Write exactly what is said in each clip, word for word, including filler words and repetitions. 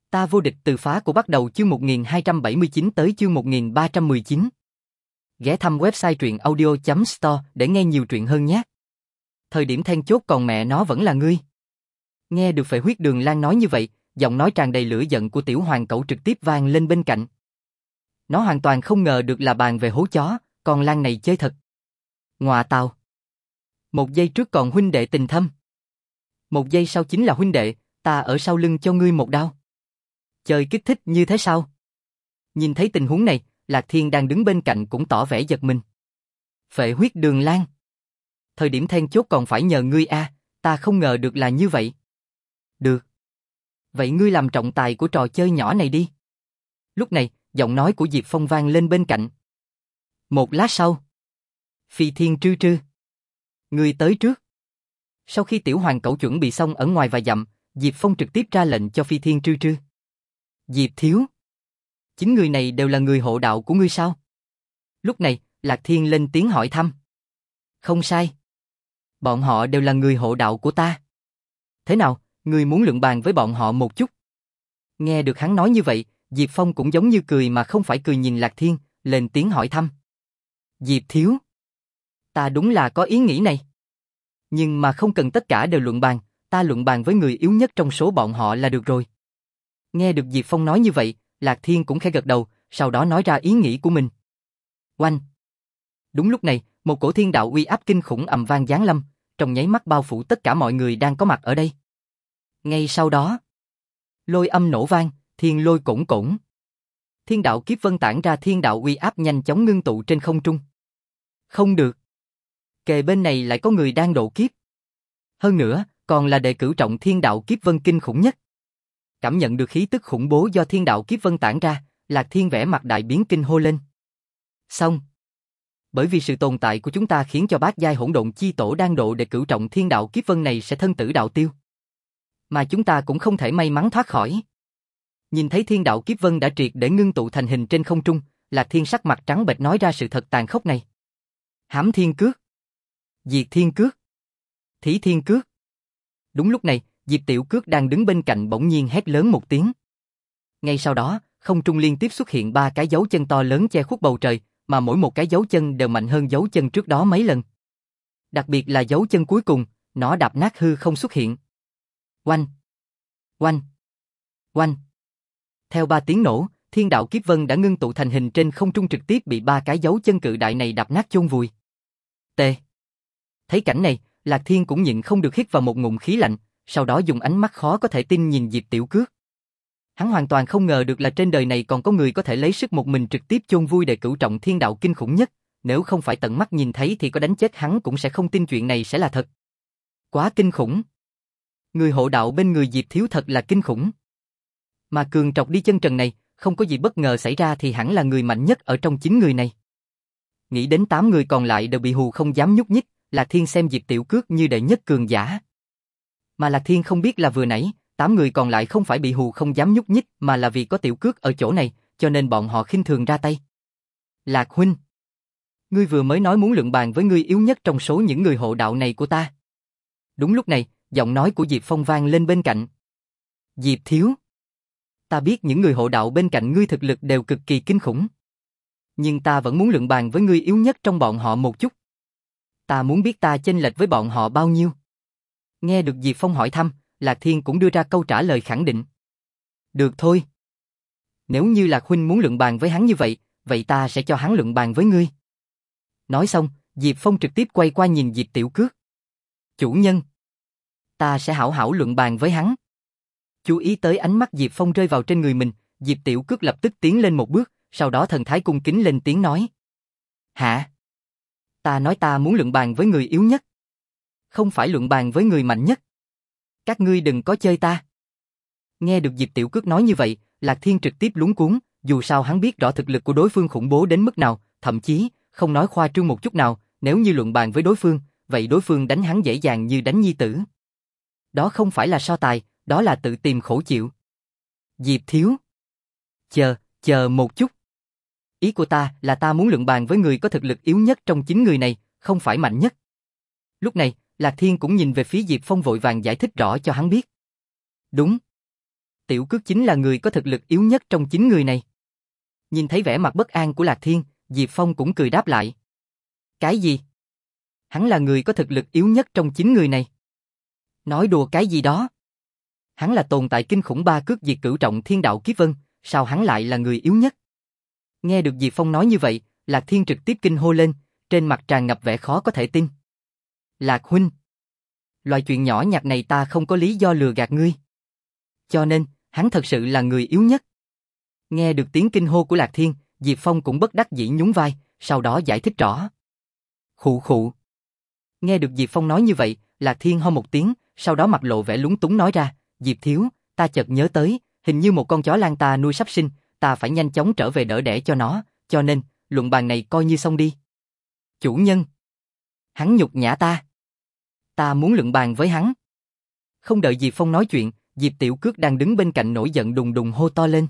Ta vô địch từ phá của bắt đầu chương một nghìn hai trăm bảy mươi chín tới chương một nghìn ba trăm mười chín. Ghé thăm website truyện audio chấm store để nghe nhiều truyện hơn nhé. Thời điểm then chốt còn mẹ nó vẫn là ngươi. Nghe được Phệ Huyết Đường Lan nói như vậy, giọng nói tràn đầy lửa giận của tiểu hoàng cẩu trực tiếp vang lên bên cạnh. Nó hoàn toàn không ngờ được là bàn về hố chó, còn Lan này chơi thật. Ngọa tào. Một giây trước còn huynh đệ tình thâm. Một giây sau chính là huynh đệ, ta ở sau lưng cho ngươi một đao. Chơi kích thích như thế sao? Nhìn thấy tình huống này, Lạc Thiên đang đứng bên cạnh cũng tỏ vẻ giật mình. Phệ Huyết Đường Lan. Thời điểm then chốt còn phải nhờ ngươi a, à, ta không ngờ được là như vậy. Được. Vậy ngươi làm trọng tài của trò chơi nhỏ này đi. Lúc này, giọng nói của Diệp Phong vang lên bên cạnh. Một lát sau. Phi Thiên Trư Trư. Ngươi tới trước. Sau khi tiểu hoàng cẩu chuẩn bị xong ở ngoài và dặm, Diệp Phong trực tiếp ra lệnh cho Phi Thiên Trư Trư. Diệp thiếu. Chính người này đều là người hộ đạo của ngươi sao? Lúc này, Lạc Thiên lên tiếng hỏi thăm. Không sai. Bọn họ đều là người hộ đạo của ta. Thế nào, ngươi muốn luận bàn với bọn họ một chút? Nghe được hắn nói như vậy, Diệp Phong cũng giống như cười mà không phải cười nhìn Lạc Thiên, lên tiếng hỏi thăm. Diệp thiếu. Ta đúng là có ý nghĩ này. Nhưng mà không cần tất cả đều luận bàn, ta luận bàn với người yếu nhất trong số bọn họ là được rồi. Nghe được Diệp Phong nói như vậy, Lạc Thiên cũng khẽ gật đầu, sau đó nói ra ý nghĩ của mình. Oanh! Đúng lúc này, một cổ thiên đạo uy áp kinh khủng ầm vang giáng lâm, trong nháy mắt bao phủ tất cả mọi người đang có mặt ở đây. Ngay sau đó, lôi âm nổ vang, thiên lôi cổn cổn. Thiên đạo kiếp vân tản ra thiên đạo uy áp nhanh chóng ngưng tụ trên không trung. Không được. Kề bên này lại có người đang độ kiếp. Hơn nữa, còn là đệ cửu trọng thiên đạo kiếp vân kinh khủng nhất. Cảm nhận được khí tức khủng bố do thiên đạo kiếp vân tản ra, Lạc Thiên vẻ mặt đại biến kinh hô lên. Xong. Bởi vì sự tồn tại của chúng ta khiến cho bát giai hỗn độn chi tổ đang độ đệ cửu trọng thiên đạo kiếp vân này sẽ thân tử đạo tiêu. Mà chúng ta cũng không thể may mắn thoát khỏi. Nhìn thấy thiên đạo kiếp vân đã triệt để ngưng tụ thành hình trên không trung, Lạc Thiên sắc mặt trắng bệch nói ra sự thật tàn khốc này. Hãm thiên cước. Diệt thiên cước. Thí thiên cước. Đúng lúc này, Diệp Tiểu Cước đang đứng bên cạnh bỗng nhiên hét lớn một tiếng. Ngay sau đó, không trung liên tiếp xuất hiện ba cái dấu chân to lớn che khuất bầu trời, mà mỗi một cái dấu chân đều mạnh hơn dấu chân trước đó mấy lần. Đặc biệt là dấu chân cuối cùng, nó đạp nát hư không xuất hiện. Oanh! Oanh! Oanh! Theo ba tiếng nổ, thiên đạo kiếp vân đã ngưng tụ thành hình trên không trung trực tiếp bị ba cái dấu chân cự đại này đạp nát chôn vùi. T. Thấy cảnh này, Lạc Thiên cũng nhịn không được hít vào một ngụm khí lạnh, sau đó dùng ánh mắt khó có thể tin nhìn Diệp Tiểu Cước. Hắn hoàn toàn không ngờ được là trên đời này còn có người có thể lấy sức một mình trực tiếp chôn vùi đệ cửu trọng thiên đạo kinh khủng nhất, nếu không phải tận mắt nhìn thấy thì có đánh chết hắn cũng sẽ không tin chuyện này sẽ là thật. Quá kinh khủng. Người hộ đạo bên người Diệp thiếu thật là kinh khủng. Mà cường trọc đi chân trần này, không có gì bất ngờ xảy ra thì hẳn là người mạnh nhất ở trong chín người này. Nghĩ đến tám người còn lại đều bị hù không dám nhúc nhích, Lạc Thiên xem Diệp Tiểu Cước như đệ nhất cường giả. Mà Lạc Thiên không biết là vừa nãy, tám người còn lại không phải bị hù không dám nhúc nhích mà là vì có Tiểu Cước ở chỗ này, cho nên bọn họ khinh thường ra tay. Lạc huynh, ngươi vừa mới nói muốn luận bàn với ngươi yếu nhất trong số những người hộ đạo này của ta. Đúng lúc này, giọng nói của Diệp Phong vang lên bên cạnh. Diệp thiếu, ta biết những người hộ đạo bên cạnh ngươi thực lực đều cực kỳ kinh khủng. Nhưng ta vẫn muốn luận bàn với ngươi yếu nhất trong bọn họ một chút. Ta muốn biết ta chênh lệch với bọn họ bao nhiêu. Nghe được Diệp Phong hỏi thăm, Lạc Thiên cũng đưa ra câu trả lời khẳng định. Được thôi. Nếu như Lạc huynh muốn luận bàn với hắn như vậy, vậy ta sẽ cho hắn luận bàn với ngươi. Nói xong, Diệp Phong trực tiếp quay qua nhìn Diệp Tiểu Cước. Chủ nhân, ta sẽ hảo hảo luận bàn với hắn. Chú ý tới ánh mắt Diệp Phong rơi vào trên người mình, Diệp Tiểu Cước lập tức tiến lên một bước, sau đó thần thái cung kính lên tiếng nói. Hả? Ta nói ta muốn luận bàn với người yếu nhất. Không phải luận bàn với người mạnh nhất. Các ngươi đừng có chơi ta. Nghe được Diệp Tiểu Cước nói như vậy, Lạc Thiên trực tiếp luống cuống, dù sao hắn biết rõ thực lực của đối phương khủng bố đến mức nào, thậm chí, không nói khoa trương một chút nào, nếu như luận bàn với đối phương, vậy đối phương đánh hắn dễ dàng như đánh nhi tử. Đó không phải là so tài, đó là tự tìm khổ chịu. Diệp thiếu. Chờ, chờ một chút. Ý của ta là ta muốn luận bàn với người có thực lực yếu nhất trong chín người này, không phải mạnh nhất. Lúc này, Lạc Thiên cũng nhìn về phía Diệp Phong vội vàng giải thích rõ cho hắn biết. Đúng. Tiểu Cước chính là người có thực lực yếu nhất trong chín người này. Nhìn thấy vẻ mặt bất an của Lạc Thiên, Diệp Phong cũng cười đáp lại. Cái gì? Hắn là người có thực lực yếu nhất trong chín người này. Nói đùa cái gì đó? Hắn là tồn tại kinh khủng ba cước diệt cửu trọng thiên đạo kiếp vân, sao hắn lại là người yếu nhất? Nghe được Diệp Phong nói như vậy, Lạc Thiên trực tiếp kinh hô lên, trên mặt tràn ngập vẻ khó có thể tin. Lạc huynh, loại chuyện nhỏ nhặt này ta không có lý do lừa gạt ngươi. Cho nên, hắn thật sự là người yếu nhất. Nghe được tiếng kinh hô của Lạc Thiên, Diệp Phong cũng bất đắc dĩ nhún vai, sau đó giải thích rõ. Khụ khụ. Nghe được Diệp Phong nói như vậy, Lạc Thiên ho một tiếng, sau đó mặt lộ vẻ lúng túng nói ra, Diệp thiếu, ta chợt nhớ tới, hình như một con chó lang ta nuôi sắp sinh, ta phải nhanh chóng trở về đỡ đẻ cho nó, cho nên, luận bàn này coi như xong đi. Chủ nhân. Hắn nhục nhã ta. Ta muốn luận bàn với hắn. Không đợi Diệp Phong nói chuyện, Diệp Tiểu Cước đang đứng bên cạnh nổi giận đùng đùng hô to lên.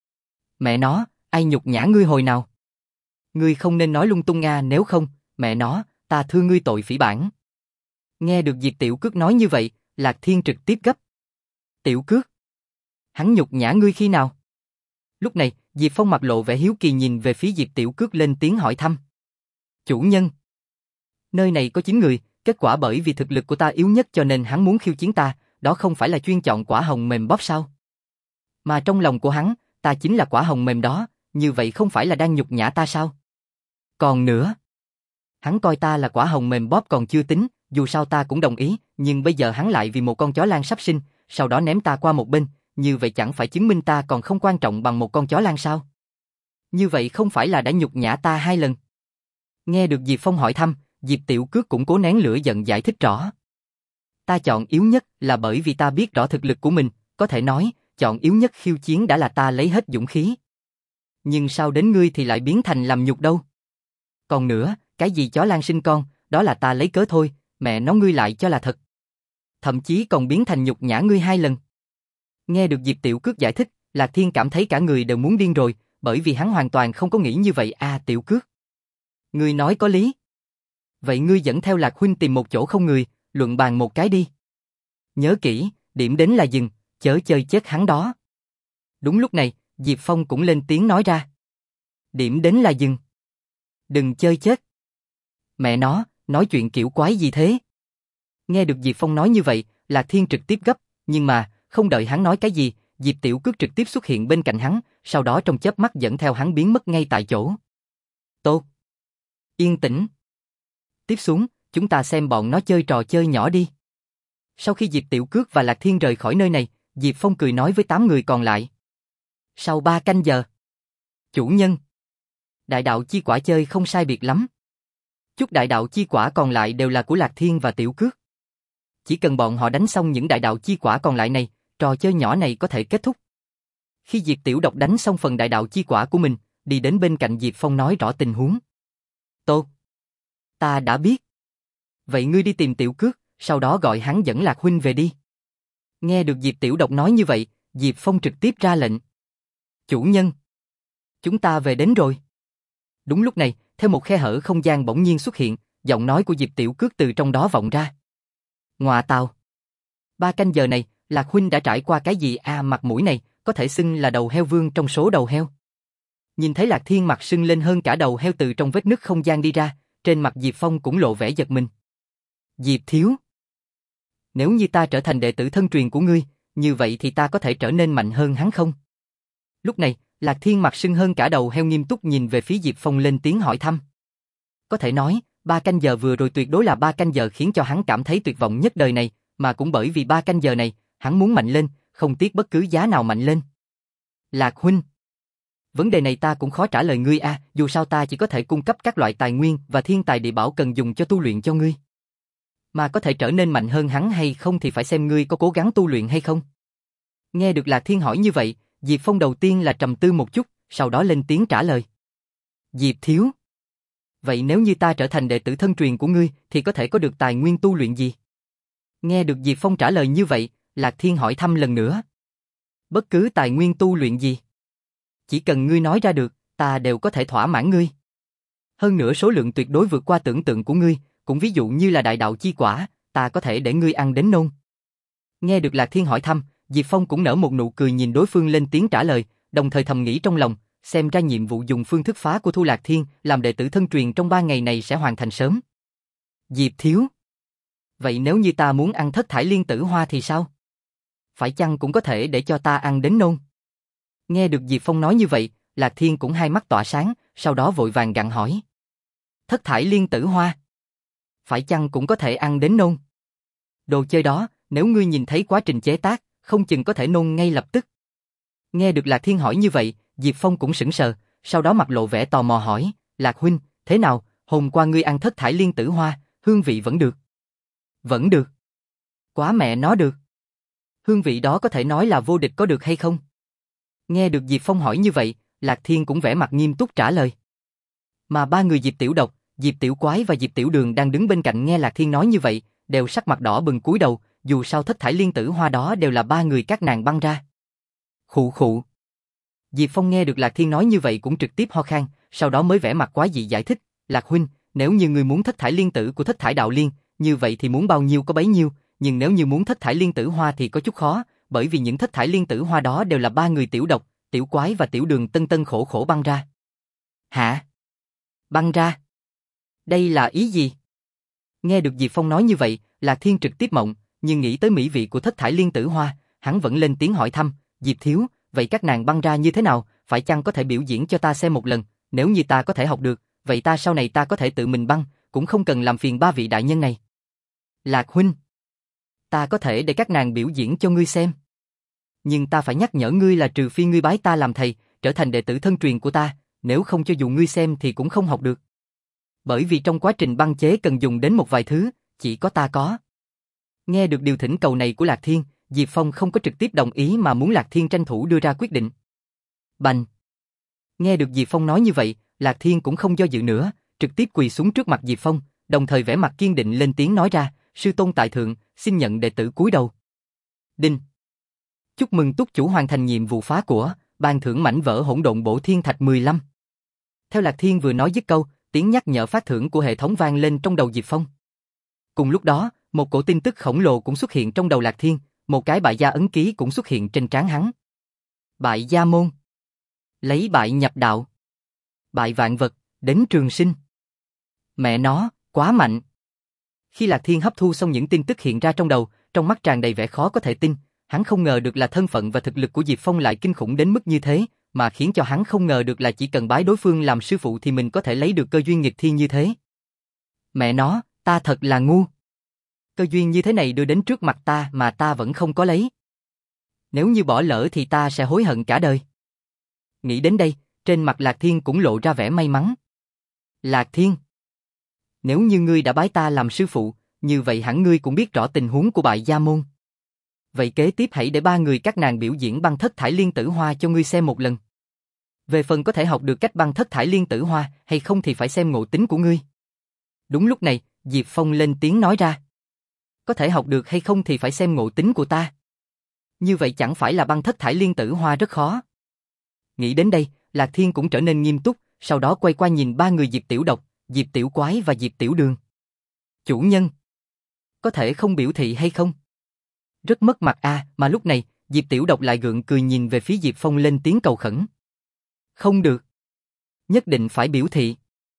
Mẹ nó, ai nhục nhã ngươi hồi nào? Ngươi không nên nói lung tung nga, nếu không, mẹ nó, ta thưa ngươi tội phỉ báng. Nghe được Diệp Tiểu Cước nói như vậy, Lạc Thiên trực tiếp gấp. Tiểu Cước? Hắn nhục nhã ngươi khi nào? Lúc này, Diệp Phong mặt lộ vẻ hiếu kỳ nhìn về phía Diệp Tiểu Cước lên tiếng hỏi thăm. Chủ nhân. Nơi này có chín người, kết quả bởi vì thực lực của ta yếu nhất cho nên hắn muốn khiêu chiến ta, đó không phải là chuyên chọn quả hồng mềm bóp sao? Mà trong lòng của hắn, ta chính là quả hồng mềm đó, như vậy không phải là đang nhục nhã ta sao? Còn nữa, hắn coi ta là quả hồng mềm bóp còn chưa tính, dù sao ta cũng đồng ý, nhưng bây giờ hắn lại vì một con chó lang sắp sinh, sau đó ném ta qua một bên, như vậy chẳng phải chứng minh ta còn không quan trọng bằng một con chó lang sao? Như vậy không phải là đã nhục nhã ta hai lần? Nghe được Diệp Phong hỏi thăm, Diệp Tiểu Cước cũng cố nén lửa giận giải thích rõ. Ta chọn yếu nhất là bởi vì ta biết rõ thực lực của mình, có thể nói, chọn yếu nhất khiêu chiến đã là ta lấy hết dũng khí. Nhưng sao đến ngươi thì lại biến thành làm nhục đâu? Còn nữa, cái gì chó lang sinh con, đó là ta lấy cớ thôi, mẹ nó ngươi lại cho là thật. Thậm chí còn biến thành nhục nhã ngươi hai lần. Nghe được Diệp Tiểu Cước giải thích, Lạc Thiên cảm thấy cả người đều muốn điên rồi, bởi vì hắn hoàn toàn không có nghĩ như vậy à Tiểu Cước. Ngươi nói có lý. Vậy ngươi dẫn theo Lạc huynh tìm một chỗ không người, luận bàn một cái đi. Nhớ kỹ, điểm đến là dừng, chớ chơi chết hắn đó. Đúng lúc này, Diệp Phong cũng lên tiếng nói ra. Điểm đến là dừng. Đừng chơi chết. Mẹ nó, nói chuyện kiểu quái gì thế? Nghe được Diệp Phong nói như vậy, Lạc Thiên trực tiếp gấp, nhưng mà, không đợi hắn nói cái gì, Diệp Tiểu Cước trực tiếp xuất hiện bên cạnh hắn, sau đó trong chớp mắt dẫn theo hắn biến mất ngay tại chỗ. Tốt. Yên tĩnh. Tiếp xuống, chúng ta xem bọn nó chơi trò chơi nhỏ đi. Sau khi Diệp Tiểu Cước và Lạc Thiên rời khỏi nơi này, Diệp Phong cười nói với tám người còn lại. Sau ba canh giờ. Chủ nhân. Đại đạo chi quả chơi không sai biệt lắm. Chút đại đạo chi quả còn lại đều là của Lạc Thiên và Tiểu Cước. Chỉ cần bọn họ đánh xong những đại đạo chi quả còn lại này, trò chơi nhỏ này có thể kết thúc. Khi Diệp Tiểu Độc đánh xong phần đại đạo chi quả của mình, đi đến bên cạnh Diệp Phong nói rõ tình huống. Tốt. Ta đã biết. Vậy ngươi đi tìm Tiểu Cước, sau đó gọi hắn dẫn Lạc huynh về đi. Nghe được Diệp Tiểu Độc nói như vậy, Diệp Phong trực tiếp ra lệnh. Chủ nhân. Chúng ta về đến rồi. Đúng lúc này, theo một khe hở không gian bỗng nhiên xuất hiện, giọng nói của Diệp Tiểu Cước từ trong đó vọng ra. Ngoà tào. Ba canh giờ này, Lạc huynh đã trải qua cái gì à mặt mũi này, có thể xưng là đầu heo vương trong số đầu heo. Nhìn thấy Lạc Thiên mặt sưng lên hơn cả đầu heo từ trong vết nứt không gian đi ra, trên mặt Diệp Phong cũng lộ vẻ giật mình. Diệp thiếu. Nếu như ta trở thành đệ tử thân truyền của ngươi, như vậy thì ta có thể trở nên mạnh hơn hắn không? Lúc này, Lạc Thiên mặt sưng hơn cả đầu heo nghiêm túc nhìn về phía Diệp Phong lên tiếng hỏi thăm. Có thể nói, ba canh giờ vừa rồi tuyệt đối là ba canh giờ khiến cho hắn cảm thấy tuyệt vọng nhất đời này, mà cũng bởi vì ba canh giờ này, hắn muốn mạnh lên, không tiếc bất cứ giá nào mạnh lên. Lạc huynh. Vấn đề này ta cũng khó trả lời ngươi a, dù sao ta chỉ có thể cung cấp các loại tài nguyên và thiên tài địa bảo cần dùng cho tu luyện cho ngươi. Mà có thể trở nên mạnh hơn hắn hay không thì phải xem ngươi có cố gắng tu luyện hay không. Nghe được Lạc Thiên hỏi như vậy, Diệp Phong đầu tiên là trầm tư một chút, sau đó lên tiếng trả lời. Diệp thiếu. Vậy nếu như ta trở thành đệ tử thân truyền của ngươi thì có thể có được tài nguyên tu luyện gì? Nghe được Diệp Phong trả lời như vậy, Lạc Thiên hỏi thăm lần nữa. Bất cứ tài nguyên tu luyện gì. Chỉ cần ngươi nói ra được, ta đều có thể thỏa mãn ngươi. Hơn nữa số lượng tuyệt đối vượt qua tưởng tượng của ngươi, cũng ví dụ như là đại đạo chi quả, ta có thể để ngươi ăn đến nôn. Nghe được Lạc Thiên hỏi thăm, Diệp Phong cũng nở một nụ cười nhìn đối phương lên tiếng trả lời, đồng thời thầm nghĩ trong lòng, xem ra nhiệm vụ dùng phương thức phá của Thu Lạc Thiên làm đệ tử thân truyền trong ba ngày này sẽ hoàn thành sớm. Diệp thiếu. Vậy nếu như ta muốn ăn thất thải liên tử hoa thì sao? Phải chăng cũng có thể để cho ta ăn đến nôn? Nghe được Diệp Phong nói như vậy, Lạc Thiên cũng hai mắt tỏa sáng, sau đó vội vàng gặng hỏi. Thất thải liên tử hoa? Phải chăng cũng có thể ăn đến nôn? Đồ chơi đó, nếu ngươi nhìn thấy quá trình chế tác, không chừng có thể nôn ngay lập tức. Nghe được Lạc Thiên hỏi như vậy, Diệp Phong cũng sững sờ, sau đó mặt lộ vẻ tò mò hỏi, Lạc huynh, thế nào, hôm qua ngươi ăn thất thải liên tử hoa, hương vị vẫn được? Vẫn được. Quá mẹ nó được. Hương vị đó có thể nói là vô địch có được hay không? Nghe được Diệp Phong hỏi như vậy, Lạc Thiên cũng vẻ mặt nghiêm túc trả lời. Mà ba người Diệp Tiểu Độc, Diệp Tiểu Quái và Diệp Tiểu Đường đang đứng bên cạnh nghe Lạc Thiên nói như vậy, đều sắc mặt đỏ bừng cúi đầu, dù sao thất thải liên tử hoa đó đều là ba người các nàng băng ra. Khụ khụ. Diệp Phong nghe được Lạc Thiên nói như vậy cũng trực tiếp ho khan, sau đó mới vẻ mặt quá dị giải thích, Lạc huynh, nếu như ngươi muốn thất thải liên tử của thất thải đạo liên, như vậy thì muốn bao nhiêu có bấy nhiêu, nhưng nếu như muốn thất thải liên tử hoa thì có chút khó, bởi vì những thất thải liên tử hoa đó đều là ba người Tiểu Độc, Tiểu Quái và Tiểu Đường tân tân khổ khổ băng ra. Hả? Băng ra? Đây là ý gì? Nghe được Diệp Phong nói như vậy, Lạc Thiên trực tiếp mộng, nhưng nghĩ tới mỹ vị của thất thải liên tử hoa, hắn vẫn lên tiếng hỏi thăm, Diệp thiếu, vậy các nàng băng ra như thế nào, phải chăng có thể biểu diễn cho ta xem một lần, nếu như ta có thể học được, vậy ta sau này ta có thể tự mình băng, cũng không cần làm phiền ba vị đại nhân này. Lạc huynh, ta có thể để các nàng biểu diễn cho ngươi xem. Nhưng ta phải nhắc nhở ngươi là trừ phi ngươi bái ta làm thầy, trở thành đệ tử thân truyền của ta, nếu không cho dù ngươi xem thì cũng không học được. Bởi vì trong quá trình băng chế cần dùng đến một vài thứ, chỉ có ta có. Nghe được điều thỉnh cầu này của Lạc Thiên, Diệp Phong không có trực tiếp đồng ý mà muốn Lạc Thiên tranh thủ đưa ra quyết định. Bành! Nghe được Diệp Phong nói như vậy, Lạc Thiên cũng không do dự nữa, trực tiếp quỳ xuống trước mặt Diệp Phong, đồng thời vẻ mặt kiên định lên tiếng nói ra, sư tôn tại thượng, xin nhận đệ tử cúi đầu. Đinh! Chúc mừng túc chủ hoàn thành nhiệm vụ phá của, ban thưởng mảnh vỡ hỗn độn bổ thiên thạch mười lăm. Theo Lạc Thiên vừa nói dứt câu, tiếng nhắc nhở phát thưởng của hệ thống vang lên trong đầu Diệp Phong. Cùng lúc đó, một cổ tin tức khổng lồ cũng xuất hiện trong đầu Lạc Thiên, một cái bại gia ấn ký cũng xuất hiện trên trán hắn. Bại gia môn. Lấy bại nhập đạo. Bại vạn vật, đến trường sinh. Mẹ nó, quá mạnh. Khi Lạc Thiên hấp thu xong những tin tức hiện ra trong đầu, trong mắt tràn đầy vẻ khó có thể tin, hắn không ngờ được là thân phận và thực lực của Diệp Phong lại kinh khủng đến mức như thế, mà khiến cho hắn không ngờ được là chỉ cần bái đối phương làm sư phụ thì mình có thể lấy được cơ duyên nghịch thiên như thế. Mẹ nó, ta thật là ngu. Cơ duyên như thế này đưa đến trước mặt ta mà ta vẫn không có lấy. Nếu như bỏ lỡ thì ta sẽ hối hận cả đời. Nghĩ đến đây, trên mặt Lạc Thiên cũng lộ ra vẻ may mắn. Lạc Thiên, nếu như ngươi đã bái ta làm sư phụ, như vậy hẳn ngươi cũng biết rõ tình huống của bại gia môn. Vậy kế tiếp hãy để ba người các nàng biểu diễn băng thất thải liên tử hoa cho ngươi xem một lần. Về phần có thể học được cách băng thất thải liên tử hoa hay không thì phải xem ngộ tính của ngươi. Đúng lúc này, Diệp Phong lên tiếng nói ra. Có thể học được hay không thì phải xem ngộ tính của ta. Như vậy chẳng phải là băng thất thải liên tử hoa rất khó. Nghĩ đến đây, Lạc Thiên cũng trở nên nghiêm túc, sau đó quay qua nhìn ba người Diệp Tiểu Độc, Diệp Tiểu Quái và Diệp Tiểu Đường. Chủ nhân, có thể không biểu thị hay không? Rất mất mặt à, mà lúc này, Diệp Tiểu Độc lại gượng cười nhìn về phía Diệp Phong lên tiếng cầu khẩn. Không được. Nhất định phải biểu thị.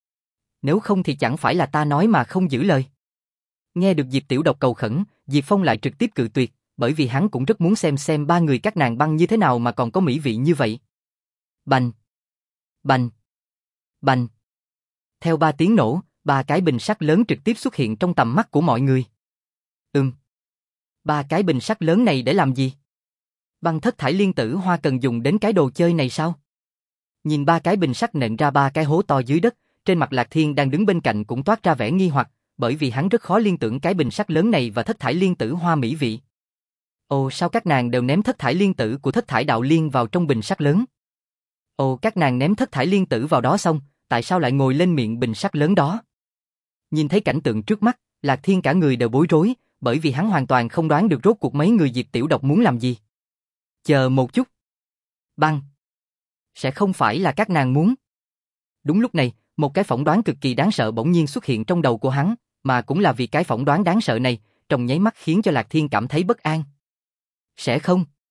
Nếu không thì chẳng phải là ta nói mà không giữ lời. Nghe được Diệp Tiểu Độc cầu khẩn, Diệp Phong lại trực tiếp cự tuyệt, bởi vì hắn cũng rất muốn xem xem ba người các nàng băng như thế nào mà còn có mỹ vị như vậy. Bành! Bành! Bành! Theo ba tiếng nổ, ba cái bình sắt lớn trực tiếp xuất hiện trong tầm mắt của mọi người. Ừm. Ba cái bình sắt lớn này để làm gì? Băng thất thải liên tử hoa cần dùng đến cái đồ chơi này sao? Nhìn ba cái bình sắt nện ra ba cái hố to dưới đất, trên mặt Lạc Thiên đang đứng bên cạnh cũng toát ra vẻ nghi hoặc, bởi vì hắn rất khó liên tưởng cái bình sắt lớn này và thất thải liên tử hoa mỹ vị. Ồ, sao các nàng đều ném thất thải liên tử của thất thải đạo liên vào trong bình sắt lớn? Ồ, các nàng ném thất thải liên tử vào đó xong, tại sao lại ngồi lên miệng bình sắt lớn đó? Nhìn thấy cảnh tượng trước mắt, Lạc Thiên cả người đều bối rối, bởi vì hắn hoàn toàn không đoán được rốt cuộc mấy người Diệp Tiểu Độc muốn làm gì. Chờ một chút. Băng. Sẽ không phải là các nàng muốn. Đúng lúc này, một cái phỏng đoán cực kỳ đáng sợ bỗng nhiên xuất hiện trong đầu của hắn, mà cũng là vì cái phỏng đoán đáng sợ này, trong nháy mắt khiến cho Lạc Thiên cảm thấy bất an. Sẽ không.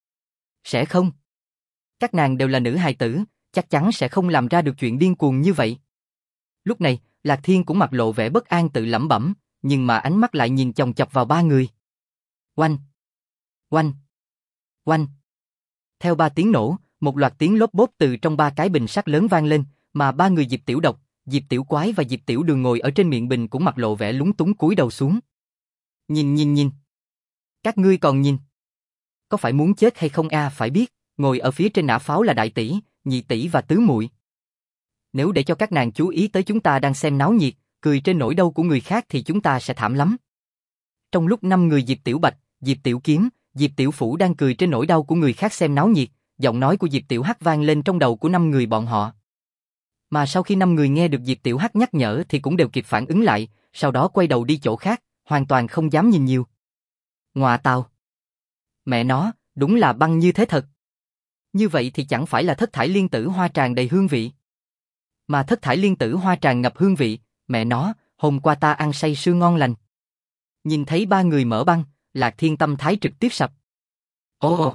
Sẽ không. Các nàng đều là nữ hài tử, chắc chắn sẽ không làm ra được chuyện điên cuồng như vậy. Lúc này, Lạc Thiên cũng mặt lộ vẻ bất an tự lẩm bẩm, nhưng mà ánh mắt lại nhìn chòng chọc vào ba người. Oanh! Oanh! Oanh! Theo ba tiếng nổ, một loạt tiếng lốp bốp từ trong ba cái bình sắt lớn vang lên, mà ba người Diệp Tiểu Độc, Diệp Tiểu Quái và Diệp Tiểu Đường ngồi ở trên miệng bình cũng mặt lộ vẻ lúng túng cúi đầu xuống. Nhìn nhìn nhìn! Các ngươi còn nhìn! Có phải muốn chết hay không a? Phải biết, ngồi ở phía trên nã pháo là đại tỷ, nhị tỷ và tứ muội. Nếu để cho các nàng chú ý tới chúng ta đang xem náo nhiệt, cười trên nỗi đau của người khác thì chúng ta sẽ thảm lắm. Trong lúc năm người Diệp Tiểu Bạch, Diệp Tiểu Kiếm, Diệp Tiểu Phủ đang cười trên nỗi đau của người khác xem náo nhiệt, giọng nói của Diệp Tiểu Hắc vang lên trong đầu của năm người bọn họ. Mà sau khi năm người nghe được Diệp Tiểu Hắc nhắc nhở thì cũng đều kịp phản ứng lại, sau đó quay đầu đi chỗ khác, hoàn toàn không dám nhìn nhiều. Ngọa tào! Mẹ nó, đúng là băng như thế thật. Như vậy thì chẳng phải là thất thải liên tử hoa tràn đầy hương vị. Mà thất thải liên tử hoa tràn ngập hương vị, mẹ nó, hôm qua ta ăn say sưa ngon lành. Nhìn thấy ba người mở băng, Lạc Thiên tâm thái trực tiếp sập. Ồ!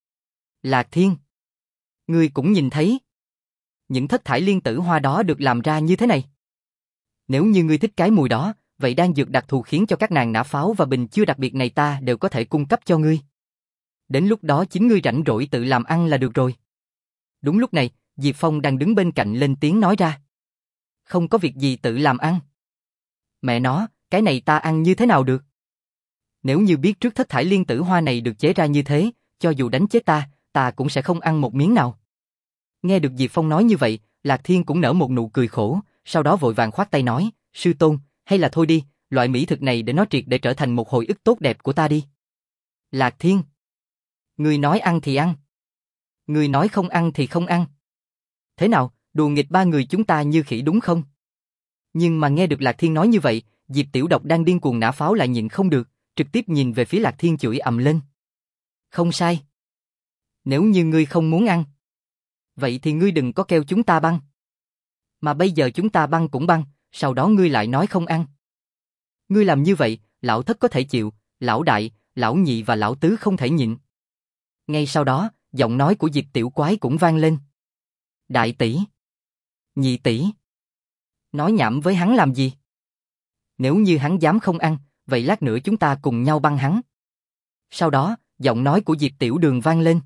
Lạc Thiên! Ngươi cũng nhìn thấy. Những thất thải liên tử hoa đó được làm ra như thế này. Nếu như ngươi thích cái mùi đó, vậy đan dược đặc thù khiến cho các nàng nã pháo và bình chưa đặc biệt này ta đều có thể cung cấp cho ngươi. Đến lúc đó chính ngươi rảnh rỗi tự làm ăn là được rồi. Đúng lúc này, Diệp Phong đang đứng bên cạnh lên tiếng nói ra. Không có việc gì tự làm ăn. Mẹ nó, cái này ta ăn như thế nào được? Nếu như biết trước thất thải liên tử hoa này được chế ra như thế, cho dù đánh chết ta, ta cũng sẽ không ăn một miếng nào. Nghe được Diệp Phong nói như vậy, Lạc Thiên cũng nở một nụ cười khổ, sau đó vội vàng khoát tay nói, sư tôn, hay là thôi đi, loại mỹ thực này để nó triệt để trở thành một hồi ức tốt đẹp của ta đi. Lạc Thiên! Ngươi nói ăn thì ăn. Ngươi nói không ăn thì không ăn. Thế nào, đùa nghịch ba người chúng ta như khỉ đúng không? Nhưng mà nghe được Lạc Thiên nói như vậy, Diệp Tiểu Độc đang điên cuồng nã pháo lại nhịn không được, trực tiếp nhìn về phía Lạc Thiên chửi ầm lên. Không sai. Nếu như ngươi không muốn ăn, vậy thì ngươi đừng có kêu chúng ta băng. Mà bây giờ chúng ta băng cũng băng, sau đó ngươi lại nói không ăn. Ngươi làm như vậy, lão thất có thể chịu, lão đại, lão nhị và lão tứ không thể nhịn. Ngay sau đó, giọng nói của Diệp Tiểu Quái cũng vang lên. Đại tỷ, nhị tỷ, nói nhảm với hắn làm gì? Nếu như hắn dám không ăn, vậy lát nữa chúng ta cùng nhau băng hắn. Sau đó, giọng nói của Diệp Tiểu Đường vang lên.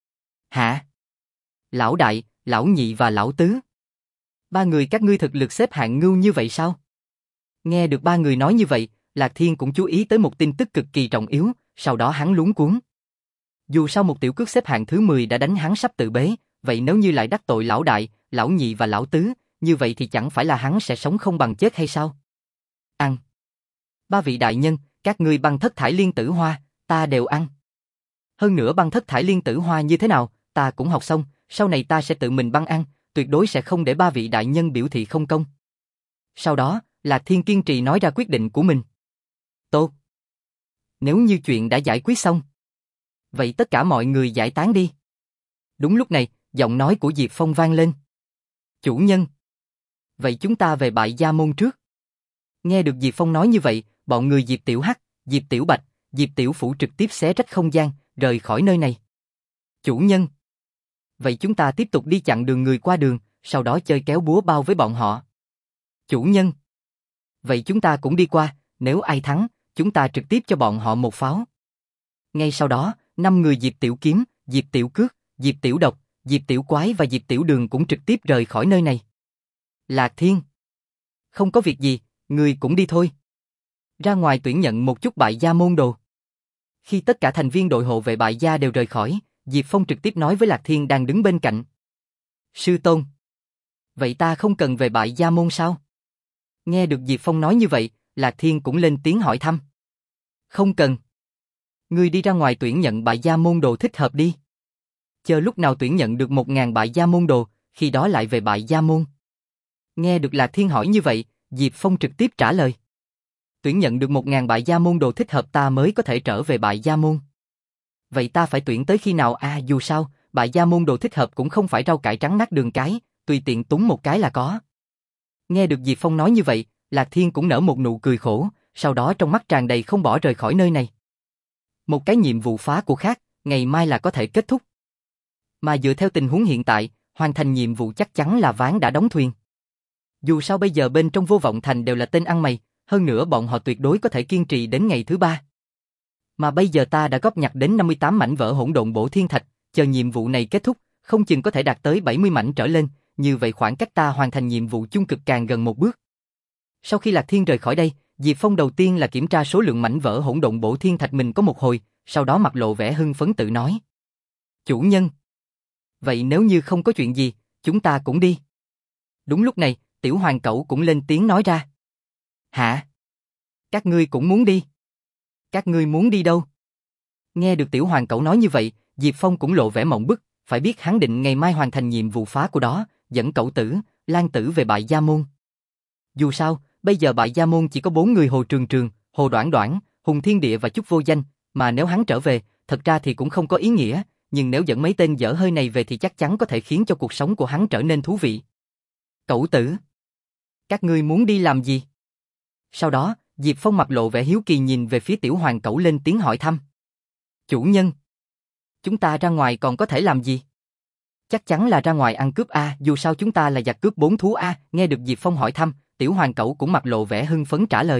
Hả? Lão đại, lão nhị và lão tứ. Ba người các ngươi thực lực xếp hạng ngưu như vậy sao? Nghe được ba người nói như vậy, Lạc Thiên cũng chú ý tới một tin tức cực kỳ trọng yếu, sau đó hắn luống cuống. Dù sao một tiểu cước xếp hạng thứ mười đã đánh hắn sắp tự bế, vậy nếu như lại đắc tội lão đại, lão nhị và lão tứ, như vậy thì chẳng phải là hắn sẽ sống không bằng chết hay sao? Ăn. Ba vị đại nhân, các ngươi băng thất thải liên tử hoa, ta đều ăn. Hơn nữa băng thất thải liên tử hoa như thế nào, ta cũng học xong, sau này ta sẽ tự mình băng ăn, tuyệt đối sẽ không để ba vị đại nhân biểu thị không công. Sau đó, Lạc Thiên kiên trì nói ra quyết định của mình. Tốt. Nếu như chuyện đã giải quyết xong, vậy tất cả mọi người giải tán đi. Đúng lúc này, giọng nói của Diệp Phong vang lên. Chủ nhân. Vậy chúng ta về Bại Gia Môn trước. Nghe được Diệp Phong nói như vậy, bọn người Diệp Tiểu Hắc, Diệp Tiểu Bạch, Diệp Tiểu Phủ trực tiếp xé rách không gian, rời khỏi nơi này. Chủ nhân. Vậy chúng ta tiếp tục đi chặn đường người qua đường, sau đó chơi kéo búa bao với bọn họ. Chủ nhân. Vậy chúng ta cũng đi qua, nếu ai thắng, chúng ta trực tiếp cho bọn họ một pháo. Ngay sau đó, năm người Diệp Tiểu Kiếm, Diệp Tiểu Cước, Diệp Tiểu Độc, Diệp Tiểu Quái và Diệp Tiểu Đường cũng trực tiếp rời khỏi nơi này. Lạc Thiên. Không có việc gì, người cũng đi thôi. Ra ngoài tuyển nhận một chút Bại Gia môn đồ. Khi tất cả thành viên đội hộ vệ Bại Gia đều rời khỏi, Diệp Phong trực tiếp nói với Lạc Thiên đang đứng bên cạnh. Sư tôn. Vậy ta không cần về Bại Gia môn sao? Nghe được Diệp Phong nói như vậy, Lạc Thiên cũng lên tiếng hỏi thăm. Không cần. Ngươi đi ra ngoài tuyển nhận Bại Gia môn đồ thích hợp đi. Chờ lúc nào tuyển nhận được một ngàn Bại Gia môn đồ, khi đó lại về Bại Gia môn. Nghe được Lạc Thiên hỏi như vậy, Diệp Phong trực tiếp trả lời. Tuyển nhận được một ngàn Bại Gia môn đồ thích hợp ta mới có thể trở về Bại Gia môn. Vậy ta phải tuyển tới khi nào à dù sao, Bại Gia môn đồ thích hợp cũng không phải rau cải trắng nát đường cái, tùy tiện túng một cái là có. Nghe được Diệp Phong nói như vậy, Lạc Thiên cũng nở một nụ cười khổ, sau đó trong mắt tràn đầy không bỏ rời khỏi nơi này. Một cái nhiệm vụ phá của khác, ngày mai là có thể kết thúc. Mà dựa theo tình huống hiện tại, hoàn thành nhiệm vụ chắc chắn là ván đã đóng thuyền. Dù sao bây giờ bên trong Vô Vọng Thành đều là tên ăn mày, hơn nữa bọn họ tuyệt đối có thể kiên trì đến ngày thứ ba. Mà bây giờ ta đã góp nhặt đến năm mươi tám mảnh vỡ hỗn độn bổ thiên thạch, chờ nhiệm vụ này kết thúc, không chừng có thể đạt tới bảy mươi mảnh trở lên, như vậy khoảng cách ta hoàn thành nhiệm vụ chung cực càng gần một bước. Sau khi Lạc Thiên rời khỏi đây, Diệp Phong đầu tiên là kiểm tra số lượng mảnh vỡ hỗn độn bổ thiên thạch mình có một hồi, sau đó mặt lộ vẻ hưng phấn tự nói. Chủ nhân. Vậy nếu như không có chuyện gì, chúng ta cũng đi. Đúng lúc này, Tiểu Hoàng Cẩu cũng lên tiếng nói ra. Hả? Các ngươi cũng muốn đi? Các ngươi muốn đi đâu? Nghe được Tiểu Hoàng Cẩu nói như vậy, Diệp Phong cũng lộ vẻ mộng bức, phải biết hắn định ngày mai hoàn thành nhiệm vụ phá của đó, dẫn Cẩu Tử, Lan Tử về Bại Gia Môn. Dù sao, bây giờ Bại Gia Môn chỉ có bốn người Hồ Trường Trường, Hồ Đoản Đoản, Hùng Thiên Địa và Chúc Vô Danh, mà nếu hắn trở về, thật ra thì cũng không có ý nghĩa, nhưng nếu dẫn mấy tên dở hơi này về thì chắc chắn có thể khiến cho cuộc sống của hắn trở nên thú vị. Cẩu Tử, các ngươi muốn đi làm gì? Sau đó, Diệp Phong mặt lộ vẻ hiếu kỳ nhìn về phía Tiểu Hoàng Cẩu lên tiếng hỏi thăm. Chủ nhân, chúng ta ra ngoài còn có thể làm gì? Chắc chắn là ra ngoài ăn cướp a, dù sao chúng ta là giặc cướp bốn thú a. Nghe được Diệp Phong hỏi thăm, Tiểu Hoàng Cẩu cũng mặt lộ vẻ hưng phấn trả lời.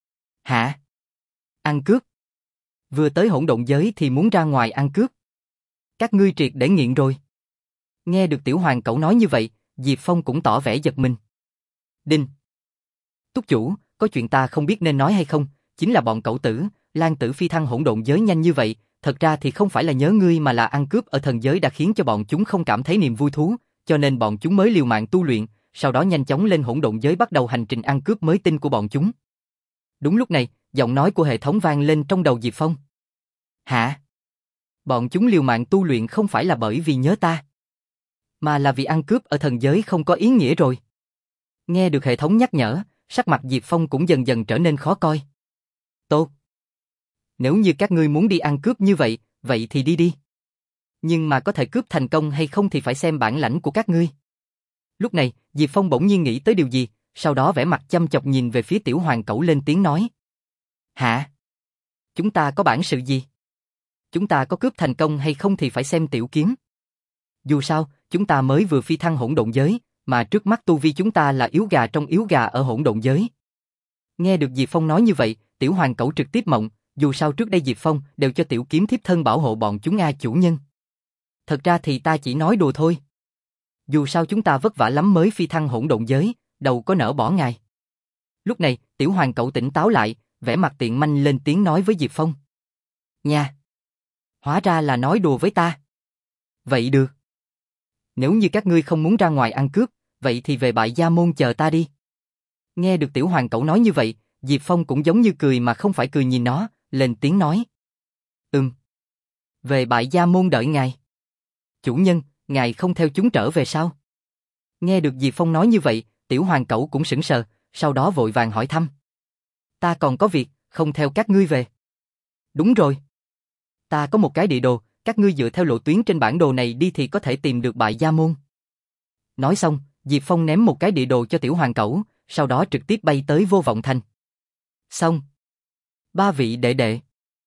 Hả? Ăn cướp? Vừa tới hỗn độn giới thì muốn ra ngoài ăn cướp? Các ngươi triệt để nghiện rồi. Nghe được Tiểu Hoàng Cẩu nói như vậy, Diệp Phong cũng tỏ vẻ giật mình. Đinh. Túc chủ, có chuyện ta không biết nên nói hay không, chính là bọn Cẩu Tử, Lan Tử phi thăng hỗn độn giới nhanh như vậy, thật ra thì không phải là nhớ ngươi mà là ăn cướp ở thần giới đã khiến cho bọn chúng không cảm thấy niềm vui thú, cho nên bọn chúng mới liều mạng tu luyện, sau đó nhanh chóng lên hỗn độn giới bắt đầu hành trình ăn cướp mới tinh của bọn chúng. Đúng lúc này, giọng nói của hệ thống vang lên trong đầu Diệp Phong. Hả? Bọn chúng liều mạng tu luyện không phải là bởi vì nhớ ta, mà là vì ăn cướp ở thần giới không có ý nghĩa rồi. Nghe được hệ thống nhắc nhở, sắc mặt Diệp Phong cũng dần dần trở nên khó coi. Tốt. Nếu như các ngươi muốn đi ăn cướp như vậy, vậy thì đi đi. Nhưng mà có thể cướp thành công hay không thì phải xem bản lãnh của các ngươi. Lúc này, Diệp Phong bỗng nhiên nghĩ tới điều gì, sau đó vẻ mặt chăm chọc nhìn về phía Tiểu Hoàng Cẩu lên tiếng nói. Hả? Chúng ta có bản sự gì? Chúng ta có cướp thành công hay không thì phải xem tiểu kiếm. Dù sao, chúng ta mới vừa phi thăng hỗn độn giới, mà trước mắt tu vi chúng ta là yếu gà trong yếu gà ở hỗn độn giới. Nghe được Diệp Phong nói như vậy, Tiểu Hoàng Cẩu trực tiếp mộng, dù sao trước đây Diệp Phong đều cho tiểu kiếm thiếp thân bảo hộ bọn chúng a chủ nhân. Thật ra thì ta chỉ nói đùa thôi. Dù sao chúng ta vất vả lắm mới phi thăng hỗn độn giới, đâu có nỡ bỏ ngài. Lúc này, Tiểu Hoàng Cẩu tỉnh táo lại, vẻ mặt tiện manh lên tiếng nói với Diệp Phong. Nha! Hóa ra là nói đùa với ta. Vậy được. Nếu như các ngươi không muốn ra ngoài ăn cướp, vậy thì về Bại Gia Môn chờ ta đi. Nghe được Tiểu Hoàng Cẩu nói như vậy, Diệp Phong cũng giống như cười mà không phải cười nhìn nó, lên tiếng nói. Ừm. Về Bại Gia Môn đợi ngài. Chủ nhân, ngài không theo chúng trở về sao? Nghe được Diệp Phong nói như vậy, Tiểu Hoàng Cẩu cũng sững sờ, sau đó vội vàng hỏi thăm. Ta còn có việc, không theo các ngươi về. Đúng rồi. Ta có một cái địa đồ, các ngươi dựa theo lộ tuyến trên bản đồ này đi thì có thể tìm được Bại Gia Môn. Nói xong, Diệp Phong ném một cái địa đồ cho Tiểu Hoàng Cẩu, sau đó trực tiếp bay tới Vô Vọng Thành. Xong. Ba vị đệ đệ.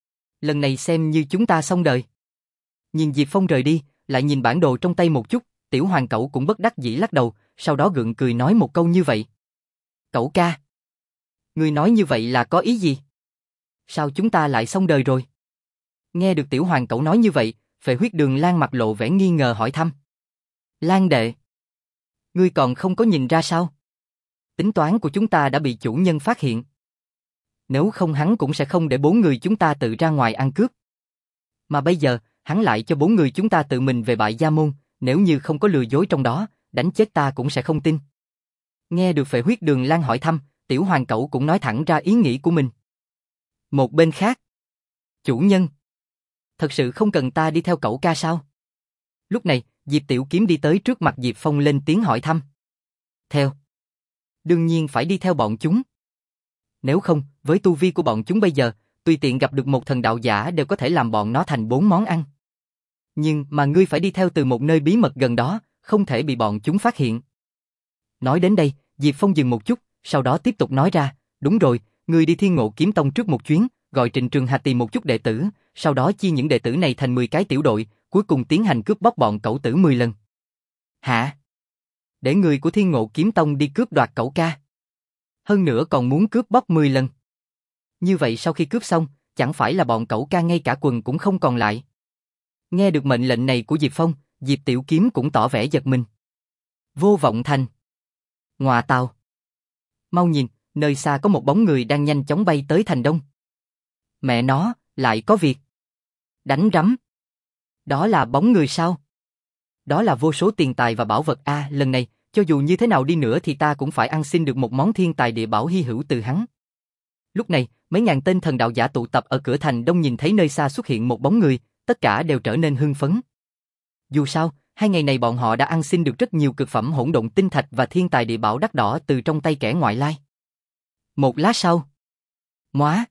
Lần này xem như chúng ta xong đời. Nhìn Diệp Phong rời đi, lại nhìn bản đồ trong tay một chút, Tiểu Hoàng Cẩu cũng bất đắc dĩ lắc đầu, sau đó gượng cười nói một câu như vậy. Cẩu ca. Ngươi nói như vậy là có ý gì? Sao chúng ta lại xong đời rồi? Nghe được Tiểu Hoàng Cẩu nói như vậy, Phệ Huyết Đường Lan mặt lộ vẻ nghi ngờ hỏi thăm. Lan đệ. Ngươi còn không có nhìn ra sao? Tính toán của chúng ta đã bị chủ nhân phát hiện. Nếu không hắn cũng sẽ không để bốn người chúng ta tự ra ngoài ăn cướp. Mà bây giờ, hắn lại cho bốn người chúng ta tự mình về Bại Gia Môn, nếu như không có lừa dối trong đó, đánh chết ta cũng sẽ không tin. Nghe được Phệ Huyết Đường Lan hỏi thăm, Tiểu Hoàng Cẩu cũng nói thẳng ra ý nghĩ của mình. Một bên khác. Chủ nhân. Thật sự không cần ta đi theo cẩu ca sao? Lúc này, Diệp Tiểu Kiếm đi tới trước mặt Diệp Phong lên tiếng hỏi thăm. Theo. Đương nhiên phải đi theo bọn chúng. Nếu không, với tu vi của bọn chúng bây giờ, tùy tiện gặp được một thần đạo giả đều có thể làm bọn nó thành bốn món ăn. Nhưng mà ngươi phải đi theo từ một nơi bí mật gần đó, không thể bị bọn chúng phát hiện. Nói đến đây, Diệp Phong dừng một chút, sau đó tiếp tục nói ra, đúng rồi, ngươi đi Thiên Ngộ Kiếm Tông trước một chuyến, gọi Trịnh Trường Hà tìm một chút đệ tử, sau đó chia những đệ tử này thành mười cái tiểu đội, cuối cùng tiến hành cướp bóc bọn cẩu tử mười lần. Hả? Để người của Thiên Ngộ Kiếm Tông đi cướp đoạt cẩu ca. Hơn nữa còn muốn cướp bóc mười lần. Như vậy sau khi cướp xong, chẳng phải là bọn cẩu ca ngay cả quần cũng không còn lại. Nghe được mệnh lệnh này của Diệp Phong, Diệp Tiểu Kiếm cũng tỏ vẻ giật mình. Vô Vọng Thành. Ngọa tào. Mau nhìn, nơi xa có một bóng người đang nhanh chóng bay tới thành đông. Mẹ nó, lại có việc. Đánh rắm. Đó là bóng người sao? Đó là vô số tiền tài và bảo vật a, à, lần này, cho dù như thế nào đi nữa thì ta cũng phải ăn xin được một món thiên tài địa bảo hy hữu từ hắn. Lúc này, mấy ngàn tên thần đạo giả tụ tập ở cửa thành đông nhìn thấy nơi xa xuất hiện một bóng người, tất cả đều trở nên hưng phấn. Dù sao, hai ngày này bọn họ đã ăn xin được rất nhiều cực phẩm hỗn độn tinh thạch và thiên tài địa bảo đắt đỏ từ trong tay kẻ ngoại lai. Một lát sau, móa,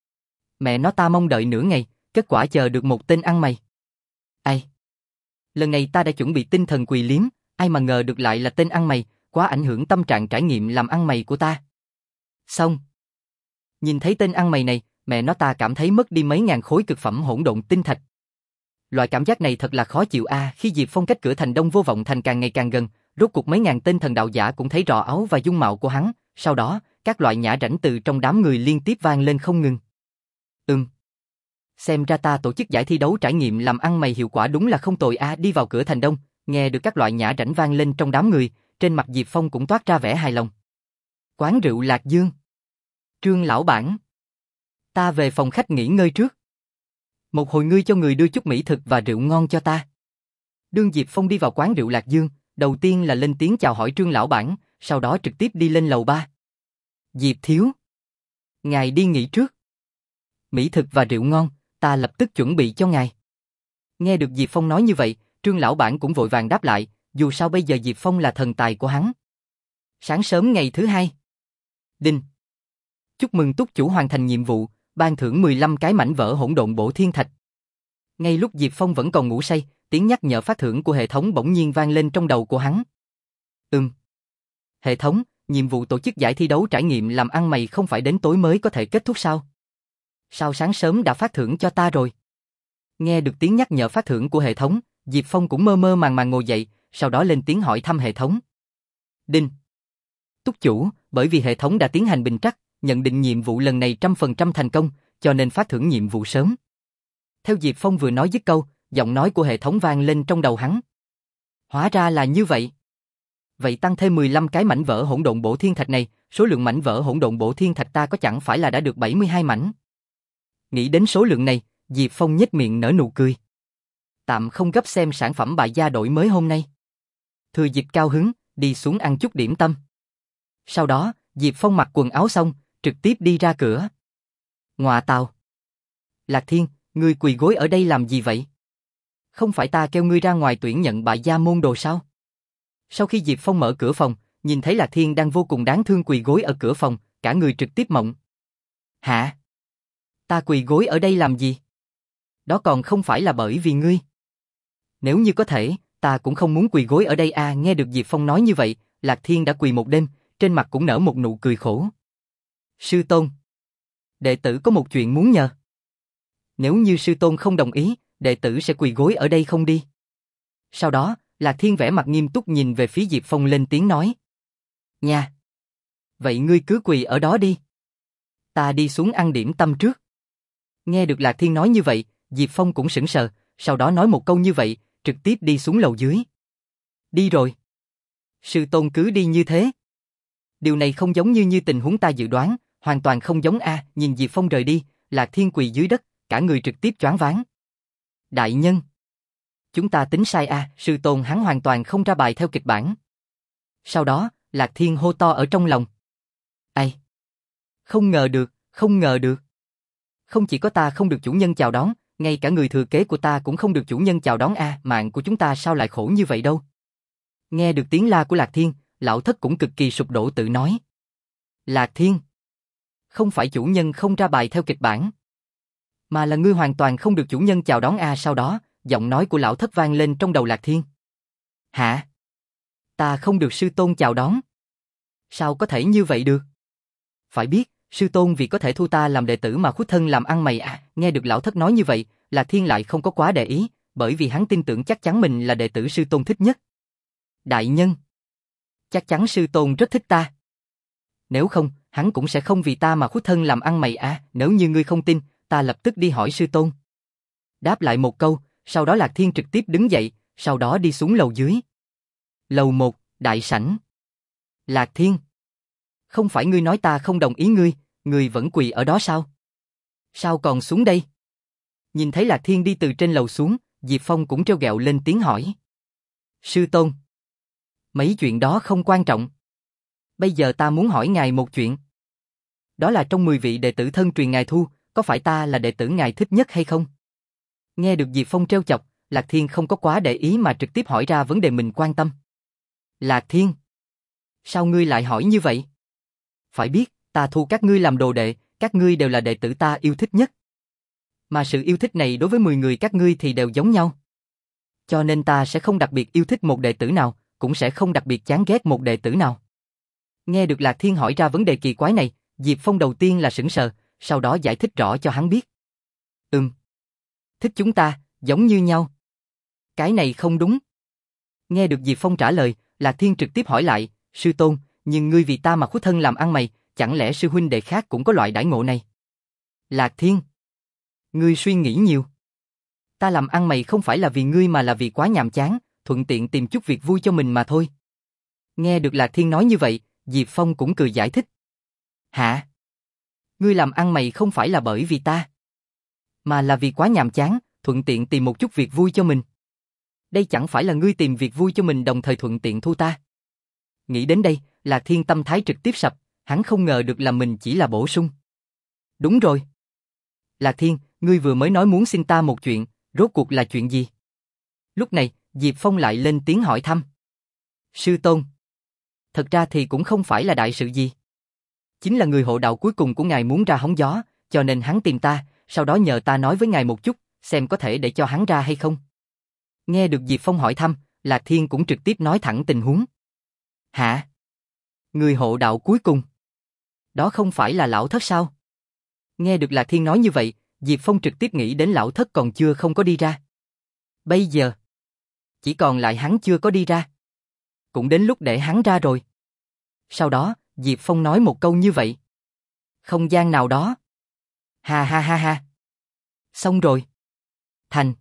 mẹ nó ta mong đợi nửa ngày, kết quả chờ được một tên ăn mày. Ai? Lần này ta đã chuẩn bị tinh thần quỳ liếm, ai mà ngờ được lại là tên ăn mày, quá ảnh hưởng tâm trạng trải nghiệm làm ăn mày của ta. Xong. Nhìn thấy tên ăn mày này, mẹ nó ta cảm thấy mất đi mấy ngàn khối cực phẩm hỗn độn tinh thạch. Loại cảm giác này thật là khó chịu a, à, khi Diệp Phong cách cửa thành đông Vô Vọng Thành càng ngày càng gần, rốt cuộc mấy ngàn tên thần đạo giả cũng thấy rõ áo và dung mạo của hắn, sau đó, các loại nhã rảnh từ trong đám người liên tiếp vang lên không ngừng. Ừm. Xem ra ta tổ chức giải thi đấu trải nghiệm làm ăn mày hiệu quả đúng là không tồi a, à, đi vào cửa thành đông, nghe được các loại nhã rảnh vang lên trong đám người, trên mặt Diệp Phong cũng toát ra vẻ hài lòng. Quán rượu Lạc Dương. Trương lão bản. Ta về phòng khách nghỉ ngơi trước. Một hồi ngươi cho người đưa chút mỹ thực và rượu ngon cho ta. Đương Diệp Phong đi vào quán rượu Lạc Dương, đầu tiên là lên tiếng chào hỏi Trương lão bản, sau đó trực tiếp đi lên lầu ba. Diệp thiếu. Ngài đi nghỉ trước. Mỹ thực và rượu ngon, ta lập tức chuẩn bị cho ngài. Nghe được Diệp Phong nói như vậy, Trương lão bản cũng vội vàng đáp lại, dù sao bây giờ Diệp Phong là thần tài của hắn. Sáng sớm ngày thứ hai. Đinh. Chúc mừng túc chủ hoàn thành nhiệm vụ, ban thưởng mười lăm cái mảnh vỡ hỗn độn bổ thiên thạch. Ngay lúc Diệp Phong vẫn còn ngủ say, tiếng nhắc nhở phát thưởng của hệ thống bỗng nhiên vang lên trong đầu của hắn. Ừm. Hệ thống, nhiệm vụ tổ chức giải thi đấu trải nghiệm làm ăn mày không phải đến tối mới có thể kết thúc sao? Sao sáng sớm đã phát thưởng cho ta rồi? Nghe được tiếng nhắc nhở phát thưởng của hệ thống, Diệp Phong cũng mơ mơ màng màng ngồi dậy, sau đó lên tiếng hỏi thăm hệ thống. Đinh. Túc chủ, bởi vì hệ thống đã tiến hành bình trắc, nhận định nhiệm vụ lần này trăm phần trăm thành công, cho nên phát thưởng nhiệm vụ sớm. Theo Diệp Phong vừa nói dứt câu, giọng nói của hệ thống vang lên trong đầu hắn. Hóa ra là như vậy. Vậy tăng thêm mười lăm cái mảnh vỡ hỗn độn bổ thiên thạch này, số lượng mảnh vỡ hỗn độn bổ thiên thạch ta có chẳng phải là đã được bảy mươi hai mảnh. Nghĩ đến số lượng này, Diệp Phong nhếch miệng nở nụ cười. Tạm không gấp xem sản phẩm bại gia đổi mới hôm nay. Thừa dịp cao hứng, đi xuống ăn chút điểm tâm. Sau đó, Diệp Phong mặc quần áo xong, trực tiếp đi ra cửa. Ngọa tào. Lạc Thiên, ngươi quỳ gối ở đây làm gì vậy? Không phải ta kêu ngươi ra ngoài tuyển nhận bại gia môn đồ sao? Sau khi Diệp Phong mở cửa phòng, nhìn thấy Lạc Thiên đang vô cùng đáng thương quỳ gối ở cửa phòng, cả người trực tiếp mộng. Hả? Ta quỳ gối ở đây làm gì? Đó còn không phải là bởi vì ngươi. Nếu như có thể, ta cũng không muốn quỳ gối ở đây à. Nghe được Diệp Phong nói như vậy, Lạc Thiên đã quỳ một đêm, trên mặt cũng nở một nụ cười khổ. Sư tôn. Đệ tử có một chuyện muốn nhờ. Nếu như sư tôn không đồng ý, đệ tử sẽ quỳ gối ở đây không đi. Sau đó, Lạc Thiên vẻ mặt nghiêm túc nhìn về phía Diệp Phong lên tiếng nói. Nha. Vậy ngươi cứ quỳ ở đó đi. Ta đi xuống ăn điểm tâm trước. Nghe được Lạc Thiên nói như vậy, Diệp Phong cũng sững sờ, sau đó nói một câu như vậy, trực tiếp đi xuống lầu dưới. Đi rồi. Sư tôn cứ đi như thế. Điều này không giống như như tình huống ta dự đoán, hoàn toàn không giống a. Nhìn Diệp Phong rời đi, Lạc Thiên quỳ dưới đất, cả người trực tiếp choáng váng. Đại nhân. Chúng ta tính sai a, sư tôn hắn hoàn toàn không ra bài theo kịch bản. Sau đó, Lạc Thiên hô to ở trong lòng. Ai? Không ngờ được, không ngờ được. Không chỉ có ta không được chủ nhân chào đón, ngay cả người thừa kế của ta cũng không được chủ nhân chào đón a, mạng của chúng ta sao lại khổ như vậy đâu. Nghe được tiếng la của Lạc Thiên, lão thất cũng cực kỳ sụp đổ tự nói. Lạc Thiên. Không phải chủ nhân không ra bài theo kịch bản, mà là ngươi hoàn toàn không được chủ nhân chào đón a. Sau đó, giọng nói của lão thất vang lên trong đầu Lạc Thiên. Hả? Ta không được sư tôn chào đón? Sao có thể như vậy được? Phải biết, sư tôn vì có thể thu ta làm đệ tử mà khuất thân làm ăn mày à. Nghe được lão thất nói như vậy, Lạc Thiên lại không có quá để ý, bởi vì hắn tin tưởng chắc chắn mình là đệ tử sư tôn thích nhất. Đại nhân, chắc chắn sư tôn rất thích ta. Nếu không, hắn cũng sẽ không vì ta mà khuất thân làm ăn mày à, nếu như ngươi không tin, ta lập tức đi hỏi sư tôn. Đáp lại một câu, sau đó Lạc Thiên trực tiếp đứng dậy, sau đó đi xuống lầu dưới. Lầu một, đại sảnh. Lạc Thiên, không phải ngươi nói ta không đồng ý ngươi, ngươi vẫn quỳ ở đó sao? Sao còn xuống đây? Nhìn thấy Lạc Thiên đi từ trên lầu xuống, Diệp Phong cũng trêu ghẹo lên tiếng hỏi. Sư tôn, mấy chuyện đó không quan trọng. Bây giờ ta muốn hỏi ngài một chuyện. Đó là trong mười vị đệ tử thân truyền ngài thu, có phải ta là đệ tử ngài thích nhất hay không? Nghe được Diệp Phong trêu chọc, Lạc Thiên không có quá để ý mà trực tiếp hỏi ra vấn đề mình quan tâm. Lạc Thiên, sao ngươi lại hỏi như vậy? Phải biết, ta thu các ngươi làm đồ đệ, các ngươi đều là đệ tử ta yêu thích nhất. Mà sự yêu thích này đối với mười người các ngươi thì đều giống nhau. Cho nên ta sẽ không đặc biệt yêu thích một đệ tử nào, cũng sẽ không đặc biệt chán ghét một đệ tử nào. Nghe được Lạc Thiên hỏi ra vấn đề kỳ quái này, Diệp Phong đầu tiên là sững sờ, sau đó giải thích rõ cho hắn biết. Ừm. Thích chúng ta, giống như nhau. Cái này không đúng. Nghe được Diệp Phong trả lời, Lạc Thiên trực tiếp hỏi lại, sư tôn, nhưng ngươi vì ta mà khuất thân làm ăn mày, chẳng lẽ sư huynh đệ khác cũng có loại đãi ngộ này? Lạc Thiên, ngươi suy nghĩ nhiều. Ta làm ăn mày không phải là vì ngươi mà là vì quá nhàm chán, thuận tiện tìm chút việc vui cho mình mà thôi. Nghe được Lạc Thiên nói như vậy, Diệp Phong cũng cười giải thích. Hả? Ngươi làm ăn mày không phải là bởi vì ta, mà là vì quá nhàm chán, thuận tiện tìm một chút việc vui cho mình. Đây chẳng phải là ngươi tìm việc vui cho mình đồng thời thuận tiện thu ta. Nghĩ đến đây, Lạc Thiên tâm thái trực tiếp sập, hắn không ngờ được là mình chỉ là bổ sung. Đúng rồi. Lạc Thiên, ngươi vừa mới nói muốn xin ta một chuyện, rốt cuộc là chuyện gì? Lúc này, Diệp Phong lại lên tiếng hỏi thăm. Sư tôn, thật ra thì cũng không phải là đại sự gì. Chính là người hộ đạo cuối cùng của ngài muốn ra hóng gió, cho nên hắn tìm ta, sau đó nhờ ta nói với ngài một chút, xem có thể để cho hắn ra hay không. Nghe được Diệp Phong hỏi thăm, Lạc Thiên cũng trực tiếp nói thẳng tình huống. Hả? Người hộ đạo cuối cùng? Đó không phải là lão thất sao? Nghe được Lạc Thiên nói như vậy, Diệp Phong trực tiếp nghĩ đến lão thất còn chưa không có đi ra. Bây giờ, chỉ còn lại hắn chưa có đi ra. Cũng đến lúc để hắn ra rồi. Sau đó, Diệp Phong nói một câu như vậy. Không gian nào đó. Ha ha ha ha. Xong rồi. Thành.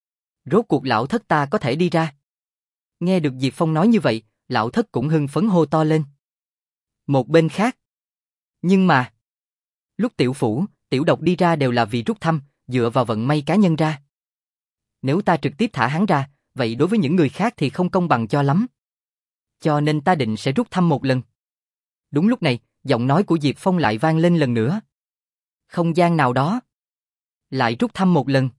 Rốt cuộc lão thất ta có thể đi ra. Nghe được Diệp Phong nói như vậy, lão thất cũng hưng phấn hô to lên. Một bên khác. Nhưng mà, lúc tiểu phủ, tiểu độc đi ra đều là vì rút thăm, dựa vào vận may cá nhân ra. Nếu ta trực tiếp thả hắn ra, vậy đối với những người khác thì không công bằng cho lắm. Cho nên ta định sẽ rút thăm một lần. Đúng lúc này, giọng nói của Diệp Phong lại vang lên lần nữa. Không gian nào đó. Lại rút thăm một lần.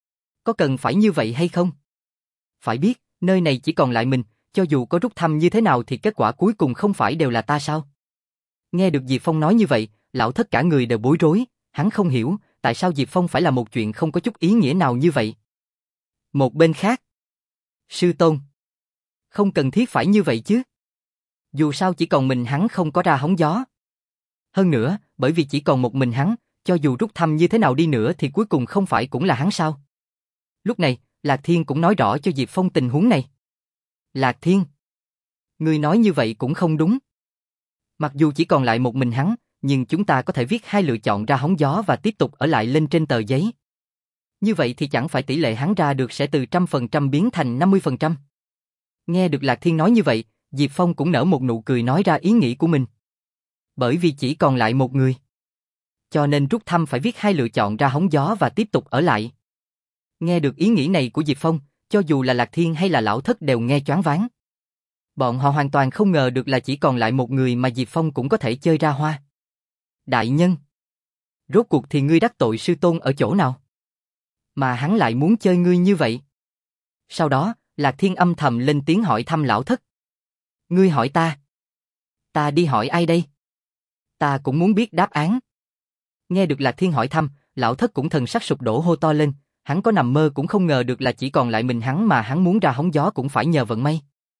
Có cần phải như vậy hay không? Phải biết, nơi này chỉ còn lại mình, cho dù có rút thăm như thế nào thì kết quả cuối cùng không phải đều là ta sao? Nghe được Diệp Phong nói như vậy, lão thất cả người đều bối rối, hắn không hiểu, tại sao Diệp Phong phải là một chuyện không có chút ý nghĩa nào như vậy. Một bên khác. Sư tôn. Không cần thiết phải như vậy chứ. Dù sao chỉ còn mình hắn không có ra hóng gió. Hơn nữa, bởi vì chỉ còn một mình hắn, cho dù rút thăm như thế nào đi nữa thì cuối cùng không phải cũng là hắn sao? Lúc này, Lạc Thiên cũng nói rõ cho Diệp Phong tình huống này. Lạc Thiên, ngươi nói như vậy cũng không đúng. Mặc dù chỉ còn lại một mình hắn, nhưng chúng ta có thể viết hai lựa chọn ra hóng gió và tiếp tục ở lại lên trên tờ giấy. Như vậy thì chẳng phải tỷ lệ hắn ra được sẽ từ trăm phần trăm biến thành năm mươi phần trăm. Nghe được Lạc Thiên nói như vậy, Diệp Phong cũng nở một nụ cười nói ra ý nghĩ của mình. Bởi vì chỉ còn lại một người, cho nên rút thăm phải viết hai lựa chọn ra hóng gió và tiếp tục ở lại. Nghe được ý nghĩ này của Diệp Phong, cho dù là Lạc Thiên hay là lão thất đều nghe choáng váng. Bọn họ hoàn toàn không ngờ được là chỉ còn lại một người mà Diệp Phong cũng có thể chơi ra hoa. Đại nhân, rốt cuộc thì ngươi đắc tội sư tôn ở chỗ nào? Mà hắn lại muốn chơi ngươi như vậy. Sau đó, Lạc Thiên âm thầm lên tiếng hỏi thăm lão thất. Ngươi hỏi ta? Ta đi hỏi ai đây? Ta cũng muốn biết đáp án. Nghe được Lạc Thiên hỏi thăm, lão thất cũng thần sắc sụp đổ hô to lên, hắn có nằm mơ cũng không ngờ được là chỉ còn lại mình hắn mà hắn muốn ra hóng gió cũng phải nhờ vận may.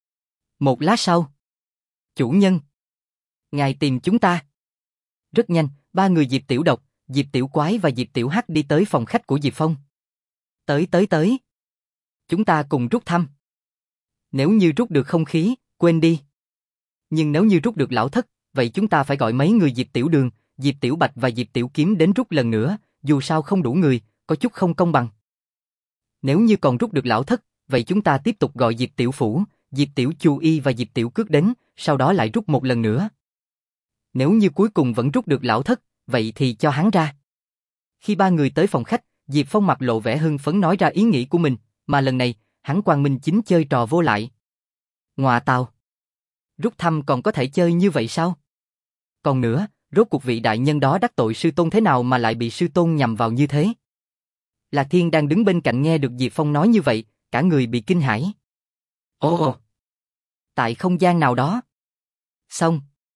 Một lát sau. Chủ nhân. Ngài tìm chúng ta. Rất nhanh, ba người Diệp Tiểu Độc, Diệp Tiểu Quái và Diệp Tiểu Hắc đi tới phòng khách của Diệp Phong. Tới tới tới. Chúng ta cùng rút thăm. Nếu như rút được không khí, quên đi. Nhưng nếu như rút được lão thất, vậy chúng ta phải gọi mấy người Diệp Tiểu Đường, Diệp Tiểu Bạch và Diệp Tiểu Kiếm đến rút lần nữa, dù sao không đủ người, có chút không công bằng. Nếu như còn rút được lão thất, vậy chúng ta tiếp tục gọi Diệp Tiểu Phủ, Diệp Tiểu Chu Y và Diệp Tiểu Cước đến, sau đó lại rút một lần nữa. Nếu như cuối cùng vẫn rút được lão thất, vậy thì cho hắn ra. Khi ba người tới phòng khách, Diệp Phong mặt lộ vẻ hưng phấn nói ra ý nghĩ của mình, mà lần này, hắn quang minh chính chơi trò vô lại. Ngọa tào! Rút thăm còn có thể chơi như vậy sao? Còn nữa, rốt cuộc vị đại nhân đó đắc tội sư tôn thế nào mà lại bị sư tôn nhằm vào như thế? Lạc Thiên đang đứng bên cạnh nghe được Diệp Phong nói như vậy, cả người bị kinh hãi. Ồ! Tại không gian nào đó? Xong!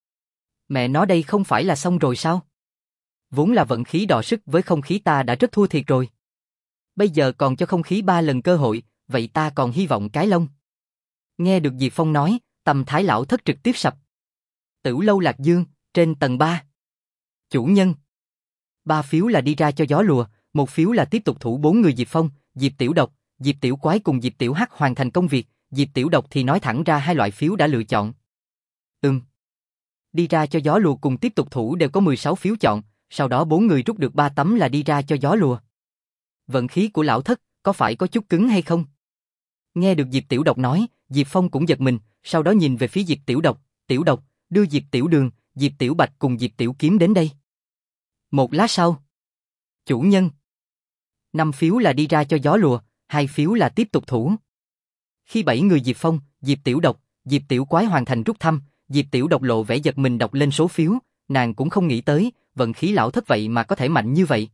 Mẹ nó đây không phải là xong rồi sao? Vốn là vận khí đọ sức với không khí ta đã rất thua thiệt rồi. Bây giờ còn cho không khí ba lần cơ hội, vậy ta còn hy vọng cái lông. Nghe được Diệp Phong nói, Tâm Thái lão thất trực tiếp sập. Tửu lâu Lạc Dương, trên tầng ba. Chủ nhân. Ba phiếu là đi ra cho gió lùa, một phiếu là tiếp tục thủ bốn người Diệp Phong, Diệp Tiểu Độc, Diệp Tiểu Quái cùng Diệp Tiểu Hắc hoàn thành công việc, Diệp Tiểu Độc thì nói thẳng ra hai loại phiếu đã lựa chọn. Ừm. Đi ra cho gió lùa cùng tiếp tục thủ đều có mười sáu phiếu chọn, sau đó bốn người rút được ba tấm là đi ra cho gió lùa. Vận khí của lão thất, có phải có chút cứng hay không? Nghe được Diệp Tiểu Độc nói, Diệp Phong cũng giật mình, sau đó nhìn về phía Diệp Tiểu Độc, Tiểu Độc, đưa Diệp Tiểu Đường, Diệp Tiểu Bạch cùng Diệp Tiểu Kiếm đến đây. Một lát sau. Chủ nhân. Năm phiếu là đi ra cho gió lùa, hai phiếu là tiếp tục thủ. Khi bảy người Diệp Phong, Diệp Tiểu Độc, Diệp Tiểu Quái hoàn thành rút thăm, Diệp Tiểu Độc lộ vẻ giật mình đọc lên số phiếu, nàng cũng không nghĩ tới, vận khí lão thất vậy mà có thể mạnh như vậy.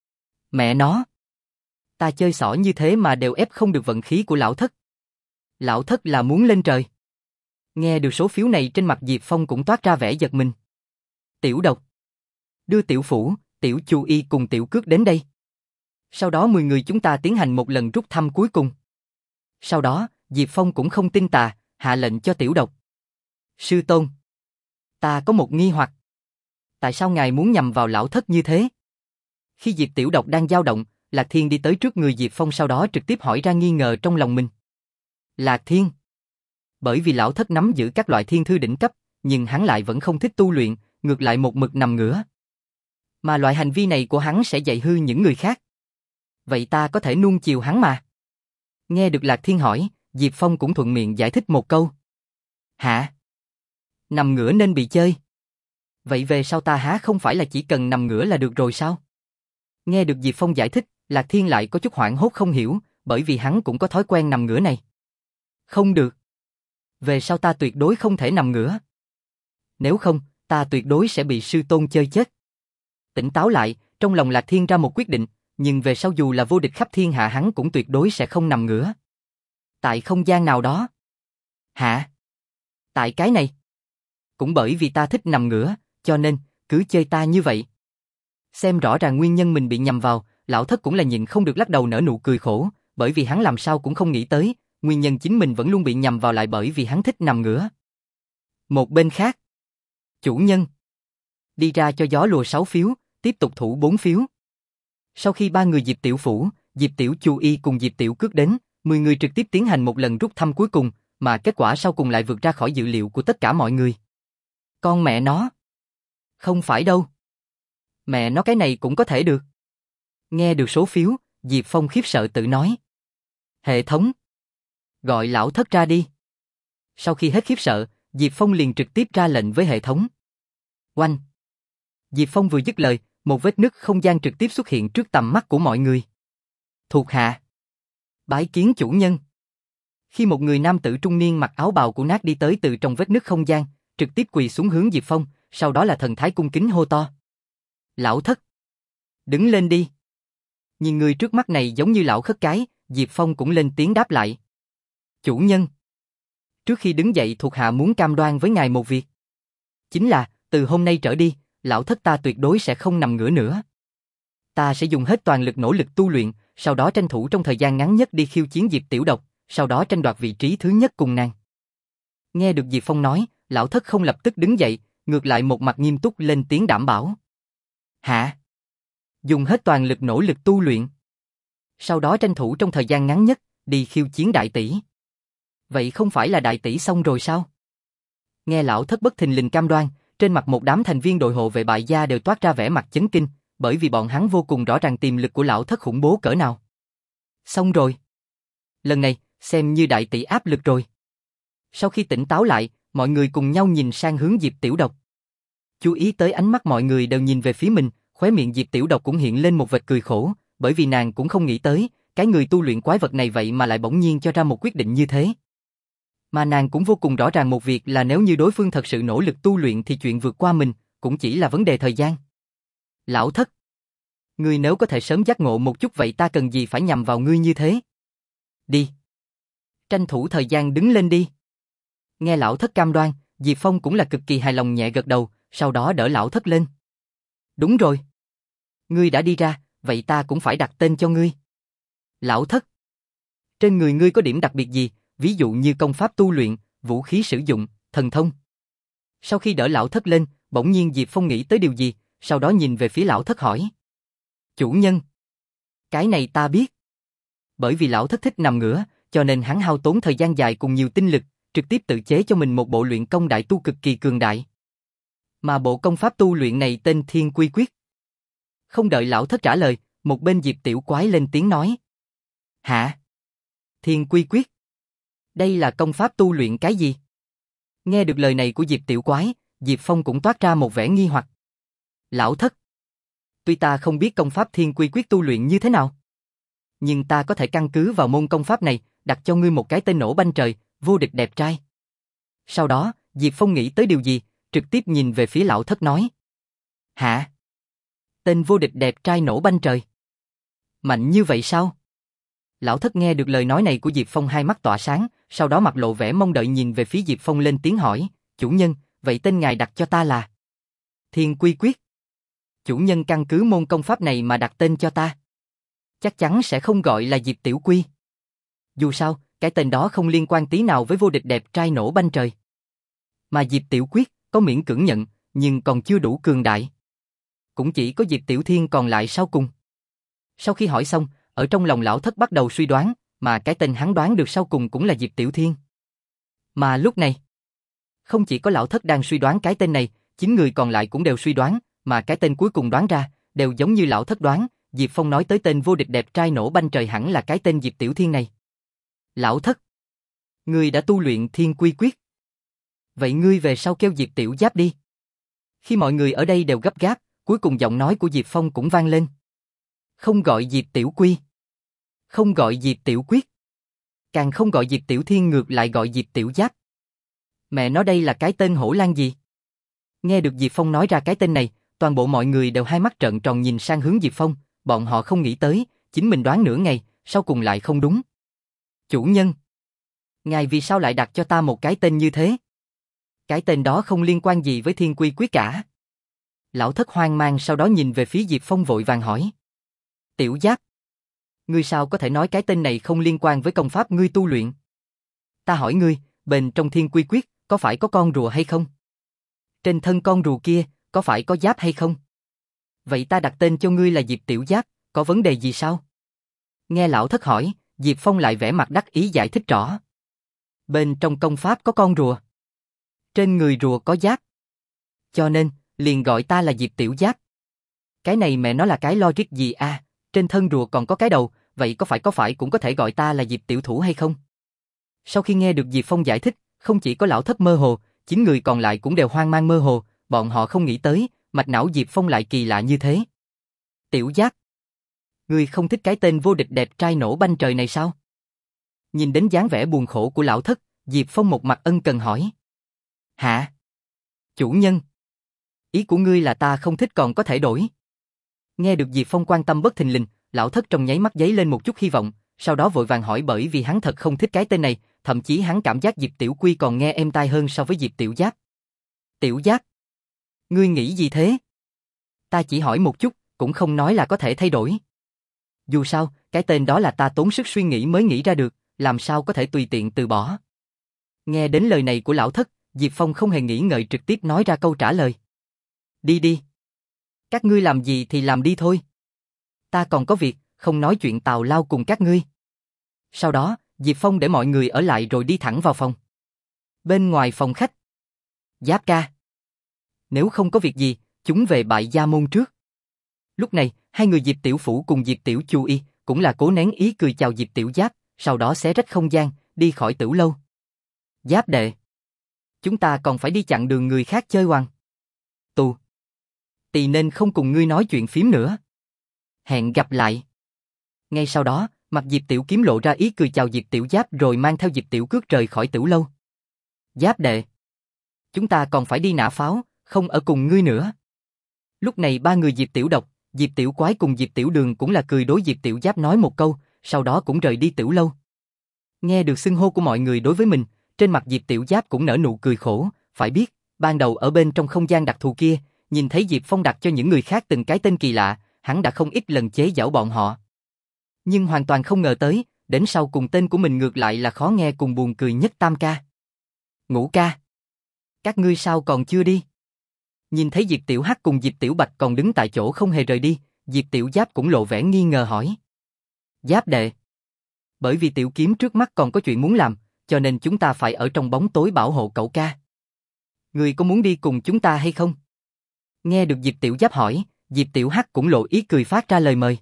Mẹ nó! Ta chơi xỏ như thế mà đều ép không được vận khí của lão thất. Lão thất là muốn lên trời. Nghe được số phiếu này trên mặt Diệp Phong cũng toát ra vẻ giật mình. Tiểu Độc. Đưa Tiểu Phủ, Tiểu Chu Y cùng Tiểu Cước đến đây. Sau đó mười người chúng ta tiến hành một lần rút thăm cuối cùng. Sau đó, Diệp Phong cũng không tin tà, hạ lệnh cho Tiểu Độc. Sư tôn. Ta có một nghi hoặc. Tại sao ngài muốn nhằm vào lão thất như thế? Khi Diệp Tiểu Độc đang dao động, Lạc Thiên đi tới trước người Diệp Phong sau đó trực tiếp hỏi ra nghi ngờ trong lòng mình. Lạc Thiên. Bởi vì lão thất nắm giữ các loại thiên thư đỉnh cấp, nhưng hắn lại vẫn không thích tu luyện, ngược lại một mực nằm ngửa. Mà loại hành vi này của hắn sẽ dạy hư những người khác. Vậy ta có thể nuông chiều hắn mà. Nghe được Lạc Thiên hỏi, Diệp Phong cũng thuận miệng giải thích một câu. Hả? Nằm ngửa nên bị chơi. Vậy về sau ta há không phải là chỉ cần nằm ngửa là được rồi sao? Nghe được Diệp Phong giải thích, Lạc Thiên lại có chút hoảng hốt không hiểu, bởi vì hắn cũng có thói quen nằm ngửa này. Không được. Về sau ta tuyệt đối không thể nằm ngửa. Nếu không, ta tuyệt đối sẽ bị sư tôn chơi chết. Tỉnh táo lại, trong lòng Lạc Thiên ra một quyết định, nhưng về sau dù là vô địch khắp thiên hạ hắn cũng tuyệt đối sẽ không nằm ngửa. Tại không gian nào đó. Hả? Tại cái này. Cũng bởi vì ta thích nằm ngửa, cho nên, cứ chơi ta như vậy. Xem rõ ràng nguyên nhân mình bị nhầm vào, lão thất cũng là nhịn không được lắc đầu nở nụ cười khổ, bởi vì hắn làm sao cũng không nghĩ tới, nguyên nhân chính mình vẫn luôn bị nhầm vào lại bởi vì hắn thích nằm ngửa. Một bên khác. Chủ nhân. Đi ra cho gió lùa sáu phiếu, tiếp tục thủ bốn phiếu. Sau khi ba người Diệp Tiểu Phủ, Diệp Tiểu Chu Y cùng Diệp Tiểu Cước đến, mười người trực tiếp tiến hành một lần rút thăm cuối cùng, mà kết quả sau cùng lại vượt ra khỏi dự liệu của tất cả mọi người. Con mẹ nó. Không phải đâu. Mẹ nó cái này cũng có thể được. Nghe được số phiếu, Diệp Phong khiếp sợ tự nói. Hệ thống. Gọi lão thất ra đi. Sau khi hết khiếp sợ, Diệp Phong liền trực tiếp ra lệnh với hệ thống. Oanh. Diệp Phong vừa dứt lời, một vết nứt không gian trực tiếp xuất hiện trước tầm mắt của mọi người. Thuộc hạ. Bái kiến chủ nhân. Khi một người nam tử trung niên mặc áo bào cũ nát đi tới từ trong vết nứt không gian, trực tiếp quỳ xuống hướng Diệp Phong, sau đó là thần thái cung kính hô to. Lão thất. Đứng lên đi. Nhìn người trước mắt này giống như lão khất cái, Diệp Phong cũng lên tiếng đáp lại. Chủ nhân. Trước khi đứng dậy thuộc hạ muốn cam đoan với ngài một việc. Chính là, từ hôm nay trở đi, lão thất ta tuyệt đối sẽ không nằm ngửa nữa. Ta sẽ dùng hết toàn lực nỗ lực tu luyện, sau đó tranh thủ trong thời gian ngắn nhất đi khiêu chiến Diệp Tiểu Độc, sau đó tranh đoạt vị trí thứ nhất cùng nàng. Nghe được Diệp Phong nói, lão thất không lập tức đứng dậy, ngược lại một mặt nghiêm túc lên tiếng đảm bảo. Hả? Dùng hết toàn lực nỗ lực tu luyện. Sau đó tranh thủ trong thời gian ngắn nhất, đi khiêu chiến đại tỷ. Vậy không phải là đại tỷ xong rồi sao? Nghe lão thất bất thình lình cam đoan, trên mặt một đám thành viên đội hộ vệ bại gia đều toát ra vẻ mặt chấn kinh, bởi vì bọn hắn vô cùng rõ ràng tiềm lực của lão thất khủng bố cỡ nào. Xong rồi. Lần này, xem như đại tỷ áp lực rồi. Sau khi tỉnh táo lại, mọi người cùng nhau nhìn sang hướng Diệp Tiểu Độc. Chú ý tới ánh mắt mọi người đều nhìn về phía mình, khóe miệng Diệp Tiểu Độc cũng hiện lên một vệt cười khổ, bởi vì nàng cũng không nghĩ tới, cái người tu luyện quái vật này vậy mà lại bỗng nhiên cho ra một quyết định như thế. Mà nàng cũng vô cùng rõ ràng một việc là nếu như đối phương thật sự nỗ lực tu luyện thì chuyện vượt qua mình, cũng chỉ là vấn đề thời gian. Lão thất, ngươi nếu có thể sớm giác ngộ một chút vậy ta cần gì phải nhằm vào ngươi như thế? Đi. Tranh thủ thời gian đứng lên đi. Nghe lão thất cam đoan, Diệp Phong cũng là cực kỳ hài lòng nhẹ gật đầu, sau đó đỡ lão thất lên. Đúng rồi. Ngươi đã đi ra, vậy ta cũng phải đặt tên cho ngươi. Lão thất. Trên người ngươi có điểm đặc biệt gì, ví dụ như công pháp tu luyện, vũ khí sử dụng, thần thông? Sau khi đỡ lão thất lên, bỗng nhiên Diệp Phong nghĩ tới điều gì, sau đó nhìn về phía lão thất hỏi. Chủ nhân. Cái này ta biết. Bởi vì lão thất thích nằm ngửa, cho nên hắn hao tốn thời gian dài cùng nhiều tinh lực, trực tiếp tự chế cho mình một bộ luyện công đại tu cực kỳ cường đại. Mà bộ công pháp tu luyện này tên Thiên Quy Quyết. Không đợi lão thất trả lời, một bên Diệp Tiểu Quái lên tiếng nói. Hả? Thiên Quy Quyết? Đây là công pháp tu luyện cái gì? Nghe được lời này của Diệp Tiểu Quái, Diệp Phong cũng toát ra một vẻ nghi hoặc. Lão thất. Tuy ta không biết công pháp Thiên Quy Quyết tu luyện như thế nào, nhưng ta có thể căn cứ vào môn công pháp này, đặt cho ngươi một cái tên nổ banh trời, vô địch đẹp trai. Sau đó, Diệp Phong nghĩ tới điều gì, trực tiếp nhìn về phía lão thất nói. Hả? Tên vô địch đẹp trai nổ banh trời? Mạnh như vậy sao? Lão thất nghe được lời nói này của Diệp Phong hai mắt tỏa sáng, sau đó mặt lộ vẻ mong đợi nhìn về phía Diệp Phong lên tiếng hỏi, chủ nhân, vậy tên ngài đặt cho ta là? Thiên Quy Quyết. Chủ nhân căn cứ môn công pháp này mà đặt tên cho ta. Chắc chắn sẽ không gọi là Diệp Tiểu Quy. Dù sao, cái tên đó không liên quan tí nào với vô địch đẹp trai nổ banh trời. Mà Diệp Tiểu Quyết, có miễn cưỡng nhận, nhưng còn chưa đủ cường đại. Cũng chỉ có Diệp Tiểu Thiên còn lại sau cùng. Sau khi hỏi xong, ở trong lòng lão thất bắt đầu suy đoán, mà cái tên hắn đoán được sau cùng cũng là Diệp Tiểu Thiên. Mà lúc này, không chỉ có lão thất đang suy đoán cái tên này, chín người còn lại cũng đều suy đoán, mà cái tên cuối cùng đoán ra, đều giống như lão thất đoán, Diệp Phong nói tới tên vô địch đẹp trai nổ banh trời hẳn là cái tên Diệp Tiểu Thiên này. Lão thất, ngươi đã tu luyện Thiên Quy Quyết. Vậy ngươi về sau kêu Diệp Tiểu Giáp đi. Khi mọi người ở đây đều gấp gáp, cuối cùng giọng nói của Diệp Phong cũng vang lên. Không gọi Diệp Tiểu Quy. Không gọi Diệp Tiểu Quyết. Càng không gọi Diệp Tiểu Thiên, ngược lại gọi Diệp Tiểu Giáp. Mẹ nói đây là cái tên hổ lang gì? Nghe được Diệp Phong nói ra cái tên này, toàn bộ mọi người đều hai mắt trợn tròn nhìn sang hướng Diệp Phong, bọn họ không nghĩ tới, chính mình đoán nửa ngày, sau cùng lại không đúng. Chủ nhân, ngài vì sao lại đặt cho ta một cái tên như thế? Cái tên đó không liên quan gì với Thiên Quy Quyết cả. Lão thất hoang mang sau đó nhìn về phía Diệp Phong vội vàng hỏi. Tiểu Giáp, ngươi sao có thể nói cái tên này không liên quan với công pháp ngươi tu luyện? Ta hỏi ngươi, bên trong Thiên Quy Quyết, có phải có con rùa hay không? Trên thân con rùa kia, có phải có giáp hay không? Vậy ta đặt tên cho ngươi là Diệp Tiểu Giáp, có vấn đề gì sao? Nghe lão thất hỏi, Diệp Phong lại vẻ mặt đắc ý giải thích rõ. Bên trong công pháp có con rùa. Trên người rùa có giáp. Cho nên, liền gọi ta là Diệp Tiểu Giáp. Cái này mẹ nó là cái logic gì à, trên thân rùa còn có cái đầu, vậy có phải có phải cũng có thể gọi ta là Diệp Tiểu Thủ hay không? Sau khi nghe được Diệp Phong giải thích, không chỉ có lão thất mơ hồ, chín người còn lại cũng đều hoang mang mơ hồ, bọn họ không nghĩ tới, mạch não Diệp Phong lại kỳ lạ như thế. Tiểu Giáp, ngươi không thích cái tên vô địch đẹp trai nổ banh trời này sao? Nhìn đến dáng vẻ buồn khổ của lão thất, Diệp Phong một mặt ân cần hỏi. Hả? Chủ nhân, ý của ngươi là ta không thích còn có thể đổi. Nghe được Diệp Phong quan tâm bất thình lình, lão thất trong nháy mắt giấy lên một chút hy vọng, sau đó vội vàng hỏi bởi vì hắn thật không thích cái tên này, thậm chí hắn cảm giác Diệp Tiểu Quy còn nghe êm tai hơn so với Diệp Tiểu Giáp. Tiểu Giáp, ngươi nghĩ gì thế? Ta chỉ hỏi một chút, cũng không nói là có thể thay đổi. Dù sao, cái tên đó là ta tốn sức suy nghĩ mới nghĩ ra được, làm sao có thể tùy tiện từ bỏ. Nghe đến lời này của lão thất, Diệp Phong không hề nghĩ ngợi trực tiếp nói ra câu trả lời. Đi đi. Các ngươi làm gì thì làm đi thôi. Ta còn có việc, không nói chuyện tào lao cùng các ngươi. Sau đó, Diệp Phong để mọi người ở lại rồi đi thẳng vào phòng. Bên ngoài phòng khách. Giáp ca. Nếu không có việc gì, chúng về Bại Gia Môn trước. Lúc này, hai người Diệp Tiểu Phủ cùng Diệp Tiểu Chu Y cũng là cố nén ý cười chào Diệp Tiểu Giáp, sau đó xé rách không gian, đi khỏi Tiểu lâu. Giáp đệ. Chúng ta còn phải đi chặn đường người khác chơi hoằng. Tù. Tì nên không cùng ngươi nói chuyện phím nữa. Hẹn gặp lại. Ngay sau đó, mặt Diệp Tiểu Kiếm lộ ra ý cười chào Diệp Tiểu Giáp rồi mang theo Diệp Tiểu Cước rời khỏi Tiểu lâu. Giáp đệ. Chúng ta còn phải đi nã pháo, không ở cùng ngươi nữa. Lúc này ba người Diệp Tiểu Độc, Diệp Tiểu Quái cùng Diệp Tiểu Đường cũng là cười đối Diệp Tiểu Giáp nói một câu, sau đó cũng rời đi Tiểu lâu. Nghe được xưng hô của mọi người đối với mình, trên mặt Diệp Tiểu Giáp cũng nở nụ cười khổ, phải biết, ban đầu ở bên trong không gian đặc thù kia, nhìn thấy Diệp Phong đặt cho những người khác từng cái tên kỳ lạ, hắn đã không ít lần chế giễu bọn họ. Nhưng hoàn toàn không ngờ tới, đến sau cùng tên của mình ngược lại là khó nghe cùng buồn cười nhất Tam ca. Ngũ ca. Các ngươi sao còn chưa đi? Nhìn thấy Diệp Tiểu Hắc cùng Diệp Tiểu Bạch còn đứng tại chỗ không hề rời đi, Diệp Tiểu Giáp cũng lộ vẻ nghi ngờ hỏi. Giáp đệ. Bởi vì Tiểu Kiếm trước mắt còn có chuyện muốn làm, cho nên chúng ta phải ở trong bóng tối bảo hộ cậu ca. Ngươi có muốn đi cùng chúng ta hay không? Nghe được Diệp Tiểu Giáp hỏi, Diệp Tiểu Hắc cũng lộ ý cười phát ra lời mời.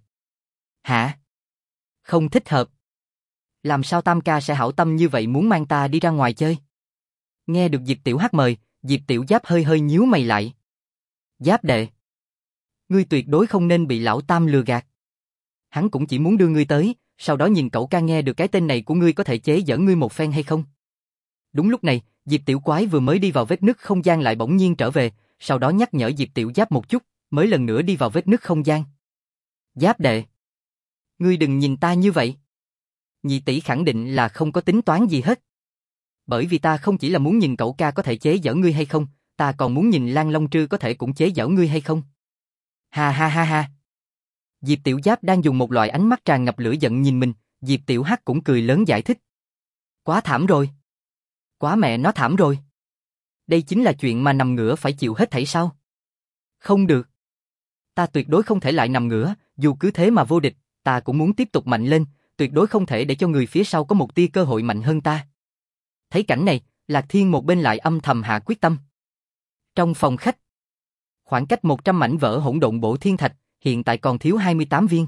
Hả? Không thích hợp. Làm sao Tam ca sẽ hảo tâm như vậy muốn mang ta đi ra ngoài chơi? Nghe được Diệp Tiểu Hắc mời, Diệp Tiểu Giáp hơi hơi nhíu mày lại. Giáp đệ. Ngươi tuyệt đối không nên bị lão Tam lừa gạt. Hắn cũng chỉ muốn đưa ngươi tới, sau đó nhìn cậu ca nghe được cái tên này của ngươi có thể chế giỡn ngươi một phen hay không? Đúng lúc này, Diệp Tiểu Quái vừa mới đi vào vết nứt không gian lại bỗng nhiên trở về, sau đó nhắc nhở Diệp Tiểu Giáp một chút, mới lần nữa đi vào vết nứt không gian. Giáp đệ. Ngươi đừng nhìn ta như vậy. Nhị tỷ khẳng định là không có tính toán gì hết. Bởi vì ta không chỉ là muốn nhìn cậu ca có thể chế giỡn ngươi hay không, ta còn muốn nhìn Lan Long Trư có thể cũng chế giỡn ngươi hay không. Ha ha ha ha. Diệp Tiểu Giáp đang dùng một loại ánh mắt tràn ngập lửa giận nhìn mình, Diệp Tiểu Hắc cũng cười lớn giải thích. Quá thảm rồi. Quá mẹ nó thảm rồi. Đây chính là chuyện mà nằm ngửa phải chịu hết thảy sao? Không được. Ta tuyệt đối không thể lại nằm ngửa, dù cứ thế mà vô địch, ta cũng muốn tiếp tục mạnh lên, tuyệt đối không thể để cho người phía sau có một tia cơ hội mạnh hơn ta. Thấy cảnh này, Lạc Thiên một bên lại âm thầm hạ quyết tâm. Trong phòng khách, khoảng cách một trăm mảnh vỡ hỗn độn bổ thiên thạch, hiện tại còn thiếu hai mươi tám viên.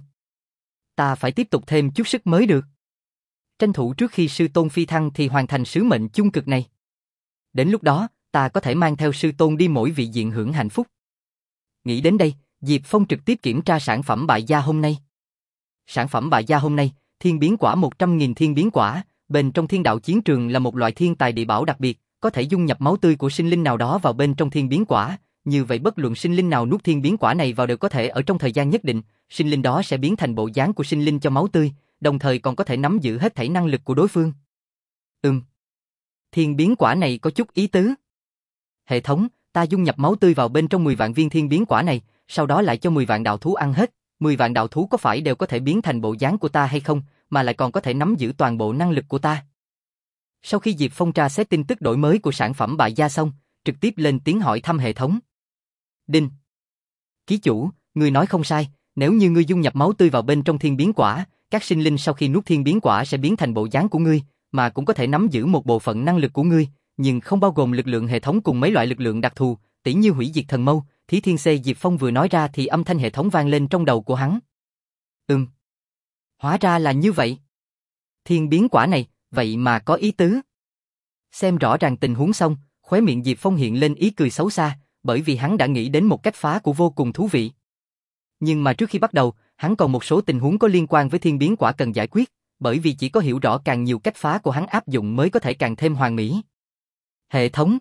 Ta phải tiếp tục thêm chút sức mới được. Tranh thủ trước khi sư tôn phi thăng thì hoàn thành sứ mệnh chung cực này. Đến lúc đó, ta có thể mang theo sư tôn đi mỗi vị diện hưởng hạnh phúc. Nghĩ đến đây, Diệp Phong trực tiếp kiểm tra sản phẩm bại gia hôm nay. Sản phẩm bại gia hôm nay, thiên biến quả một trăm nghìn thiên biến quả, bên trong thiên đạo chiến trường là một loại thiên tài địa bảo đặc biệt, có thể dung nhập máu tươi của sinh linh nào đó vào bên trong thiên biến quả. Như vậy bất luận sinh linh nào nuốt thiên biến quả này vào đều có thể ở trong thời gian nhất định, sinh linh đó sẽ biến thành bộ dáng của sinh linh cho máu tươi, đồng thời còn có thể nắm giữ hết thảy năng lực của đối phương. Ừm. Thiên biến quả này có chút ý tứ. Hệ thống, ta dung nhập máu tươi vào bên trong mười vạn viên thiên biến quả này, sau đó lại cho mười vạn đạo thú ăn hết, mười vạn đạo thú có phải đều có thể biến thành bộ dáng của ta hay không, mà lại còn có thể nắm giữ toàn bộ năng lực của ta. Sau khi Diệp Phong tra xét tin tức đổi mới của sản phẩm bại gia xong, trực tiếp lên tiếng hỏi thăm hệ thống. Đinh. Ký chủ, ngươi nói không sai, nếu như ngươi dung nhập máu tươi vào bên trong thiên biến quả, các sinh linh sau khi nuốt thiên biến quả sẽ biến thành bộ dáng của ngươi, mà cũng có thể nắm giữ một bộ phận năng lực của ngươi, nhưng không bao gồm lực lượng hệ thống cùng mấy loại lực lượng đặc thù, tỉ như hủy diệt thần mâu. Thí Thiên Xê Diệp Phong vừa nói ra thì âm thanh hệ thống vang lên trong đầu của hắn. Ừm. Hóa ra là như vậy. Thiên biến quả này, vậy mà có ý tứ. Xem rõ ràng tình huống xong, khóe miệng Diệp Phong hiện lên ý cười xấu xa, bởi vì hắn đã nghĩ đến một cách phá của vô cùng thú vị. Nhưng mà trước khi bắt đầu, hắn còn một số tình huống có liên quan với thiên biến quả cần giải quyết, bởi vì chỉ có hiểu rõ càng nhiều cách phá của hắn áp dụng mới có thể càng thêm hoàn mỹ. Hệ thống.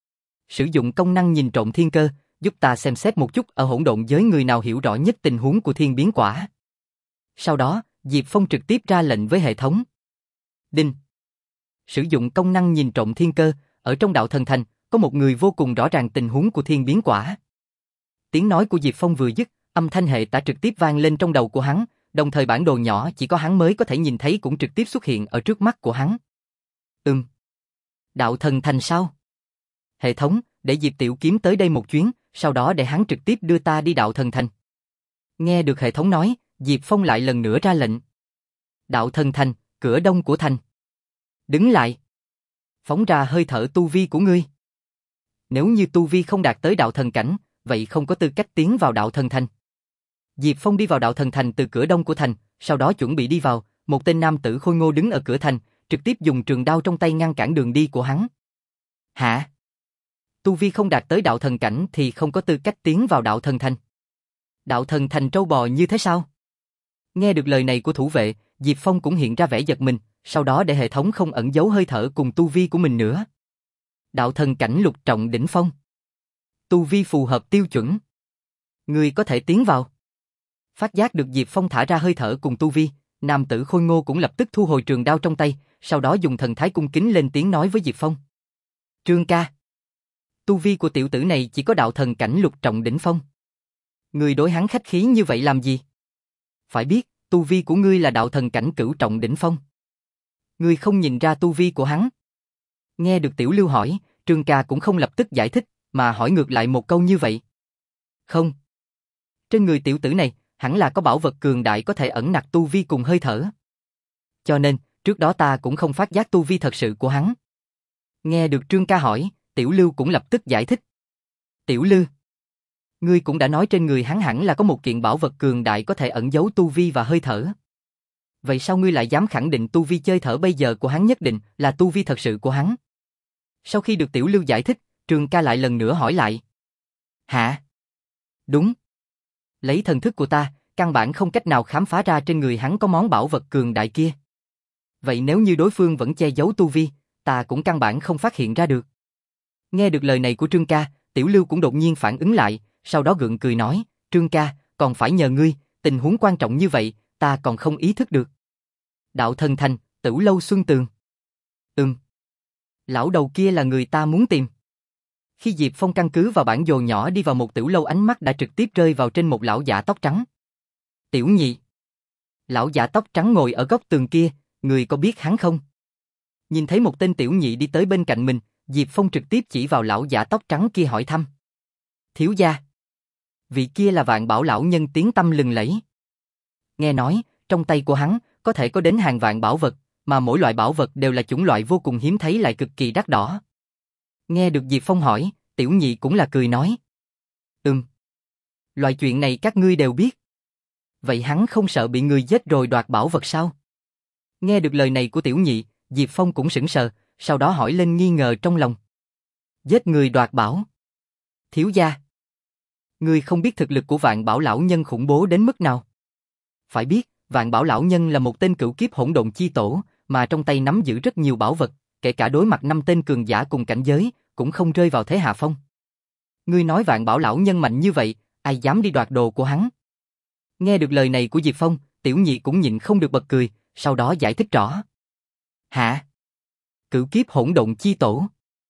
Sử dụng công năng nhìn trộm thiên cơ, giúp ta xem xét một chút ở hỗn độn giới người nào hiểu rõ nhất tình huống của thiên biến quả. Sau đó, Diệp Phong trực tiếp ra lệnh với hệ thống. Đinh. Sử dụng công năng nhìn trộm thiên cơ, ở trong đạo thần thành, có một người vô cùng rõ ràng tình huống của thiên biến quả. Tiếng nói của Diệp Phong vừa dứt, âm thanh hệ tả trực tiếp vang lên trong đầu của hắn, đồng thời bản đồ nhỏ chỉ có hắn mới có thể nhìn thấy cũng trực tiếp xuất hiện ở trước mắt của hắn. Ừm. Đạo thần thành sao? Hệ thống, để Diệp Tiểu Kiếm tới đây một chuyến, sau đó để hắn trực tiếp đưa ta đi đạo thần thành. Nghe được hệ thống nói, Diệp Phong lại lần nữa ra lệnh. Đạo thần thành, Cửa đông của thành. Đứng lại. Phóng ra hơi thở tu vi của ngươi. Nếu như tu vi không đạt tới đạo thần cảnh, vậy không có tư cách tiến vào đạo thần thành. Diệp Phong đi vào đạo thần thành từ cửa đông của thành, sau đó chuẩn bị đi vào, một tên nam tử khôi ngô đứng ở cửa thành, trực tiếp dùng trường đao trong tay ngăn cản đường đi của hắn. Hả? Tu vi không đạt tới đạo thần cảnh thì không có tư cách tiến vào đạo thần thành. Đạo thần thành trâu bò như thế sao? Nghe được lời này của thủ vệ, Diệp Phong cũng hiện ra vẻ giật mình, sau đó để hệ thống không ẩn giấu hơi thở cùng tu vi của mình nữa. Đạo thần cảnh lục trọng đỉnh phong. Tu vi phù hợp tiêu chuẩn. Ngươi có thể tiến vào. Phát giác được Diệp Phong thả ra hơi thở cùng tu vi, nam tử khôi ngô cũng lập tức thu hồi trường đao trong tay, sau đó dùng thần thái cung kính lên tiếng nói với Diệp Phong. Trương ca. Tu vi của tiểu tử này chỉ có đạo thần cảnh lục trọng đỉnh phong. Ngươi đối hắn khách khí như vậy làm gì? Phải biết, tu vi của ngươi là đạo thần cảnh cửu trọng đỉnh phong. Ngươi không nhìn ra tu vi của hắn. Nghe được Tiểu Lưu hỏi, Trương ca cũng không lập tức giải thích, mà hỏi ngược lại một câu như vậy. Không. Trên người tiểu tử này, hẳn là có bảo vật cường đại có thể ẩn nặc tu vi cùng hơi thở. Cho nên, trước đó ta cũng không phát giác tu vi thật sự của hắn. Nghe được Trương ca hỏi, Tiểu Lưu cũng lập tức giải thích. Tiểu Lưu, ngươi cũng đã nói trên người hắn hẳn là có một kiện bảo vật cường đại có thể ẩn giấu tu vi và hơi thở. Vậy sao ngươi lại dám khẳng định tu vi chơi thở bây giờ của hắn nhất định là tu vi thật sự của hắn? Sau khi được Tiểu Lưu giải thích, Trương ca lại lần nữa hỏi lại. Hả? Đúng. Lấy thần thức của ta, căn bản không cách nào khám phá ra trên người hắn có món bảo vật cường đại kia. Vậy nếu như đối phương vẫn che giấu tu vi, ta cũng căn bản không phát hiện ra được. Nghe được lời này của Trương ca, Tiểu Lưu cũng đột nhiên phản ứng lại, sau đó gượng cười nói, Trương ca, còn phải nhờ ngươi, tình huống quan trọng như vậy, ta còn không ý thức được. Đạo thần thành, Tử lâu Xuân Tường. Ừm. Lão đầu kia là người ta muốn tìm. Khi Diệp Phong căn cứ vào bản đồ nhỏ đi vào một tiểu lâu, ánh mắt đã trực tiếp rơi vào trên một lão giả tóc trắng. Tiểu nhị. Lão giả tóc trắng ngồi ở góc tường kia, người có biết hắn không? Nhìn thấy một tên tiểu nhị đi tới bên cạnh mình, Diệp Phong trực tiếp chỉ vào lão giả tóc trắng kia hỏi thăm. Thiếu gia. Vị kia là Vạn Bảo lão nhân tiếng tăm lừng lẫy. Nghe nói, trong tay của hắn có thể có đến hàng vạn bảo vật, mà mỗi loại bảo vật đều là chủng loại vô cùng hiếm thấy lại cực kỳ đắt đỏ. Nghe được Diệp Phong hỏi, tiểu nhị cũng là cười nói. Ừm. Loại chuyện này các ngươi đều biết. Vậy hắn không sợ bị người giết rồi đoạt bảo vật sao? Nghe được lời này của tiểu nhị, Diệp Phong cũng sững sờ, sau đó hỏi lên nghi ngờ trong lòng. Giết người đoạt bảo. Thiếu gia. Ngươi không biết thực lực của Vạn Bảo lão nhân khủng bố đến mức nào. Phải biết, Vạn Bảo lão nhân là một tên cửu kiếp hỗn độn chi tổ, mà trong tay nắm giữ rất nhiều bảo vật, kể cả đối mặt năm tên cường giả cùng cảnh giới, cũng không rơi vào thế hạ phong. Ngươi nói Vạn Bảo lão nhân mạnh như vậy, ai dám đi đoạt đồ của hắn? Nghe được lời này của Diệp Phong, tiểu nhị cũng nhịn không được bật cười, sau đó giải thích rõ. Hả? Cửu kiếp hỗn độn chi tổ.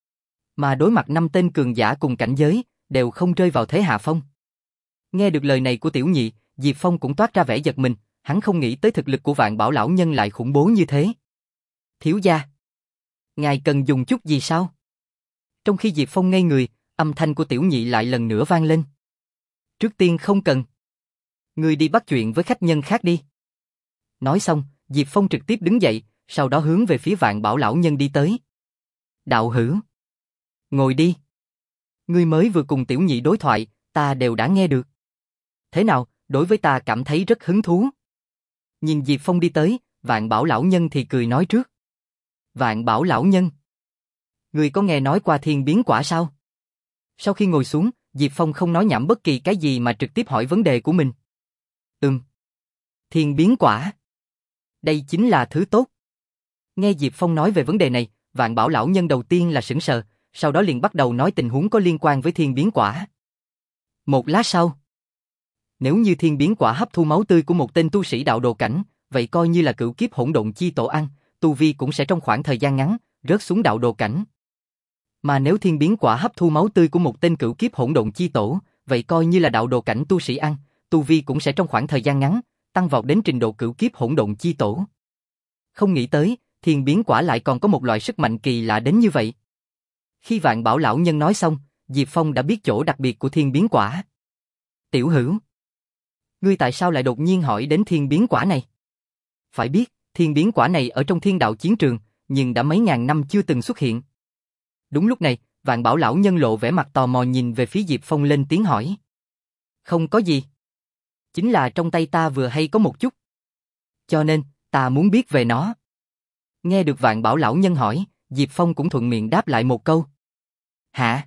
Mà đối mặt năm tên cường giả cùng cảnh giới, đều không rơi vào thế hạ phong. Nghe được lời này của tiểu nhị, Diệp Phong cũng toát ra vẻ giật mình, hắn không nghĩ tới thực lực của Vạn Bảo lão nhân lại khủng bố như thế. Thiếu gia, ngài cần dùng chút gì sao? Trong khi Diệp Phong ngây người, âm thanh của tiểu nhị lại lần nữa vang lên. Trước tiên không cần. Ngươi đi bắt chuyện với khách nhân khác đi. Nói xong, Diệp Phong trực tiếp đứng dậy, sau đó hướng về phía Vạn Bảo lão nhân đi tới. Đạo hữu, ngồi đi. Ngươi mới vừa cùng tiểu nhị đối thoại, ta đều đã nghe được. Thế nào, đối với ta cảm thấy rất hứng thú. Nhìn Diệp Phong đi tới, Vạn Bảo lão nhân thì cười nói trước. Vạn Bảo lão nhân, ngươi có nghe nói qua thiên biến quả sao? Sau khi ngồi xuống, Diệp Phong không nói nhảm bất kỳ cái gì mà trực tiếp hỏi vấn đề của mình. Ừm. Thiên biến quả. Đây chính là thứ tốt. Nghe Diệp Phong nói về vấn đề này, Vạn Bảo lão nhân đầu tiên là sững sờ, sau đó liền bắt đầu nói tình huống có liên quan với thiên biến quả. Một lát sau, nếu như thiên biến quả hấp thu máu tươi của một tên tu sĩ đạo đồ cảnh, vậy coi như là cửu kiếp hỗn độn chi tổ ăn, tu vi cũng sẽ trong khoảng thời gian ngắn rớt xuống đạo đồ cảnh. Mà nếu thiên biến quả hấp thu máu tươi của một tên cửu kiếp hỗn độn chi tổ, vậy coi như là đạo đồ cảnh tu sĩ ăn, tu vi cũng sẽ trong khoảng thời gian ngắn tăng vọt đến trình độ cửu kiếp hỗn độn chi tổ. Không nghĩ tới, thiên biến quả lại còn có một loại sức mạnh kỳ lạ đến như vậy. Khi Vạn Bảo lão nhân nói xong, Diệp Phong đã biết chỗ đặc biệt của thiên biến quả. Tiểu hữu, ngươi tại sao lại đột nhiên hỏi đến thiên biến quả này? Phải biết, thiên biến quả này ở trong thiên đạo chiến trường, nhưng đã mấy ngàn năm chưa từng xuất hiện. Đúng lúc này, Vạn Bảo lão nhân lộ vẻ mặt tò mò nhìn về phía Diệp Phong lên tiếng hỏi. Không có gì. Chính là trong tay ta vừa hay có một chút. Cho nên, ta muốn biết về nó. Nghe được Vạn Bảo lão nhân hỏi, Diệp Phong cũng thuận miệng đáp lại một câu. Hả?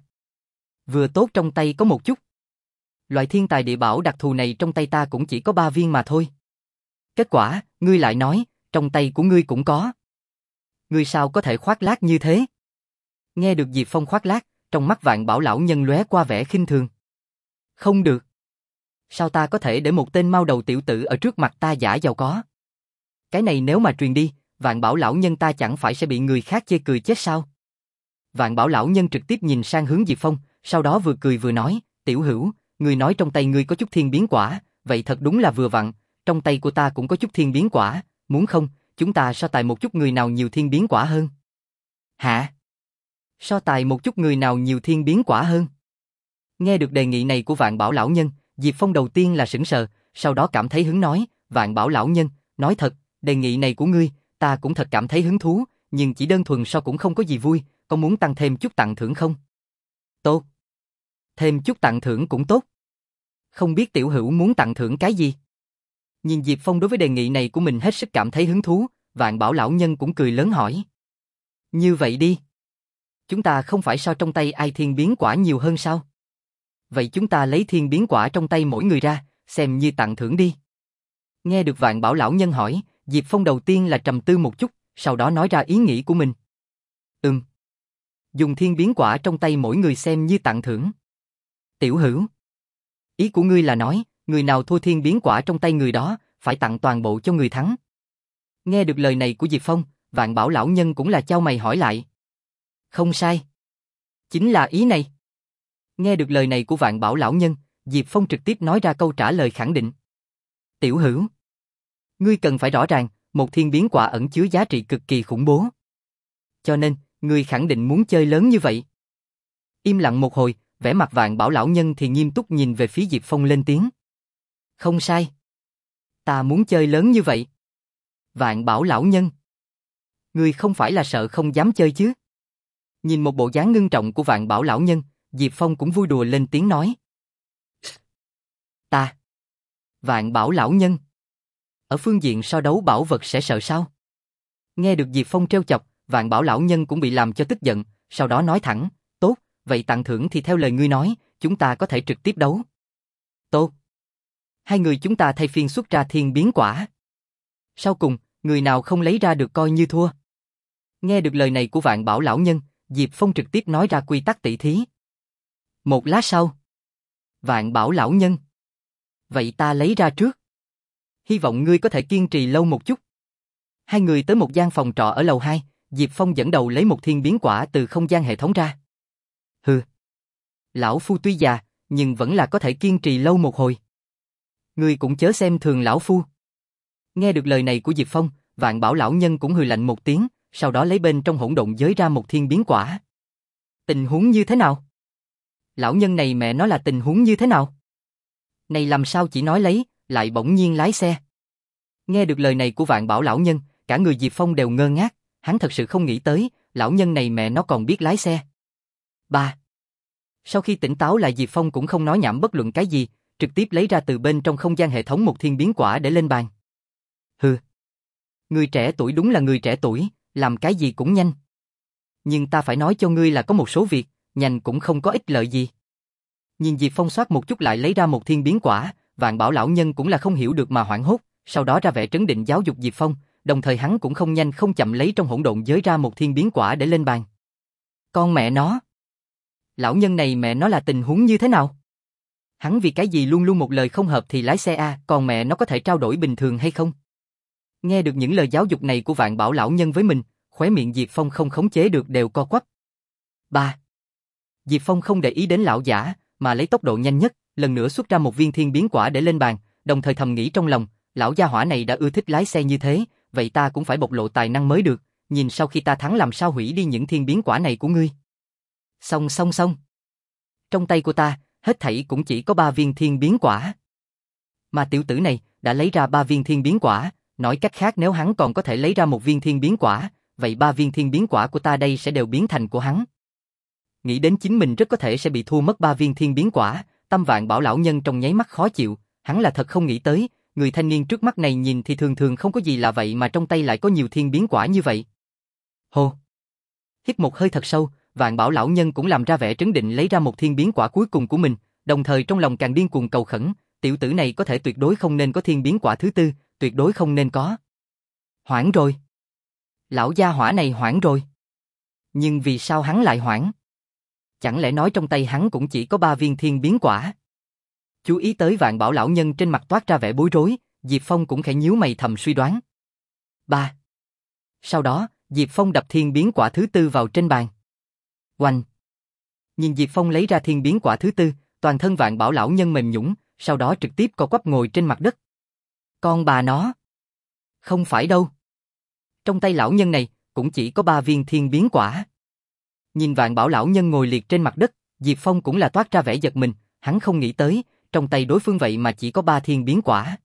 Vừa tốt trong tay có một chút. Loại thiên tài địa bảo đặc thù này trong tay ta cũng chỉ có ba viên mà thôi. Kết quả, ngươi lại nói, trong tay của ngươi cũng có. Ngươi sao có thể khoác lác như thế? Nghe được Diệp Phong khoác lác, trong mắt Vạn Bảo lão nhân lóe qua vẻ khinh thường. Không được. Sao ta có thể để một tên mau đầu tiểu tử ở trước mặt ta giả giàu có? Cái này nếu mà truyền đi, Vạn Bảo lão nhân ta chẳng phải sẽ bị người khác chê cười chết sao? Vạn Bảo lão nhân trực tiếp nhìn sang hướng Diệp Phong, sau đó vừa cười vừa nói, tiểu hữu, ngươi nói trong tay ngươi có chút thiên biến quả, vậy thật đúng là vừa vặn, trong tay của ta cũng có chút thiên biến quả, muốn không, chúng ta so tài một chút người nào nhiều thiên biến quả hơn. Hả? So tài một chút người nào nhiều thiên biến quả hơn? Nghe được đề nghị này của Vạn Bảo lão nhân, Diệp Phong đầu tiên là sững sờ, sau đó cảm thấy hứng nói, Vạn Bảo lão nhân, nói thật, đề nghị này của ngươi, ta cũng thật cảm thấy hứng thú, nhưng chỉ đơn thuần so cũng không có gì vui, có muốn tăng thêm chút tặng thưởng không? Tốt. Thêm chút tặng thưởng cũng tốt. Không biết tiểu hữu muốn tặng thưởng cái gì? Nhìn Diệp Phong đối với đề nghị này của mình hết sức cảm thấy hứng thú, Vạn Bảo lão nhân cũng cười lớn hỏi. Như vậy đi. Chúng ta không phải so trong tay ai thiên biến quả nhiều hơn sao? Vậy chúng ta lấy thiên biến quả trong tay mỗi người ra, xem như tặng thưởng đi. Nghe được Vạn Bảo lão nhân hỏi, Diệp Phong đầu tiên là trầm tư một chút, sau đó nói ra ý nghĩ của mình. Ừm. Dùng thiên biến quả trong tay mỗi người xem như tặng thưởng. Tiểu hữu. Ý của ngươi là nói, người nào thua thiên biến quả trong tay người đó, phải tặng toàn bộ cho người thắng. Nghe được lời này của Diệp Phong, Vạn Bảo lão nhân cũng là chau mày hỏi lại. Không sai. Chính là ý này. Nghe được lời này của Vạn Bảo lão nhân, Diệp Phong trực tiếp nói ra câu trả lời khẳng định. Tiểu hữu. Ngươi cần phải rõ ràng, một thiên biến quả ẩn chứa giá trị cực kỳ khủng bố. Cho nên, ngươi khẳng định muốn chơi lớn như vậy. Im lặng một hồi, vẻ mặt Vạn Bảo lão nhân thì nghiêm túc nhìn về phía Diệp Phong lên tiếng. Không sai. Ta muốn chơi lớn như vậy. Vạn Bảo lão nhân. Ngươi không phải là sợ không dám chơi chứ? Nhìn một bộ dáng ngưng trọng của Vạn Bảo lão nhân, Diệp Phong cũng vui đùa lên tiếng nói. Ta. Vạn Bảo lão nhân. Ở phương diện so đấu bảo vật sẽ sợ sao? Nghe được Diệp Phong trêu chọc, Vạn Bảo lão nhân cũng bị làm cho tức giận, sau đó nói thẳng, tốt, vậy tặng thưởng thì theo lời ngươi nói, chúng ta có thể trực tiếp đấu. Tốt. Hai người chúng ta thay phiên xuất ra thiên biến quả. Sau cùng, người nào không lấy ra được coi như thua. Nghe được lời này của Vạn Bảo lão nhân, Diệp Phong trực tiếp nói ra quy tắc tỷ thí. Một lát sau. Vạn Bảo lão nhân. Vậy ta lấy ra trước. Hy vọng ngươi có thể kiên trì lâu một chút. Hai người tới một gian phòng trọ ở lầu hai, Diệp Phong dẫn đầu lấy một thiên biến quả từ không gian hệ thống ra. Hừ. Lão phu tuy già, nhưng vẫn là có thể kiên trì lâu một hồi. Ngươi cũng chớ xem thường lão phu. Nghe được lời này của Diệp Phong, Vạn Bảo lão nhân cũng hừ lạnh một tiếng, sau đó lấy bên trong hỗn độn giới ra một thiên biến quả. Tình huống như thế nào? Lão nhân này mẹ nó là tình huống như thế nào? Này làm sao chỉ nói lấy, lại bỗng nhiên lái xe? Nghe được lời này của Vạn Bảo lão nhân, cả người Diệp Phong đều ngơ ngác, hắn thật sự không nghĩ tới, lão nhân này mẹ nó còn biết lái xe. Ba. Sau khi tỉnh táo lại Diệp Phong cũng không nói nhảm bất luận cái gì, trực tiếp lấy ra từ bên trong không gian hệ thống một thiên biến quả để lên bàn. Hừ. Người trẻ tuổi đúng là người trẻ tuổi, làm cái gì cũng nhanh. Nhưng ta phải nói cho ngươi là có một số việc, nhanh cũng không có ích lợi gì. Nhìn Diệp Phong soát một chút lại lấy ra một thiên biến quả, Vạn Bảo lão nhân cũng là không hiểu được mà hoảng hốt, sau đó ra vẻ trấn định giáo dục Diệp Phong, đồng thời hắn cũng không nhanh không chậm lấy trong hỗn độn giới ra một thiên biến quả để lên bàn. Con mẹ nó. Lão nhân này mẹ nó là tình huống như thế nào? Hắn vì cái gì luôn luôn một lời không hợp thì lái xe a, còn mẹ nó có thể trao đổi bình thường hay không? Nghe được những lời giáo dục này của Vạn Bảo lão nhân với mình, khóe miệng Diệp Phong không khống chế được đều co quắp. Ba. Diệp Phong không để ý đến lão giả, mà lấy tốc độ nhanh nhất, lần nữa xuất ra một viên thiên biến quả để lên bàn, đồng thời thầm nghĩ trong lòng, lão gia hỏa này đã ưa thích lái xe như thế, vậy ta cũng phải bộc lộ tài năng mới được, nhìn sau khi ta thắng làm sao hủy đi những thiên biến quả này của ngươi. Xong xong xong. Trong tay của ta, hết thảy cũng chỉ có ba viên thiên biến quả. Mà tiểu tử này đã lấy ra ba viên thiên biến quả, nói cách khác nếu hắn còn có thể lấy ra một viên thiên biến quả, vậy ba viên thiên biến quả của ta đây sẽ đều biến thành của hắn. Nghĩ đến chính mình rất có thể sẽ bị thua mất ba viên thiên biến quả, tâm Vạn Bảo lão nhân trong nháy mắt khó chịu, hắn là thật không nghĩ tới, người thanh niên trước mắt này nhìn thì thường thường không có gì lạ vậy mà trong tay lại có nhiều thiên biến quả như vậy. Hô! Hít một hơi thật sâu, Vạn Bảo lão nhân cũng làm ra vẻ trấn định lấy ra một thiên biến quả cuối cùng của mình, đồng thời trong lòng càng điên cuồng cầu khẩn, tiểu tử này có thể tuyệt đối không nên có thiên biến quả thứ tư, tuyệt đối không nên có. Hoảng rồi. Lão gia hỏa này hoảng rồi. Nhưng vì sao hắn lại hoảng? Chẳng lẽ nói trong tay hắn cũng chỉ có ba viên thiên biến quả? Chú ý tới Vạn Bảo lão nhân trên mặt toát ra vẻ bối rối, Diệp Phong cũng khẽ nhíu mày thầm suy đoán. Ba. Sau đó, Diệp Phong đập thiên biến quả thứ tư vào trên bàn. Oanh! Nhìn Diệp Phong lấy ra thiên biến quả thứ tư, toàn thân Vạn Bảo lão nhân mềm nhũn, sau đó trực tiếp co quắp ngồi trên mặt đất. Con bà nó! Không phải đâu. Trong tay lão nhân này, cũng chỉ có ba viên thiên biến quả. Nhìn Vạn Bảo lão nhân ngồi liệt trên mặt đất, Diệp Phong cũng là toát ra vẻ giật mình, hắn không nghĩ tới, trong tay đối phương vậy mà chỉ có ba thiên biến quả.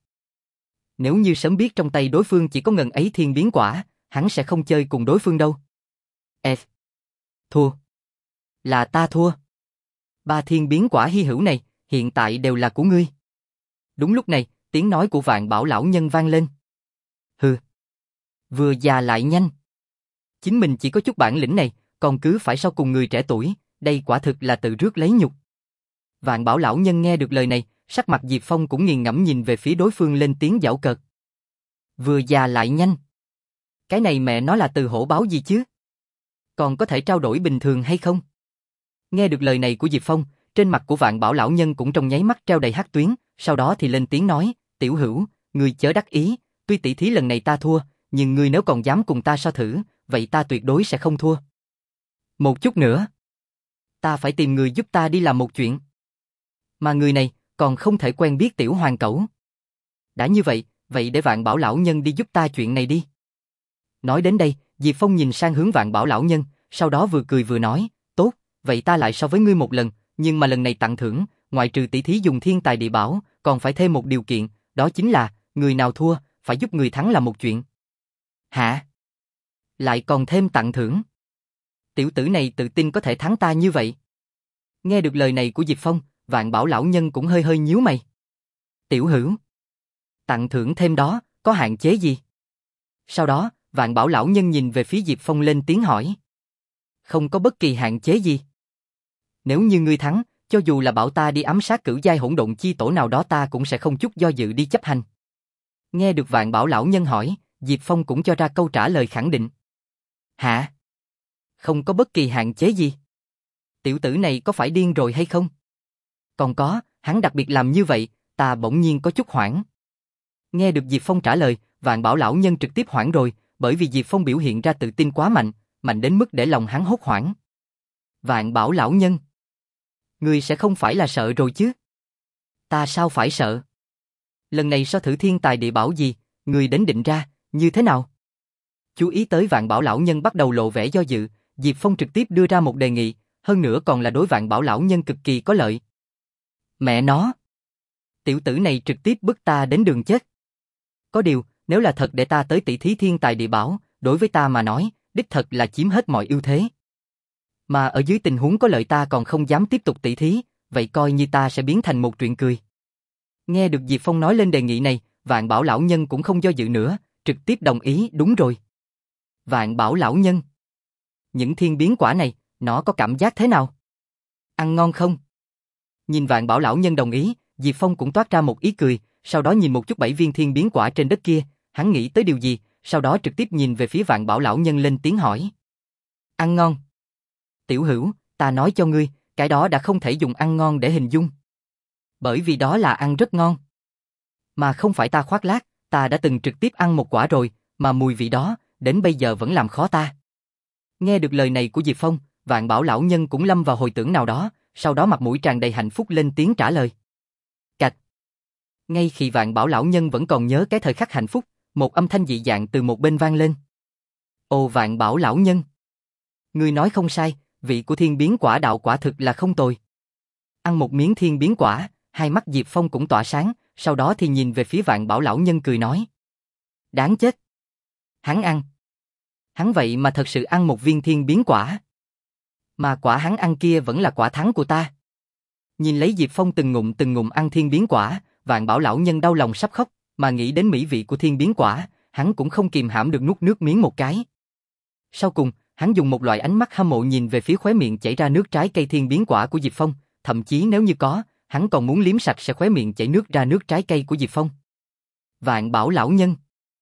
Nếu như sớm biết trong tay đối phương chỉ có ngần ấy thiên biến quả, hắn sẽ không chơi cùng đối phương đâu. F. Thua. Là ta thua. Ba thiên biến quả hy hữu này, hiện tại đều là của ngươi. Đúng lúc này, tiếng nói của Vạn Bảo lão nhân vang lên. Hừ. Vừa già lại nhanh. Chính mình chỉ có chút bản lĩnh này, còn cứ phải sau cùng người trẻ tuổi, đây quả thực là tự rước lấy nhục. Vạn Bảo lão nhân nghe được lời này, sắc mặt Diệp Phong cũng nghiền ngẫm nhìn về phía đối phương lên tiếng giảo cợt. Vừa già lại nhanh. Cái này mẹ nó là từ hổ báo gì chứ? Còn có thể trao đổi bình thường hay không? Nghe được lời này của Diệp Phong, trên mặt của Vạn Bảo lão nhân cũng trong nháy mắt treo đầy hắc tuyến, sau đó thì lên tiếng nói, tiểu hữu, ngươi chớ đắc ý, tuy tỷ thí lần này ta thua, nhưng ngươi nếu còn dám cùng ta so thử, vậy ta tuyệt đối sẽ không thua. Một chút nữa, ta phải tìm người giúp ta đi làm một chuyện. Mà người này còn không thể quen biết tiểu hoàng cẩu. Đã như vậy, vậy để Vạn Bảo lão nhân đi giúp ta chuyện này đi. Nói đến đây, Diệp Phong nhìn sang hướng Vạn Bảo lão nhân, sau đó vừa cười vừa nói, tốt, vậy ta lại so với ngươi một lần, nhưng mà lần này tặng thưởng, ngoại trừ tỷ thí dùng thiên tài địa bảo, còn phải thêm một điều kiện, đó chính là, người nào thua, phải giúp người thắng làm một chuyện. Hả? Lại còn thêm tặng thưởng? Tiểu tử này tự tin có thể thắng ta như vậy? Nghe được lời này của Diệp Phong, Vạn Bảo lão nhân cũng hơi hơi nhíu mày. Tiểu hữu, tặng thưởng thêm đó, có hạn chế gì? Sau đó, Vạn Bảo lão nhân nhìn về phía Diệp Phong lên tiếng hỏi. Không có bất kỳ hạn chế gì. Nếu như ngươi thắng, cho dù là bảo ta đi ám sát cửu giai hỗn độn chi tổ nào đó ta cũng sẽ không chút do dự đi chấp hành. Nghe được Vạn Bảo lão nhân hỏi, Diệp Phong cũng cho ra câu trả lời khẳng định. Hả? Không có bất kỳ hạn chế gì? Tiểu tử này có phải điên rồi hay không? Còn có, hắn đặc biệt làm như vậy, ta bỗng nhiên có chút hoảng. Nghe được Diệp Phong trả lời, Vạn Bảo lão nhân trực tiếp hoảng rồi, bởi vì Diệp Phong biểu hiện ra tự tin quá mạnh, mạnh đến mức để lòng hắn hốt hoảng. Vạn Bảo lão nhân, ngươi sẽ không phải là sợ rồi chứ? Ta sao phải sợ? Lần này so thử thiên tài địa bảo gì, ngươi đến định ra, như thế nào? Chú ý tới Vạn Bảo lão nhân bắt đầu lộ vẻ do dự, Diệp Phong trực tiếp đưa ra một đề nghị, hơn nữa còn là đối Vạn Bảo lão nhân cực kỳ có lợi. Mẹ nó! Tiểu tử này trực tiếp bức ta đến đường chết. Có điều, nếu là thật để ta tới tỷ thí thiên tài địa bảo, đối với ta mà nói, đích thật là chiếm hết mọi ưu thế. Mà ở dưới tình huống có lợi ta còn không dám tiếp tục tỷ thí, vậy coi như ta sẽ biến thành một chuyện cười. Nghe được Diệp Phong nói lên đề nghị này, Vạn Bảo lão nhân cũng không do dự nữa, trực tiếp đồng ý, đúng rồi. Vạn Bảo lão nhân, những thiên biến quả này, nó có cảm giác thế nào? Ăn ngon không? Nhìn Vạn Bảo lão nhân đồng ý, Diệp Phong cũng toát ra một ý cười, sau đó nhìn một chút bảy viên thiên biến quả trên đất kia, hắn nghĩ tới điều gì, sau đó trực tiếp nhìn về phía Vạn Bảo lão nhân lên tiếng hỏi. Ăn ngon. Tiểu hữu, ta nói cho ngươi, cái đó đã không thể dùng ăn ngon để hình dung. Bởi vì đó là ăn rất ngon. Mà không phải ta khoác lác, ta đã từng trực tiếp ăn một quả rồi, mà mùi vị đó, đến bây giờ vẫn làm khó ta. Nghe được lời này của Diệp Phong, Vạn Bảo lão nhân cũng lâm vào hồi tưởng nào đó, sau đó mặt mũi tràn đầy hạnh phúc lên tiếng trả lời. Cạch. Ngay khi Vạn Bảo lão nhân vẫn còn nhớ cái thời khắc hạnh phúc, một âm thanh dị dạng từ một bên vang lên. Ồ Vạn Bảo lão nhân, ngươi nói không sai, vị của thiên biến quả đạo quả thực là không tồi. Ăn một miếng thiên biến quả, hai mắt Diệp Phong cũng tỏa sáng, sau đó thì nhìn về phía Vạn Bảo lão nhân cười nói. Đáng chết. Hắn ăn. Hắn vậy mà thật sự ăn một viên thiên biến quả. Mà quả hắn ăn kia vẫn là quả thắng của ta. Nhìn lấy Diệp Phong từng ngụm từng ngụm ăn thiên biến quả, Vạn Bảo lão nhân đau lòng sắp khóc, mà nghĩ đến mỹ vị của thiên biến quả, hắn cũng không kìm hãm được nuốt nước miếng một cái. Sau cùng, hắn dùng một loại ánh mắt hâm mộ nhìn về phía khóe miệng chảy ra nước trái cây thiên biến quả của Diệp Phong, thậm chí nếu như có, hắn còn muốn liếm sạch sẽ khóe miệng chảy nước ra nước trái cây của Diệp Phong. Vạn Bảo lão nhân,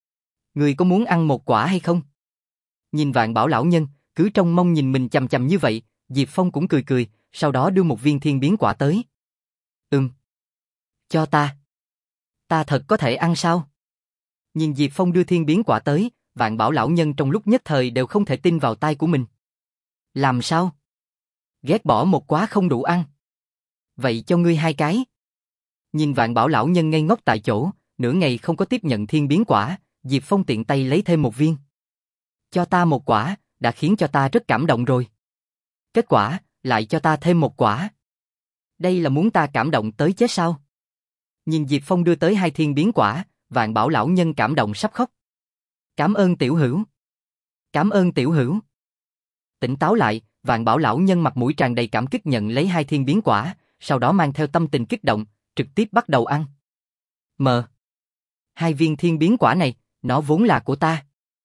người có muốn ăn một quả hay không? Nhìn Vạn Bảo lão nhân, cứ trông mong nhìn mình chằm chằm như vậy, Diệp Phong cũng cười cười, sau đó đưa một viên thiên biến quả tới. Ừm. Cho ta. Ta thật có thể ăn sao? Nhìn Diệp Phong đưa thiên biến quả tới, Vạn Bảo lão nhân trong lúc nhất thời đều không thể tin vào tai của mình. Làm sao? Ghét bỏ một quả không đủ ăn. Vậy cho ngươi hai cái. Nhìn Vạn Bảo lão nhân ngây ngốc tại chỗ, nửa ngày không có tiếp nhận thiên biến quả, Diệp Phong tiện tay lấy thêm một viên. Cho ta một quả, đã khiến cho ta rất cảm động rồi. Kết quả, lại cho ta thêm một quả. Đây là muốn ta cảm động tới chết sao? Nhìn Diệp Phong đưa tới hai thiên biến quả, Vạn Bảo lão nhân cảm động sắp khóc. Cảm ơn tiểu hữu. Cảm ơn tiểu hữu. Tỉnh táo lại, Vạn Bảo lão nhân mặt mũi tràn đầy cảm kích nhận lấy hai thiên biến quả, sau đó mang theo tâm tình kích động, trực tiếp bắt đầu ăn. Mờ. Hai viên thiên biến quả này, nó vốn là của ta.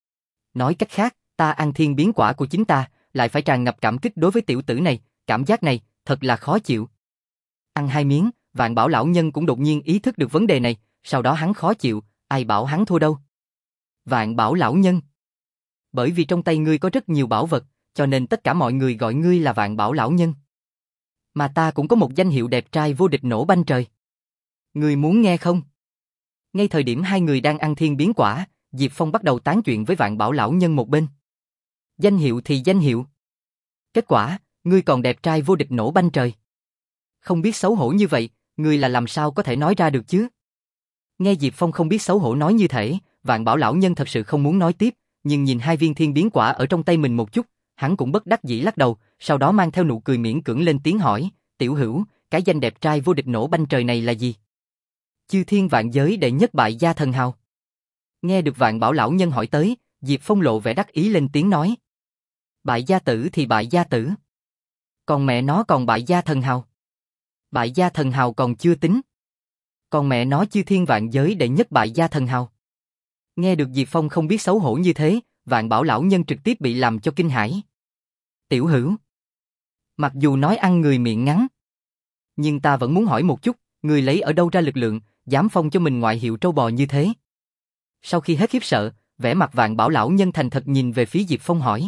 Nói cách khác, ta ăn thiên biến quả của chính ta, lại phải tràn ngập cảm kích đối với tiểu tử này, cảm giác này, thật là khó chịu. Ăn hai miếng, Vạn Bảo lão nhân cũng đột nhiên ý thức được vấn đề này, sau đó hắn khó chịu, ai bảo hắn thua đâu. Vạn Bảo lão nhân. Bởi vì trong tay ngươi có rất nhiều bảo vật, cho nên tất cả mọi người gọi ngươi là Vạn Bảo lão nhân. Mà ta cũng có một danh hiệu đẹp trai vô địch nổ banh trời. Ngươi muốn nghe không? Ngay thời điểm hai người đang ăn thiên biến quả, Diệp Phong bắt đầu tán chuyện với Vạn Bảo lão nhân một bên. Danh hiệu thì danh hiệu. Kết quả, ngươi còn đẹp trai vô địch nổ banh trời. Không biết xấu hổ như vậy, ngươi là làm sao có thể nói ra được chứ? Nghe Diệp Phong không biết xấu hổ nói như thế, Vạn Bảo lão nhân thật sự không muốn nói tiếp, nhưng nhìn hai viên thiên biến quả ở trong tay mình một chút, hắn cũng bất đắc dĩ lắc đầu, sau đó mang theo nụ cười miễn cưỡng lên tiếng hỏi, tiểu hữu, cái danh đẹp trai vô địch nổ banh trời này là gì? Chư thiên vạn giới đệ nhất bại gia thần hào. Nghe được Vạn Bảo lão nhân hỏi tới, Diệp Phong lộ vẻ đắc ý lên tiếng nói. Bại gia tử thì bại gia tử. Còn mẹ nó còn bại gia thần hào. Bại gia thần hào còn chưa tính. Còn mẹ nó chư thiên vạn giới đệ nhất bại gia thần hào. Nghe được Diệp Phong không biết xấu hổ như thế, Vạn Bảo lão nhân trực tiếp bị làm cho kinh hãi. Tiểu hữu. Mặc dù nói ăn người miệng ngắn, nhưng ta vẫn muốn hỏi một chút, người lấy ở đâu ra lực lượng, dám phong cho mình ngoại hiệu trâu bò như thế? Sau khi hết khiếp sợ, vẻ mặt Vạn Bảo lão nhân thành thật nhìn về phía Diệp Phong hỏi.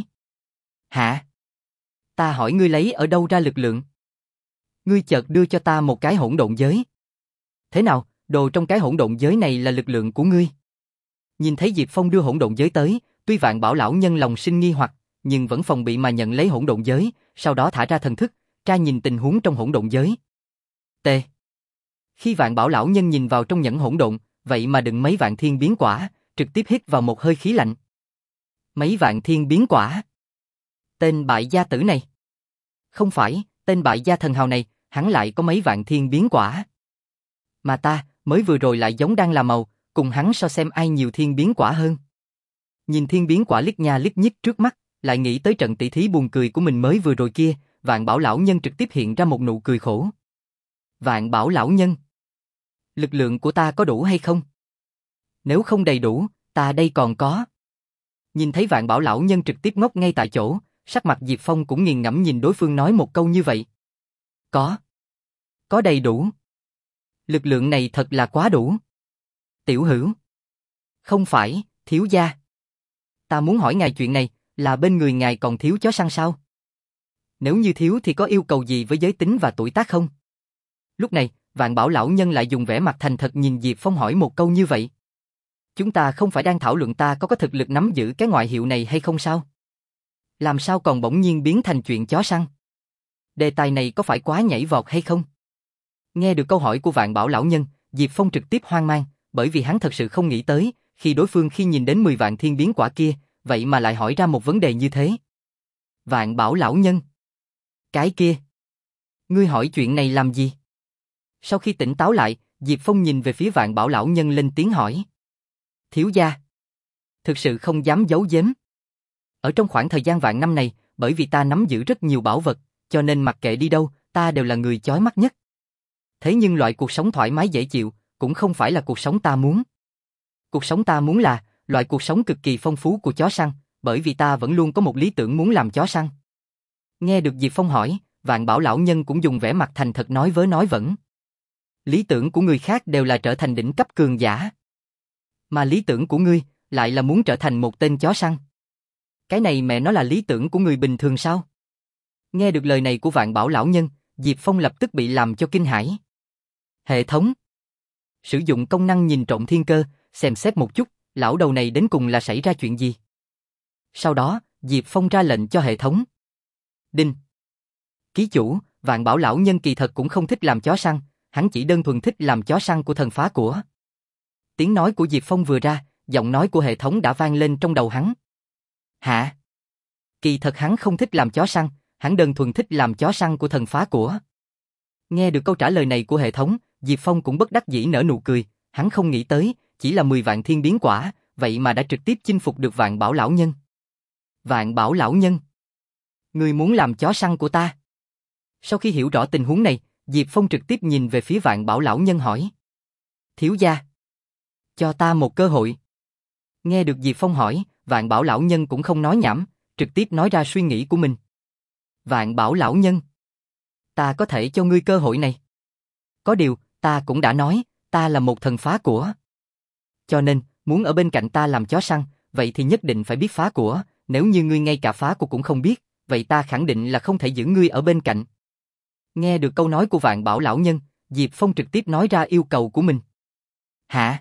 Hả? Ta hỏi ngươi lấy ở đâu ra lực lượng? Ngươi chợt đưa cho ta một cái hỗn độn giới. Thế nào, đồ trong cái hỗn độn giới này là lực lượng của ngươi? Nhìn thấy Diệp Phong đưa hỗn độn giới tới, tuy Vạn Bảo lão nhân lòng sinh nghi hoặc, nhưng vẫn phòng bị mà nhận lấy hỗn độn giới, sau đó thả ra thần thức, tra nhìn tình huống trong hỗn độn giới. T. Khi Vạn Bảo lão nhân nhìn vào trong nhẫn hỗn độn, vậy mà đựng mấy vạn thiên biến quả, trực tiếp hít vào một hơi khí lạnh. Mấy vạn thiên biến quả? Tên bại gia tử này? Không phải, tên bại gia thần hào này, hắn lại có mấy vạn thiên biến quả. Mà ta, mới vừa rồi lại giống đang làm màu, cùng hắn so xem ai nhiều thiên biến quả hơn. Nhìn thiên biến quả liếc nha liếc nhích trước mắt, lại nghĩ tới trận tỷ thí buồn cười của mình mới vừa rồi kia, Vạn Bảo lão nhân trực tiếp hiện ra một nụ cười khổ. Vạn Bảo lão nhân, lực lượng của ta có đủ hay không? Nếu không đầy đủ, ta đây còn có. Nhìn thấy Vạn Bảo lão nhân trực tiếp ngốc ngay tại chỗ, sắc mặt Diệp Phong cũng nghiền ngẫm nhìn đối phương nói một câu như vậy. Có. Có đầy đủ. Lực lượng này thật là quá đủ. Tiểu hữu. Không phải, thiếu gia. Ta muốn hỏi ngài chuyện này, là bên người ngài còn thiếu chó săn sao? Nếu như thiếu thì có yêu cầu gì với giới tính và tuổi tác không? Lúc này, Vạn Bảo lão nhân lại dùng vẻ mặt thành thật nhìn Diệp Phong hỏi một câu như vậy. Chúng ta không phải đang thảo luận ta có có thực lực nắm giữ cái ngoại hiệu này hay không sao? Làm sao còn bỗng nhiên biến thành chuyện chó săn? Đề tài này có phải quá nhảy vọt hay không? Nghe được câu hỏi của Vạn Bảo lão nhân, Diệp Phong trực tiếp hoang mang, bởi vì hắn thật sự không nghĩ tới, khi đối phương khi nhìn đến mười vạn thiên biến quả kia, vậy mà lại hỏi ra một vấn đề như thế. Vạn Bảo lão nhân. Cái kia. Ngươi hỏi chuyện này làm gì? Sau khi tỉnh táo lại, Diệp Phong nhìn về phía Vạn Bảo lão nhân lên tiếng hỏi. Thiếu gia. Thực sự không dám giấu giếm. Ở trong khoảng thời gian vạn năm này, bởi vì ta nắm giữ rất nhiều bảo vật, cho nên mặc kệ đi đâu, ta đều là người chói mắt nhất. Thế nhưng loại cuộc sống thoải mái dễ chịu, cũng không phải là cuộc sống ta muốn. Cuộc sống ta muốn là, loại cuộc sống cực kỳ phong phú của chó săn, bởi vì ta vẫn luôn có một lý tưởng muốn làm chó săn. Nghe được Diệp Phong hỏi, Vạn Bảo lão nhân cũng dùng vẻ mặt thành thật nói vớ nói vẩn. Lý tưởng của người khác đều là trở thành đỉnh cấp cường giả. Mà lý tưởng của ngươi, lại là muốn trở thành một tên chó săn. Cái này mẹ nó là lý tưởng của người bình thường sao? Nghe được lời này của Vạn Bảo lão nhân, Diệp Phong lập tức bị làm cho kinh hãi. Hệ thống. Sử dụng công năng nhìn trộm thiên cơ, xem xét một chút, lão đầu này đến cùng là xảy ra chuyện gì. Sau đó, Diệp Phong ra lệnh cho hệ thống. Đinh. Ký chủ, Vạn Bảo lão nhân kỳ thật cũng không thích làm chó săn, hắn chỉ đơn thuần thích làm chó săn của thần phá của. Tiếng nói của Diệp Phong vừa ra, giọng nói của hệ thống đã vang lên trong đầu hắn. Hả? Kỳ thật hắn không thích làm chó săn, hắn đơn thuần thích làm chó săn của thần phá của. Nghe được câu trả lời này của hệ thống, Diệp Phong cũng bất đắc dĩ nở nụ cười, hắn không nghĩ tới, chỉ là mười vạn thiên biến quả, vậy mà đã trực tiếp chinh phục được Vạn Bảo lão nhân. Vạn Bảo lão nhân, ngươi muốn làm chó săn của ta? Sau khi hiểu rõ tình huống này, Diệp Phong trực tiếp nhìn về phía Vạn Bảo lão nhân hỏi. Thiếu gia, cho ta một cơ hội. Nghe được Diệp Phong hỏi, Vạn Bảo lão nhân cũng không nói nhảm, trực tiếp nói ra suy nghĩ của mình. Vạn Bảo lão nhân, ta có thể cho ngươi cơ hội này. Có điều, ta cũng đã nói, ta là một thần phá của. Cho nên, muốn ở bên cạnh ta làm chó săn, vậy thì nhất định phải biết phá của, nếu như ngươi ngay cả phá của cũng không biết, vậy ta khẳng định là không thể giữ ngươi ở bên cạnh. Nghe được câu nói của Vạn Bảo lão nhân, Diệp Phong trực tiếp nói ra yêu cầu của mình. Hả?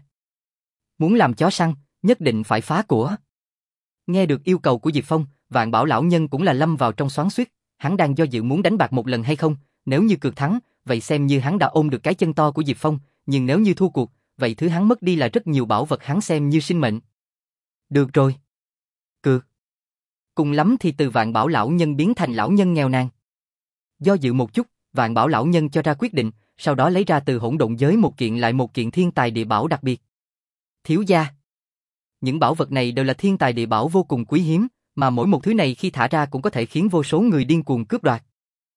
Muốn làm chó săn, nhất định phải phá của. Nghe được yêu cầu của Diệp Phong, Vạn Bảo lão nhân cũng là lâm vào trong xoắn xuýt, hắn đang do dự muốn đánh bạc một lần hay không, nếu như cược thắng, vậy xem như hắn đã ôm được cái chân to của Diệp Phong, nhưng nếu như thua cuộc, vậy thứ hắn mất đi là rất nhiều bảo vật hắn xem như sinh mệnh. Được rồi. Cược. Cùng lắm thì từ Vạn Bảo lão nhân biến thành lão nhân nghèo nàn. Do dự một chút, Vạn Bảo lão nhân cho ra quyết định, sau đó lấy ra từ hỗn độn giới một kiện lại một kiện thiên tài địa bảo đặc biệt. Thiếu gia. Những bảo vật này đều là thiên tài địa bảo vô cùng quý hiếm, mà mỗi một thứ này khi thả ra cũng có thể khiến vô số người điên cuồng cướp đoạt.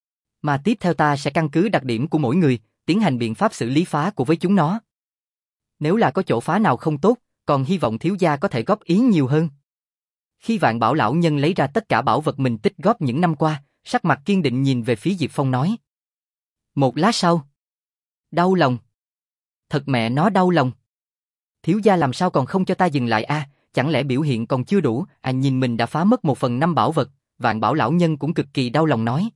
Mà tiếp theo ta sẽ căn cứ đặc điểm của mỗi người, tiến hành biện pháp xử lý phá của với chúng nó. Nếu là có chỗ phá nào không tốt, còn hy vọng thiếu gia có thể góp ý nhiều hơn. Khi Vạn Bảo lão nhân lấy ra tất cả bảo vật mình tích góp những năm qua, sắc mặt kiên định nhìn về phía Diệp Phong nói. Một lát sau. Đau lòng. Thật mẹ nó đau lòng. Thiếu gia làm sao còn không cho ta dừng lại a? À, chẳng lẽ biểu hiện còn chưa đủ? À, nhìn mình đã phá mất một phần năm bảo vật, Vạn Bảo lão nhân cũng cực kỳ đau lòng nói.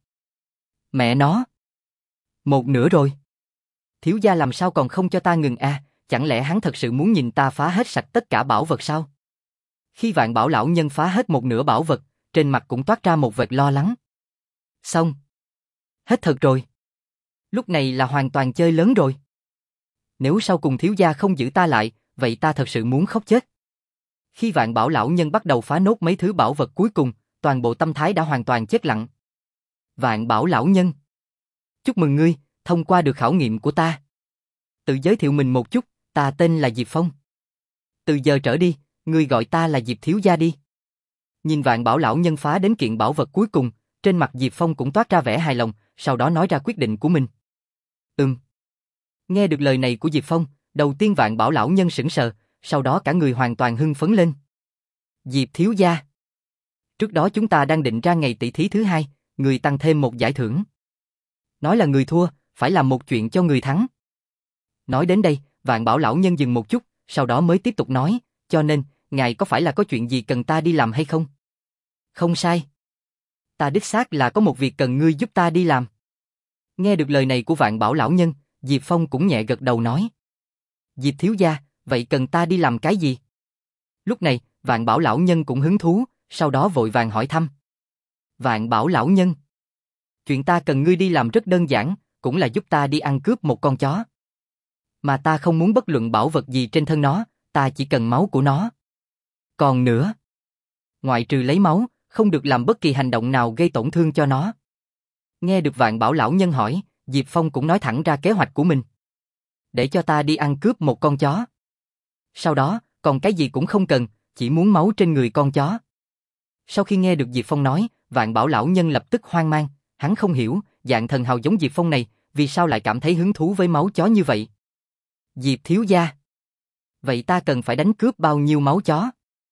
Mẹ nó. Một nửa rồi. Thiếu gia làm sao còn không cho ta ngừng a? À, chẳng lẽ hắn thật sự muốn nhìn ta phá hết sạch tất cả bảo vật sao? Khi Vạn Bảo lão nhân phá hết một nửa bảo vật, trên mặt cũng toát ra một vệt lo lắng. Xong. Hết thật rồi. Lúc này là hoàn toàn chơi lớn rồi. Nếu sau cùng thiếu gia không giữ ta lại, vậy ta thật sự muốn khóc chết. Khi Vạn Bảo lão nhân bắt đầu phá nốt mấy thứ bảo vật cuối cùng, toàn bộ tâm thái đã hoàn toàn chết lặng. Vạn Bảo lão nhân. Chúc mừng ngươi, thông qua được khảo nghiệm của ta. Tự giới thiệu mình một chút, ta tên là Diệp Phong. Từ giờ trở đi, ngươi gọi ta là Diệp thiếu gia đi. Nhìn Vạn Bảo lão nhân phá đến kiện bảo vật cuối cùng, trên mặt Diệp Phong cũng toát ra vẻ hài lòng, sau đó nói ra quyết định của mình. Ừm. Nghe được lời này của Diệp Phong, đầu tiên Vạn Bảo lão nhân sững sờ, sau đó cả người hoàn toàn hưng phấn lên. Diệp thiếu gia. Trước đó chúng ta đang định ra ngày tỷ thí thứ hai, người tăng thêm một giải thưởng. Nói là người thua, phải làm một chuyện cho người thắng. Nói đến đây, Vạn Bảo lão nhân dừng một chút, sau đó mới tiếp tục nói, cho nên, ngài có phải là có chuyện gì cần ta đi làm hay không? Không sai. Ta đích xác là có một việc cần ngươi giúp ta đi làm. Nghe được lời này của Vạn Bảo lão nhân, Diệp Phong cũng nhẹ gật đầu nói. Diệp thiếu gia, vậy cần ta đi làm cái gì? Lúc này, Vạn Bảo lão nhân cũng hứng thú, sau đó vội vàng hỏi thăm. Vạn Bảo lão nhân. Chuyện ta cần ngươi đi làm rất đơn giản, cũng là giúp ta đi ăn cướp một con chó. Mà ta không muốn bất luận bảo vật gì trên thân nó, ta chỉ cần máu của nó. Còn nữa, ngoại trừ lấy máu, không được làm bất kỳ hành động nào gây tổn thương cho nó. Nghe được Vạn Bảo lão nhân hỏi, Diệp Phong cũng nói thẳng ra kế hoạch của mình. Để cho ta đi ăn cướp một con chó. Sau đó, còn cái gì cũng không cần, chỉ muốn máu trên người con chó. Sau khi nghe được Diệp Phong nói, Vạn Bảo lão nhân lập tức hoang mang, hắn không hiểu, dạng thần hào giống Diệp Phong này, vì sao lại cảm thấy hứng thú với máu chó như vậy. Diệp thiếu gia. Vậy ta cần phải đánh cướp bao nhiêu máu chó?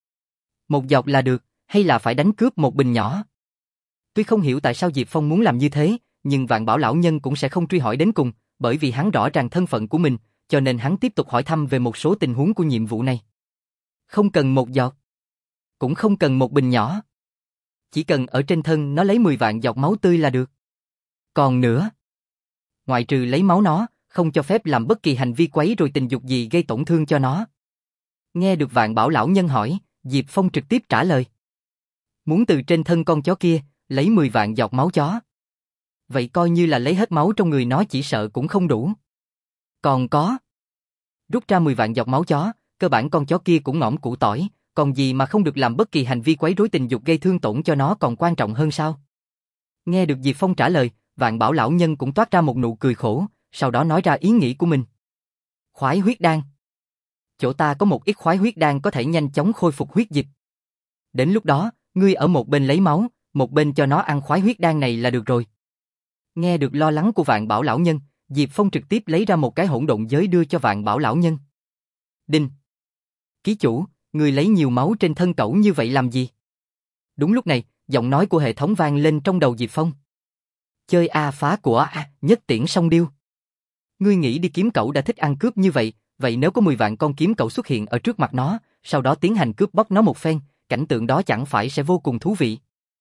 Một giọt là được, hay là phải đánh cướp một bình nhỏ? Tuy không hiểu tại sao Diệp Phong muốn làm như thế, nhưng Vạn Bảo lão nhân cũng sẽ không truy hỏi đến cùng, bởi vì hắn rõ ràng thân phận của mình, cho nên hắn tiếp tục hỏi thăm về một số tình huống của nhiệm vụ này. Không cần một giọt, cũng không cần một bình nhỏ. Chỉ cần ở trên thân nó lấy mười vạn giọt máu tươi là được. Còn nữa, ngoại trừ lấy máu nó, không cho phép làm bất kỳ hành vi quấy rối tình dục gì gây tổn thương cho nó. Nghe được Vạn Bảo lão nhân hỏi, Diệp Phong trực tiếp trả lời. Muốn từ trên thân con chó kia, lấy mười vạn giọt máu chó. Vậy coi như là lấy hết máu trong người nó chỉ sợ cũng không đủ. Còn có. Rút ra mười vạn giọt máu chó, cơ bản con chó kia cũng ngõm củ tỏi, còn gì mà không được làm bất kỳ hành vi quấy rối tình dục gây thương tổn cho nó còn quan trọng hơn sao? Nghe được Diệp Phong trả lời, Vạn Bảo lão nhân cũng toát ra một nụ cười khổ, sau đó nói ra ý nghĩ của mình. Khoái huyết đan. Chỗ ta có một ít khoái huyết đan có thể nhanh chóng khôi phục huyết dịch. Đến lúc đó, ngươi ở một bên lấy máu, một bên cho nó ăn khoái huyết đan này là được rồi. Nghe được lo lắng của Vạn Bảo lão nhân, Diệp Phong trực tiếp lấy ra một cái hỗn độn giới đưa cho Vạn Bảo lão nhân. Đinh. Ký chủ, ngươi lấy nhiều máu trên thân cẩu như vậy làm gì? Đúng lúc này, giọng nói của hệ thống vang lên trong đầu Diệp Phong. Chơi A phá của A, nhất tiễn song điêu. Ngươi nghĩ đi kiếm cẩu đã thích ăn cướp như vậy, vậy nếu có mười vạn con kiếm cẩu xuất hiện ở trước mặt nó, sau đó tiến hành cướp bóc nó một phen, cảnh tượng đó chẳng phải sẽ vô cùng thú vị.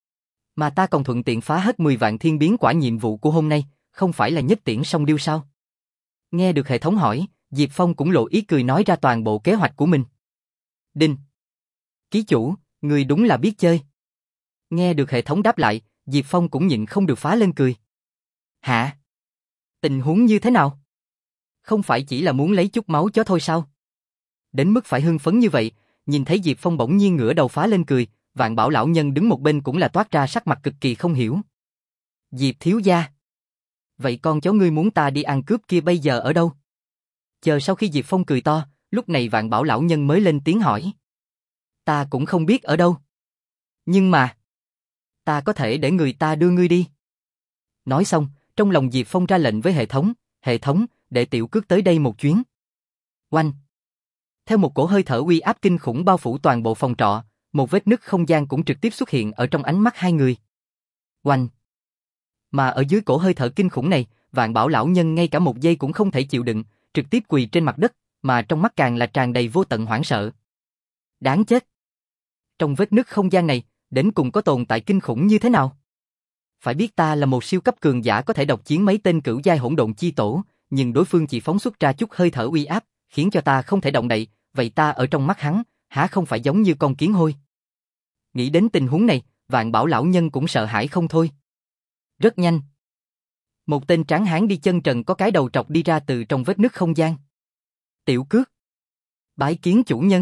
Mà ta còn thuận tiện phá hết mười vạn thiên biến quả nhiệm vụ của hôm nay, không phải là nhất tiễn song điêu sao? Nghe được hệ thống hỏi, Diệp Phong cũng lộ ý cười nói ra toàn bộ kế hoạch của mình. Đinh. Ký chủ, người đúng là biết chơi. Nghe được hệ thống đáp lại, Diệp Phong cũng nhịn không được phá lên cười. Hả? Tình huống như thế nào? Không phải chỉ là muốn lấy chút máu chó thôi sao? Đến mức phải hưng phấn như vậy, nhìn thấy Diệp Phong bỗng nhiên ngửa đầu phá lên cười, Vạn Bảo lão nhân đứng một bên cũng là toát ra sắc mặt cực kỳ không hiểu. Diệp thiếu gia. Vậy con chó ngươi muốn ta đi ăn cướp kia bây giờ ở đâu? Chờ sau khi Diệp Phong cười to, lúc này Vạn Bảo lão nhân mới lên tiếng hỏi. Ta cũng không biết ở đâu. Nhưng mà, ta có thể để người ta đưa ngươi đi. Nói xong, trong lòng Diệp Phong ra lệnh với hệ thống, hệ thống, để tiểu cước tới đây một chuyến. Oanh. Theo một cổ hơi thở uy áp kinh khủng bao phủ toàn bộ phòng trọ, một vết nứt không gian cũng trực tiếp xuất hiện ở trong ánh mắt hai người. Oanh. Mà ở dưới cổ hơi thở kinh khủng này, Vạn Bảo lão nhân ngay cả một giây cũng không thể chịu đựng, trực tiếp quỳ trên mặt đất, mà trong mắt càng là tràn đầy vô tận hoảng sợ. Đáng chết. Trong vết nứt không gian này, đến cùng có tồn tại kinh khủng như thế nào? Phải biết ta là một siêu cấp cường giả có thể độc chiến mấy tên cửu giai hỗn độn chi tổ, nhưng đối phương chỉ phóng xuất ra chút hơi thở uy áp, khiến cho ta không thể động đậy, vậy ta ở trong mắt hắn, há không phải giống như con kiến hôi? Nghĩ đến tình huống này, Vạn Bảo lão nhân cũng sợ hãi không thôi. Rất nhanh, một tên tráng hán đi chân trần có cái đầu trọc đi ra từ trong vết nứt không gian. Tiểu Cước. Bái kiến chủ nhân.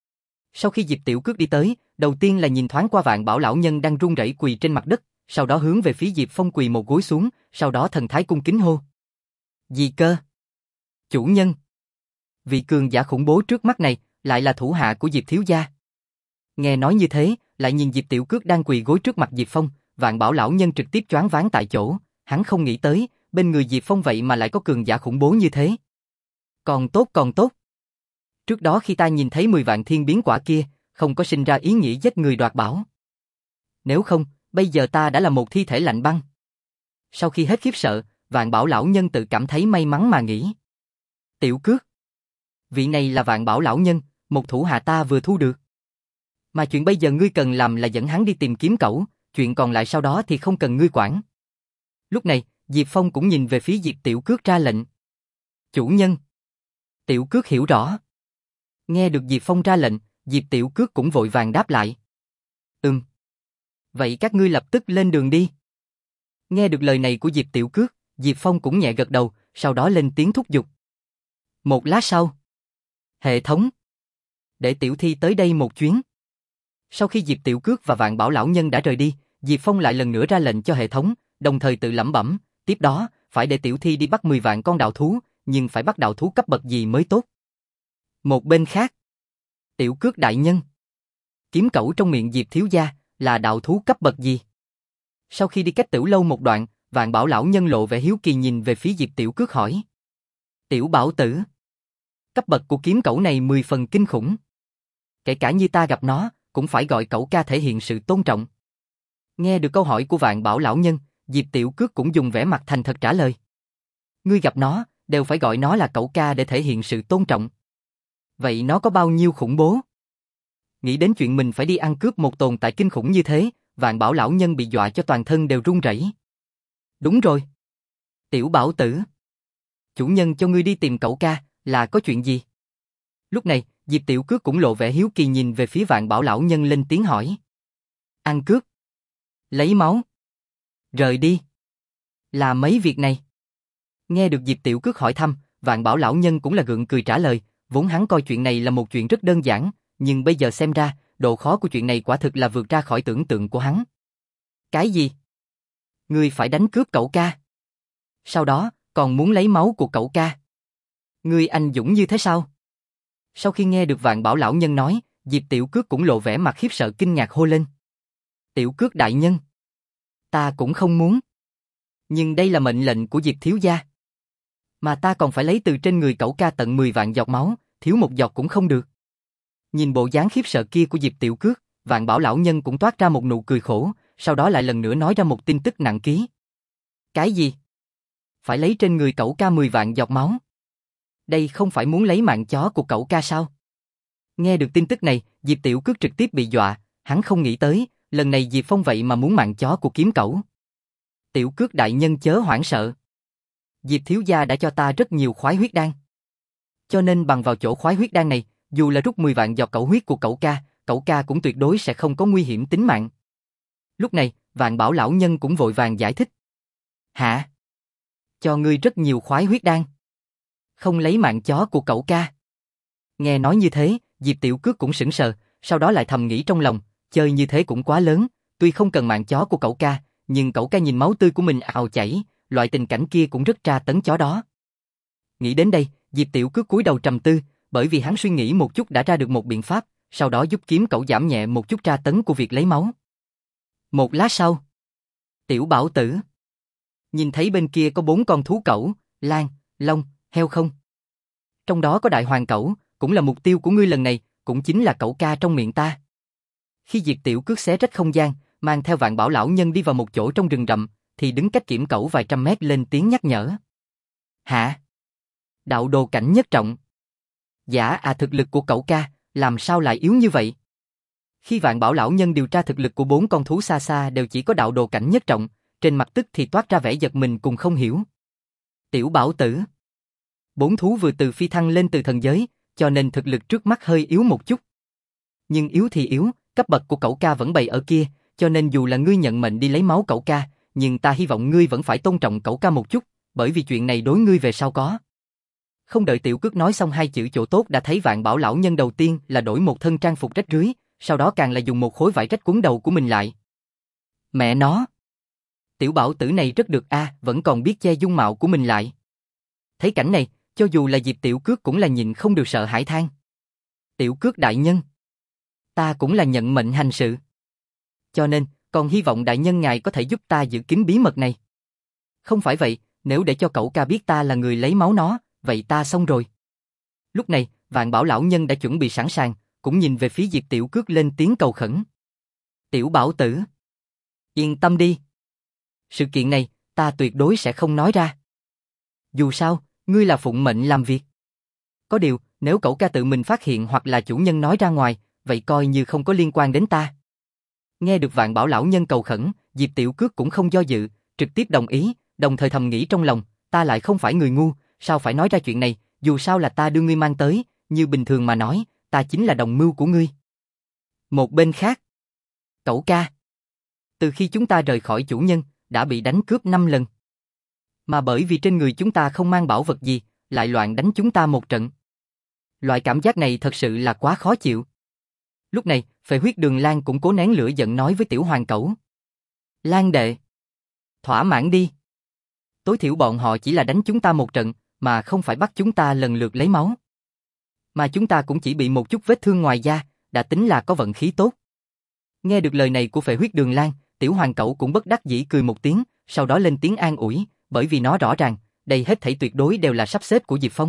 Sau khi Diệp Tiểu Cước đi tới, đầu tiên là nhìn thoáng qua Vạn Bảo lão nhân đang run rẩy quỳ trên mặt đất, sau đó hướng về phía Diệp Phong quỳ một gối xuống, sau đó thần thái cung kính hô. Gì cơ? Chủ nhân. Vị cường giả khủng bố trước mắt này, lại là thủ hạ của Diệp thiếu gia. Nghe nói như thế, lại nhìn Diệp Tiểu Cước đang quỳ gối trước mặt Diệp Phong, Vạn Bảo lão nhân trực tiếp choáng váng tại chỗ, hắn không nghĩ tới, bên người Diệp Phong vậy mà lại có cường giả khủng bố như thế. Còn tốt còn tốt. Trước đó khi ta nhìn thấy mười vạn thiên biến quả kia, không có sinh ra ý nghĩ giết người đoạt bảo. Nếu không, bây giờ ta đã là một thi thể lạnh băng. Sau khi hết khiếp sợ, Vạn Bảo lão nhân tự cảm thấy may mắn mà nghĩ. Tiểu Cước. Vị này là Vạn Bảo lão nhân, một thủ hạ ta vừa thu được. Mà chuyện bây giờ ngươi cần làm là dẫn hắn đi tìm kiếm cẩu, chuyện còn lại sau đó thì không cần ngươi quản. Lúc này, Diệp Phong cũng nhìn về phía Diệp Tiểu Cước ra lệnh. Chủ nhân. Tiểu Cước hiểu rõ. Nghe được Diệp Phong ra lệnh, Diệp Tiểu Cước cũng vội vàng đáp lại. Ừm. Vậy các ngươi lập tức lên đường đi. Nghe được lời này của Diệp Tiểu Cước, Diệp Phong cũng nhẹ gật đầu, sau đó lên tiếng thúc giục. Một lát sau. Hệ thống. Để Tiểu Thi tới đây một chuyến. Sau khi Diệp Tiểu Cước và Vạn Bảo lão nhân đã rời đi, Diệp Phong lại lần nữa ra lệnh cho hệ thống, đồng thời tự lẩm bẩm, tiếp đó, phải để Tiểu Thi đi bắt mười vạn con đạo thú, nhưng phải bắt đạo thú cấp bậc gì mới tốt. Một bên khác. Tiểu Cước đại nhân. Kiếm cẩu trong miệng Diệp thiếu gia là đạo thú cấp bậc gì? Sau khi đi cách tiểu lâu một đoạn, Vạn Bảo lão nhân lộ vẻ hiếu kỳ nhìn về phía Diệp Tiểu Cước hỏi. Tiểu Bảo tử, cấp bậc của kiếm cẩu này mười phần kinh khủng. Kể cả như ta gặp nó, cũng phải gọi cẩu ca thể hiện sự tôn trọng. Nghe được câu hỏi của Vạn Bảo lão nhân, Diệp Tiểu Cước cũng dùng vẻ mặt thành thật trả lời. Ngươi gặp nó, đều phải gọi nó là cẩu ca để thể hiện sự tôn trọng. Vậy nó có bao nhiêu khủng bố? Nghĩ đến chuyện mình phải đi ăn cướp một tồn tại kinh khủng như thế, Vạn Bảo lão nhân bị dọa cho toàn thân đều run rẩy. Đúng rồi. Tiểu Bảo tử, chủ nhân cho ngươi đi tìm cẩu ca, là có chuyện gì? Lúc này, Diệp Tiểu Cước cũng lộ vẻ hiếu kỳ nhìn về phía Vạn Bảo lão nhân lên tiếng hỏi. Ăn cướp, lấy máu, rời đi, là mấy việc này. Nghe được Diệp Tiểu Cước hỏi thăm, Vạn Bảo lão nhân cũng là gượng cười trả lời, vốn hắn coi chuyện này là một chuyện rất đơn giản, nhưng bây giờ xem ra, độ khó của chuyện này quả thực là vượt ra khỏi tưởng tượng của hắn. Cái gì? Ngươi phải đánh cướp cẩu ca? Sau đó, còn muốn lấy máu của cẩu ca? Ngươi anh dũng như thế sao? Sau khi nghe được Vạn Bảo lão nhân nói, Diệp Tiểu Cước cũng lộ vẻ mặt khiếp sợ kinh ngạc hô lên. Tiểu Cước đại nhân, ta cũng không muốn. Nhưng đây là mệnh lệnh của Diệp thiếu gia. Mà ta còn phải lấy từ trên người cẩu ca tận mười vạn giọt máu, thiếu một giọt cũng không được. Nhìn bộ dáng khiếp sợ kia của Diệp Tiểu Cước, Vạn Bảo lão nhân cũng toát ra một nụ cười khổ, sau đó lại lần nữa nói ra một tin tức nặng ký. Cái gì? Phải lấy trên người cẩu ca mười vạn giọt máu? Đây không phải muốn lấy mạng chó của cẩu ca sao? Nghe được tin tức này, Diệp Tiểu Cước trực tiếp bị dọa, hắn không nghĩ tới, lần này Diệp Phong vậy mà muốn mạng chó của kiếm cẩu. Tiểu Cước đại nhân chớ hoảng sợ. Diệp thiếu gia đã cho ta rất nhiều khoái huyết đan. Cho nên bằng vào chỗ khoái huyết đan này, dù là rút mười vạn giọt cẩu huyết của cẩu ca, cẩu ca cũng tuyệt đối sẽ không có nguy hiểm tính mạng. Lúc này, Vạn Bảo lão nhân cũng vội vàng giải thích. Hả? Cho ngươi rất nhiều khoái huyết đan. Không lấy mạng chó của cẩu ca. Nghe nói như thế, Diệp Tiểu Cước cũng sững sờ, sau đó lại thầm nghĩ trong lòng, chơi như thế cũng quá lớn, tuy không cần mạng chó của cẩu ca, nhưng cẩu ca nhìn máu tươi của mình ào chảy, loại tình cảnh kia cũng rất tra tấn chó đó. Nghĩ đến đây, Diệp Tiểu Cước cúi đầu trầm tư, bởi vì hắn suy nghĩ một chút đã ra được một biện pháp, sau đó giúp kiếm cẩu giảm nhẹ một chút tra tấn của việc lấy máu. Một lát sau, Tiểu Bảo tử, nhìn thấy bên kia có bốn con thú cẩu, lang, long, heo không? Trong đó có đại hoàng cẩu, cũng là mục tiêu của ngươi lần này, cũng chính là cẩu ca trong miệng ta. Khi Diệp Tiểu Cước xé rách không gian, mang theo Vạn Bảo lão nhân đi vào một chỗ trong rừng rậm, thì đứng cách kiểm cẩu vài trăm mét lên tiếng nhắc nhở. Hả? Đạo đồ cảnh nhất trọng. Dạ à, thực lực của cẩu ca, làm sao lại yếu như vậy? Khi Vạn Bảo lão nhân điều tra thực lực của bốn con thú xa xa đều chỉ có đạo đồ cảnh nhất trọng, trên mặt tức thì toát ra vẻ giật mình cùng không hiểu. Tiểu Bảo tử, bốn thú vừa từ phi thăng lên từ thần giới, cho nên thực lực trước mắt hơi yếu một chút. Nhưng yếu thì yếu, cấp bậc của cẩu ca vẫn bày ở kia, cho nên dù là ngươi nhận mệnh đi lấy máu cẩu ca, nhưng ta hy vọng ngươi vẫn phải tôn trọng cẩu ca một chút, bởi vì chuyện này đối ngươi về sau có. Không đợi Tiểu Cước nói xong hai chữ chỗ tốt đã thấy Vạn Bảo lão nhân đầu tiên là đổi một thân trang phục rách rưới, sau đó càng là dùng một khối vải rách quấn đầu của mình lại. Mẹ nó! Tiểu Bảo tử này rất được a, vẫn còn biết che dung mạo của mình lại. Thấy cảnh này, cho dù là Diệp Tiểu Cước cũng là nhịn không được sợ hãi than. Tiểu Cước đại nhân, ta cũng là nhận mệnh hành sự. Cho nên, còn hy vọng đại nhân ngài có thể giúp ta giữ kín bí mật này. Không phải vậy, nếu để cho cậu ca biết ta là người lấy máu nó, vậy ta xong rồi. Lúc này, Vạn Bảo lão nhân đã chuẩn bị sẵn sàng, cũng nhìn về phía Diệp Tiểu Cước lên tiếng cầu khẩn. Tiểu Bảo tử, yên tâm đi. Sự kiện này, ta tuyệt đối sẽ không nói ra. Dù sao, ngươi là phụng mệnh làm việc. Có điều, nếu cậu ca tự mình phát hiện hoặc là chủ nhân nói ra ngoài, vậy coi như không có liên quan đến ta. Nghe được Vạn Bảo lão nhân cầu khẩn, Diệp Tiểu Cước cũng không do dự, trực tiếp đồng ý, đồng thời thầm nghĩ trong lòng, ta lại không phải người ngu, sao phải nói ra chuyện này, dù sao là ta đưa ngươi mang tới, như bình thường mà nói, ta chính là đồng mưu của ngươi. Một bên khác, cậu ca, từ khi chúng ta rời khỏi chủ nhân, đã bị đánh cướp năm lần. Mà bởi vì trên người chúng ta không mang bảo vật gì, lại loạn đánh chúng ta một trận. Loại cảm giác này thật sự là quá khó chịu. Lúc này, Phệ Huyết Đường Lan cũng cố nén lửa giận nói với Tiểu Hoàng Cẩu. Lan đệ, thỏa mãn đi. Tối thiểu bọn họ chỉ là đánh chúng ta một trận, mà không phải bắt chúng ta lần lượt lấy máu. Mà chúng ta cũng chỉ bị một chút vết thương ngoài da, đã tính là có vận khí tốt. Nghe được lời này của Phệ Huyết Đường Lan, Tiểu Hoàng Cẩu cũng bất đắc dĩ cười một tiếng, sau đó lên tiếng an ủi, bởi vì nó rõ ràng, đây hết thảy tuyệt đối đều là sắp xếp của Diệp Phong.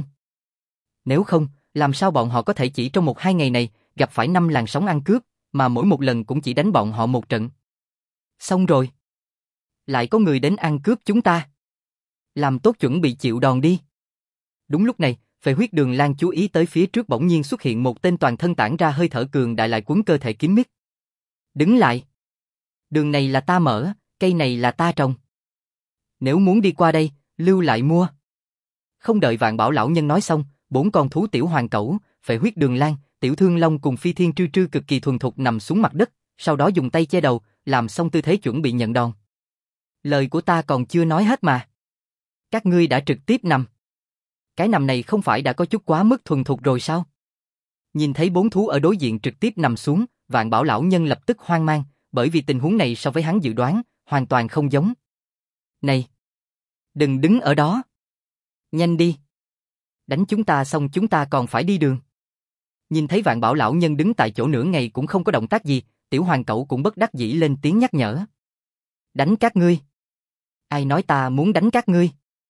Nếu không, làm sao bọn họ có thể chỉ trong một hai ngày này gặp phải năm làn sóng ăn cướp, mà mỗi một lần cũng chỉ đánh bọn họ một trận. Xong rồi. Lại có người đến ăn cướp chúng ta. Làm tốt chuẩn bị chịu đòn đi. Đúng lúc này, Phệ Huyết Đường Lan chú ý tới phía trước bỗng nhiên xuất hiện một tên toàn thân tản ra hơi thở cường đại lại cuốn cơ thể kín mít. Đứng lại. Đường này là ta mở, cây này là ta trồng. Nếu muốn đi qua đây, lưu lại mua. Không đợi Vạn Bảo lão nhân nói xong, bốn con thú Tiểu Hoàng Cẩu, Phệ Huyết Đường Lan, Tiểu Thương Long cùng Phi Thiên Trư Trư cực kỳ thuần thục nằm xuống mặt đất, sau đó dùng tay che đầu, làm xong tư thế chuẩn bị nhận đòn. Lời của ta còn chưa nói hết mà. Các ngươi đã trực tiếp nằm. Cái nằm này không phải đã có chút quá mức thuần thục rồi sao? Nhìn thấy bốn thú ở đối diện trực tiếp nằm xuống, Vạn Bảo lão nhân lập tức hoang mang, bởi vì tình huống này so với hắn dự đoán, hoàn toàn không giống. Này! Đừng đứng ở đó! Nhanh đi! Đánh chúng ta xong chúng ta còn phải đi đường. Nhìn thấy Vạn Bảo lão nhân đứng tại chỗ nửa ngày cũng không có động tác gì, Tiểu Hoàng Cẩu cũng bất đắc dĩ lên tiếng nhắc nhở. Đánh các ngươi! Ai nói ta muốn đánh các ngươi?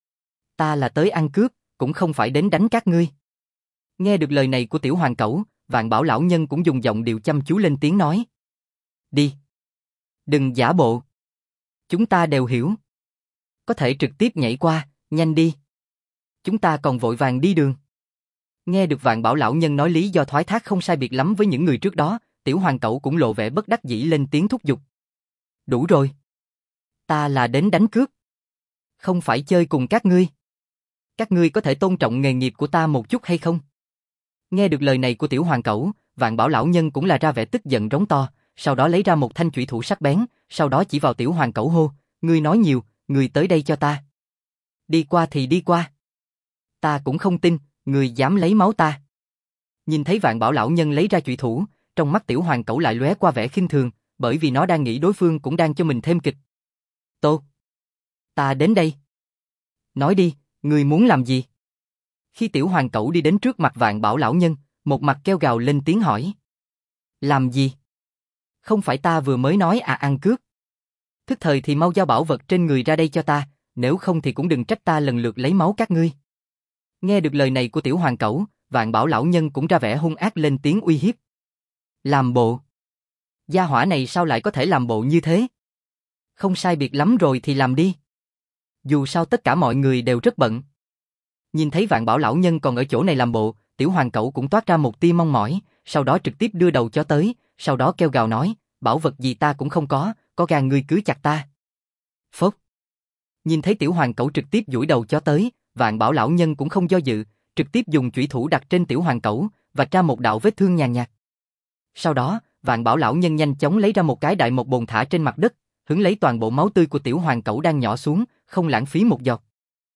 Ta là tới ăn cướp, cũng không phải đến đánh các ngươi. Nghe được lời này của Tiểu Hoàng Cẩu, Vạn Bảo lão nhân cũng dùng giọng điệu chăm chú lên tiếng nói. Đi! Đừng giả bộ! Chúng ta đều hiểu. Có thể trực tiếp nhảy qua, nhanh đi! Chúng ta còn vội vàng đi đường. Nghe được Vạn Bảo lão nhân nói lý do thoái thác không sai biệt lắm với những người trước đó, Tiểu Hoàng Cẩu cũng lộ vẻ bất đắc dĩ lên tiếng thúc giục. Đủ rồi. Ta là đến đánh cướp. Không phải chơi cùng các ngươi. Các ngươi có thể tôn trọng nghề nghiệp của ta một chút hay không? Nghe được lời này của Tiểu Hoàng Cẩu, Vạn Bảo lão nhân cũng là ra vẻ tức giận rống to, sau đó lấy ra một thanh chủy thủ sắc bén, sau đó chỉ vào Tiểu Hoàng Cẩu hô, ngươi nói nhiều, ngươi tới đây cho ta. Đi qua thì đi qua. Ta cũng không tin, ngươi dám lấy máu ta. Nhìn thấy Vạn Bảo lão nhân lấy ra chủy thủ, trong mắt Tiểu Hoàng Cẩu lại lóe qua vẻ khinh thường, bởi vì nó đang nghĩ đối phương cũng đang cho mình thêm kịch. Tô, ta đến đây. Nói đi, ngươi muốn làm gì? Khi Tiểu Hoàng Cẩu đi đến trước mặt Vạn Bảo lão nhân, một mặt kêu gào lên tiếng hỏi. Làm gì? Không phải ta vừa mới nói à ăn cướp. Thức thời thì mau giao bảo vật trên người ra đây cho ta, nếu không thì cũng đừng trách ta lần lượt lấy máu các ngươi. Nghe được lời này của Tiểu Hoàng Cẩu, Vạn Bảo lão nhân cũng ra vẻ hung ác lên tiếng uy hiếp. Làm bộ? Gia hỏa này sao lại có thể làm bộ như thế? Không sai biệt lắm rồi thì làm đi. Dù sao tất cả mọi người đều rất bận. Nhìn thấy Vạn Bảo lão nhân còn ở chỗ này làm bộ, Tiểu Hoàng Cẩu cũng toát ra một tia mong mỏi, sau đó trực tiếp đưa đầu chó tới, sau đó kêu gào nói, bảo vật gì ta cũng không có, có gan ngươi cứ chặt ta. Phốc. Nhìn thấy Tiểu Hoàng Cẩu trực tiếp duỗi đầu chó tới, Vạn Bảo lão nhân cũng không do dự, trực tiếp dùng chủy thủ đặt trên Tiểu Hoàng Cẩu, vạch ra một đạo vết thương nhàn nhạt. Sau đó, Vạn Bảo lão nhân nhanh chóng lấy ra một cái đại mộc bồn thả trên mặt đất, hứng lấy toàn bộ máu tươi của Tiểu Hoàng Cẩu đang nhỏ xuống, không lãng phí một giọt.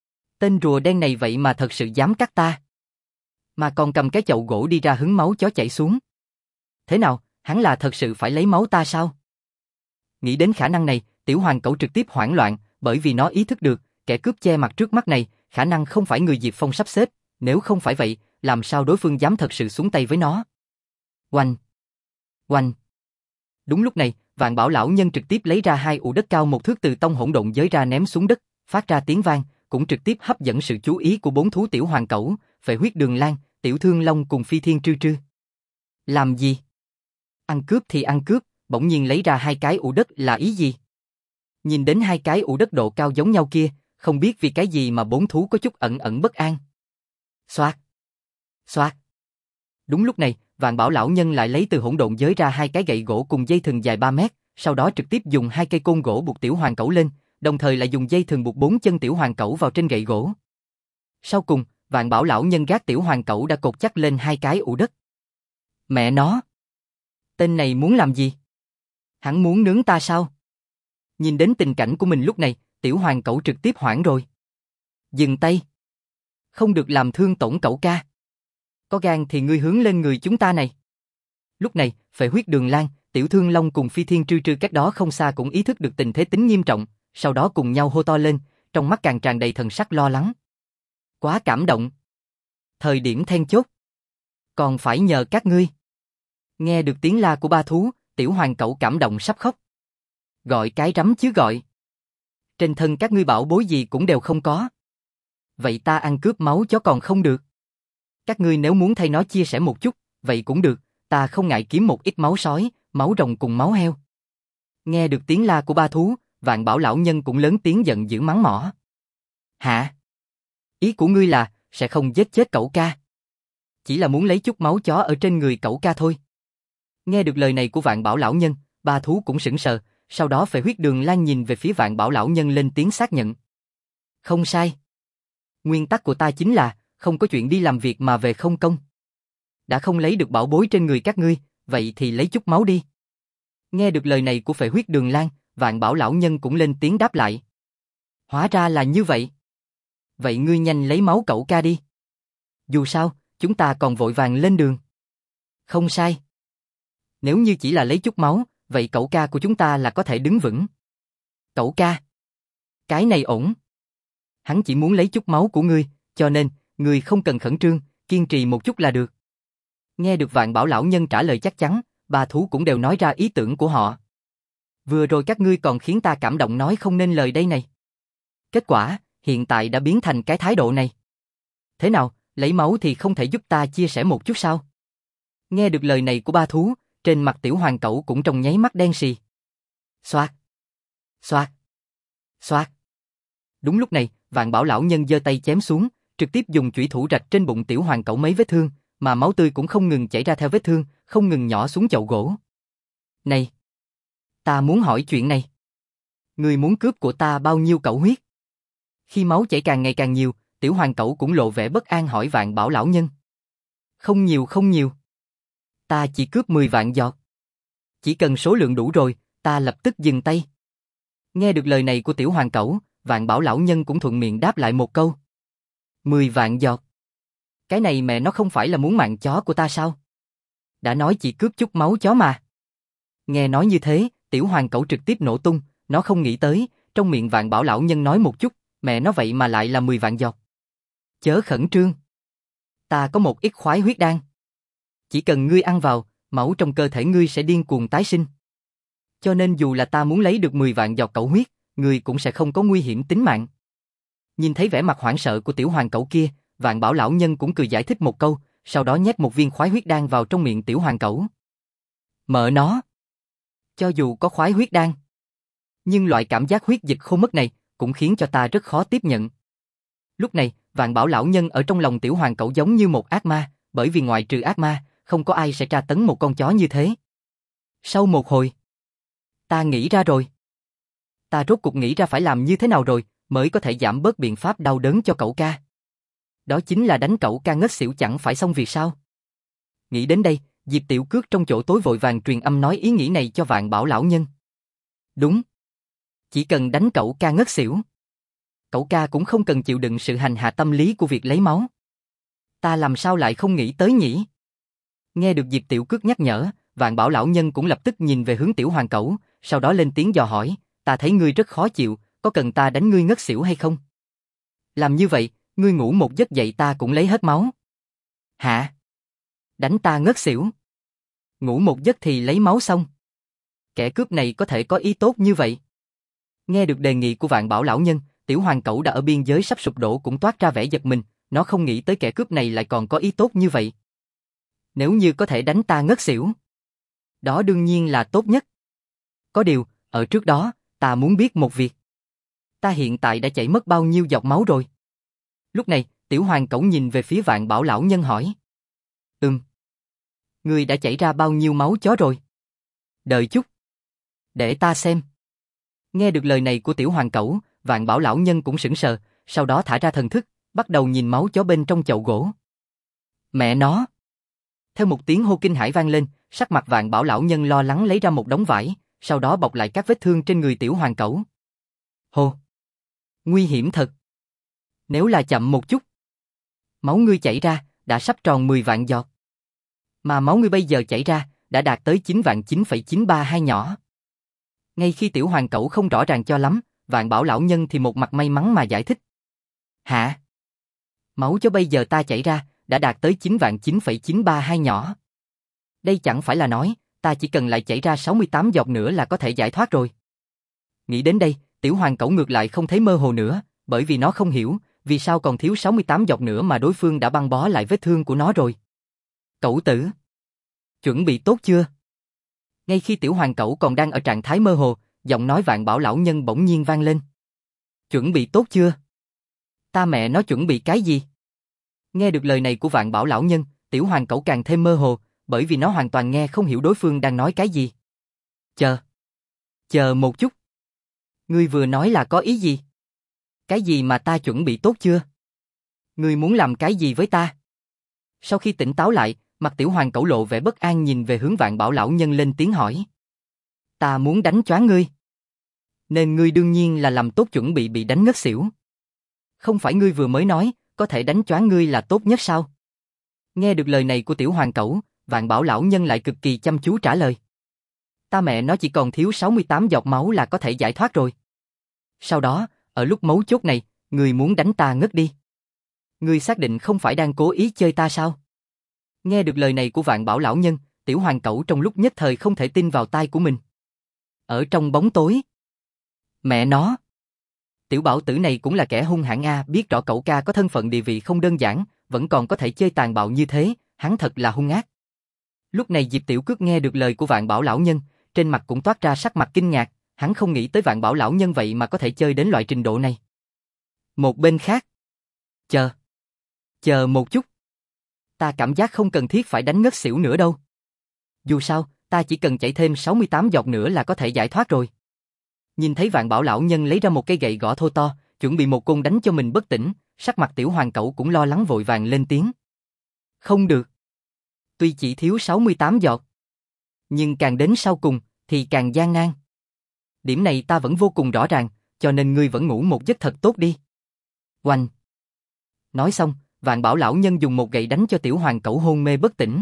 Tên rùa đen này vậy mà thật sự dám cắt ta. Mà còn cầm cái chậu gỗ đi ra hứng máu chó chảy xuống. Thế nào, hắn là thật sự phải lấy máu ta sao? Nghĩ đến khả năng này, Tiểu Hoàng Cẩu trực tiếp hoảng loạn, bởi vì nó ý thức được, kẻ cướp che mặt trước mắt này, khả năng không phải người Diệp Phong sắp xếp, nếu không phải vậy, làm sao đối phương dám thật sự xuống tay với nó? Oanh! Oanh! Đúng lúc này, Vạn Bảo lão nhân trực tiếp lấy ra hai ụ đất cao một thước từ tông hỗn độn giới ra ném xuống đất, phát ra tiếng vang, cũng trực tiếp hấp dẫn sự chú ý của bốn thú Tiểu Hoàng Cẩu, Phệ Huyết Đường Lan, Tiểu Thương Long cùng Phi Thiên Trư Trư. Làm gì? Ăn cướp thì ăn cướp, bỗng nhiên lấy ra hai cái ụ đất là ý gì? Nhìn đến hai cái ụ đất độ cao giống nhau kia, không biết vì cái gì mà bốn thú có chút ẩn ẩn bất an. Xoạt! Xoạt! Đúng lúc này, Vạn Bảo lão nhân lại lấy từ hỗn độn giới ra hai cái gậy gỗ cùng dây thừng dài ba mét, sau đó trực tiếp dùng hai cây côn gỗ buộc Tiểu Hoàng Cẩu lên, đồng thời lại dùng dây thừng buộc bốn chân Tiểu Hoàng Cẩu vào trên gậy gỗ. Sau cùng, Vạn Bảo lão nhân gác Tiểu Hoàng Cẩu đã cột chắc lên hai cái ụ đất. Mẹ nó! Tên này muốn làm gì? Hắn muốn nướng ta sao? Nhìn đến tình cảnh của mình lúc này, Tiểu Hoàng Cẩu trực tiếp hoảng rồi. Dừng tay! Không được làm thương tổn cẩu ca. Có gan thì ngươi hướng lên người chúng ta này. Lúc này, Phệ Huyết Đường Lan, Tiểu Thương Long cùng Phi Thiên Trư Trư cách đó không xa cũng ý thức được tình thế tính nghiêm trọng, sau đó cùng nhau hô to lên, trong mắt càng tràn đầy thần sắc lo lắng. Quá cảm động. Thời điểm then chốt. Còn phải nhờ các ngươi. Nghe được tiếng la của ba thú, Tiểu hoàng cẩu cảm động sắp khóc. Gọi cái rắm chứ gọi. Trên thân các ngươi bảo bối gì cũng đều không có. Vậy ta ăn cướp máu chó còn không được. Các ngươi nếu muốn thay nó chia sẻ một chút, vậy cũng được, ta không ngại kiếm một ít máu sói, máu rồng cùng máu heo. Nghe được tiếng la của ba thú, Vạn Bảo lão nhân cũng lớn tiếng giận dữ mắng mỏ. Hả? Ý của ngươi là, sẽ không giết chết cẩu ca. Chỉ là muốn lấy chút máu chó ở trên người cẩu ca thôi. Nghe được lời này của Vạn Bảo lão nhân, ba thú cũng sững sờ, sau đó Phệ Huyết Đường Lan nhìn về phía Vạn Bảo lão nhân lên tiếng xác nhận. Không sai. Nguyên tắc của ta chính là, không có chuyện đi làm việc mà về không công. Đã không lấy được bảo bối trên người các ngươi, vậy thì lấy chút máu đi. Nghe được lời này của Phệ Huyết Đường Lan, Vạn Bảo lão nhân cũng lên tiếng đáp lại. Hóa ra là như vậy. Vậy ngươi nhanh lấy máu cẩu ca đi. Dù sao, chúng ta còn vội vàng lên đường. Không sai. Nếu như chỉ là lấy chút máu, vậy cẩu ca của chúng ta là có thể đứng vững. Cẩu ca. Cái này ổn. Hắn chỉ muốn lấy chút máu của ngươi, cho nên, ngươi không cần khẩn trương, kiên trì một chút là được. Nghe được Vạn Bảo lão nhân trả lời chắc chắn, ba thú cũng đều nói ra ý tưởng của họ. Vừa rồi các ngươi còn khiến ta cảm động nói không nên lời đây này. Kết quả, hiện tại đã biến thành cái thái độ này. Thế nào, lấy máu thì không thể giúp ta chia sẻ một chút sao? Nghe được lời này của ba thú, trên mặt tiểu hoàng cẩu cũng trong nháy mắt đen xì. Xoạt, xoạt, xoạt. Đúng lúc này, Vạn Bảo lão nhân giơ tay chém xuống, trực tiếp dùng chủy thủ rạch trên bụng tiểu hoàng cẩu mấy vết thương, mà máu tươi cũng không ngừng chảy ra theo vết thương, không ngừng nhỏ xuống chậu gỗ. Này, ta muốn hỏi chuyện này. Ngươi muốn cướp của ta bao nhiêu cẩu huyết? Khi máu chảy càng ngày càng nhiều, tiểu hoàng cẩu cũng lộ vẻ bất an hỏi Vạn Bảo lão nhân. Không nhiều không nhiều. Ta chỉ cướp mười vạn giọt. Chỉ cần số lượng đủ rồi, ta lập tức dừng tay. Nghe được lời này của tiểu hoàng cẩu, Vạn Bảo lão nhân cũng thuận miệng đáp lại một câu. Mười vạn giọt. Cái này mẹ nó không phải là muốn mạng chó của ta sao? Đã nói chỉ cướp chút máu chó mà. Nghe nói như thế, tiểu hoàng cẩu trực tiếp nổ tung, nó không nghĩ tới, trong miệng Vạn Bảo lão nhân nói một chút, mẹ nó vậy mà lại là mười vạn giọt. Chớ khẩn trương. Ta có một ít khoái huyết đan. Chỉ cần ngươi ăn vào, máu trong cơ thể ngươi sẽ điên cuồng tái sinh. Cho nên dù là ta muốn lấy được mười vạn giọt cẩu huyết, ngươi cũng sẽ không có nguy hiểm tính mạng. Nhìn thấy vẻ mặt hoảng sợ của tiểu hoàng cẩu kia, Vạn Bảo lão nhân cũng cười giải thích một câu, sau đó nhét một viên khoái huyết đan vào trong miệng tiểu hoàng cẩu. Mợ nó. Cho dù có khoái huyết đan, nhưng loại cảm giác huyết dịch khô mất này cũng khiến cho ta rất khó tiếp nhận. Lúc này, Vạn Bảo lão nhân ở trong lòng tiểu hoàng cẩu giống như một ác ma, bởi vì ngoại trừ ác ma, không có ai sẽ tra tấn một con chó như thế. Sau một hồi, ta nghĩ ra rồi. Ta rốt cuộc nghĩ ra phải làm như thế nào rồi, mới có thể giảm bớt biện pháp đau đớn cho cậu ca. Đó chính là đánh cậu ca ngất xỉu chẳng phải xong việc sao? Nghĩ đến đây, Diệp Tiểu Cước trong chỗ tối vội vàng truyền âm nói ý nghĩ này cho Vạn Bảo lão nhân. Đúng. Chỉ cần đánh cậu ca ngất xỉu. Cậu ca cũng không cần chịu đựng sự hành hạ tâm lý của việc lấy máu. Ta làm sao lại không nghĩ tới nhỉ? Nghe được Diệp Tiểu Cước nhắc nhở, Vạn Bảo lão nhân cũng lập tức nhìn về hướng tiểu hoàng cẩu, sau đó lên tiếng dò hỏi, ta thấy ngươi rất khó chịu, có cần ta đánh ngươi ngất xỉu hay không? Làm như vậy, ngươi ngủ một giấc dậy ta cũng lấy hết máu. Hả? Đánh ta ngất xỉu? Ngủ một giấc thì lấy máu xong? Kẻ cướp này có thể có ý tốt như vậy? Nghe được đề nghị của Vạn Bảo lão nhân, tiểu hoàng cẩu đã ở biên giới sắp sụp đổ cũng toát ra vẻ giật mình, nó không nghĩ tới kẻ cướp này lại còn có ý tốt như vậy. Nếu như có thể đánh ta ngất xỉu, đó đương nhiên là tốt nhất. Có điều, ở trước đó, ta muốn biết một việc. Ta hiện tại đã chảy mất bao nhiêu giọt máu rồi? Lúc này, tiểu hoàng cẩu nhìn về phía Vạn Bảo lão nhân hỏi. Ừm. Ngươi đã chảy ra bao nhiêu máu chó rồi? Đợi chút. Để ta xem. Nghe được lời này của tiểu hoàng cẩu, Vạn Bảo lão nhân cũng sững sờ, sau đó thả ra thần thức, bắt đầu nhìn máu chó bên trong chậu gỗ. Mẹ nó! Theo một tiếng hô kinh hãi vang lên, sắc mặt Vạn Bảo lão nhân lo lắng lấy ra một đống vải, sau đó bọc lại các vết thương trên người tiểu hoàng cẩu. Hô! Nguy hiểm thật! Nếu là chậm một chút, máu ngươi chảy ra, đã sắp tròn mười vạn giọt. Mà máu ngươi bây giờ chảy ra, đã đạt tới chín vạn chín phẩy chín ba hai nhỏ. Ngay khi tiểu hoàng cẩu không rõ ràng cho lắm, Vạn Bảo lão nhân thì một mặt may mắn mà giải thích. Hả? Máu cho bây giờ ta chảy ra, đã đạt tới chín vạn chín phẩy chín ba hai nhỏ. Đây chẳng phải là nói, ta chỉ cần lại chảy ra sáu mươi tám giọt nữa là có thể giải thoát rồi. Nghĩ đến đây, tiểu hoàng cẩu ngược lại không thấy mơ hồ nữa, bởi vì nó không hiểu, vì sao còn thiếu sáu mươi tám giọt nữa mà đối phương đã băng bó lại vết thương của nó rồi. Cẩu tử, chuẩn bị tốt chưa? Ngay khi tiểu hoàng cẩu còn đang ở trạng thái mơ hồ, giọng nói Vạn Bảo lão nhân bỗng nhiên vang lên. Chuẩn bị tốt chưa? Ta mẹ nó chuẩn bị cái gì? Nghe được lời này của Vạn Bảo lão nhân, tiểu hoàng cẩu càng thêm mơ hồ, bởi vì nó hoàn toàn nghe không hiểu đối phương đang nói cái gì. Chờ. Chờ một chút. Ngươi vừa nói là có ý gì? Cái gì mà ta chuẩn bị tốt chưa? Ngươi muốn làm cái gì với ta? Sau khi tỉnh táo lại, mặt tiểu hoàng cẩu lộ vẻ bất an nhìn về hướng Vạn Bảo lão nhân lên tiếng hỏi. Ta muốn đánh choáng ngươi. Nên ngươi đương nhiên là làm tốt chuẩn bị bị đánh ngất xỉu. Không phải ngươi vừa mới nói, có thể đánh choáng ngươi là tốt nhất sao? Nghe được lời này của tiểu hoàng cẩu, Vạn Bảo lão nhân lại cực kỳ chăm chú trả lời. Ta mẹ nó chỉ còn thiếu sáu mươi tám giọt máu là có thể giải thoát rồi. Sau đó, ở lúc mấu chốt này, ngươi muốn đánh ta ngất đi. Ngươi xác định không phải đang cố ý chơi ta sao? Nghe được lời này của Vạn Bảo lão nhân, tiểu hoàng cẩu trong lúc nhất thời không thể tin vào tai của mình. Ở trong bóng tối. Mẹ nó. Tiểu bảo tử này cũng là kẻ hung hãn a, biết rõ cậu ca có thân phận địa vị không đơn giản, vẫn còn có thể chơi tàn bạo như thế, hắn thật là hung ác. Lúc này Diệp Tiểu Cước nghe được lời của Vạn Bảo lão nhân, trên mặt cũng toát ra sắc mặt kinh ngạc, hắn không nghĩ tới Vạn Bảo lão nhân vậy mà có thể chơi đến loại trình độ này. Một bên khác. Chờ. Chờ một chút. Ta cảm giác không cần thiết phải đánh ngất xỉu nữa đâu. Dù sao, ta chỉ cần chảy thêm sáu mươi tám giọt nữa là có thể giải thoát rồi. Nhìn thấy Vạn Bảo lão nhân lấy ra một cây gậy gõ thô to, chuẩn bị một côn đánh cho mình bất tỉnh, sắc mặt tiểu hoàng cẩu cũng lo lắng vội vàng lên tiếng. Không được. Tuy chỉ thiếu sáu mươi tám giọt, nhưng càng đến sau cùng thì càng gian nan. Điểm này ta vẫn vô cùng rõ ràng, cho nên ngươi vẫn ngủ một giấc thật tốt đi. Oanh. Nói xong, Vạn Bảo lão nhân dùng một gậy đánh cho tiểu hoàng cẩu hôn mê bất tỉnh.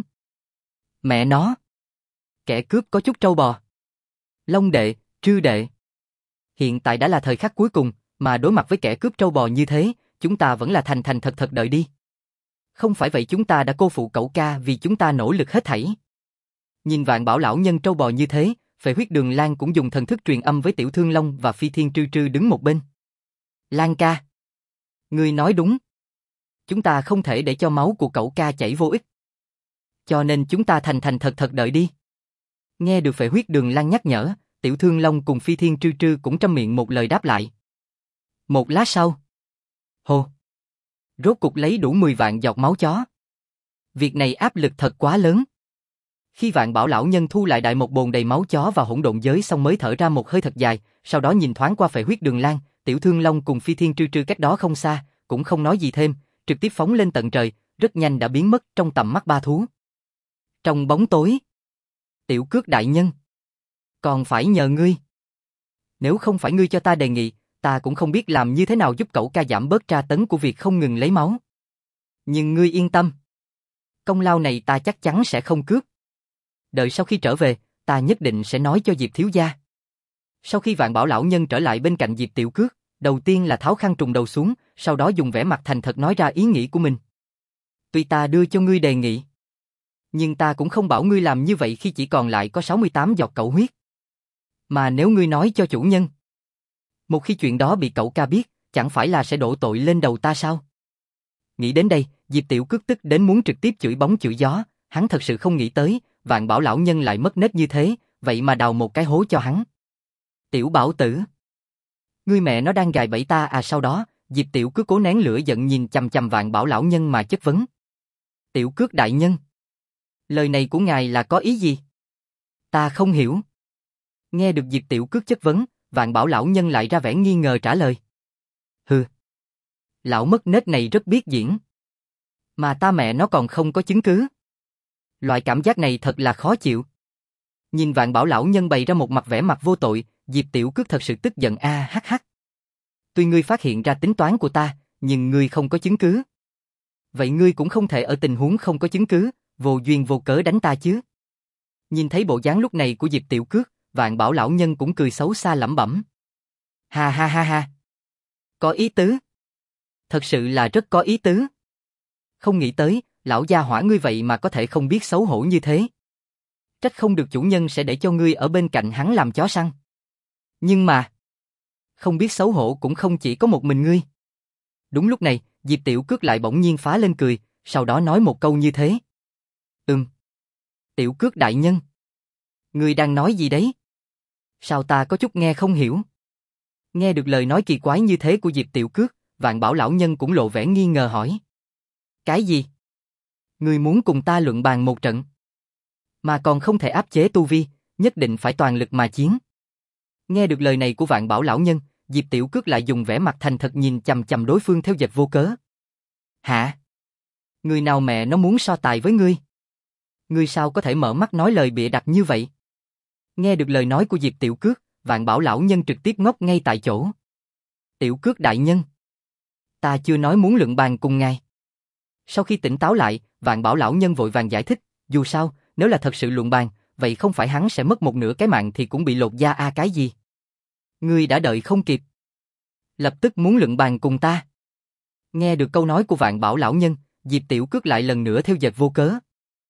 Mẹ nó. Kẻ cướp có chút trâu bò. Long đệ, Trư đệ. Hiện tại đã là thời khắc cuối cùng, mà đối mặt với kẻ cướp trâu bò như thế, chúng ta vẫn là thành thành thật thật đợi đi. Không phải vậy chúng ta đã cô phụ cậu ca vì chúng ta nỗ lực hết thảy. Nhìn Vạn Bảo lão nhân trâu bò như thế, Phệ Huyết Đường Lan cũng dùng thần thức truyền âm với Tiểu Thương Long và Phi Thiên Trư Trư đứng một bên. Lan ca. Ngươi nói đúng. Chúng ta không thể để cho máu của cậu ca chảy vô ích. Cho nên chúng ta thành thành thật thật đợi đi. Nghe được Phệ Huyết Đường Lan nhắc nhở, Tiểu Thương Long cùng Phi Thiên Trư Trư cũng trăm miệng một lời đáp lại. Một lát sau. Hồ. Rốt cục lấy đủ mười vạn giọt máu chó. Việc này áp lực thật quá lớn. Khi Vạn Bảo lão nhân thu lại đại một bồn đầy máu chó vào hỗn độn giới xong mới thở ra một hơi thật dài, sau đó nhìn thoáng qua Phệ Huyết Đường Lan, Tiểu Thương Long cùng Phi Thiên Trư Trư cách đó không xa, cũng không nói gì thêm, trực tiếp phóng lên tận trời, rất nhanh đã biến mất trong tầm mắt ba thú. Trong bóng tối. Tiểu Cước đại nhân. Còn phải nhờ ngươi. Nếu không phải ngươi cho ta đề nghị, ta cũng không biết làm như thế nào giúp cậu ca giảm bớt tra tấn của việc không ngừng lấy máu. Nhưng ngươi yên tâm. Công lao này ta chắc chắn sẽ không cướp. Đợi sau khi trở về, ta nhất định sẽ nói cho Diệp thiếu gia. Sau khi Vạn Bảo lão nhân trở lại bên cạnh Diệp Tiểu Cước, đầu tiên là tháo khăn trùng đầu xuống, sau đó dùng vẻ mặt thành thật nói ra ý nghĩ của mình. Tuy ta đưa cho ngươi đề nghị, nhưng ta cũng không bảo ngươi làm như vậy khi chỉ còn lại có sáu mươi tám giọt cẩu huyết. Mà nếu ngươi nói cho chủ nhân, một khi chuyện đó bị cậu ca biết, chẳng phải là sẽ đổ tội lên đầu ta sao? Nghĩ đến đây, Diệp Tiểu Cước tức đến muốn trực tiếp chửi bóng chửi gió, hắn thật sự không nghĩ tới, Vạn Bảo lão nhân lại mất nết như thế, vậy mà đào một cái hố cho hắn. Tiểu Bảo tử, ngươi mẹ nó đang gài bẫy ta à? Sau đó, Diệp Tiểu Cước cố nén lửa giận nhìn chằm chằm Vạn Bảo lão nhân mà chất vấn. Tiểu Cước đại nhân, lời này của ngài là có ý gì? Ta không hiểu. Nghe được Diệp Tiểu Cước chất vấn, Vạn Bảo lão nhân lại ra vẻ nghi ngờ trả lời. Hừ. Lão mất nết này rất biết diễn. Mà ta mẹ nó còn không có chứng cứ. Loại cảm giác này thật là khó chịu. Nhìn Vạn Bảo lão nhân bày ra một mặt vẻ mặt vô tội, Diệp Tiểu Cước thật sự tức giận a hắc hắc. Tuy ngươi phát hiện ra tính toán của ta, nhưng ngươi không có chứng cứ. Vậy ngươi cũng không thể ở tình huống không có chứng cứ, vô duyên vô cớ đánh ta chứ. Nhìn thấy bộ dáng lúc này của Diệp Tiểu Cước, Vạn Bảo lão nhân cũng cười xấu xa lẩm bẩm. Ha ha ha ha. Có ý tứ. Thật sự là rất có ý tứ. Không nghĩ tới, lão gia hỏa ngươi vậy mà có thể không biết xấu hổ như thế. Trách không được chủ nhân sẽ để cho ngươi ở bên cạnh hắn làm chó săn. Nhưng mà, không biết xấu hổ cũng không chỉ có một mình ngươi. Đúng lúc này, Diệp Tiểu Cước lại bỗng nhiên phá lên cười, sau đó nói một câu như thế. Ừm. Tiểu Cước đại nhân. Ngươi đang nói gì đấy? Sao ta có chút nghe không hiểu? Nghe được lời nói kỳ quái như thế của Diệp Tiểu Cước, Vạn Bảo lão nhân cũng lộ vẻ nghi ngờ hỏi. Cái gì? Ngươi muốn cùng ta luận bàn một trận? Mà còn không thể áp chế tu vi, nhất định phải toàn lực mà chiến. Nghe được lời này của Vạn Bảo lão nhân, Diệp Tiểu Cước lại dùng vẻ mặt thành thật nhìn chằm chằm đối phương theo dệt vô cớ. Hả? Người nào mẹ nó muốn so tài với ngươi? Ngươi sao có thể mở mắt nói lời bịa đặt như vậy? Nghe được lời nói của Diệp Tiểu Cước, Vạn Bảo lão nhân trực tiếp ngốc ngay tại chỗ. Tiểu Cước đại nhân, ta chưa nói muốn luận bàn cùng ngài. Sau khi tỉnh táo lại, Vạn Bảo lão nhân vội vàng giải thích, dù sao, nếu là thật sự luận bàn, vậy không phải hắn sẽ mất một nửa cái mạng thì cũng bị lột da a à cái gì? Ngươi đã đợi không kịp. Lập tức muốn luận bàn cùng ta. Nghe được câu nói của Vạn Bảo lão nhân, Diệp Tiểu Cước lại lần nữa theo dệt vô cớ.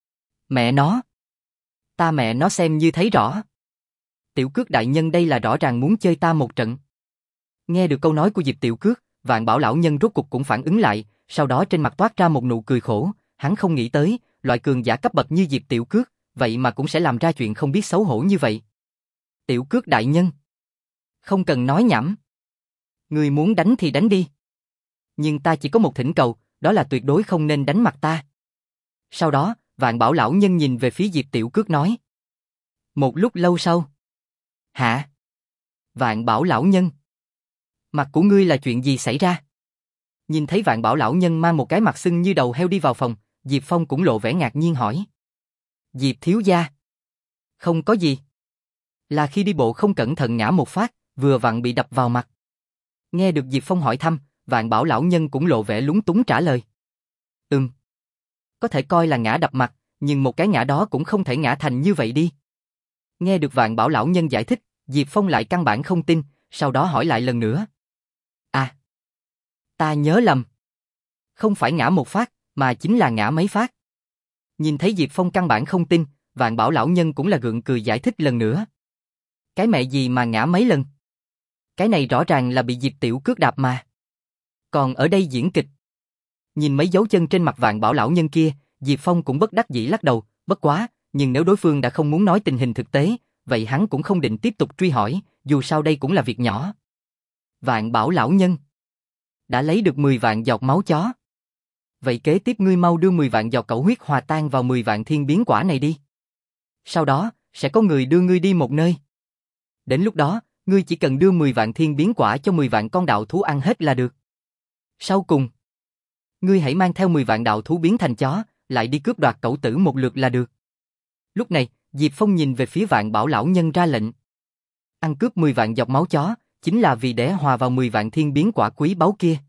Mẹ nó. Ta mẹ nó xem như thấy rõ. Tiểu Cước đại nhân đây là rõ ràng muốn chơi ta một trận. Nghe được câu nói của Diệp Tiểu Cước, Vạn Bảo lão nhân rốt cục cũng phản ứng lại, sau đó trên mặt toát ra một nụ cười khổ, hắn không nghĩ tới, loại cường giả cấp bậc như Diệp Tiểu Cước, vậy mà cũng sẽ làm ra chuyện không biết xấu hổ như vậy. Tiểu Cước đại nhân, không cần nói nhảm. Người muốn đánh thì đánh đi. Nhưng ta chỉ có một thỉnh cầu, đó là tuyệt đối không nên đánh mặt ta. Sau đó, Vạn Bảo lão nhân nhìn về phía Diệp Tiểu Cước nói. Một lúc lâu sau. Hả? Vạn Bảo lão nhân. Mặt của ngươi là chuyện gì xảy ra? Nhìn thấy Vạn Bảo lão nhân mang một cái mặt sưng như đầu heo đi vào phòng, Diệp Phong cũng lộ vẻ ngạc nhiên hỏi. Diệp thiếu gia. Không có gì. Là khi đi bộ không cẩn thận ngã một phát, vừa vặn bị đập vào mặt. Nghe được Diệp Phong hỏi thăm, Vạn Bảo lão nhân cũng lộ vẻ lúng túng trả lời. Ừm. Có thể coi là ngã đập mặt, nhưng một cái ngã đó cũng không thể ngã thành như vậy đi. Nghe được Vạn Bảo lão nhân giải thích, Diệp Phong lại căn bản không tin, sau đó hỏi lại lần nữa. À. Ta nhớ lầm. Không phải ngã một phát, mà chính là ngã mấy phát. Nhìn thấy Diệp Phong căn bản không tin, Vạn Bảo lão nhân cũng là gượng cười giải thích lần nữa. Cái mẹ gì mà ngã mấy lần? Cái này rõ ràng là bị Diệp Tiểu Cước đạp mà. Còn ở đây diễn kịch. Nhìn mấy dấu chân trên mặt Vạn Bảo lão nhân kia, Diệp Phong cũng bất đắc dĩ lắc đầu, bất quá, nhưng nếu đối phương đã không muốn nói tình hình thực tế, vậy hắn cũng không định tiếp tục truy hỏi, dù sao đây cũng là việc nhỏ. Vạn Bảo lão nhân đã lấy được mười vạn giọt máu chó. Vậy kế tiếp ngươi mau đưa mười vạn giọt cẩu huyết hòa tan vào mười vạn thiên biến quả này đi. Sau đó, sẽ có người đưa ngươi đi một nơi. Đến lúc đó, ngươi chỉ cần đưa mười vạn thiên biến quả cho mười vạn con đạo thú ăn hết là được. Sau cùng, ngươi hãy mang theo mười vạn đạo thú biến thành chó, lại đi cướp đoạt cẩu tử một lượt là được. Lúc này, Diệp Phong nhìn về phía Vạn Bảo lão nhân ra lệnh. Ăn cướp mười vạn giọt máu chó, chính là vì để hòa vào mười vạn thiên biến quả quý báu kia.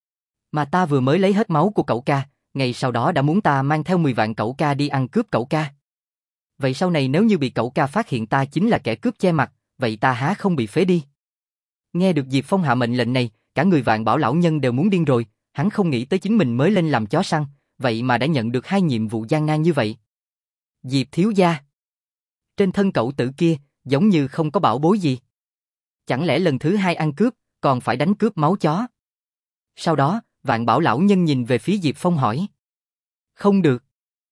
Mà ta vừa mới lấy hết máu của cẩu ca, ngày sau đó đã muốn ta mang theo mười vạn cẩu ca đi ăn cướp cẩu ca. Vậy sau này nếu như bị cẩu ca phát hiện ta chính là kẻ cướp che mặt, vậy ta há không bị phế đi. Nghe được Diệp Phong hạ mệnh lệnh này, cả người Vạn Bảo lão nhân đều muốn điên rồi, hắn không nghĩ tới chính mình mới lên làm chó săn, vậy mà đã nhận được hai nhiệm vụ gian nan như vậy. Diệp thiếu gia. Trên thân cẩu tử kia, giống như không có bảo bối gì. Chẳng lẽ lần thứ hai ăn cướp, còn phải đánh cướp máu chó? Sau đó, Vạn Bảo lão nhân nhìn về phía Diệp Phong hỏi. Không được.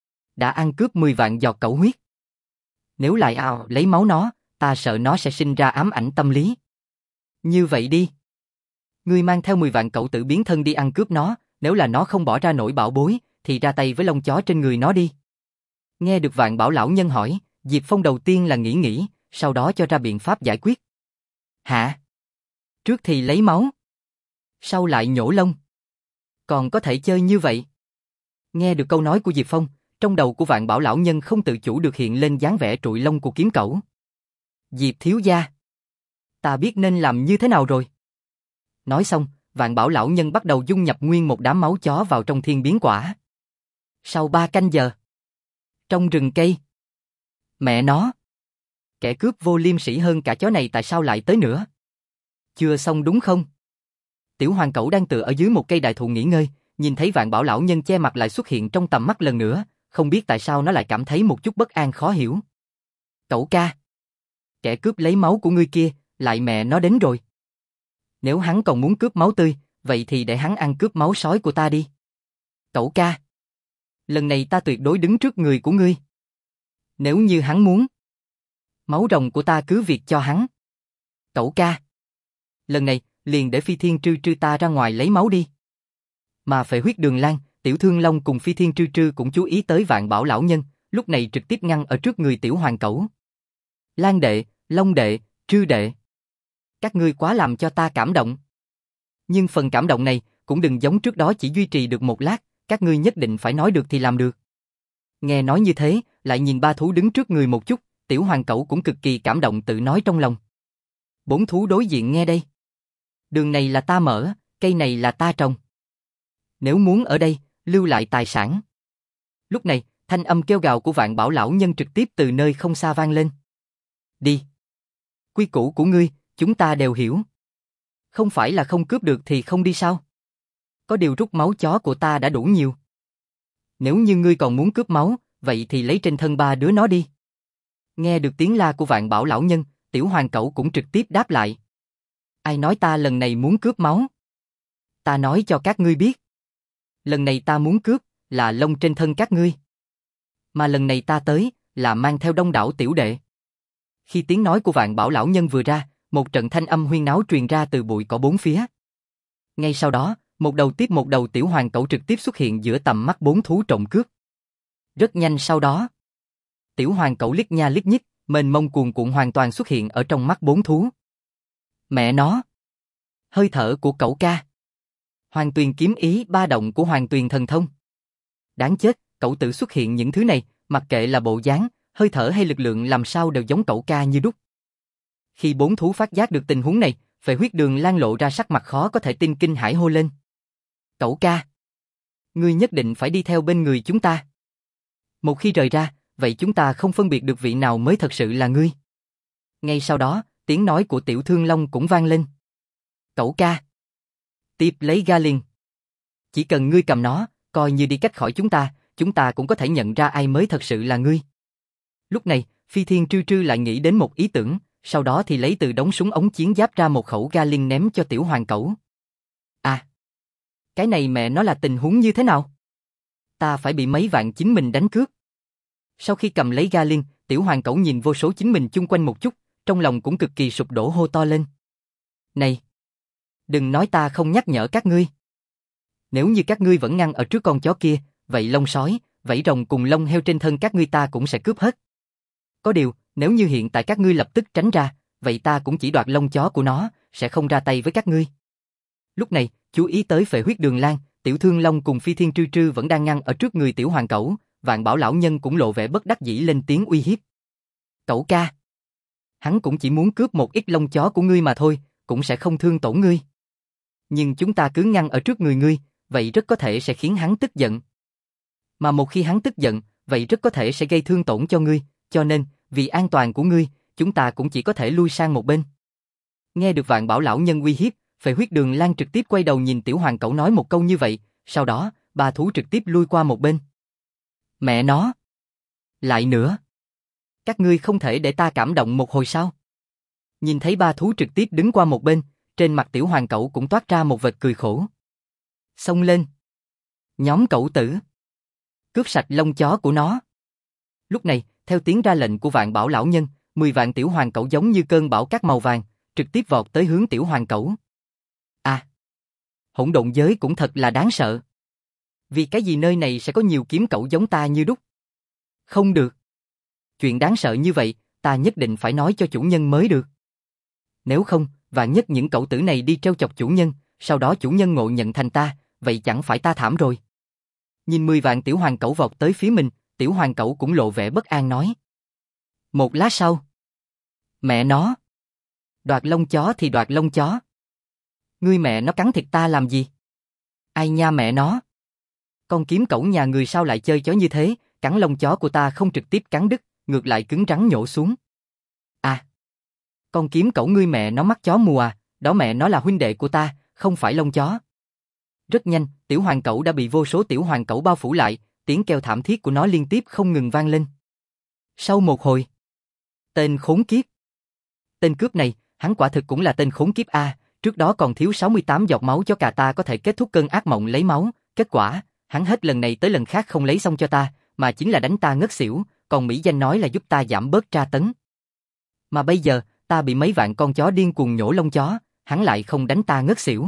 Đã ăn cướp mười vạn giọt cẩu huyết. Nếu lại ào lấy máu nó, ta sợ nó sẽ sinh ra ám ảnh tâm lý. Như vậy đi. Ngươi mang theo mười vạn cẩu tử biến thân đi ăn cướp nó, nếu là nó không bỏ ra nổi bảo bối, thì ra tay với lông chó trên người nó đi. Nghe được Vạn Bảo lão nhân hỏi, Diệp Phong đầu tiên là nghĩ nghĩ, sau đó cho ra biện pháp giải quyết. Hả? Trước thì lấy máu, sau lại nhổ lông. Còn có thể chơi như vậy? Nghe được câu nói của Diệp Phong, trong đầu của Vạn Bảo lão nhân không tự chủ được hiện lên dáng vẻ trụi lông của kiếm cẩu. Diệp thiếu gia, ta biết nên làm như thế nào rồi. Nói xong, Vạn Bảo lão nhân bắt đầu dung nhập nguyên một đám máu chó vào trong thiên biến quả. Sau ba canh giờ, trong rừng cây, mẹ nó, kẻ cướp vô liêm sỉ hơn cả chó này tại sao lại tới nữa? Chưa xong đúng không? Tiểu hoàng cẩu đang tựa ở dưới một cây đại thụ nghỉ ngơi, nhìn thấy Vạn Bảo lão nhân che mặt lại xuất hiện trong tầm mắt lần nữa, không biết tại sao nó lại cảm thấy một chút bất an khó hiểu. Cẩu ca. Kẻ cướp lấy máu của ngươi kia, lại mẹ nó đến rồi. Nếu hắn còn muốn cướp máu tươi, vậy thì để hắn ăn cướp máu sói của ta đi. Cẩu ca. Lần này ta tuyệt đối đứng trước người của ngươi. Nếu như hắn muốn máu rồng của ta cứ việc cho hắn. Cẩu ca. Lần này, liền để Phi Thiên Trư Trư ta ra ngoài lấy máu đi. Mà Phệ Huyết Đường Lan, Tiểu Thương Long cùng Phi Thiên Trư Trư cũng chú ý tới Vạn Bảo lão nhân, lúc này trực tiếp ngăn ở trước người Tiểu Hoàng Cẩu. Lan đệ, Long đệ, Trư đệ. Các ngươi quá làm cho ta cảm động. Nhưng phần cảm động này, cũng đừng giống trước đó chỉ duy trì được một lát, các ngươi nhất định phải nói được thì làm được. Nghe nói như thế, lại nhìn ba thú đứng trước người một chút, Tiểu Hoàng Cẩu cũng cực kỳ cảm động tự nói trong lòng. Bốn thú đối diện nghe đây. Đường này là ta mở, cây này là ta trồng. Nếu muốn ở đây, lưu lại tài sản. Lúc này, thanh âm kêu gào của Vạn Bảo lão nhân trực tiếp từ nơi không xa vang lên. Đi. Quy củ của ngươi, chúng ta đều hiểu. Không phải là không cướp được thì không đi sao? Có điều rút máu chó của ta đã đủ nhiều. Nếu như ngươi còn muốn cướp máu, vậy thì lấy trên thân ba đứa nó đi. Nghe được tiếng la của Vạn Bảo lão nhân, Tiểu Hoàng Cẩu cũng trực tiếp đáp lại. Ai nói ta lần này muốn cướp máu? Ta nói cho các ngươi biết. Lần này ta muốn cướp, là lông trên thân các ngươi. Mà lần này ta tới, là mang theo đông đảo tiểu đệ. Khi tiếng nói của Vạn Bảo lão nhân vừa ra, một trận thanh âm huyên náo truyền ra từ bụi cỏ bốn phía. Ngay sau đó, một đầu tiếp một đầu Tiểu Hoàng Cẩu trực tiếp xuất hiện giữa tầm mắt bốn thú trộm cướp. Rất nhanh sau đó, Tiểu Hoàng Cẩu liếc nha liếc nhích, mênh mông cuồn cuộn hoàn toàn xuất hiện ở trong mắt bốn thú. Mẹ nó! Hơi thở của Cẩu ca. Hoàng Tuyền kiếm ý ba động của Hoàng Tuyền thần thông. Đáng chết, Cẩu tử xuất hiện những thứ này, mặc kệ là bộ dáng, hơi thở hay lực lượng làm sao đều giống Cẩu ca như đúc. Khi bốn thú phát giác được tình huống này, Phệ Huyết Đường Lan lộ ra sắc mặt khó có thể tin kinh hãi hô lên. Cẩu ca! Ngươi nhất định phải đi theo bên người chúng ta. Một khi rời ra, vậy chúng ta không phân biệt được vị nào mới thật sự là ngươi. Ngay sau đó, tiếng nói của Tiểu Thương Long cũng vang lên. Cẩu ca! Tiếp lấy ga liền. Chỉ cần ngươi cầm nó, coi như đi cách khỏi chúng ta, chúng ta cũng có thể nhận ra ai mới thật sự là ngươi. Lúc này, Phi Thiên Trư Trư lại nghĩ đến một ý tưởng, sau đó thì lấy từ đống súng ống chiến giáp ra một khẩu ga liên ném cho Tiểu Hoàng Cẩu. À! Cái này mẹ nó là tình huống như thế nào? Ta phải bị mấy vạn chính mình đánh cướp. Sau khi cầm lấy ga liên, Tiểu Hoàng Cẩu nhìn vô số chính mình chung quanh một chút, trong lòng cũng cực kỳ sụp đổ hô to lên. Này! Đừng nói ta không nhắc nhở các ngươi. Nếu như các ngươi vẫn ngăn ở trước con chó kia, vậy lông sói, vảy rồng cùng lông heo trên thân các ngươi ta cũng sẽ cướp hết. Có điều, nếu như hiện tại các ngươi lập tức tránh ra, vậy ta cũng chỉ đoạt lông chó của nó, sẽ không ra tay với các ngươi. Lúc này, chú ý tới Phệ Huyết Đường Lan, Tiểu Thương Long cùng Phi Thiên Trư Trư vẫn đang ngăn ở trước người Tiểu Hoàng Cẩu, Vạn Bảo lão nhân cũng lộ vẻ bất đắc dĩ lên tiếng uy hiếp. Cẩu ca! Hắn cũng chỉ muốn cướp một ít lông chó của ngươi mà thôi, cũng sẽ không thương tổn ngươi. Nhưng chúng ta cứ ngăn ở trước người ngươi, vậy rất có thể sẽ khiến hắn tức giận. Mà một khi hắn tức giận, vậy rất có thể sẽ gây thương tổn cho ngươi, cho nên, vì an toàn của ngươi, chúng ta cũng chỉ có thể lui sang một bên. Nghe được Vạn Bảo lão nhân uy hiếp, Phệ Huyết Đường Lan trực tiếp quay đầu nhìn Tiểu Hoàng Cẩu nói một câu như vậy, sau đó, ba thú trực tiếp lui qua một bên. Mẹ nó! Lại nữa! Các ngươi không thể để ta cảm động một hồi sao? Nhìn thấy ba thú trực tiếp đứng qua một bên, trên mặt Tiểu Hoàng Cẩu cũng toát ra một vệt cười khổ. Xông lên! Nhóm cẩu tử! Cướp sạch lông chó của nó! Lúc này, theo tiếng ra lệnh của Vạn Bảo lão nhân, mười vạn Tiểu Hoàng Cẩu giống như cơn bão cát màu vàng, trực tiếp vọt tới hướng Tiểu Hoàng Cẩu. À! Hỗn độn giới cũng thật là đáng sợ. Vì cái gì nơi này sẽ có nhiều kiếm cẩu giống ta như đúc? Không được. Chuyện đáng sợ như vậy, ta nhất định phải nói cho chủ nhân mới được. Nếu không, vạn nhất những cẩu tử này đi trêu chọc chủ nhân, sau đó chủ nhân ngộ nhận thành ta, vậy chẳng phải ta thảm rồi. Nhìn mười vạn Tiểu Hoàng Cẩu vọt tới phía mình, Tiểu Hoàng Cẩu cũng lộ vẻ bất an nói. Một lát sau. Mẹ nó. Đoạt lông chó thì đoạt lông chó. Ngươi mẹ nó cắn thịt ta làm gì? Ai nha mẹ nó. Con kiếm cẩu nhà người sao lại chơi chó như thế, cắn lông chó của ta không trực tiếp cắn đứt, ngược lại cứng rắn nhổ xuống. À. Con kiếm cẩu ngươi mẹ nó mắt chó mù à, đó mẹ nó là huynh đệ của ta, không phải lông chó. Rất nhanh, Tiểu Hoàng Cẩu đã bị vô số Tiểu Hoàng Cẩu bao phủ lại, tiếng kêu thảm thiết của nó liên tiếp không ngừng vang lên. Sau một hồi, Tên khốn kiếp. Tên cướp này, hắn quả thực cũng là tên khốn kiếp a, trước đó còn thiếu sáu mươi tám giọt máu cho cả ta có thể kết thúc cơn ác mộng lấy máu, kết quả, hắn hết lần này tới lần khác không lấy xong cho ta, mà chính là đánh ta ngất xỉu, còn mỹ danh nói là giúp ta giảm bớt tra tấn. Mà bây giờ, ta bị mấy vạn con chó điên cuồng nhổ lông chó, hắn lại không đánh ta ngất xỉu.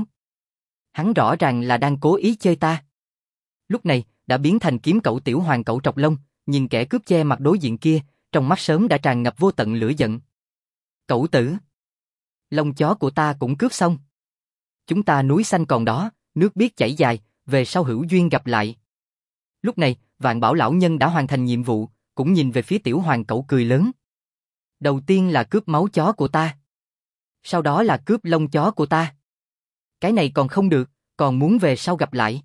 Hắn rõ ràng là đang cố ý chơi ta. Lúc này, đã biến thành kiếm cẩu tiểu hoàng cẩu trọc lông, nhìn kẻ cướp che mặt đối diện kia, trong mắt sớm đã tràn ngập vô tận lửa giận. Cẩu tử! Lông chó của ta cũng cướp xong. Chúng ta núi xanh còn đó, nước biết chảy dài, về sau hữu duyên gặp lại. Lúc này, Vạn Bảo lão nhân đã hoàn thành nhiệm vụ, cũng nhìn về phía tiểu hoàng cẩu cười lớn. Đầu tiên là cướp máu chó của ta. Sau đó là cướp lông chó của ta. Cái này còn không được, còn muốn về sau gặp lại.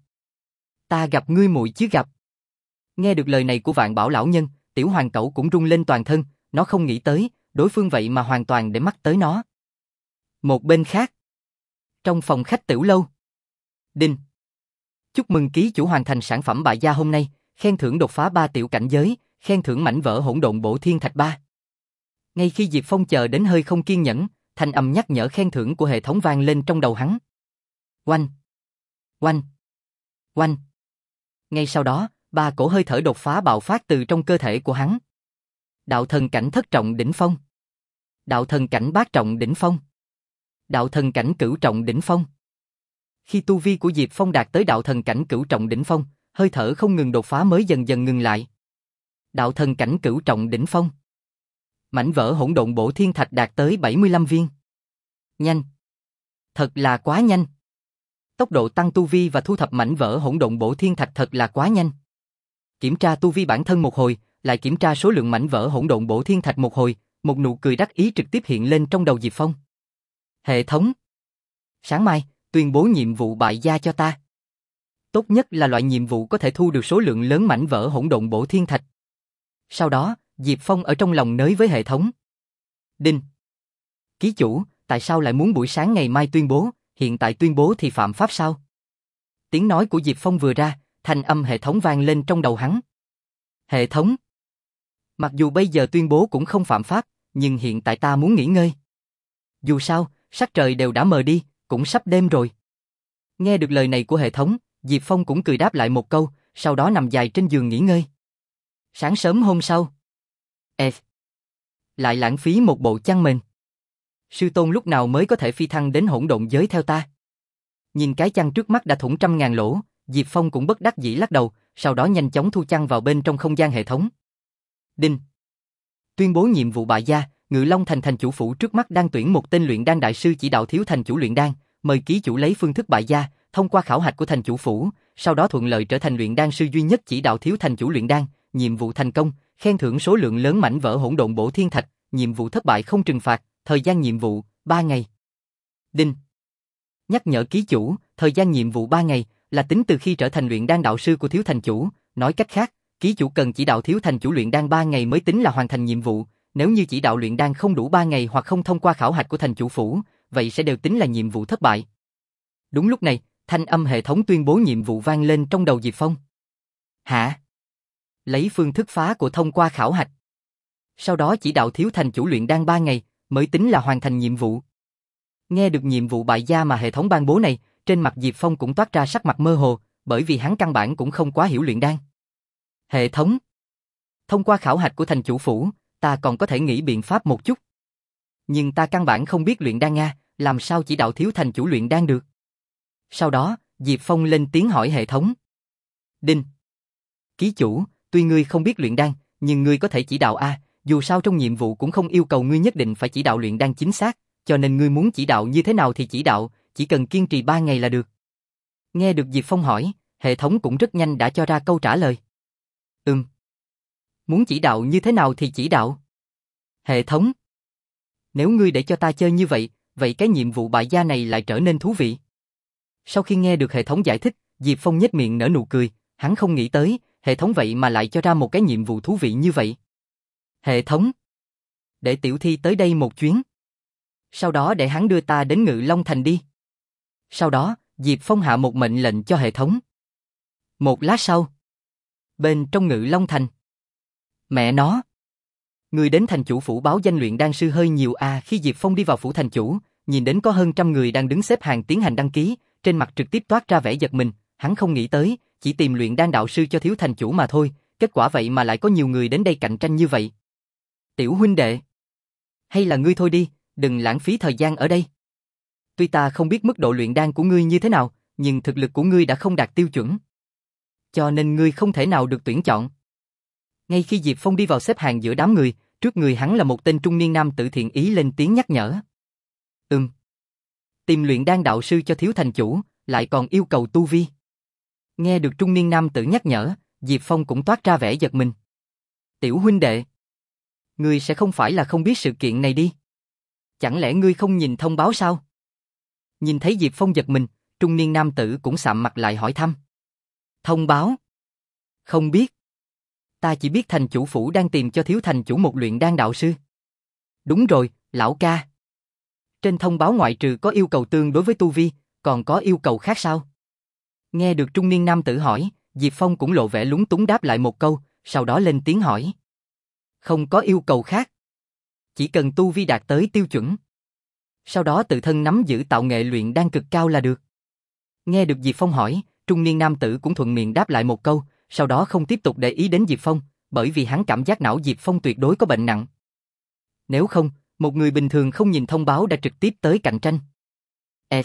Ta gặp ngươi muội chứ gặp. Nghe được lời này của Vạn Bảo lão nhân, tiểu hoàng cẩu cũng rung lên toàn thân, nó không nghĩ tới, đối phương vậy mà hoàn toàn để mắt tới nó. Một bên khác, trong phòng khách tiểu lâu. Đinh. Chúc mừng ký chủ hoàn thành sản phẩm bại gia hôm nay, khen thưởng đột phá ba tiểu cảnh giới, khen thưởng mảnh vỡ hỗn độn bổ thiên thạch ba. Ngay khi Diệp Phong chờ đến hơi không kiên nhẫn, thanh âm nhắc nhở khen thưởng của hệ thống vang lên trong đầu hắn. Oanh! Oanh! Oanh! Ngay sau đó, ba cổ hơi thở đột phá bạo phát từ trong cơ thể của hắn. Đạo thần cảnh thất trọng đỉnh phong. Đạo thần cảnh bát trọng đỉnh phong. Đạo thần cảnh cửu trọng đỉnh phong. Khi tu vi của Diệp Phong đạt tới đạo thần cảnh cửu trọng đỉnh phong, hơi thở không ngừng đột phá mới dần dần ngừng lại. Đạo thần cảnh cửu trọng đỉnh phong. Mảnh vỡ hỗn độn bổ thiên thạch đạt tới bảy mươi lăm viên. Nhanh. Thật là quá nhanh. Tốc độ tăng tu vi và thu thập mảnh vỡ hỗn độn bổ thiên thạch thật là quá nhanh. Kiểm tra tu vi bản thân một hồi, lại kiểm tra số lượng mảnh vỡ hỗn độn bổ thiên thạch một hồi, một nụ cười đắc ý trực tiếp hiện lên trong đầu Diệp Phong. Hệ thống. Sáng mai, tuyên bố nhiệm vụ bại gia cho ta. Tốt nhất là loại nhiệm vụ có thể thu được số lượng lớn mảnh vỡ hỗn độn bổ thiên thạch. Sau đó, Diệp Phong ở trong lòng nới với hệ thống. Đinh. Ký chủ, tại sao lại muốn buổi sáng ngày mai tuyên bố, hiện tại tuyên bố thì phạm pháp sao? Tiếng nói của Diệp Phong vừa ra, thanh âm hệ thống vang lên trong đầu hắn. Hệ thống. Mặc dù bây giờ tuyên bố cũng không phạm pháp, nhưng hiện tại ta muốn nghỉ ngơi. Dù sao, sắc trời đều đã mờ đi, cũng sắp đêm rồi. Nghe được lời này của hệ thống, Diệp Phong cũng cười đáp lại một câu, sau đó nằm dài trên giường nghỉ ngơi. Sáng sớm hôm sau. Ê! Lại lãng phí một bộ chăn mền. Sư tôn lúc nào mới có thể phi thăng đến hỗn độn giới theo ta? Nhìn cái chăn trước mắt đã thủng trăm ngàn lỗ, Diệp Phong cũng bất đắc dĩ lắc đầu, sau đó nhanh chóng thu chăn vào bên trong không gian hệ thống. Đinh. Tuyên bố nhiệm vụ bại gia, Ngự Long Thành thành chủ phủ trước mắt đang tuyển một tên luyện đan đại sư chỉ đạo thiếu thành chủ luyện đan, mời ký chủ lấy phương thức bại gia, thông qua khảo hạch của thành chủ phủ, sau đó thuận lợi trở thành luyện đan sư duy nhất chỉ đạo thiếu thành chủ luyện đan, nhiệm vụ thành công, khen thưởng số lượng lớn mảnh vỡ hỗn độn bổ thiên thạch, nhiệm vụ thất bại không trừng phạt, thời gian nhiệm vụ ba ngày. Đinh. Nhắc nhở ký chủ, thời gian nhiệm vụ ba ngày là tính từ khi trở thành luyện đan đạo sư của thiếu thành chủ, nói cách khác, ký chủ cần chỉ đạo thiếu thành chủ luyện đan ba ngày mới tính là hoàn thành nhiệm vụ, nếu như chỉ đạo luyện đan không đủ ba ngày hoặc không thông qua khảo hạch của thành chủ phủ, vậy sẽ đều tính là nhiệm vụ thất bại. Đúng lúc này, thanh âm hệ thống tuyên bố nhiệm vụ vang lên trong đầu Diệp Phong. Hả? Lấy phương thức phá của thông qua khảo hạch. Sau đó chỉ đạo thiếu thành chủ luyện đan ba ngày, mới tính là hoàn thành nhiệm vụ. Nghe được nhiệm vụ bại gia mà hệ thống ban bố này, trên mặt Diệp Phong cũng toát ra sắc mặt mơ hồ, bởi vì hắn căn bản cũng không quá hiểu luyện đan. Hệ thống. Thông qua khảo hạch của thành chủ phủ, ta còn có thể nghĩ biện pháp một chút. Nhưng ta căn bản không biết luyện đan Nga, làm sao chỉ đạo thiếu thành chủ luyện đan được. Sau đó, Diệp Phong lên tiếng hỏi hệ thống. Đinh. Ký chủ, tuy ngươi không biết luyện đan, nhưng ngươi có thể chỉ đạo A, dù sao trong nhiệm vụ cũng không yêu cầu ngươi nhất định phải chỉ đạo luyện đan chính xác, cho nên ngươi muốn chỉ đạo như thế nào thì chỉ đạo, chỉ cần kiên trì ba ngày là được. Nghe được Diệp Phong hỏi, hệ thống cũng rất nhanh đã cho ra câu trả lời. Ừm. Muốn chỉ đạo như thế nào thì chỉ đạo. Hệ thống. Nếu ngươi để cho ta chơi như vậy, vậy cái nhiệm vụ bại gia này lại trở nên thú vị. Sau khi nghe được hệ thống giải thích, Diệp Phong nhếch miệng nở nụ cười, hắn không nghĩ tới, hệ thống vậy mà lại cho ra một cái nhiệm vụ thú vị như vậy. Hệ thống. Để tiểu thi tới đây một chuyến. Sau đó để hắn đưa ta đến Ngự Long Thành đi. Sau đó, Diệp Phong hạ một mệnh lệnh cho hệ thống. Một lát sau. Bên trong Ngự Long Thành. Mẹ nó. Người đến thành chủ phủ báo danh luyện đan sư hơi nhiều à. Khi Diệp Phong đi vào phủ thành chủ, nhìn đến có hơn trăm người đang đứng xếp hàng tiến hành đăng ký, trên mặt trực tiếp toát ra vẻ giật mình, hắn không nghĩ tới, chỉ tìm luyện đan đạo sư cho thiếu thành chủ mà thôi, kết quả vậy mà lại có nhiều người đến đây cạnh tranh như vậy. Tiểu huynh đệ, hay là ngươi thôi đi, đừng lãng phí thời gian ở đây. Tuy ta không biết mức độ luyện đan của ngươi như thế nào, nhưng thực lực của ngươi đã không đạt tiêu chuẩn, cho nên ngươi không thể nào được tuyển chọn. Ngay khi Diệp Phong đi vào xếp hàng giữa đám người, trước người hắn là một tên trung niên nam tử thiện ý lên tiếng nhắc nhở. Ừm. Tìm luyện đan đạo sư cho thiếu thành chủ, lại còn yêu cầu tu vi. Nghe được trung niên nam tử nhắc nhở, Diệp Phong cũng toát ra vẻ giật mình. Tiểu huynh đệ, ngươi sẽ không phải là không biết sự kiện này đi? Chẳng lẽ ngươi không nhìn thông báo sao? Nhìn thấy Diệp Phong giật mình, trung niên nam tử cũng sạm mặt lại hỏi thăm. Thông báo? Không biết. Ta chỉ biết thành chủ phủ đang tìm cho thiếu thành chủ một luyện đan đạo sư. Đúng rồi, lão ca. Trên thông báo ngoại trừ có yêu cầu tương đối với tu vi, còn có yêu cầu khác sao? Nghe được trung niên nam tử hỏi, Diệp Phong cũng lộ vẻ lúng túng đáp lại một câu, sau đó lên tiếng hỏi. Không có yêu cầu khác. Chỉ cần tu vi đạt tới tiêu chuẩn. Sau đó tự thân nắm giữ tạo nghệ luyện đan cực cao là được. Nghe được Diệp Phong hỏi, trung niên nam tử cũng thuận miệng đáp lại một câu, sau đó không tiếp tục để ý đến Diệp Phong, bởi vì hắn cảm giác não Diệp Phong tuyệt đối có bệnh nặng. Nếu không, một người bình thường không nhìn thông báo đã trực tiếp tới cạnh tranh. F.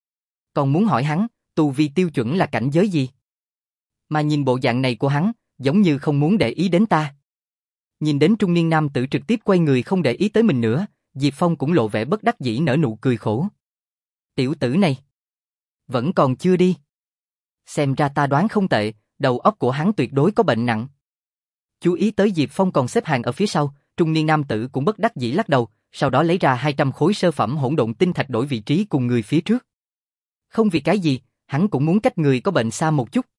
Còn muốn hỏi hắn, tu vi tiêu chuẩn là cảnh giới gì? Mà nhìn bộ dạng này của hắn, giống như không muốn để ý đến ta. Nhìn đến trung niên nam tử trực tiếp quay người không để ý tới mình nữa, Diệp Phong cũng lộ vẻ bất đắc dĩ nở nụ cười khổ. Tiểu tử này, vẫn còn chưa đi. Xem ra ta đoán không tệ, đầu óc của hắn tuyệt đối có bệnh nặng. Chú ý tới Diệp Phong còn xếp hàng ở phía sau, trung niên nam tử cũng bất đắc dĩ lắc đầu, sau đó lấy ra hai trăm khối sơ phẩm hỗn độn tinh thạch đổi vị trí cùng người phía trước. Không vì cái gì, hắn cũng muốn cách người có bệnh xa một chút.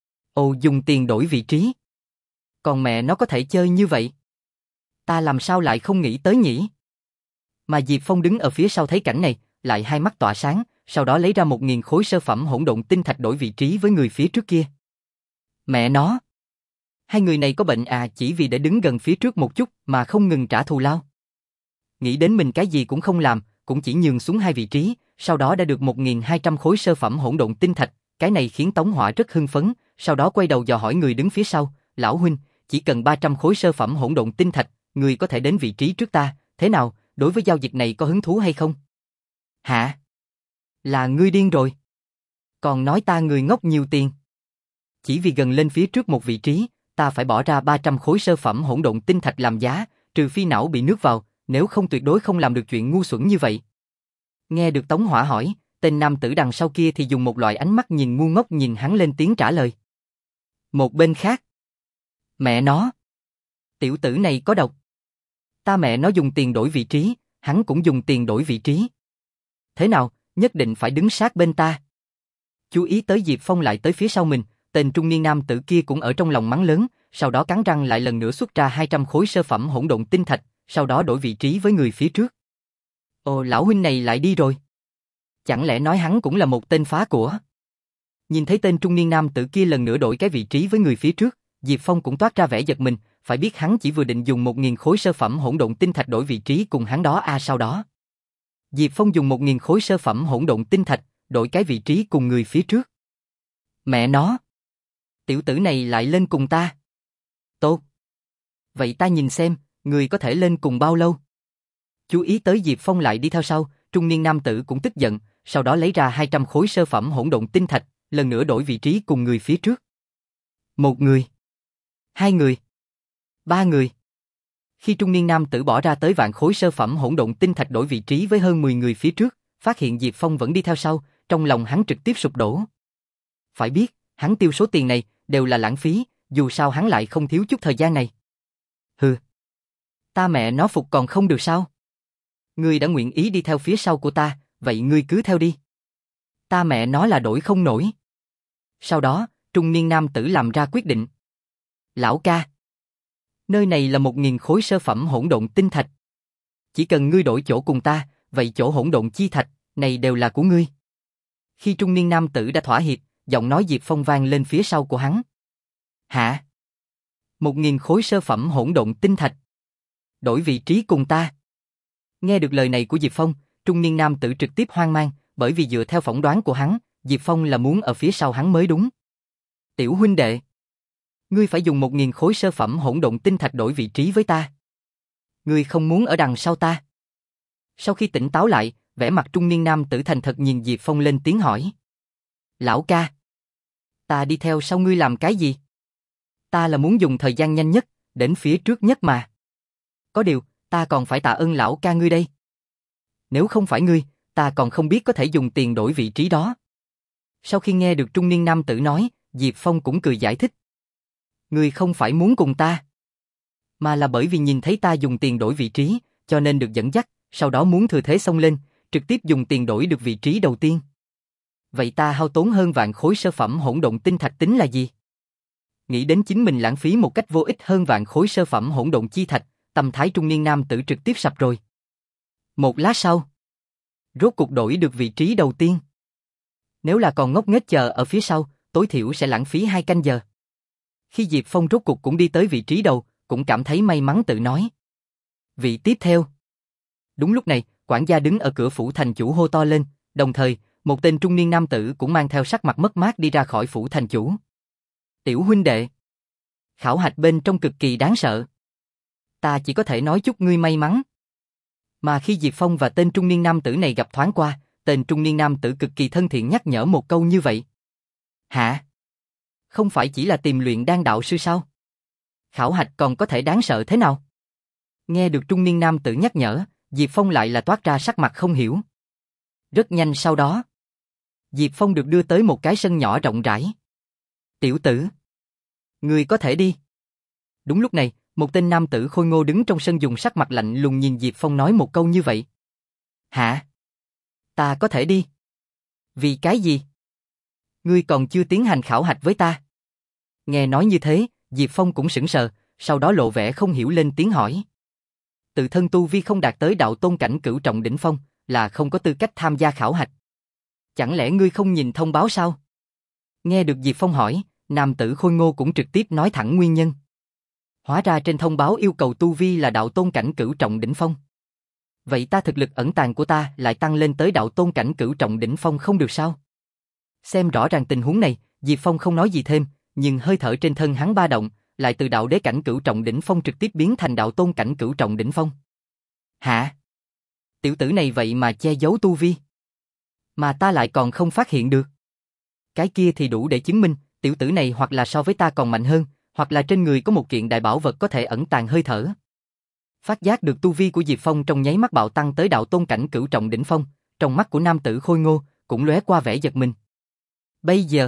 Ồ, dùng tiền đổi vị trí. Còn mẹ nó có thể chơi như vậy. Ta làm sao lại không nghĩ tới nhỉ? Mà Diệp Phong đứng ở phía sau thấy cảnh này, lại hai mắt tỏa sáng, sau đó lấy ra một nghìn khối sơ phẩm hỗn độn tinh thạch đổi vị trí với người phía trước kia. Mẹ nó! Hai người này có bệnh à, chỉ vì để đứng gần phía trước một chút mà không ngừng trả thù lao. Nghĩ đến mình cái gì cũng không làm, cũng chỉ nhường xuống hai vị trí, sau đó đã được một nghìn hai trăm khối sơ phẩm hỗn độn tinh thạch, cái này khiến Tống Hỏa rất hưng phấn, sau đó quay đầu dò hỏi người đứng phía sau, lão huynh, chỉ cần ba trăm khối sơ phẩm hỗn độn tinh thạch, người có thể đến vị trí trước ta, thế nào, đối với giao dịch này có hứng thú hay không? Hả? Là ngươi điên rồi. Còn nói ta người ngốc nhiều tiền. Chỉ vì gần lên phía trước một vị trí, ta phải bỏ ra ba trăm khối sơ phẩm hỗn độn tinh thạch làm giá, trừ phi não bị nước vào, nếu không tuyệt đối không làm được chuyện ngu xuẩn như vậy. Nghe được Tống Hỏa hỏi, tên nam tử đằng sau kia thì dùng một loại ánh mắt nhìn ngu ngốc nhìn hắn lên tiếng trả lời. Một bên khác. Mẹ nó. Tiểu tử này có độc. Ta mẹ nó dùng tiền đổi vị trí, hắn cũng dùng tiền đổi vị trí. Thế nào, nhất định phải đứng sát bên ta. Chú ý tới Diệp Phong lại tới phía sau mình, tên trung niên nam tử kia cũng ở trong lòng mắng lớn, sau đó cắn răng lại lần nữa xuất ra hai trăm khối sơ phẩm hỗn độn tinh thạch, sau đó đổi vị trí với người phía trước. Ồ, lão huynh này lại đi rồi. Chẳng lẽ nói hắn cũng là một tên phá của? Nhìn thấy tên trung niên nam tử kia lần nữa đổi cái vị trí với người phía trước, Diệp Phong cũng toát ra vẻ giật mình, phải biết hắn chỉ vừa định dùng một nghìn khối sơ phẩm hỗn độn tinh thạch đổi vị trí cùng hắn đó a à, sau đó. Diệp Phong dùng một nghìn khối sơ phẩm hỗn độn tinh thạch, đổi cái vị trí cùng người phía trước. Mẹ nó! Tiểu tử này lại lên cùng ta. Tốt. Vậy ta nhìn xem, người có thể lên cùng bao lâu? Chú ý tới Diệp Phong lại đi theo sau, trung niên nam tử cũng tức giận, sau đó lấy ra hai trăm khối sơ phẩm hỗn độn tinh thạch, lần nữa đổi vị trí cùng người phía trước. Một người. Hai người. Ba người. Khi trung niên nam tử bỏ ra tới vạn khối sơ phẩm hỗn độn tinh thạch đổi vị trí với hơn mười người phía trước, phát hiện Diệp Phong vẫn đi theo sau, trong lòng hắn trực tiếp sụp đổ. Phải biết, hắn tiêu số tiền này đều là lãng phí, dù sao hắn lại không thiếu chút thời gian này. Hừ. Ta mẹ nó phục còn không được sao? Ngươi đã nguyện ý đi theo phía sau của ta, vậy ngươi cứ theo đi. Ta mẹ nó là đổi không nổi. Sau đó, trung niên nam tử làm ra quyết định. Lão ca. Nơi này là một nghìn khối sơ phẩm hỗn độn tinh thạch. Chỉ cần ngươi đổi chỗ cùng ta, vậy chỗ hỗn độn chi thạch này đều là của ngươi. Khi trung niên nam tử đã thỏa hiệp, giọng nói Diệp Phong vang lên phía sau của hắn. Hả? Một nghìn khối sơ phẩm hỗn độn tinh thạch. Đổi vị trí cùng ta. Nghe được lời này của Diệp Phong, trung niên nam tử trực tiếp hoang mang, bởi vì dựa theo phỏng đoán của hắn, Diệp Phong là muốn ở phía sau hắn mới đúng. Tiểu huynh đệ, ngươi phải dùng một nghìn khối sơ phẩm hỗn độn tinh thạch đổi vị trí với ta. Ngươi không muốn ở đằng sau ta. Sau khi tỉnh táo lại, vẻ mặt trung niên nam tử thành thật nhìn Diệp Phong lên tiếng hỏi. Lão ca, ta đi theo sau ngươi làm cái gì? Ta là muốn dùng thời gian nhanh nhất, đến phía trước nhất mà. Có điều, ta còn phải tạ ơn lão ca ngươi đây. Nếu không phải ngươi, ta còn không biết có thể dùng tiền đổi vị trí đó. Sau khi nghe được trung niên nam tử nói, Diệp Phong cũng cười giải thích. Ngươi không phải muốn cùng ta, mà là bởi vì nhìn thấy ta dùng tiền đổi vị trí, cho nên được dẫn dắt, sau đó muốn thừa thế xông lên, trực tiếp dùng tiền đổi được vị trí đầu tiên. Vậy ta hao tốn hơn vạn khối sơ phẩm hỗn độn tinh thạch tính là gì? Nghĩ đến chính mình lãng phí một cách vô ích hơn vạn khối sơ phẩm hỗn độn chi thạch, tâm thái trung niên nam tử trực tiếp sập rồi. Một lát sau, rốt cục đổi được vị trí đầu tiên. Nếu là còn ngốc nghếch chờ ở phía sau, tối thiểu sẽ lãng phí hai canh giờ. Khi Diệp Phong rốt cục cũng đi tới vị trí đầu, cũng cảm thấy may mắn tự nói. Vị tiếp theo. Đúng lúc này, quản gia đứng ở cửa phủ thành chủ hô to lên, đồng thời, một tên trung niên nam tử cũng mang theo sắc mặt mất mát đi ra khỏi phủ thành chủ. Tiểu huynh đệ, khảo hạch bên trong cực kỳ đáng sợ. Ta chỉ có thể nói chúc ngươi may mắn. Mà khi Diệp Phong và tên trung niên nam tử này gặp thoáng qua, tên trung niên nam tử cực kỳ thân thiện nhắc nhở một câu như vậy. Hả? Không phải chỉ là tìm luyện đan đạo sư sao? Khảo hạch còn có thể đáng sợ thế nào? Nghe được trung niên nam tử nhắc nhở, Diệp Phong lại là toát ra sắc mặt không hiểu. Rất nhanh sau đó, Diệp Phong được đưa tới một cái sân nhỏ rộng rãi. Tiểu tử, ngươi có thể đi. Đúng lúc này, một tên nam tử khôi ngô đứng trong sân dùng sắc mặt lạnh lùng nhìn Diệp Phong nói một câu như vậy. Hả? Ta có thể đi? Vì cái gì? Ngươi còn chưa tiến hành khảo hạch với ta. Nghe nói như thế, Diệp Phong cũng sững sờ, sau đó lộ vẻ không hiểu lên tiếng hỏi. Tự thân tu vi không đạt tới đạo tôn cảnh cửu trọng đỉnh phong, là không có tư cách tham gia khảo hạch. Chẳng lẽ ngươi không nhìn thông báo sao? Nghe được Diệp Phong hỏi, nam tử khôi ngô cũng trực tiếp nói thẳng nguyên nhân. Hóa ra trên thông báo yêu cầu tu vi là đạo tôn cảnh cửu trọng đỉnh phong. Vậy ta thực lực ẩn tàng của ta lại tăng lên tới đạo tôn cảnh cửu trọng đỉnh phong không được sao? Xem rõ ràng tình huống này, Diệp Phong không nói gì thêm, nhưng hơi thở trên thân hắn ba động, lại từ đạo đế cảnh cửu trọng đỉnh phong trực tiếp biến thành đạo tôn cảnh cửu trọng đỉnh phong. Hả? Tiểu tử này vậy mà che giấu tu vi, mà ta lại còn không phát hiện được. Cái kia thì đủ để chứng minh, tiểu tử này hoặc là so với ta còn mạnh hơn, hoặc là trên người có một kiện đại bảo vật có thể ẩn tàng hơi thở. Phát giác được tu vi của Diệp Phong trong nháy mắt bạo tăng tới đạo tôn cảnh cửu trọng đỉnh phong, trong mắt của nam tử khôi ngô cũng lóe qua vẻ giật mình. Bây giờ,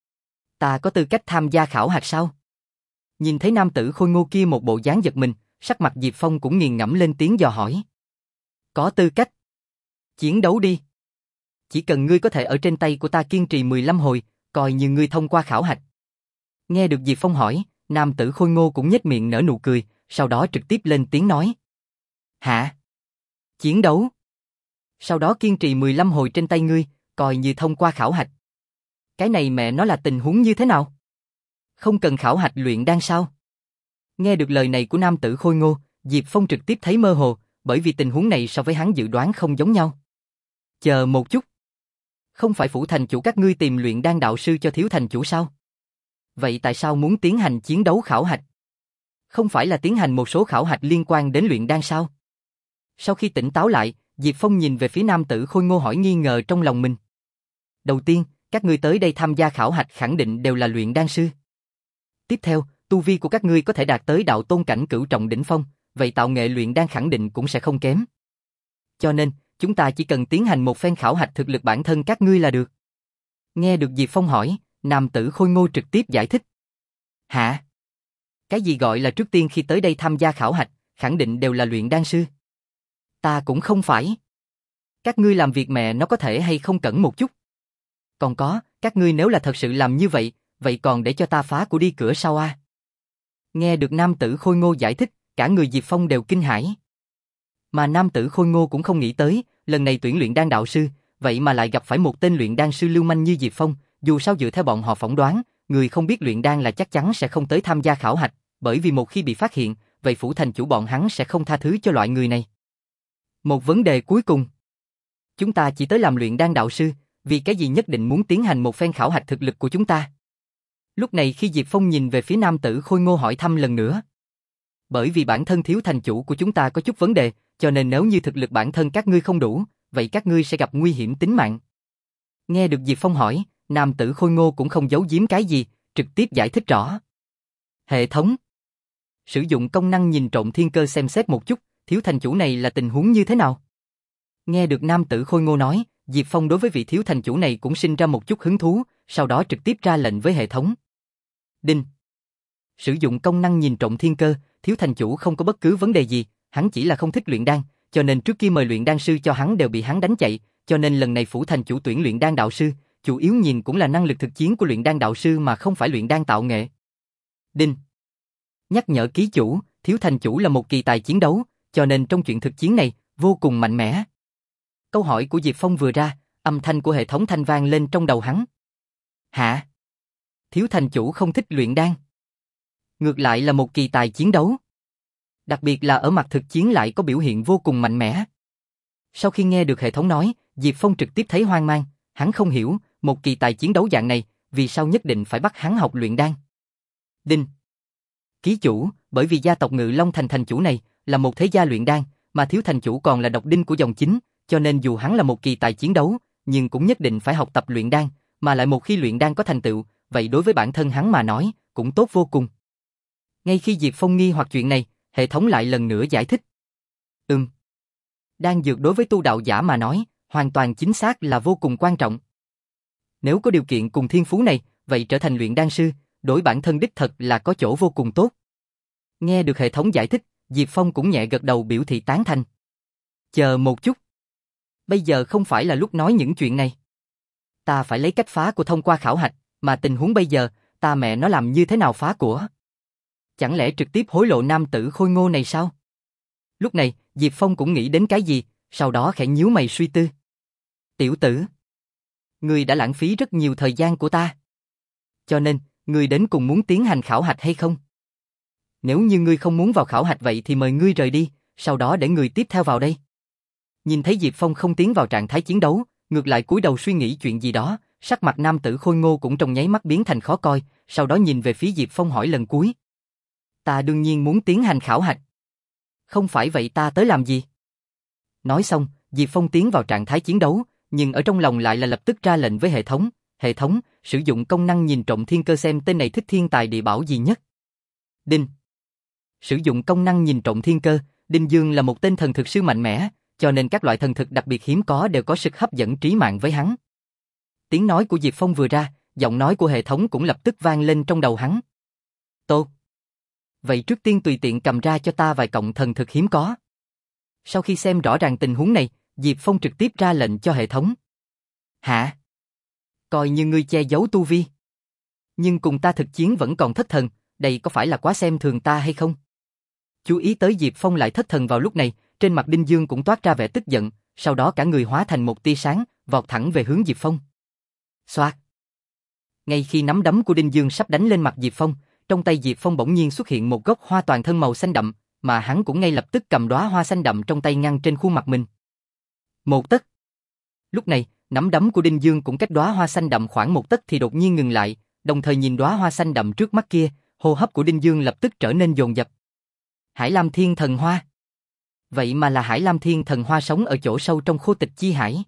ta có tư cách tham gia khảo hạch sao? Nhìn thấy nam tử khôi ngô kia một bộ dáng giật mình, sắc mặt Diệp Phong cũng nghiền ngẫm lên tiếng dò hỏi. Có tư cách. Chiến đấu đi. Chỉ cần ngươi có thể ở trên tay của ta kiên trì mười lăm hồi, coi như ngươi thông qua khảo hạch. Nghe được Diệp Phong hỏi, nam tử khôi ngô cũng nhếch miệng nở nụ cười, sau đó trực tiếp lên tiếng nói. Hả? Chiến đấu? Sau đó kiên trì mười lăm hồi trên tay ngươi, coi như thông qua khảo hạch. Cái này mẹ nó là tình huống như thế nào? Không cần khảo hạch luyện đan sao? Nghe được lời này của nam tử khôi ngô, Diệp Phong trực tiếp thấy mơ hồ, bởi vì tình huống này so với hắn dự đoán không giống nhau. Chờ một chút. Không phải phủ thành chủ các ngươi tìm luyện đan đạo sư cho thiếu thành chủ sao? Vậy tại sao muốn tiến hành chiến đấu khảo hạch? Không phải là tiến hành một số khảo hạch liên quan đến luyện đan sao? Sau khi tỉnh táo lại, Diệp Phong nhìn về phía nam tử khôi ngô hỏi nghi ngờ trong lòng mình. Đầu tiên, các ngươi tới đây tham gia khảo hạch khẳng định đều là luyện đan sư. Tiếp theo, tu vi của các ngươi có thể đạt tới đạo tôn cảnh cửu trọng đỉnh phong, vậy tạo nghệ luyện đan khẳng định cũng sẽ không kém. Cho nên, chúng ta chỉ cần tiến hành một phen khảo hạch thực lực bản thân các ngươi là được. Nghe được Diệp Phong hỏi, nam tử khôi ngô trực tiếp giải thích. Hả? Cái gì gọi là trước tiên khi tới đây tham gia khảo hạch, khẳng định đều là luyện đan sư? Ta cũng không phải. Các ngươi làm việc mẹ nó có thể hay không cẩn một chút. Còn có, các ngươi nếu là thật sự làm như vậy, vậy còn để cho ta phá của đi cửa sau à? Nghe được nam tử khôi ngô giải thích, cả người Diệp Phong đều kinh hãi. Mà nam tử khôi ngô cũng không nghĩ tới, lần này tuyển luyện đan đạo sư, vậy mà lại gặp phải một tên luyện đan sư lưu manh như Diệp Phong, dù sao dựa theo bọn họ phỏng đoán, người không biết luyện đan là chắc chắn sẽ không tới tham gia khảo hạch, bởi vì một khi bị phát hiện, vậy phủ thành chủ bọn hắn sẽ không tha thứ cho loại người này. Một vấn đề cuối cùng. Chúng ta chỉ tới làm luyện đan đạo sư, vì cái gì nhất định muốn tiến hành một phen khảo hạch thực lực của chúng ta? Lúc này khi Diệp Phong nhìn về phía nam tử khôi ngô hỏi thăm lần nữa. Bởi vì bản thân thiếu thành chủ của chúng ta có chút vấn đề, cho nên nếu như thực lực bản thân các ngươi không đủ, vậy các ngươi sẽ gặp nguy hiểm tính mạng. Nghe được Diệp Phong hỏi, nam tử khôi ngô cũng không giấu giếm cái gì, trực tiếp giải thích rõ. Hệ thống. Sử dụng công năng nhìn trộm thiên cơ xem xét một chút, thiếu thành chủ này là tình huống như thế nào? Nghe được nam tử khôi ngô nói, Diệp Phong đối với vị thiếu thành chủ này cũng sinh ra một chút hứng thú, sau đó trực tiếp ra lệnh với hệ thống. Đinh. Sử dụng công năng nhìn trộm thiên cơ, thiếu thành chủ không có bất cứ vấn đề gì, hắn chỉ là không thích luyện đan, cho nên trước kia mời luyện đan sư cho hắn đều bị hắn đánh chạy, cho nên lần này phủ thành chủ tuyển luyện đan đạo sư, chủ yếu nhìn cũng là năng lực thực chiến của luyện đan đạo sư mà không phải luyện đan tạo nghệ. Đinh. Nhắc nhở ký chủ, thiếu thành chủ là một kỳ tài chiến đấu, cho nên trong chuyện thực chiến này, vô cùng mạnh mẽ. Câu hỏi của Diệp Phong vừa ra, âm thanh của hệ thống thanh vang lên trong đầu hắn. Hả? Thiếu thành chủ không thích luyện đan. Ngược lại là một kỳ tài chiến đấu. Đặc biệt là ở mặt thực chiến lại có biểu hiện vô cùng mạnh mẽ. Sau khi nghe được hệ thống nói, Diệp Phong trực tiếp thấy hoang mang, hắn không hiểu, một kỳ tài chiến đấu dạng này, vì sao nhất định phải bắt hắn học luyện đan. Đinh. Ký chủ, bởi vì gia tộc Ngự Long Thành thành chủ này là một thế gia luyện đan, mà thiếu thành chủ còn là độc đinh của dòng chính, cho nên dù hắn là một kỳ tài chiến đấu, nhưng cũng nhất định phải học tập luyện đan, mà lại một khi luyện đan có thành tựu, vậy đối với bản thân hắn mà nói, cũng tốt vô cùng. Ngay khi Diệp Phong nghi hoặc chuyện này, hệ thống lại lần nữa giải thích. Ừm. Đan dược đối với tu đạo giả mà nói, hoàn toàn chính xác là vô cùng quan trọng. Nếu có điều kiện cùng thiên phú này, vậy trở thành luyện đan sư, đối bản thân đích thật là có chỗ vô cùng tốt. Nghe được hệ thống giải thích, Diệp Phong cũng nhẹ gật đầu biểu thị tán thành. Chờ một chút. Bây giờ không phải là lúc nói những chuyện này. Ta phải lấy cách phá của thông qua khảo hạch, mà tình huống bây giờ, ta mẹ nó làm như thế nào phá của? Chẳng lẽ trực tiếp hối lộ nam tử khôi ngô này sao? Lúc này, Diệp Phong cũng nghĩ đến cái gì, sau đó khẽ nhíu mày suy tư. Tiểu tử, ngươi đã lãng phí rất nhiều thời gian của ta. Cho nên, ngươi đến cùng muốn tiến hành khảo hạch hay không? Nếu như ngươi không muốn vào khảo hạch vậy thì mời ngươi rời đi, sau đó để người tiếp theo vào đây. Nhìn thấy Diệp Phong không tiến vào trạng thái chiến đấu, ngược lại cúi đầu suy nghĩ chuyện gì đó, sắc mặt nam tử khôi ngô cũng trong nháy mắt biến thành khó coi, sau đó nhìn về phía Diệp Phong hỏi lần cuối. Ta đương nhiên muốn tiến hành khảo hạch. Không phải vậy ta tới làm gì? Nói xong, Diệp Phong tiến vào trạng thái chiến đấu, nhưng ở trong lòng lại là lập tức ra lệnh với hệ thống. Hệ thống, sử dụng công năng nhìn trộm thiên cơ xem tên này thích thiên tài địa bảo gì nhất. Đinh. Sử dụng công năng nhìn trộm thiên cơ, Đinh Dương là một tên thần thực sư mạnh mẽ, cho nên các loại thần thực đặc biệt hiếm có đều có sức hấp dẫn trí mạng với hắn. Tiếng nói của Diệp Phong vừa ra, giọng nói của hệ thống cũng lập tức vang lên trong đầu hắn. Tốt. Vậy trước tiên tùy tiện cầm ra cho ta vài cọng thần thực hiếm có. Sau khi xem rõ ràng tình huống này, Diệp Phong trực tiếp ra lệnh cho hệ thống. Hả? Coi như ngươi che giấu tu vi. Nhưng cùng ta thực chiến vẫn còn thất thần, đây có phải là quá xem thường ta hay không? Chú ý tới Diệp Phong lại thất thần vào lúc này, trên mặt Đinh Dương cũng toát ra vẻ tức giận, sau đó cả người hóa thành một tia sáng, vọt thẳng về hướng Diệp Phong. Xoạt. Ngay khi nắm đấm của Đinh Dương sắp đánh lên mặt Diệp Phong, trong tay Diệp Phong bỗng nhiên xuất hiện một gốc hoa toàn thân màu xanh đậm, mà hắn cũng ngay lập tức cầm đóa hoa xanh đậm trong tay ngăn trên khuôn mặt mình. Một tấc. Lúc này, nắm đấm của Đinh Dương cũng cách đóa hoa xanh đậm khoảng một tấc thì đột nhiên ngừng lại, đồng thời nhìn đóa hoa xanh đậm trước mắt kia, hô hấp của Đinh Dương lập tức trở nên dồn dập. Hải Lam Thiên Thần Hoa. Vậy mà là Hải Lam Thiên Thần Hoa sống ở chỗ sâu trong khô tịch chi hải.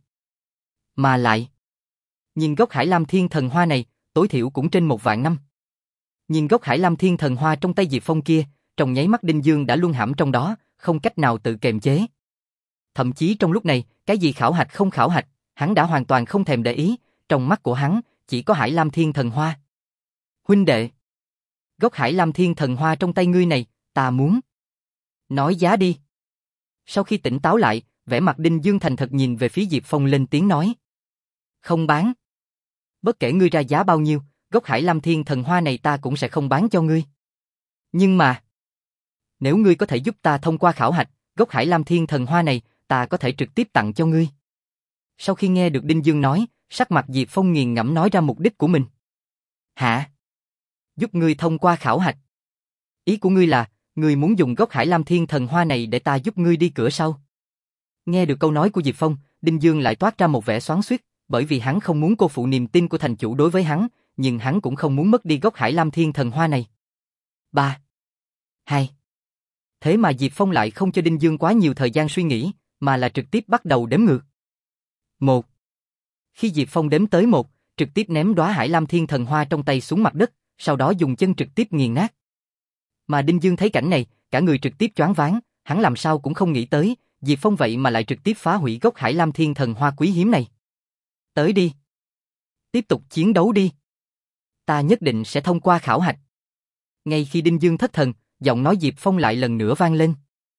Mà lại, nhìn gốc Hải Lam Thiên Thần Hoa này, tối thiểu cũng trên một vạn năm. Nhìn gốc Hải Lam Thiên Thần Hoa trong tay Diệp Phong kia, trong nháy mắt Đinh Dương đã luân hãm trong đó, không cách nào tự kiềm chế. Thậm chí trong lúc này, cái gì khảo hạch không khảo hạch, hắn đã hoàn toàn không thèm để ý, trong mắt của hắn, chỉ có Hải Lam Thiên Thần Hoa. Huynh đệ, gốc Hải Lam Thiên Thần Hoa trong tay ngươi này, ta muốn. Nói giá đi. Sau khi tỉnh táo lại, vẻ mặt Đinh Dương thành thật nhìn về phía Diệp Phong lên tiếng nói. Không bán. Bất kể ngươi ra giá bao nhiêu, gốc Hải Lam Thiên Thần Hoa này ta cũng sẽ không bán cho ngươi. Nhưng mà, nếu ngươi có thể giúp ta thông qua khảo hạch, gốc Hải Lam Thiên Thần Hoa này, ta có thể trực tiếp tặng cho ngươi. Sau khi nghe được Đinh Dương nói, sắc mặt Diệp Phong nghiền ngẫm nói ra mục đích của mình. Hả? Giúp ngươi thông qua khảo hạch. Ý của ngươi là, Ngươi muốn dùng gốc Hải Lam Thiên Thần Hoa này để ta giúp ngươi đi cửa sau. Nghe được câu nói của Diệp Phong, Đinh Dương lại toát ra một vẻ xoắn xuýt, bởi vì hắn không muốn cô phụ niềm tin của thành chủ đối với hắn, nhưng hắn cũng không muốn mất đi gốc Hải Lam Thiên Thần Hoa này. Ba, hai. Thế mà Diệp Phong lại không cho Đinh Dương quá nhiều thời gian suy nghĩ, mà là trực tiếp bắt đầu đếm ngược. Một. Khi Diệp Phong đếm tới một, trực tiếp ném đóa Hải Lam Thiên Thần Hoa trong tay xuống mặt đất, sau đó dùng chân trực tiếp nghiền nát. Mà Đinh Dương thấy cảnh này, cả người trực tiếp choáng váng, hắn làm sao cũng không nghĩ tới, Diệp Phong vậy mà lại trực tiếp phá hủy gốc Hải Lam Thiên Thần Hoa quý hiếm này. Tới đi. Tiếp tục chiến đấu đi. Ta nhất định sẽ thông qua khảo hạch. Ngay khi Đinh Dương thất thần, giọng nói Diệp Phong lại lần nữa vang lên.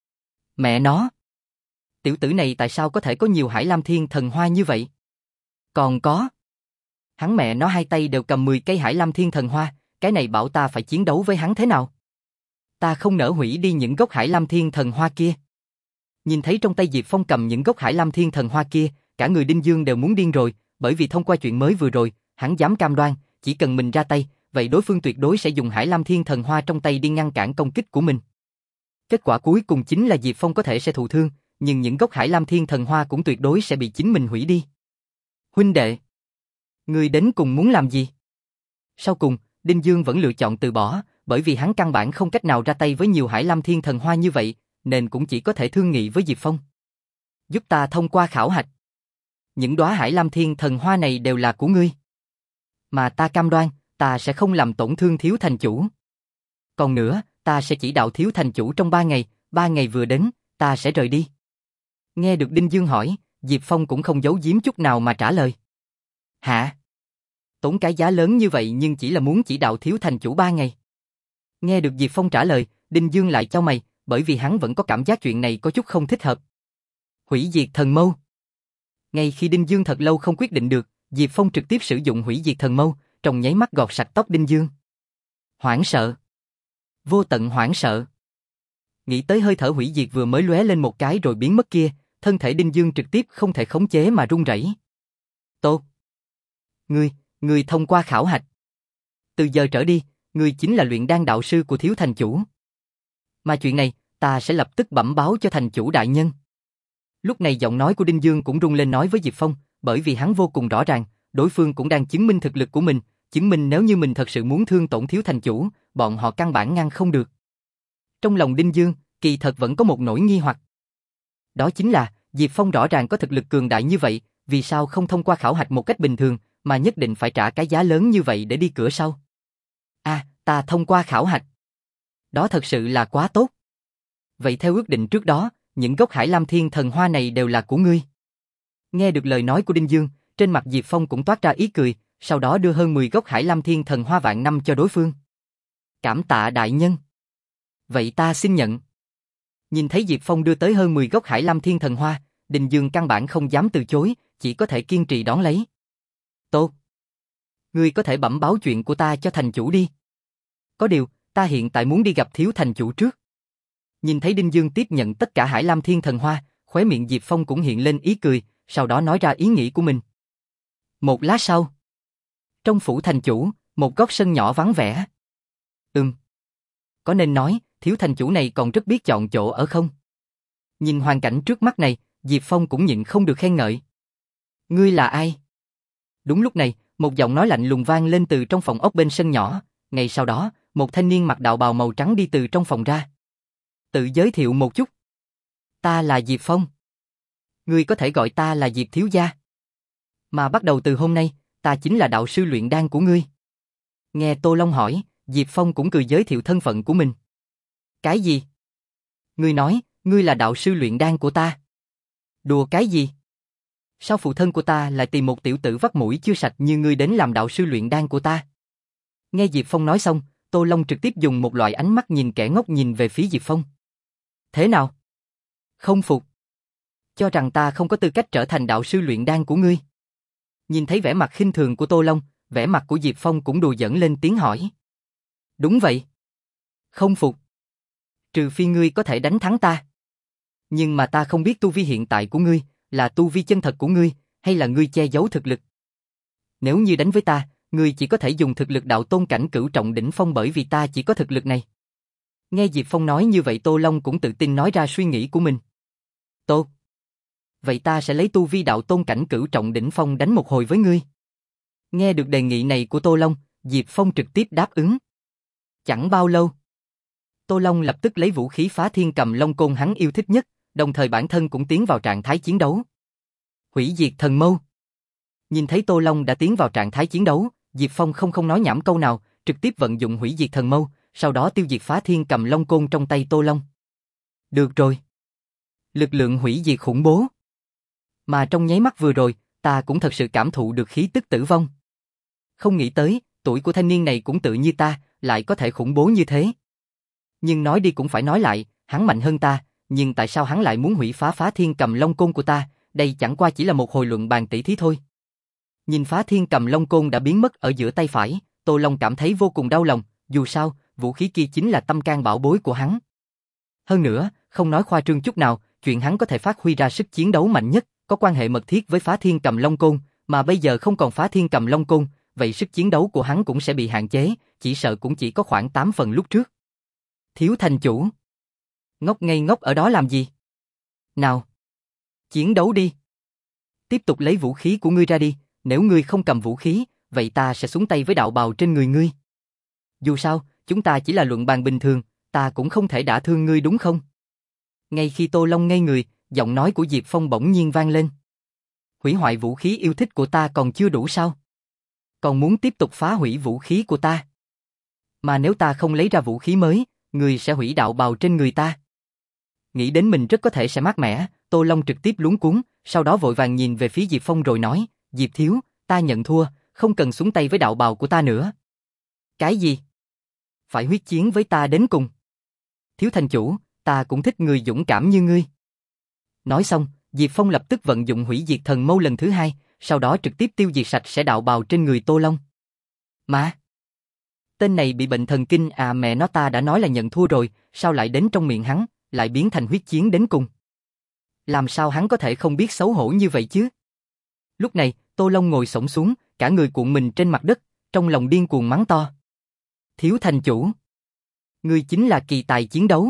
Mẹ nó! Tiểu tử này tại sao có thể có nhiều Hải Lam Thiên Thần Hoa như vậy? Còn có. Hắn mẹ nó hai tay đều cầm mười cây Hải Lam Thiên Thần Hoa, cái này bảo ta phải chiến đấu với hắn thế nào? Ta không nỡ hủy đi những gốc Hải Lam Thiên Thần Hoa kia. Nhìn thấy trong tay Diệp Phong cầm những gốc Hải Lam Thiên Thần Hoa kia, cả người Đinh Dương đều muốn điên rồi, bởi vì thông qua chuyện mới vừa rồi, hắn dám cam đoan, chỉ cần mình ra tay, vậy đối phương tuyệt đối sẽ dùng Hải Lam Thiên Thần Hoa trong tay đi ngăn cản công kích của mình. Kết quả cuối cùng chính là Diệp Phong có thể sẽ thụ thương, nhưng những gốc Hải Lam Thiên Thần Hoa cũng tuyệt đối sẽ bị chính mình hủy đi. Huynh đệ, ngươi đến cùng muốn làm gì? Sau cùng, Đinh Dương vẫn lựa chọn từ bỏ, bởi vì hắn căn bản không cách nào ra tay với nhiều Hải Lam Thiên Thần Hoa như vậy, nên cũng chỉ có thể thương nghị với Diệp Phong. Giúp ta thông qua khảo hạch. Những đóa Hải Lam Thiên Thần Hoa này đều là của ngươi. Mà ta cam đoan, ta sẽ không làm tổn thương thiếu thành chủ. Còn nữa, ta sẽ chỉ đạo thiếu thành chủ trong ba ngày, ba ngày vừa đến, ta sẽ rời đi. Nghe được Đinh Dương hỏi, Diệp Phong cũng không giấu giếm chút nào mà trả lời. Hả? Tốn cái giá lớn như vậy nhưng chỉ là muốn chỉ đạo thiếu thành chủ ba ngày. Nghe được Diệp Phong trả lời, Đinh Dương lại chau mày, bởi vì hắn vẫn có cảm giác chuyện này có chút không thích hợp. Hủy diệt thần mâu. Ngay khi Đinh Dương thật lâu không quyết định được, Diệp Phong trực tiếp sử dụng hủy diệt thần mâu, trong nháy mắt gọt sạch tóc Đinh Dương. Hoảng sợ. Vô tận hoảng sợ. Nghĩ tới hơi thở hủy diệt vừa mới lóe lên một cái rồi biến mất kia, thân thể Đinh Dương trực tiếp không thể khống chế mà run rẩy. Tốt. Ngươi, ngươi thông qua khảo hạch. Từ giờ trở đi, ngươi chính là luyện đan đạo sư của thiếu thành chủ. Mà chuyện này, ta sẽ lập tức bẩm báo cho thành chủ đại nhân. Lúc này giọng nói của Đinh Dương cũng rung lên nói với Diệp Phong, bởi vì hắn vô cùng rõ ràng, đối phương cũng đang chứng minh thực lực của mình, chứng minh nếu như mình thật sự muốn thương tổn thiếu thành chủ, bọn họ căn bản ngăn không được. Trong lòng Đinh Dương, kỳ thật vẫn có một nỗi nghi hoặc. Đó chính là, Diệp Phong rõ ràng có thực lực cường đại như vậy, vì sao không thông qua khảo hạch một cách bình thường, mà nhất định phải trả cái giá lớn như vậy để đi cửa sau? À, ta thông qua khảo hạch. Đó thật sự là quá tốt. Vậy theo ước định trước đó, những gốc Hải Lam Thiên Thần Hoa này đều là của ngươi. Nghe được lời nói của Đinh Dương, trên mặt Diệp Phong cũng toát ra ý cười, sau đó đưa hơn mười gốc Hải Lam Thiên Thần Hoa vạn năm cho đối phương. Cảm tạ đại nhân. Vậy ta xin nhận. Nhìn thấy Diệp Phong đưa tới hơn mười gốc Hải Lam Thiên Thần Hoa, Đinh Dương căn bản không dám từ chối, chỉ có thể kiên trì đón lấy. Tốt. Ngươi có thể bẩm báo chuyện của ta cho thành chủ đi. Có điều, ta hiện tại muốn đi gặp thiếu thành chủ trước. Nhìn thấy Đinh Dương tiếp nhận tất cả Hải Lam Thiên Thần Hoa, khóe miệng Diệp Phong cũng hiện lên ý cười, sau đó nói ra ý nghĩ của mình. Một lát sau, trong phủ thành chủ, một góc sân nhỏ vắng vẻ. Ừm. Có nên nói, thiếu thành chủ này còn rất biết chọn chỗ ở không? Nhìn hoàn cảnh trước mắt này, Diệp Phong cũng nhịn không được khen ngợi. Ngươi là ai? Đúng lúc này, một giọng nói lạnh lùng vang lên từ trong phòng ốc bên sân nhỏ, ngay sau đó, một thanh niên mặc đạo bào màu trắng đi từ trong phòng ra. Tự giới thiệu một chút. Ta là Diệp Phong. Ngươi có thể gọi ta là Diệp thiếu gia. Mà bắt đầu từ hôm nay, ta chính là đạo sư luyện đan của ngươi. Nghe Tô Long hỏi, Diệp Phong cũng cười giới thiệu thân phận của mình. Cái gì? Ngươi nói, ngươi là đạo sư luyện đan của ta. Đùa cái gì? Sao phụ thân của ta lại tìm một tiểu tử vắt mũi chưa sạch như ngươi đến làm đạo sư luyện đan của ta? Nghe Diệp Phong nói xong, Tô Long trực tiếp dùng một loại ánh mắt nhìn kẻ ngốc nhìn về phía Diệp Phong. Thế nào? Không phục? Cho rằng ta không có tư cách trở thành đạo sư luyện đan của ngươi? Nhìn thấy vẻ mặt khinh thường của Tô Long, vẻ mặt của Diệp Phong cũng đùa giỡn lên tiếng hỏi. Đúng vậy. Không phục. Trừ phi ngươi có thể đánh thắng ta. Nhưng mà ta không biết tu vi hiện tại của ngươi, là tu vi chân thật của ngươi, hay là ngươi che giấu thực lực. Nếu như đánh với ta, ngươi chỉ có thể dùng thực lực đạo tôn cảnh cửu trọng đỉnh phong bởi vì ta chỉ có thực lực này. Nghe Diệp Phong nói như vậy Tô Long cũng tự tin nói ra suy nghĩ của mình. Tốt. Vậy ta sẽ lấy tu vi đạo tôn cảnh cửu trọng đỉnh phong đánh một hồi với ngươi. Nghe được đề nghị này của Tô Long, Diệp Phong trực tiếp đáp ứng. Chẳng bao lâu, Tô Long lập tức lấy vũ khí phá thiên cầm long côn hắn yêu thích nhất, đồng thời bản thân cũng tiến vào trạng thái chiến đấu. Hủy diệt thần mâu. Nhìn thấy Tô Long đã tiến vào trạng thái chiến đấu, Diệp Phong không không nói nhảm câu nào, trực tiếp vận dụng hủy diệt thần mâu, sau đó tiêu diệt phá thiên cầm long côn trong tay Tô Long. Được rồi. Lực lượng hủy diệt khủng bố. Mà trong nháy mắt vừa rồi, ta cũng thật sự cảm thụ được khí tức tử vong. Không nghĩ tới, tuổi của thanh niên này cũng tự như ta, lại có thể khủng bố như thế. Nhưng nói đi cũng phải nói lại, hắn mạnh hơn ta, nhưng tại sao hắn lại muốn hủy phá phá thiên cầm long côn của ta, đây chẳng qua chỉ là một hồi luận bàn tỷ thí thôi. Nhìn phá thiên cầm long côn đã biến mất ở giữa tay phải, Tô Long cảm thấy vô cùng đau lòng, dù sao, vũ khí kia chính là tâm can bảo bối của hắn. Hơn nữa, không nói khoa trương chút nào, chuyện hắn có thể phát huy ra sức chiến đấu mạnh nhất, có quan hệ mật thiết với phá thiên cầm long côn, mà bây giờ không còn phá thiên cầm long côn, vậy sức chiến đấu của hắn cũng sẽ bị hạn chế, chỉ sợ cũng chỉ có khoảng tám phần lúc trước. Thiếu thành chủ. Ngốc ngây ngốc ở đó làm gì? Nào. Chiến đấu đi. Tiếp tục lấy vũ khí của ngươi ra đi, nếu ngươi không cầm vũ khí, vậy ta sẽ xuống tay với đạo bào trên người ngươi. Dù sao, chúng ta chỉ là luận bàn bình thường, ta cũng không thể đả thương ngươi đúng không? Ngay khi Tô Long ngây người, giọng nói của Diệp Phong bỗng nhiên vang lên. Hủy hoại vũ khí yêu thích của ta còn chưa đủ sao? Còn muốn tiếp tục phá hủy vũ khí của ta? Mà nếu ta không lấy ra vũ khí mới, ngươi sẽ hủy đạo bào trên người ta. Nghĩ đến mình rất có thể sẽ mát mẻ, Tô Long trực tiếp luống cuống, sau đó vội vàng nhìn về phía Diệp Phong rồi nói, Diệp thiếu, ta nhận thua, không cần xuống tay với đạo bào của ta nữa. Cái gì? Phải huyết chiến với ta đến cùng. Thiếu thành chủ, ta cũng thích người dũng cảm như ngươi. Nói xong, Diệp Phong lập tức vận dụng hủy diệt thần mâu lần thứ hai, sau đó trực tiếp tiêu diệt sạch sẽ đạo bào trên người Tô Long. Mà, tên này bị bệnh thần kinh à, mẹ nó, ta đã nói là nhận thua rồi, sao lại đến trong miệng hắn, lại biến thành huyết chiến đến cùng. Làm sao hắn có thể không biết xấu hổ như vậy chứ? Lúc này, Tô Long ngồi xổm xuống, cả người cuộn mình trên mặt đất, trong lòng điên cuồng mắng to. Thiếu thành chủ, ngươi chính là kỳ tài chiến đấu.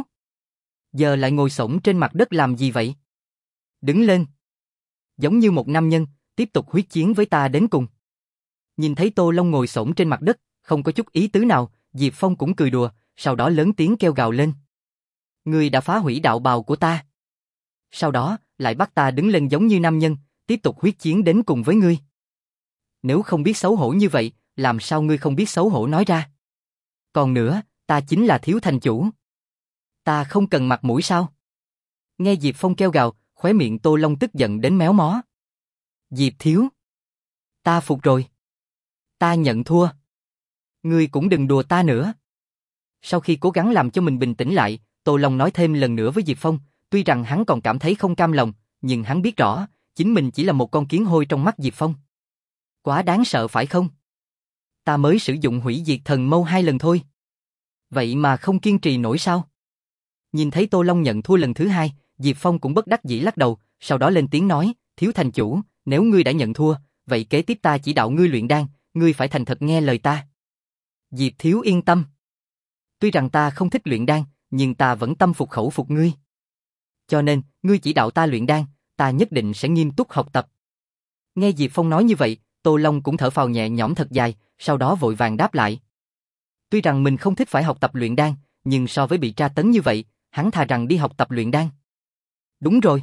Giờ lại ngồi xổm trên mặt đất làm gì vậy? Đứng lên. Giống như một nam nhân, tiếp tục huyết chiến với ta đến cùng. Nhìn thấy Tô Long ngồi xổm trên mặt đất, không có chút ý tứ nào, Diệp Phong cũng cười đùa, sau đó lớn tiếng kêu gào lên. Ngươi đã phá hủy đạo bào của ta. Sau đó, lại bắt ta đứng lên giống như nam nhân, tiếp tục huyết chiến đến cùng với ngươi. Nếu không biết xấu hổ như vậy, làm sao ngươi không biết xấu hổ nói ra? Còn nữa, ta chính là thiếu thành chủ. Ta không cần mặt mũi sao? Nghe Diệp Phong kêu gào, khóe miệng Tô Long tức giận đến méo mó. Diệp thiếu. Ta phục rồi. Ta nhận thua. Ngươi cũng đừng đùa ta nữa. Sau khi cố gắng làm cho mình bình tĩnh lại, Tô Long nói thêm lần nữa với Diệp Phong, tuy rằng hắn còn cảm thấy không cam lòng, nhưng hắn biết rõ, chính mình chỉ là một con kiến hôi trong mắt Diệp Phong. Quá đáng sợ phải không? Ta mới sử dụng hủy diệt thần mâu hai lần thôi. Vậy mà không kiên trì nổi sao? Nhìn thấy Tô Long nhận thua lần thứ hai, Diệp Phong cũng bất đắc dĩ lắc đầu, sau đó lên tiếng nói, thiếu thành chủ, nếu ngươi đã nhận thua, vậy kế tiếp ta chỉ đạo ngươi luyện đan, ngươi phải thành thật nghe lời ta. Diệp thiếu yên tâm. Tuy rằng ta không thích luyện đan, nhưng ta vẫn tâm phục khẩu phục ngươi. Cho nên, ngươi chỉ đạo ta luyện đan, ta nhất định sẽ nghiêm túc học tập. Nghe Diệp Phong nói như vậy, Tô Long cũng thở phào nhẹ nhõm thật dài, sau đó vội vàng đáp lại. Tuy rằng mình không thích phải học tập luyện đan, nhưng so với bị tra tấn như vậy, hắn thà rằng đi học tập luyện đan. Đúng rồi.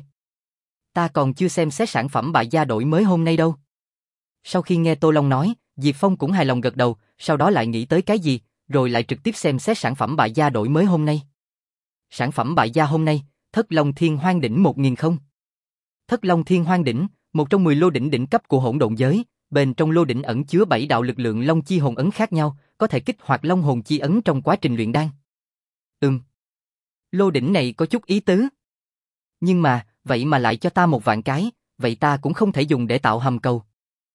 Ta còn chưa xem xét sản phẩm bại gia đổi mới hôm nay đâu. Sau khi nghe Tô Long nói, Diệp Phong cũng hài lòng gật đầu, sau đó lại nghĩ tới cái gì, rồi lại trực tiếp xem xét sản phẩm bại gia đổi mới hôm nay. Sản phẩm bại gia hôm nay, Thất Long Thiên Hoang Đỉnh một nghìn không. Thất Long Thiên Hoang Đỉnh, một trong mười lô đỉnh đỉnh cấp của hỗn độn giới, bên trong lô đỉnh ẩn chứa bảy đạo lực lượng long chi hồn ấn khác nhau, có thể kích hoạt long hồn chi ấn trong quá trình luyện đan. Ừm. Lô đỉnh này có chút ý tứ. Nhưng mà, vậy mà lại cho ta một vạn cái, vậy ta cũng không thể dùng để tạo hầm cầu.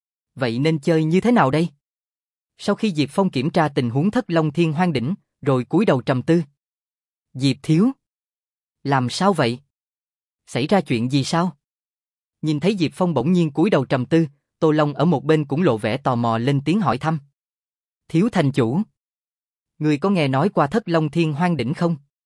Vậy nên chơi như thế nào đây? Sau khi Diệp Phong kiểm tra tình huống Thất Long Thiên Hoang Đỉnh, rồi cúi đầu trầm tư. Diệp thiếu. Làm sao vậy? Xảy ra chuyện gì sao? Nhìn thấy Diệp Phong bỗng nhiên cúi đầu trầm tư, Tô Long ở một bên cũng lộ vẻ tò mò lên tiếng hỏi thăm. Thiếu thành chủ. Người có nghe nói qua Thất Long Thiên Hoang Đỉnh không?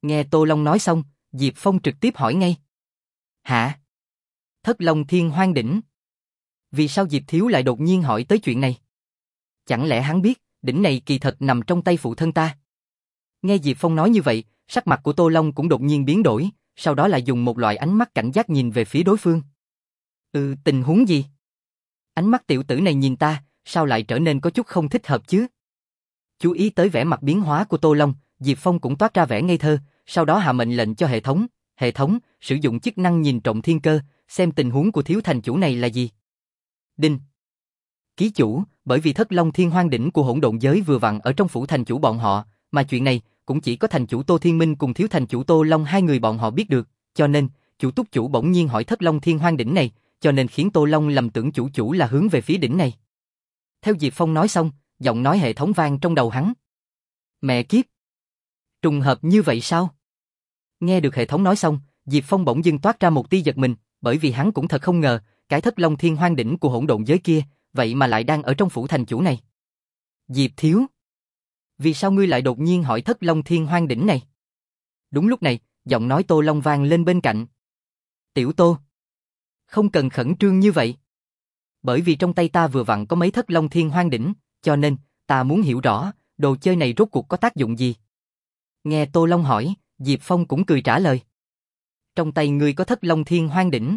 Nghe Tô Long nói xong, Diệp Phong trực tiếp hỏi ngay. Hả? Thất Long Thiên Hoang Đỉnh? Vì sao Diệp Thiếu lại đột nhiên hỏi tới chuyện này? Chẳng lẽ hắn biết, đỉnh này kỳ thật nằm trong tay phụ thân ta? Nghe Diệp Phong nói như vậy, sắc mặt của Tô Long cũng đột nhiên biến đổi, sau đó lại dùng một loại ánh mắt cảnh giác nhìn về phía đối phương. Ừ, tình huống gì? Ánh mắt tiểu tử này nhìn ta, sao lại trở nên có chút không thích hợp chứ? Chú ý tới vẻ mặt biến hóa của Tô Long, Diệp Phong cũng toát ra vẻ ngây thơ, sau đó hạ mệnh lệnh cho hệ thống, hệ thống, sử dụng chức năng nhìn trộm thiên cơ, xem tình huống của thiếu thành chủ này là gì. Đinh. Ký chủ, bởi vì Thất Long Thiên Hoang Đỉnh của hỗn độn giới vừa vặn ở trong phủ thành chủ bọn họ, mà chuyện này cũng chỉ có thành chủ Tô Thiên Minh cùng thiếu thành chủ Tô Long hai người bọn họ biết được, cho nên, chủ túc chủ bỗng nhiên hỏi Thất Long Thiên Hoang Đỉnh này, cho nên khiến Tô Long lầm tưởng chủ chủ là hướng về phía đỉnh này. Theo Diệp Phong nói xong, giọng nói hệ thống vang trong đầu hắn. Mẹ kiếp! Trùng hợp như vậy sao? Nghe được hệ thống nói xong, Diệp Phong bỗng dưng toát ra một tia giật mình, bởi vì hắn cũng thật không ngờ, cái Thất Long Thiên Hoang Đỉnh của hỗn độn giới kia, vậy mà lại đang ở trong phủ thành chủ này. Diệp Thiếu! Vì sao ngươi lại đột nhiên hỏi Thất Long Thiên Hoang Đỉnh này? Đúng lúc này, giọng nói Tô Long vang lên bên cạnh. Tiểu Tô! Không cần khẩn trương như vậy. Bởi vì trong tay ta vừa vặn có mấy Thất Long Thiên Hoang Đỉnh, cho nên, ta muốn hiểu rõ, đồ chơi này rốt cuộc có tác dụng gì? Nghe Tô Long hỏi, Diệp Phong cũng cười trả lời. Trong tay ngươi có Thất Long Thiên Hoang Đỉnh.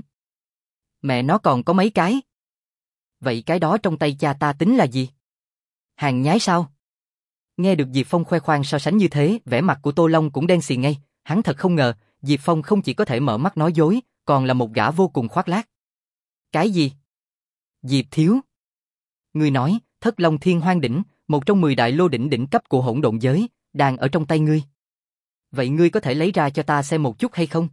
Mẹ nó còn có mấy cái. Vậy cái đó trong tay cha ta tính là gì? Hàng nhái sao? Nghe được Diệp Phong khoe khoang so sánh như thế, vẻ mặt của Tô Long cũng đen xì ngay, hắn thật không ngờ, Diệp Phong không chỉ có thể mở mắt nói dối, còn là một gã vô cùng khoác lác. Cái gì? Diệp Thiếu? Ngươi nói, Thất Long Thiên Hoang Đỉnh, một trong mười đại lô đỉnh đỉnh cấp của hỗn độn giới, đang ở trong tay ngươi. Vậy ngươi có thể lấy ra cho ta xem một chút hay không?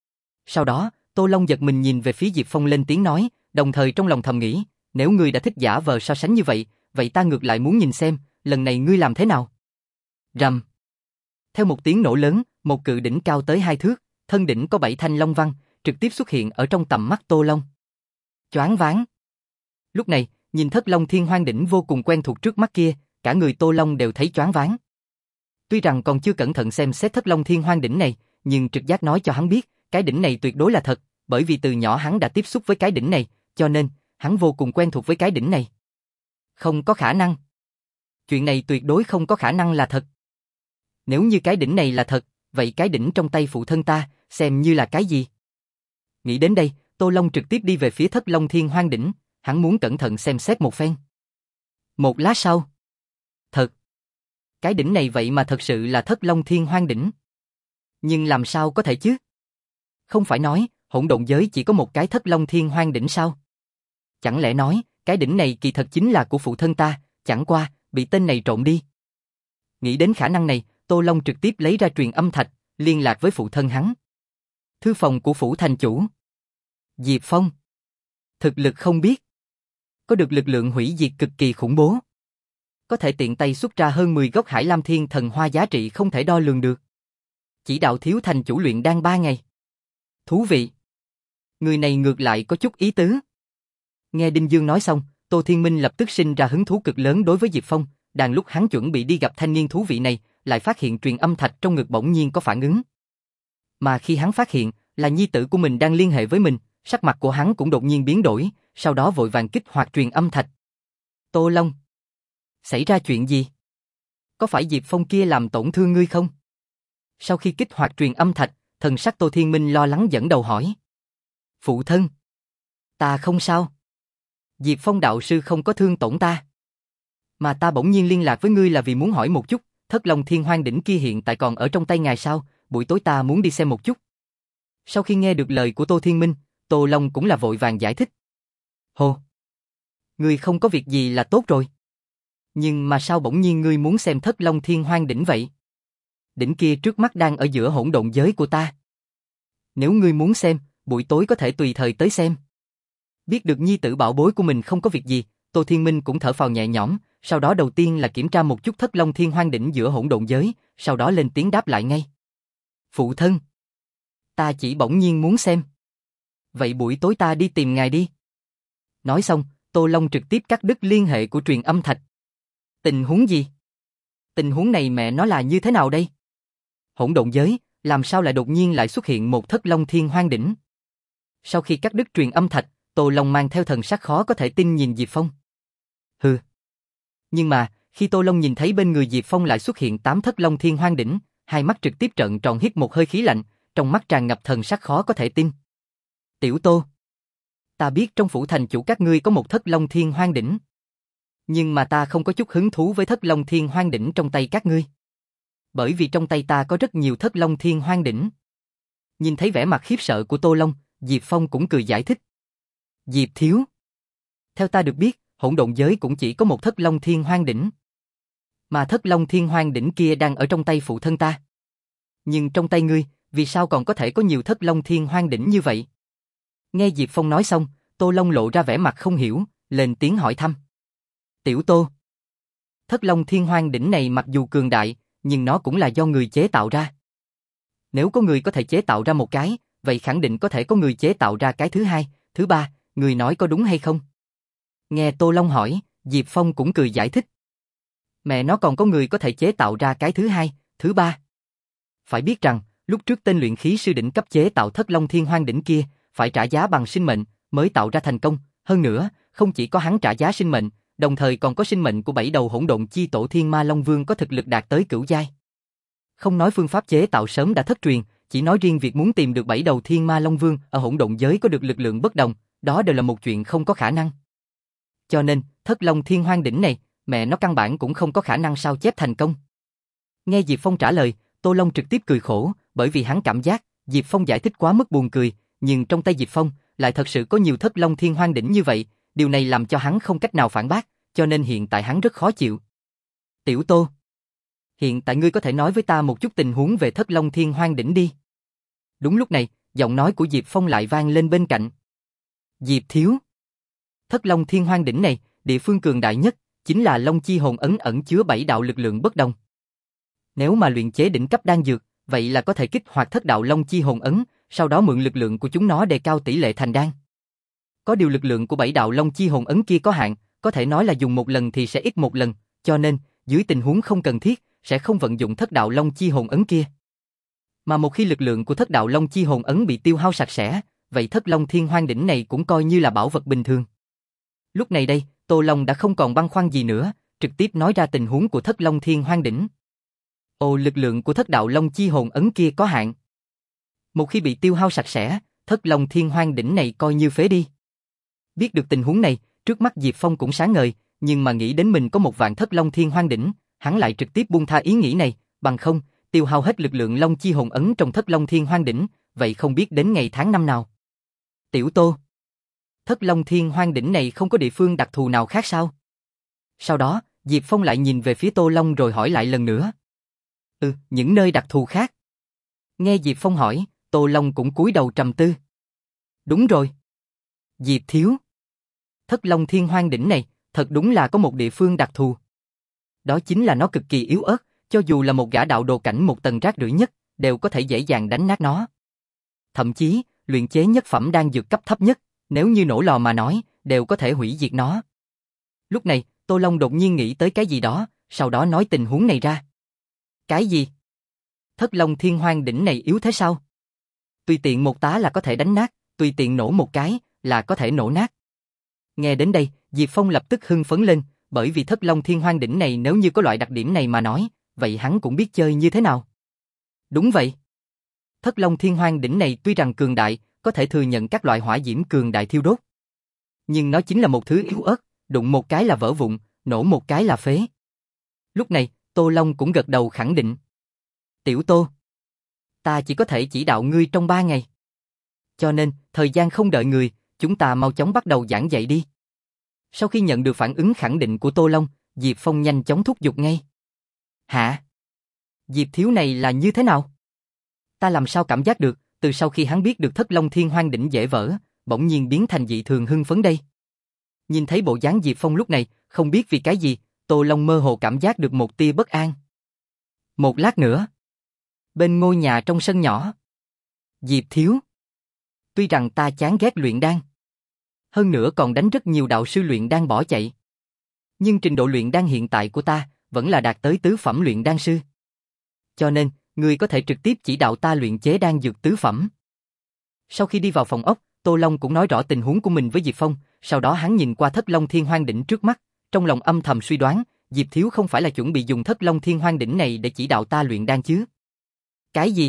Sau đó, Tô Long giật mình nhìn về phía Diệp Phong lên tiếng nói, đồng thời trong lòng thầm nghĩ, nếu ngươi đã thích giả vờ so sánh như vậy, vậy ta ngược lại muốn nhìn xem, lần này ngươi làm thế nào? Rầm. Theo một tiếng nổ lớn, một cự đỉnh cao tới hai thước, thân đỉnh có bảy thanh long văn, trực tiếp xuất hiện ở trong tầm mắt Tô Long. Choáng váng. Lúc này, nhìn Thất Long Thiên Hoang Đỉnh vô cùng quen thuộc trước mắt kia, cả người Tô Long đều thấy choáng váng. Tuy rằng còn chưa cẩn thận xem xét Thất Long Thiên Hoang Đỉnh này, nhưng trực giác nói cho hắn biết, cái đỉnh này tuyệt đối là thật, bởi vì từ nhỏ hắn đã tiếp xúc với cái đỉnh này, cho nên, hắn vô cùng quen thuộc với cái đỉnh này. Không có khả năng. Chuyện này tuyệt đối không có khả năng là thật. Nếu như cái đỉnh này là thật, vậy cái đỉnh trong tay phụ thân ta, xem như là cái gì? Nghĩ đến đây, Tô Long trực tiếp đi về phía Thất Long Thiên Hoang Đỉnh, hắn muốn cẩn thận xem xét một phen. Một lát sau. Thật. Cái đỉnh này vậy mà thật sự là Thất Long Thiên Hoang Đỉnh. Nhưng làm sao có thể chứ? Không phải nói, hỗn độn giới chỉ có một cái Thất Long Thiên Hoang Đỉnh sao? Chẳng lẽ nói, cái đỉnh này kỳ thật chính là của phụ thân ta, chẳng qua, bị tên này trộn đi. Nghĩ đến khả năng này, Tô Long trực tiếp lấy ra truyền âm thạch, liên lạc với phụ thân hắn. Thư phòng của phủ thành chủ. Diệp Phong. Thực lực không biết. Có được lực lượng hủy diệt cực kỳ khủng bố. Có thể tiện tay xuất ra hơn mười gốc Hải Lam Thiên Thần Hoa giá trị không thể đo lường được. Chỉ đạo thiếu thành chủ luyện đan ba ngày. Thú vị. Người này ngược lại có chút ý tứ. Nghe Đinh Dương nói xong, Tô Thiên Minh lập tức sinh ra hứng thú cực lớn đối với Diệp Phong, đang lúc hắn chuẩn bị đi gặp thanh niên thú vị này, lại phát hiện truyền âm thạch trong ngực bỗng nhiên có phản ứng. Mà khi hắn phát hiện là nhi tử của mình đang liên hệ với mình, sắc mặt của hắn cũng đột nhiên biến đổi, sau đó vội vàng kích hoạt truyền âm thạch. Tô Long, xảy ra chuyện gì? Có phải Diệp Phong kia làm tổn thương ngươi không? Sau khi kích hoạt truyền âm thạch, thần sắc Tô Thiên Minh lo lắng dẫn đầu hỏi. Phụ thân, ta không sao. Diệp Phong đạo sư không có thương tổn ta. Mà ta bỗng nhiên liên lạc với ngươi là vì muốn hỏi một chút, Thất Long Thiên Hoang Đỉnh kia hiện tại còn ở trong tay ngài sao, buổi tối ta muốn đi xem một chút. Sau khi nghe được lời của Tô Thiên Minh, Tô Long cũng là vội vàng giải thích. Hồ, ngươi không có việc gì là tốt rồi. Nhưng mà sao bỗng nhiên ngươi muốn xem Thất Long Thiên Hoang Đỉnh vậy? Đỉnh kia trước mắt đang ở giữa hỗn độn giới của ta. Nếu ngươi muốn xem, buổi tối có thể tùy thời tới xem. Biết được nhi tử bảo bối của mình không có việc gì, Tô Thiên Minh cũng thở phào nhẹ nhõm, sau đó đầu tiên là kiểm tra một chút Thất Long Thiên Hoang Đỉnh giữa hỗn độn giới, sau đó lên tiếng đáp lại ngay. Phụ thân, ta chỉ bỗng nhiên muốn xem. Vậy buổi tối ta đi tìm ngài đi. Nói xong, Tô Long trực tiếp cắt đứt liên hệ của truyền âm thạch. Tình huống gì? Tình huống này mẹ nó là như thế nào đây? Hỗn độn giới Làm sao lại đột nhiên lại xuất hiện một thất long thiên hoang đỉnh? Sau khi cắt đứt truyền âm thạch, Tô Long mang theo thần sắc khó có thể tin nhìn Diệp Phong. Hừ. Nhưng mà, khi Tô Long nhìn thấy bên người Diệp Phong lại xuất hiện tám thất long thiên hoang đỉnh, hai mắt trực tiếp trợn tròn hít một hơi khí lạnh, trong mắt tràn ngập thần sắc khó có thể tin. Tiểu Tô, ta biết trong phủ thành chủ các ngươi có một thất long thiên hoang đỉnh. Nhưng mà ta không có chút hứng thú với thất long thiên hoang đỉnh trong tay các ngươi. Bởi vì trong tay ta có rất nhiều thất long thiên hoang đỉnh. Nhìn thấy vẻ mặt khiếp sợ của Tô Long, Diệp Phong cũng cười giải thích. Diệp thiếu. Theo ta được biết, hỗn độn giới cũng chỉ có một thất long thiên hoang đỉnh. Mà thất long thiên hoang đỉnh kia đang ở trong tay phụ thân ta. Nhưng trong tay ngươi, vì sao còn có thể có nhiều thất long thiên hoang đỉnh như vậy? Nghe Diệp Phong nói xong, Tô Long lộ ra vẻ mặt không hiểu, lên tiếng hỏi thăm. Tiểu Tô. Thất long thiên hoang đỉnh này mặc dù cường đại, nhưng nó cũng là do người chế tạo ra. Nếu có người có thể chế tạo ra một cái, vậy khẳng định có thể có người chế tạo ra cái thứ hai, thứ ba, người nói có đúng hay không? Nghe Tô Long hỏi, Diệp Phong cũng cười giải thích. Mẹ nó còn có người có thể chế tạo ra cái thứ hai, thứ ba. Phải biết rằng, lúc trước tên luyện khí sư đỉnh cấp chế tạo thất long thiên hoang đỉnh kia, phải trả giá bằng sinh mệnh, mới tạo ra thành công. Hơn nữa, không chỉ có hắn trả giá sinh mệnh, đồng thời còn có sinh mệnh của bảy đầu hỗn độn chi tổ Thiên Ma Long Vương có thực lực đạt tới cửu giai. Không nói phương pháp chế tạo sớm đã thất truyền, chỉ nói riêng việc muốn tìm được bảy đầu Thiên Ma Long Vương ở hỗn độn giới có được lực lượng bất đồng, đó đều là một chuyện không có khả năng. Cho nên, thất long thiên hoang đỉnh này, mẹ nó căn bản cũng không có khả năng sao chép thành công. Nghe Diệp Phong trả lời, Tô Long trực tiếp cười khổ, bởi vì hắn cảm giác Diệp Phong giải thích quá mức buồn cười, nhưng trong tay Diệp Phong lại thật sự có nhiều thất long thiên hoang đỉnh như vậy, điều này làm cho hắn không cách nào phản bác, cho nên hiện tại hắn rất khó chịu. Tiểu Tô, hiện tại ngươi có thể nói với ta một chút tình huống về thất long thiên hoang đỉnh đi. Đúng lúc này, giọng nói của Diệp Phong lại vang lên bên cạnh. Diệp thiếu. Thất long thiên hoang đỉnh này, địa phương cường đại nhất, chính là long chi hồn ấn ẩn chứa bảy đạo lực lượng bất đồng. Nếu mà luyện chế đỉnh cấp đan dược, vậy là có thể kích hoạt thất đạo long chi hồn ấn, sau đó mượn lực lượng của chúng nó đề cao tỷ lệ thành đan. Có điều lực lượng của bảy đạo long chi hồn ấn kia có hạn, có thể nói là dùng một lần thì sẽ ít một lần, cho nên, dưới tình huống không cần thiết, sẽ không vận dụng thất đạo long chi hồn ấn kia. Mà một khi lực lượng của thất đạo long chi hồn ấn bị tiêu hao sạch sẽ, vậy thất long thiên hoang đỉnh này cũng coi như là bảo vật bình thường. Lúc này đây, Tô Long đã không còn băn khoăn gì nữa, trực tiếp nói ra tình huống của thất long thiên hoang đỉnh. Ồ, lực lượng của thất đạo long chi hồn ấn kia có hạn. Một khi bị tiêu hao sạch sẽ, thất long thiên hoang đỉnh này coi như phế đi. Biết được tình huống này, trước mắt Diệp Phong cũng sáng ngời, nhưng mà nghĩ đến mình có một vạn thất long thiên hoang đỉnh, hắn lại trực tiếp buông tha ý nghĩ này, bằng không, tiêu hao hết lực lượng long chi hồn ấn trong thất long thiên hoang đỉnh, vậy không biết đến ngày tháng năm nào. Tiểu Tô, thất long thiên hoang đỉnh này không có địa phương đặc thù nào khác sao? Sau đó, Diệp Phong lại nhìn về phía Tô Long rồi hỏi lại lần nữa. Ừ, những nơi đặc thù khác. Nghe Diệp Phong hỏi, Tô Long cũng cúi đầu trầm tư. Đúng rồi. Diệp thiếu. Thất long thiên hoang đỉnh này, thật đúng là có một địa phương đặc thù. Đó chính là nó cực kỳ yếu ớt, cho dù là một gã đạo đồ cảnh một tầng rác rưởi nhất, đều có thể dễ dàng đánh nát nó. Thậm chí, luyện chế nhất phẩm đan dược cấp thấp nhất, nếu như nổ lò mà nói, đều có thể hủy diệt nó. Lúc này, Tô Long đột nhiên nghĩ tới cái gì đó, sau đó nói tình huống này ra. Cái gì? Thất long thiên hoang đỉnh này yếu thế sao? Tùy tiện một tá là có thể đánh nát, tùy tiện nổ một cái là có thể nổ nát. Nghe đến đây, Diệp Phong lập tức hưng phấn lên, bởi vì thất long thiên hoang đỉnh này nếu như có loại đặc điểm này mà nói, vậy hắn cũng biết chơi như thế nào. Đúng vậy. Thất long thiên hoang đỉnh này tuy rằng cường đại, có thể thừa nhận các loại hỏa diễm cường đại thiêu đốt. Nhưng nó chính là một thứ yếu ớt, đụng một cái là vỡ vụn, nổ một cái là phế. Lúc này, Tô Long cũng gật đầu khẳng định. Tiểu Tô, ta chỉ có thể chỉ đạo ngươi trong ba ngày. Cho nên, thời gian không đợi người, chúng ta mau chóng bắt đầu giảng dạy đi. Sau khi nhận được phản ứng khẳng định của Tô Long, Diệp Phong nhanh chóng thúc giục ngay. Hả? Diệp thiếu này là như thế nào? Ta làm sao cảm giác được, từ sau khi hắn biết được thất long thiên hoang đỉnh dễ vỡ, bỗng nhiên biến thành dị thường hưng phấn đây. Nhìn thấy bộ dáng Diệp Phong lúc này, không biết vì cái gì, Tô Long mơ hồ cảm giác được một tia bất an. Một lát nữa, bên ngôi nhà trong sân nhỏ, Diệp thiếu. Tuy rằng ta chán ghét luyện đan, hơn nữa còn đánh rất nhiều đạo sư luyện đan bỏ chạy, nhưng trình độ luyện đan hiện tại của ta vẫn là đạt tới tứ phẩm luyện đan sư. Cho nên, ngươi có thể trực tiếp chỉ đạo ta luyện chế đan dược tứ phẩm. Sau khi đi vào phòng ốc, Tô Long cũng nói rõ tình huống của mình với Diệp Phong, sau đó hắn nhìn qua Thất Long Thiên Hoang đỉnh trước mắt, trong lòng âm thầm suy đoán, Diệp Thiếu không phải là chuẩn bị dùng Thất Long Thiên Hoang đỉnh này để chỉ đạo ta luyện đan chứ? Cái gì?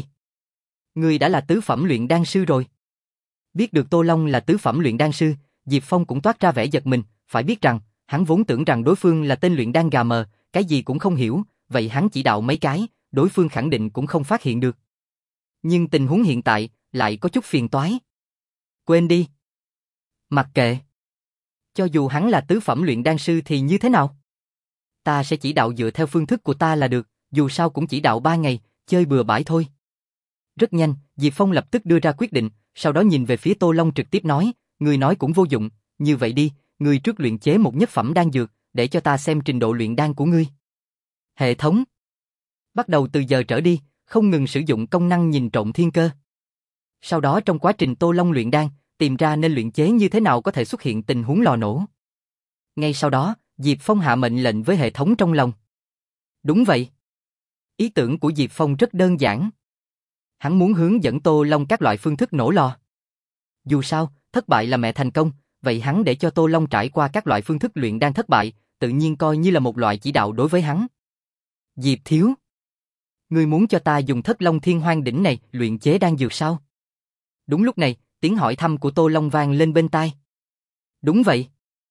Ngươi đã là tứ phẩm luyện đan sư rồi? Biết được Tô Long là tứ phẩm luyện đan sư, Diệp Phong cũng toát ra vẻ giật mình, phải biết rằng, hắn vốn tưởng rằng đối phương là tên luyện đan gà mờ, cái gì cũng không hiểu, vậy hắn chỉ đạo mấy cái, đối phương khẳng định cũng không phát hiện được. Nhưng tình huống hiện tại, lại có chút phiền toái. Quên đi. Mặc kệ. Cho dù hắn là tứ phẩm luyện đan sư thì như thế nào? Ta sẽ chỉ đạo dựa theo phương thức của ta là được, dù sao cũng chỉ đạo ba ngày, chơi bừa bãi thôi. Rất nhanh, Diệp Phong lập tức đưa ra quyết định, sau đó nhìn về phía Tô Long trực tiếp nói, ngươi nói cũng vô dụng, như vậy đi, ngươi trước luyện chế một nhất phẩm đan dược, để cho ta xem trình độ luyện đan của ngươi. Hệ thống. Bắt đầu từ giờ trở đi, không ngừng sử dụng công năng nhìn trộm thiên cơ. Sau đó trong quá trình Tô Long luyện đan, tìm ra nên luyện chế như thế nào có thể xuất hiện tình huống lò nổ. Ngay sau đó, Diệp Phong hạ mệnh lệnh với hệ thống trong lòng. Đúng vậy. Ý tưởng của Diệp Phong rất đơn giản. Hắn muốn hướng dẫn Tô Long các loại phương thức nổ lò. Dù sao, thất bại là mẹ thành công, vậy hắn để cho Tô Long trải qua các loại phương thức luyện đan thất bại, tự nhiên coi như là một loại chỉ đạo đối với hắn. Diệp Thiếu, ngươi muốn cho ta dùng Thất Long Thiên Hoang đỉnh này luyện chế đan dược sao? Đúng lúc này, tiếng hỏi thăm của Tô Long vang lên bên tai. Đúng vậy.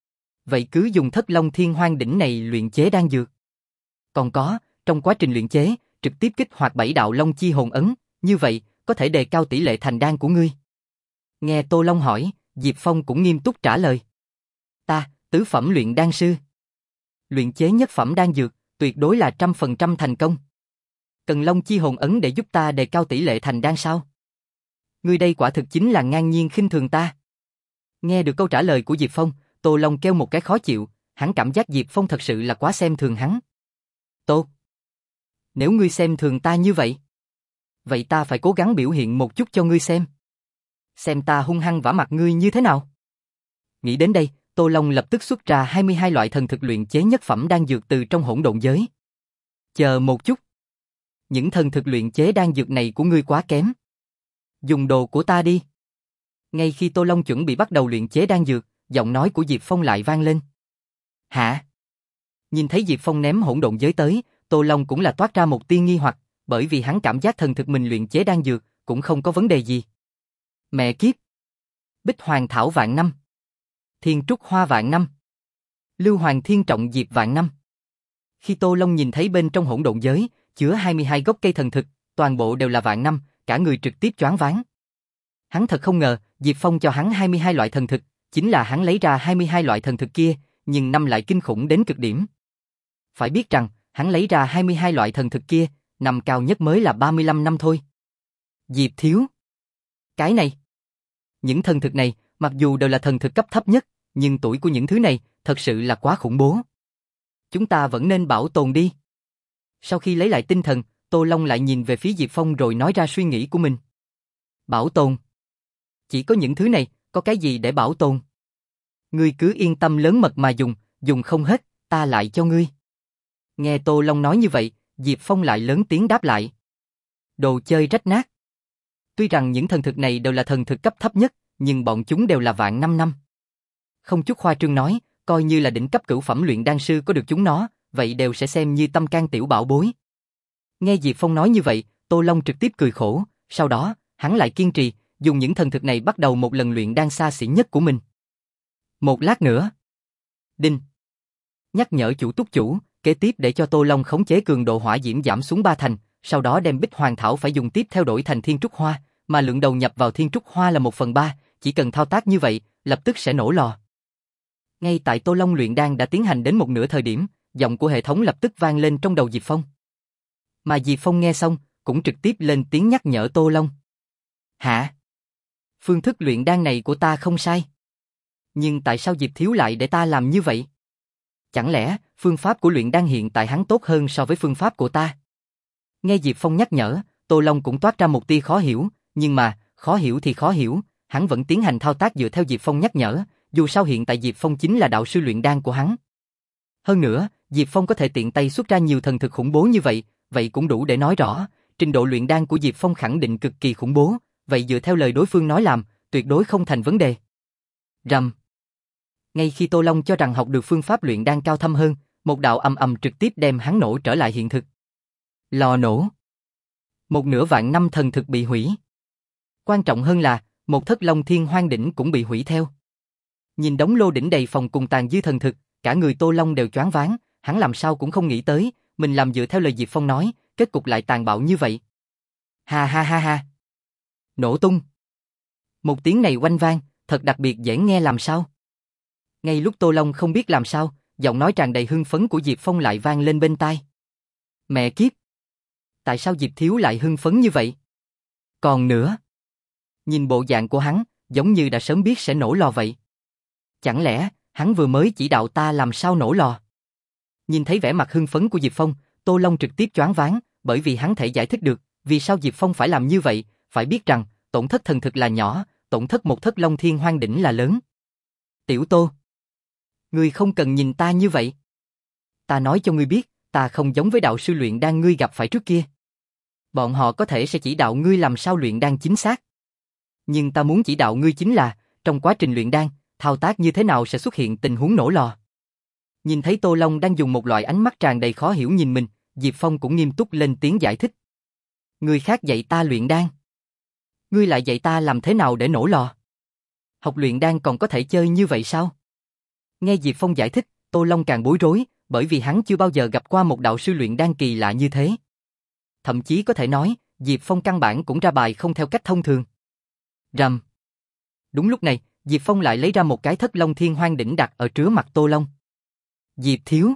Vậy cứ dùng Thất Long Thiên Hoang đỉnh này luyện chế đan dược. Còn có, trong quá trình luyện chế, trực tiếp kích hoạt bảy đạo Long Chi hồn ấn, như vậy, có thể đề cao tỷ lệ thành đan của ngươi. Nghe Tô Long hỏi, Diệp Phong cũng nghiêm túc trả lời. Ta, tứ phẩm luyện đan sư. Luyện chế nhất phẩm đan dược, tuyệt đối là trăm phần trăm thành công. Cần Long Chi hồn ấn để giúp ta đề cao tỷ lệ thành đan sao? Ngươi đây quả thực chính là ngang nhiên khinh thường ta. Nghe được câu trả lời của Diệp Phong, Tô Long kêu một cái khó chịu, hắn cảm giác Diệp Phong thật sự là quá xem thường hắn. Tốt. Nếu ngươi xem thường ta như vậy, vậy ta phải cố gắng biểu hiện một chút cho ngươi xem. Xem ta hung hăng vả mặt ngươi như thế nào. Nghĩ đến đây, Tô Long lập tức xuất ra hai mươi hai loại thần thực luyện chế nhất phẩm đan dược từ trong hỗn độn giới. Chờ một chút. Những thần thực luyện chế đan dược này của ngươi quá kém. Dùng đồ của ta đi. Ngay khi Tô Long chuẩn bị bắt đầu luyện chế đan dược, giọng nói của Diệp Phong lại vang lên. Hả? Nhìn thấy Diệp Phong ném hỗn độn giới tới, Tô Long cũng là toát ra một tia nghi hoặc, bởi vì hắn cảm giác thần thực mình luyện chế đan dược cũng không có vấn đề gì. Mẹ kiếp. Bích Hoàng Thảo vạn năm. Thiên Trúc Hoa vạn năm. Lưu Hoàng Thiên Trọng Diệp vạn năm. Khi Tô Long nhìn thấy bên trong hỗn độn giới, chứa hai mươi hai gốc cây thần thực, toàn bộ đều là vạn năm, cả người trực tiếp choáng váng. Hắn thật không ngờ, Diệp Phong cho hắn hai mươi hai loại thần thực, chính là hắn lấy ra hai mươi hai loại thần thực kia, nhưng năm lại kinh khủng đến cực điểm. Phải biết rằng, hắn lấy ra hai mươi hai loại thần thực kia, năm cao nhất mới là ba mươi lăm năm thôi. Diệp Thiếu. Cái này. Những thần thực này, mặc dù đều là thần thực cấp thấp nhất, nhưng tuổi của những thứ này, thật sự là quá khủng bố. Chúng ta vẫn nên bảo tồn đi. Sau khi lấy lại tinh thần, Tô Long lại nhìn về phía Diệp Phong rồi nói ra suy nghĩ của mình. Bảo tồn. Chỉ có những thứ này, có cái gì để bảo tồn? Ngươi cứ yên tâm lớn mật mà dùng, dùng không hết, ta lại cho ngươi. Nghe Tô Long nói như vậy, Diệp Phong lại lớn tiếng đáp lại. Đồ chơi rách nát. Tuy rằng những thần thực này đều là thần thực cấp thấp nhất, nhưng bọn chúng đều là vạn năm năm. Không chút khoa trương nói, coi như là đỉnh cấp cửu phẩm luyện đan sư có được chúng nó, vậy đều sẽ xem như tâm can tiểu bảo bối. Nghe Diệp Phong nói như vậy, Tô Long trực tiếp cười khổ, sau đó, hắn lại kiên trì, dùng những thần thực này bắt đầu một lần luyện đan xa xỉ nhất của mình. Một lát nữa. Đinh. Nhắc nhở chủ túc chủ, kế tiếp để cho Tô Long khống chế cường độ hỏa diễm giảm xuống ba thành, sau đó đem Bích Hoàng Thảo phải dùng tiếp theo đổi thành Thiên Trúc Hoa, mà lượng đầu nhập vào Thiên Trúc Hoa là một phần ba, chỉ cần thao tác như vậy, lập tức sẽ nổ lò. Ngay tại Tô Long luyện đan đã tiến hành đến một nửa thời điểm, giọng của hệ thống lập tức vang lên trong đầu Diệp Phong. Mà Diệp Phong nghe xong, cũng trực tiếp lên tiếng nhắc nhở Tô Long. Hả? Phương thức luyện đan này của ta không sai. Nhưng tại sao Diệp Thiếu lại để ta làm như vậy? Chẳng lẽ, phương pháp của luyện đan hiện tại hắn tốt hơn so với phương pháp của ta? Nghe Diệp Phong nhắc nhở, Tô Long cũng toát ra một tia khó hiểu, nhưng mà, khó hiểu thì khó hiểu, hắn vẫn tiến hành thao tác dựa theo Diệp Phong nhắc nhở, dù sao hiện tại Diệp Phong chính là đạo sư luyện đan của hắn. Hơn nữa, Diệp Phong có thể tiện tay xuất ra nhiều thần thực khủng bố như vậy, vậy cũng đủ để nói rõ, trình độ luyện đan của Diệp Phong khẳng định cực kỳ khủng bố, vậy dựa theo lời đối phương nói làm, tuyệt đối không thành vấn đề. Rầm. Ngay khi Tô Long cho rằng học được phương pháp luyện đan cao thâm hơn, một đạo ầm ầm trực tiếp đem hắn nổ trở lại hiện thực. Lò nổ. Một nửa vạn năm thần thực bị hủy. Quan trọng hơn là, một thất long thiên hoang đỉnh cũng bị hủy theo. Nhìn đống lô đỉnh đầy phòng cùng tàn dư thần thực, cả người Tô Long đều choáng váng, hắn làm sao cũng không nghĩ tới, mình làm dựa theo lời Diệp Phong nói, kết cục lại tàn bạo như vậy. Ha ha ha ha. Nổ tung. Một tiếng này oanh vang, thật đặc biệt dễ nghe làm sao. Ngay lúc Tô Long không biết làm sao, giọng nói tràn đầy hưng phấn của Diệp Phong lại vang lên bên tai. Mẹ kiếp! Tại sao Diệp Thiếu lại hưng phấn như vậy? Còn nữa, nhìn bộ dạng của hắn, giống như đã sớm biết sẽ nổ lò vậy. Chẳng lẽ, hắn vừa mới chỉ đạo ta làm sao nổ lò? Nhìn thấy vẻ mặt hưng phấn của Diệp Phong, Tô Long trực tiếp choáng váng, bởi vì hắn thể giải thích được, vì sao Diệp Phong phải làm như vậy, phải biết rằng, tổn thất thần thực là nhỏ, tổn thất một thất long thiên hoang đỉnh là lớn. Tiểu Tô, ngươi không cần nhìn ta như vậy. Ta nói cho ngươi biết, ta không giống với đạo sư luyện đan ngươi gặp phải trước kia. Bọn họ có thể sẽ chỉ đạo ngươi làm sao luyện đan chính xác. Nhưng ta muốn chỉ đạo ngươi chính là, trong quá trình luyện đan, thao tác như thế nào sẽ xuất hiện tình huống nổ lò. Nhìn thấy Tô Long đang dùng một loại ánh mắt tràn đầy khó hiểu nhìn mình, Diệp Phong cũng nghiêm túc lên tiếng giải thích. Người khác dạy ta luyện đan. Ngươi lại dạy ta làm thế nào để nổ lò. Học luyện đan còn có thể chơi như vậy sao? Nghe Diệp Phong giải thích, Tô Long càng bối rối, bởi vì hắn chưa bao giờ gặp qua một đạo sư luyện đan kỳ lạ như thế. Thậm chí có thể nói, Diệp Phong căn bản cũng ra bài không theo cách thông thường. Rầm. Đúng lúc này, Diệp Phong lại lấy ra một cái thất long thiên hoang đỉnh đặt ở trước mặt Tô Long. Diệp Thiếu,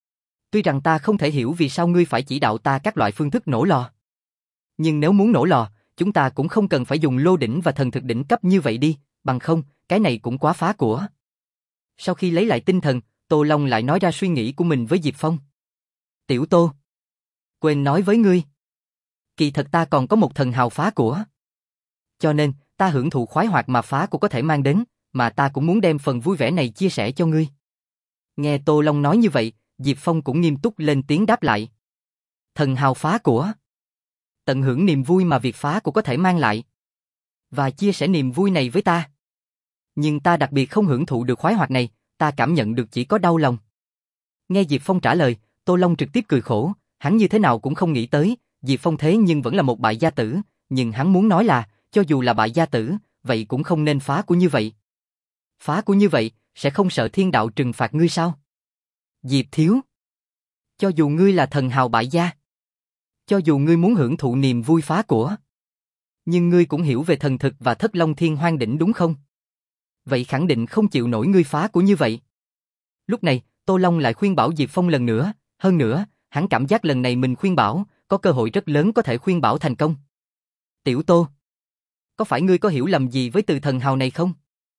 tuy rằng ta không thể hiểu vì sao ngươi phải chỉ đạo ta các loại phương thức nổ lò. Nhưng nếu muốn nổ lò, chúng ta cũng không cần phải dùng lô đỉnh và thần thực đỉnh cấp như vậy đi, bằng không, cái này cũng quá phá của. Sau khi lấy lại tinh thần, Tô Long lại nói ra suy nghĩ của mình với Diệp Phong. Tiểu Tô, quên nói với ngươi. Kỳ thật ta còn có một thần hào phá của. Cho nên, ta hưởng thụ khoái hoạt mà phá của có thể mang đến, mà ta cũng muốn đem phần vui vẻ này chia sẻ cho ngươi. Nghe Tô Long nói như vậy, Diệp Phong cũng nghiêm túc lên tiếng đáp lại. Thần hào phá của. Tận hưởng niềm vui mà việc phá của có thể mang lại. Và chia sẻ niềm vui này với ta. Nhưng ta đặc biệt không hưởng thụ được khoái hoạt này, ta cảm nhận được chỉ có đau lòng. Nghe Diệp Phong trả lời, Tô Long trực tiếp cười khổ, hắn như thế nào cũng không nghĩ tới, Diệp Phong thế nhưng vẫn là một bại gia tử, nhưng hắn muốn nói là, cho dù là bại gia tử, vậy cũng không nên phá của như vậy. Phá của như vậy, sẽ không sợ thiên đạo trừng phạt ngươi sao? Diệp Thiếu, cho dù ngươi là thần hào bại gia, cho dù ngươi muốn hưởng thụ niềm vui phá của, nhưng ngươi cũng hiểu về thần thực và thất long thiên hoang đỉnh đúng không? Vậy khẳng định không chịu nổi ngươi phá của như vậy. Lúc này, Tô Long lại khuyên bảo Diệp Phong lần nữa, hơn nữa, hắn cảm giác lần này mình khuyên bảo, có cơ hội rất lớn có thể khuyên bảo thành công. Tiểu Tô, có phải ngươi có hiểu lầm gì với từ thần hào này không?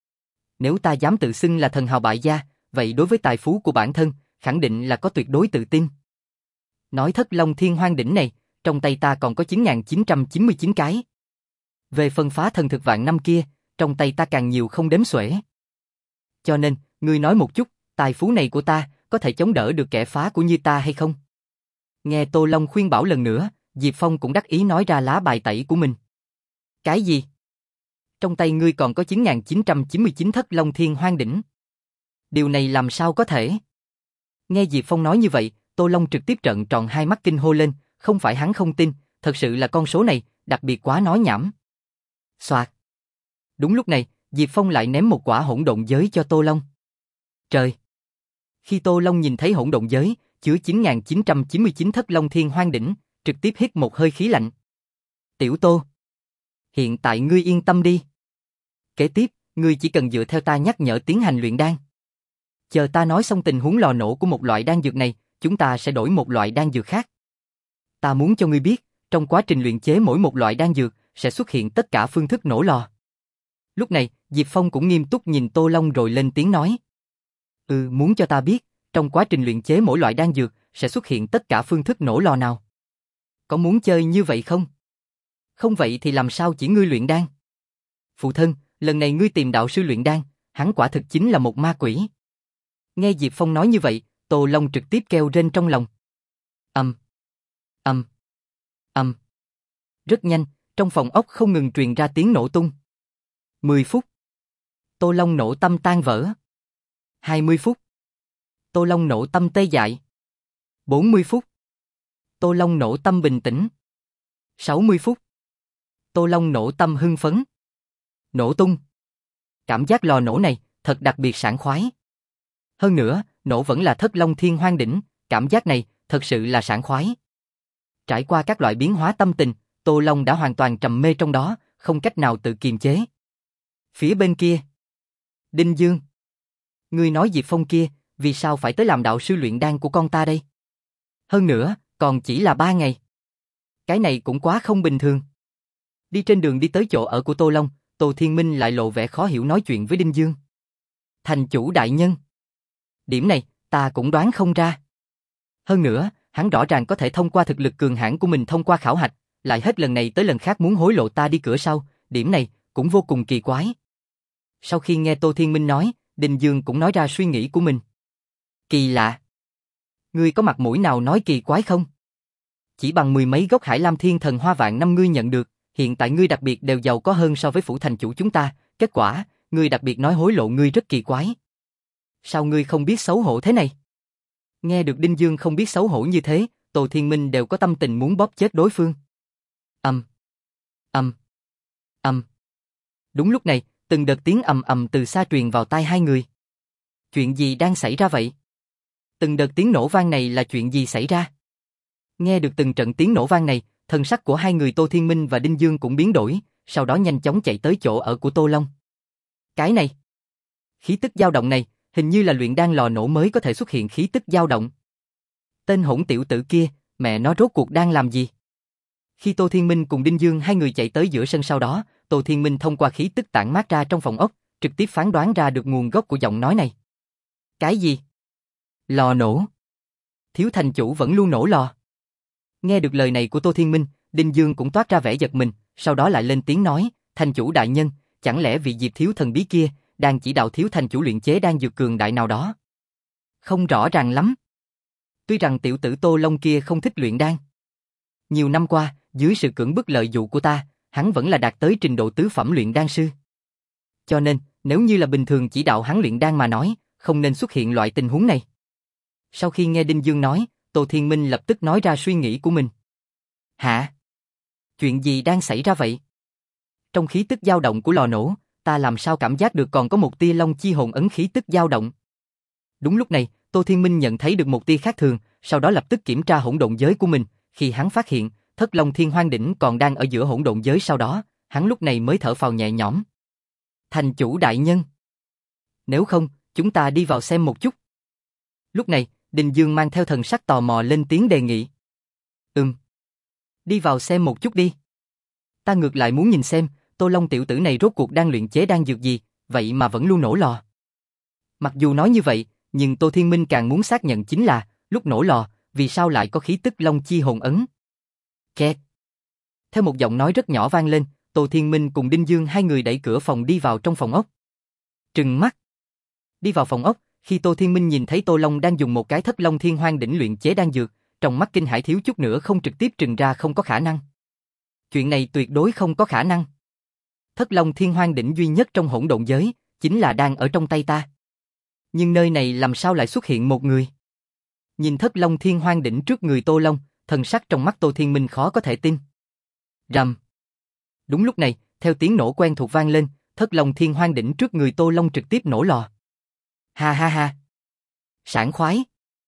Nếu ta dám tự xưng là thần hào bại gia, vậy đối với tài phú của bản thân, khẳng định là có tuyệt đối tự tin. Nói thất long thiên hoang đỉnh này, trong tay ta còn có chín nghìn chín trăm chín mươi chín cái. Về phần phá thần thực vạn năm kia, trong tay ta càng nhiều không đếm xuể. Cho nên, ngươi nói một chút, tài phú này của ta, có thể chống đỡ được kẻ phá của như ta hay không? Nghe Tô Long khuyên bảo lần nữa, Diệp Phong cũng đắc ý nói ra lá bài tẩy của mình. Cái gì? Trong tay ngươi còn có chín nghìn chín trăm chín mươi chín thất long thiên hoang đỉnh. Điều này làm sao có thể? Nghe Diệp Phong nói như vậy, Tô Long trực tiếp trợn tròn hai mắt kinh hô lên, không phải hắn không tin, thật sự là con số này, đặc biệt quá nói nhảm. Soạt. Đúng lúc này, Diệp Phong lại ném một quả hỗn độn giới cho Tô Long. Trời! Khi Tô Long nhìn thấy hỗn độn giới, chứa chín nghìn chín trăm chín mươi chín thất long thiên hoang đỉnh, trực tiếp hít một hơi khí lạnh. Tiểu Tô, hiện tại ngươi yên tâm đi. Kế tiếp, ngươi chỉ cần dựa theo ta nhắc nhở tiến hành luyện đan. Chờ ta nói xong tình huống lò nổ của một loại đan dược này, chúng ta sẽ đổi một loại đan dược khác. Ta muốn cho ngươi biết, trong quá trình luyện chế mỗi một loại đan dược, sẽ xuất hiện tất cả phương thức nổ lò. Lúc này, Diệp Phong cũng nghiêm túc nhìn Tô Long rồi lên tiếng nói. Ừ, muốn cho ta biết, trong quá trình luyện chế mỗi loại đan dược, sẽ xuất hiện tất cả phương thức nổ lò nào. Có muốn chơi như vậy không? Không vậy thì làm sao chỉ ngươi luyện đan? Phụ thân, lần này ngươi tìm đạo sư luyện đan, hắn quả thực chính là một ma quỷ. Nghe Diệp Phong nói như vậy, Tô Long trực tiếp kêu rên trong lòng. Ầm, ầm, ầm. Rất nhanh, trong phòng ốc không ngừng truyền ra tiếng nổ tung. mười phút. Tô Long nổ tâm tan vỡ. hai mươi phút. Tô Long nổ tâm tê dại. bốn mươi phút. Tô Long nổ tâm bình tĩnh. sáu mươi phút. Tô Long nổ tâm hưng phấn. Nổ tung. Cảm giác lò nổ này thật đặc biệt sảng khoái. Hơn nữa, nổ vẫn là Thất Long Thiên Hoang Đỉnh, cảm giác này thật sự là sảng khoái. Trải qua các loại biến hóa tâm tình, Tô Long đã hoàn toàn trầm mê trong đó, không cách nào tự kiềm chế. Phía bên kia, Đinh Dương, ngươi nói Diệp Phong kia, vì sao phải tới làm đạo sư luyện đan của con ta đây? Hơn nữa, còn chỉ là ba ngày. Cái này cũng quá không bình thường. Đi trên đường đi tới chỗ ở của Tô Long, Tô Thiên Minh lại lộ vẻ khó hiểu nói chuyện với Đinh Dương. Thành chủ đại nhân. Điểm này, ta cũng đoán không ra. Hơn nữa, hắn rõ ràng có thể thông qua thực lực cường hãn của mình thông qua khảo hạch, lại hết lần này tới lần khác muốn hối lộ ta đi cửa sau, điểm này cũng vô cùng kỳ quái. Sau khi nghe Tô Thiên Minh nói, Đinh Dương cũng nói ra suy nghĩ của mình. Kỳ lạ. Ngươi có mặt mũi nào nói kỳ quái không? Chỉ bằng mười mấy gốc Hải Lam Thiên Thần Hoa vạn năm ngươi nhận được, hiện tại ngươi đặc biệt đều giàu có hơn so với phủ thành chủ chúng ta, kết quả, ngươi đặc biệt nói hối lộ ngươi rất kỳ quái. Sao ngươi không biết xấu hổ thế này? Nghe được Đinh Dương không biết xấu hổ như thế, Tô Thiên Minh đều có tâm tình muốn bóp chết đối phương. Ầm, ầm, ầm. Đúng lúc này, từng đợt tiếng ầm ầm từ xa truyền vào tai hai người. Chuyện gì đang xảy ra vậy? Từng đợt tiếng nổ vang này là chuyện gì xảy ra? Nghe được từng trận tiếng nổ vang này, thần sắc của hai người Tô Thiên Minh và Đinh Dương cũng biến đổi, sau đó nhanh chóng chạy tới chỗ ở của Tô Long. Cái này, khí tức dao động này, hình như là luyện đan lò nổ mới có thể xuất hiện khí tức dao động. Tên hỗn tiểu tử kia, mẹ nó rốt cuộc đang làm gì? Khi Tô Thiên Minh cùng Đinh Dương hai người chạy tới giữa sân sau đó, Tô Thiên Minh thông qua khí tức tản mát ra trong phòng ốc, trực tiếp phán đoán ra được nguồn gốc của giọng nói này. Cái gì? Lò nổ. Thiếu thành chủ vẫn luôn nổ lò. Nghe được lời này của Tô Thiên Minh, Đinh Dương cũng toát ra vẻ giật mình, sau đó lại lên tiếng nói, thành chủ đại nhân, chẳng lẽ vị Diệp thiếu thần bí kia đang chỉ đạo thiếu thành chủ luyện chế đan dược cường đại nào đó? Không rõ ràng lắm. Tuy rằng tiểu tử Tô Long kia không thích luyện đan. Nhiều năm qua, dưới sự cưỡng bức lợi dụ của ta, hắn vẫn là đạt tới trình độ tứ phẩm luyện đan sư. Cho nên, nếu như là bình thường chỉ đạo hắn luyện đan mà nói, không nên xuất hiện loại tình huống này. Sau khi nghe Đinh Dương nói, Tô Thiên Minh lập tức nói ra suy nghĩ của mình. Hả? Chuyện gì đang xảy ra vậy? Trong khí tức dao động của lò nổ, ta làm sao cảm giác được còn có một tia long chi hồn ấn khí tức dao động. Đúng lúc này, Tô Thiên Minh nhận thấy được một tia khác thường, sau đó lập tức kiểm tra hỗn độn giới của mình, khi hắn phát hiện, Thất Long Thiên Hoang Đỉnh còn đang ở giữa hỗn độn giới sau đó, hắn lúc này mới thở phào nhẹ nhõm. Thành chủ đại nhân. Nếu không, chúng ta đi vào xem một chút. Lúc này, Đinh Dương mang theo thần sắc tò mò lên tiếng đề nghị. Ừm. Đi vào xem một chút đi. Ta ngược lại muốn nhìn xem, Tô Long tiểu tử này rốt cuộc đang luyện chế đan dược gì, vậy mà vẫn luôn nổ lò. Mặc dù nói như vậy, nhưng Tô Thiên Minh càng muốn xác nhận chính là, lúc nổ lò, vì sao lại có khí tức long chi hồn ấn. Kẹt. Theo một giọng nói rất nhỏ vang lên, Tô Thiên Minh cùng Đinh Dương hai người đẩy cửa phòng đi vào trong phòng ốc. Trừng mắt. Đi vào phòng ốc, khi Tô Thiên Minh nhìn thấy Tô Long đang dùng một cái Thất Long Thiên Hoang Đỉnh luyện chế đan dược, trong mắt kinh hãi thiếu chút nữa không trực tiếp trừng ra không có khả năng. Chuyện này tuyệt đối không có khả năng. Thất Long Thiên Hoang Đỉnh duy nhất trong hỗn độn giới, chính là đang ở trong tay ta. Nhưng nơi này làm sao lại xuất hiện một người? Nhìn Thất Long Thiên Hoang Đỉnh trước người Tô Long, thần sắc trong mắt Tô Thiên Minh khó có thể tin. Rầm. Đúng lúc này, theo tiếng nổ quen thuộc vang lên, Thất Long Thiên Hoang Đỉnh trước người Tô Long trực tiếp nổ lò. Ha ha ha. Sảng khoái.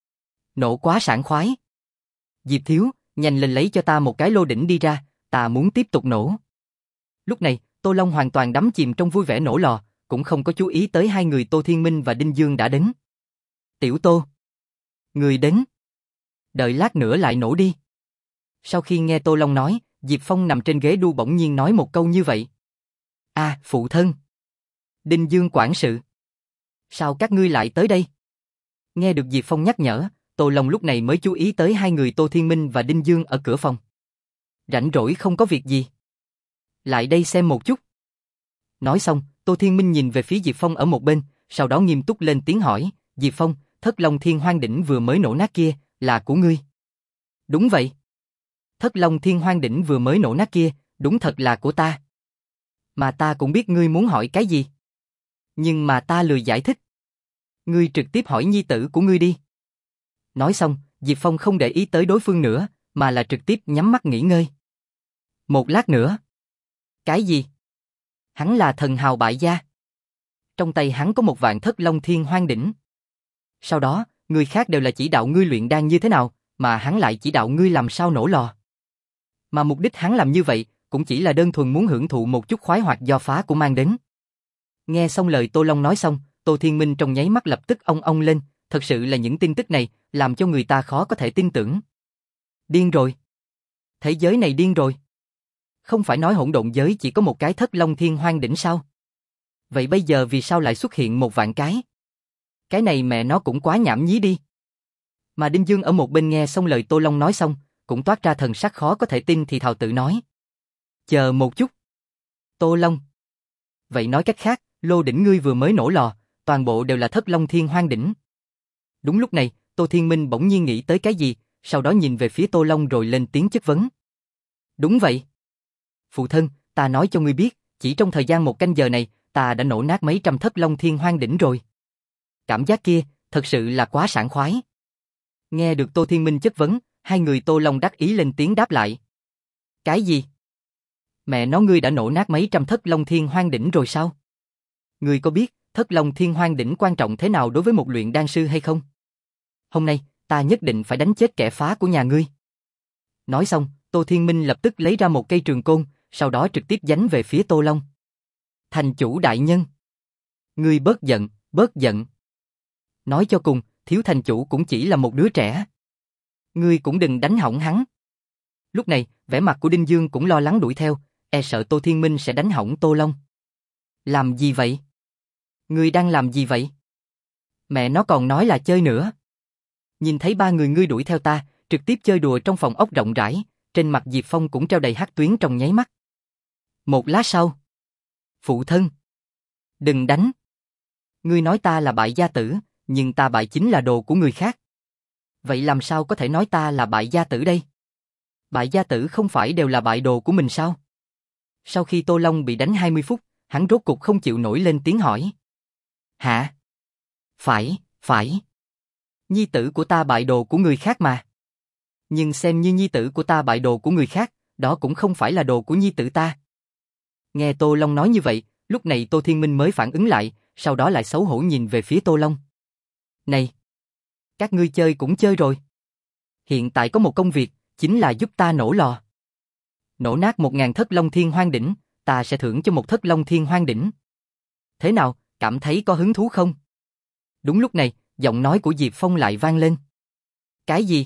Nổ quá sảng khoái. Diệp thiếu, nhanh lên lấy cho ta một cái lô đỉnh đi ra, ta muốn tiếp tục nổ. Lúc này, Tô Long hoàn toàn đắm chìm trong vui vẻ nổ lò, cũng không có chú ý tới hai người Tô Thiên Minh và Đinh Dương đã đến. Tiểu Tô. Người đến. Đợi lát nữa lại nổ đi. Sau khi nghe Tô Long nói, Diệp Phong nằm trên ghế đu bỗng nhiên nói một câu như vậy. À, phụ thân. Đinh Dương quản sự. Sao các ngươi lại tới đây? Nghe được Diệp Phong nhắc nhở, Tô Long lúc này mới chú ý tới hai người Tô Thiên Minh và Đinh Dương ở cửa phòng. Rảnh rỗi không có việc gì. Lại đây xem một chút. Nói xong, Tô Thiên Minh nhìn về phía Diệp Phong ở một bên, sau đó nghiêm túc lên tiếng hỏi, Diệp Phong, Thất Long Thiên Hoang Đỉnh vừa mới nổ nát kia, là của ngươi? Đúng vậy. Thất Long Thiên Hoang Đỉnh vừa mới nổ nát kia, đúng thật là của ta. Mà ta cũng biết ngươi muốn hỏi cái gì. Nhưng mà ta lười giải thích. Ngươi trực tiếp hỏi nhi tử của ngươi đi. Nói xong, Diệp Phong không để ý tới đối phương nữa, mà là trực tiếp nhắm mắt nghỉ ngơi. Một lát nữa. Cái gì? Hắn là thần hào bại gia. Trong tay hắn có một vạn Thất Long Thiên Hoang Đỉnh. Sau đó, người khác đều là chỉ đạo ngươi luyện đan như thế nào, mà hắn lại chỉ đạo ngươi làm sao nổ lò. Mà mục đích hắn làm như vậy, cũng chỉ là đơn thuần muốn hưởng thụ một chút khoái hoạt do phá của mang đến. Nghe xong lời Tô Long nói xong, Tô Thiên Minh trong nháy mắt lập tức ong ong lên, thật sự là những tin tức này, làm cho người ta khó có thể tin tưởng. Điên rồi. Thế giới này điên rồi. Không phải nói hỗn độn giới chỉ có một cái Thất Long Thiên Hoang Đỉnh sao? Vậy bây giờ vì sao lại xuất hiện một vạn cái? Cái này mẹ nó cũng quá nhảm nhí đi. Mà Đinh Dương ở một bên nghe xong lời Tô Long nói xong, cũng toát ra thần sắc khó có thể tin thì thào tự nói. Chờ một chút. Tô Long. Vậy nói cách khác, lô đỉnh ngươi vừa mới nổ lò, toàn bộ đều là Thất Long Thiên Hoang Đỉnh. Đúng lúc này, Tô Thiên Minh bỗng nhiên nghĩ tới cái gì, sau đó nhìn về phía Tô Long rồi lên tiếng chất vấn. Đúng vậy. Phụ thân, ta nói cho ngươi biết, chỉ trong thời gian một canh giờ này, ta đã nổ nát mấy trăm Thất Long Thiên Hoang Đỉnh rồi. Cảm giác kia, thật sự là quá sảng khoái. Nghe được Tô Thiên Minh chất vấn, hai người Tô Long đắc ý lên tiếng đáp lại. Cái gì? Mẹ nó ngươi đã nổ nát mấy trăm Thất Long Thiên Hoang Đỉnh rồi sao? Ngươi có biết Thất Long Thiên Hoang Đỉnh quan trọng thế nào đối với một luyện đan sư hay không? Hôm nay, ta nhất định phải đánh chết kẻ phá của nhà ngươi. Nói xong, Tô Thiên Minh lập tức lấy ra một cây trường côn, sau đó trực tiếp giánh về phía Tô Long. Thành chủ đại nhân. Ngươi bớt giận, bớt giận. Nói cho cùng, thiếu thành chủ cũng chỉ là một đứa trẻ. Ngươi cũng đừng đánh hỏng hắn. Lúc này, vẻ mặt của Đinh Dương cũng lo lắng đuổi theo, e sợ Tô Thiên Minh sẽ đánh hỏng Tô Long. Làm gì vậy? Ngươi đang làm gì vậy? Mẹ nó còn nói là chơi nữa. Nhìn thấy ba người ngươi đuổi theo ta, trực tiếp chơi đùa trong phòng ốc rộng rãi, trên mặt Diệp Phong cũng treo đầy hắc tuyến trong nháy mắt. Một lát sau. Phụ thân. Đừng đánh. Ngươi nói ta là bại gia tử, nhưng ta bại chính là đồ của người khác. Vậy làm sao có thể nói ta là bại gia tử đây? Bại gia tử không phải đều là bại đồ của mình sao? Sau khi Tô Long bị đánh hai mươi phút, hắn rốt cục không chịu nổi lên tiếng hỏi. Hả? Phải, phải. Nhi tử của ta bại đồ của người khác mà. Nhưng xem như nhi tử của ta bại đồ của người khác, đó cũng không phải là đồ của nhi tử ta. Nghe Tô Long nói như vậy, lúc này Tô Thiên Minh mới phản ứng lại, sau đó lại xấu hổ nhìn về phía Tô Long. Này! Các ngươi chơi cũng chơi rồi. Hiện tại có một công việc, chính là giúp ta nổ lò. Nổ nát một ngàn Thất Long Thiên Hoang Đỉnh, ta sẽ thưởng cho một Thất Long Thiên Hoang Đỉnh. Thế nào, cảm thấy có hứng thú không? Đúng lúc này, giọng nói của Diệp Phong lại vang lên. Cái gì?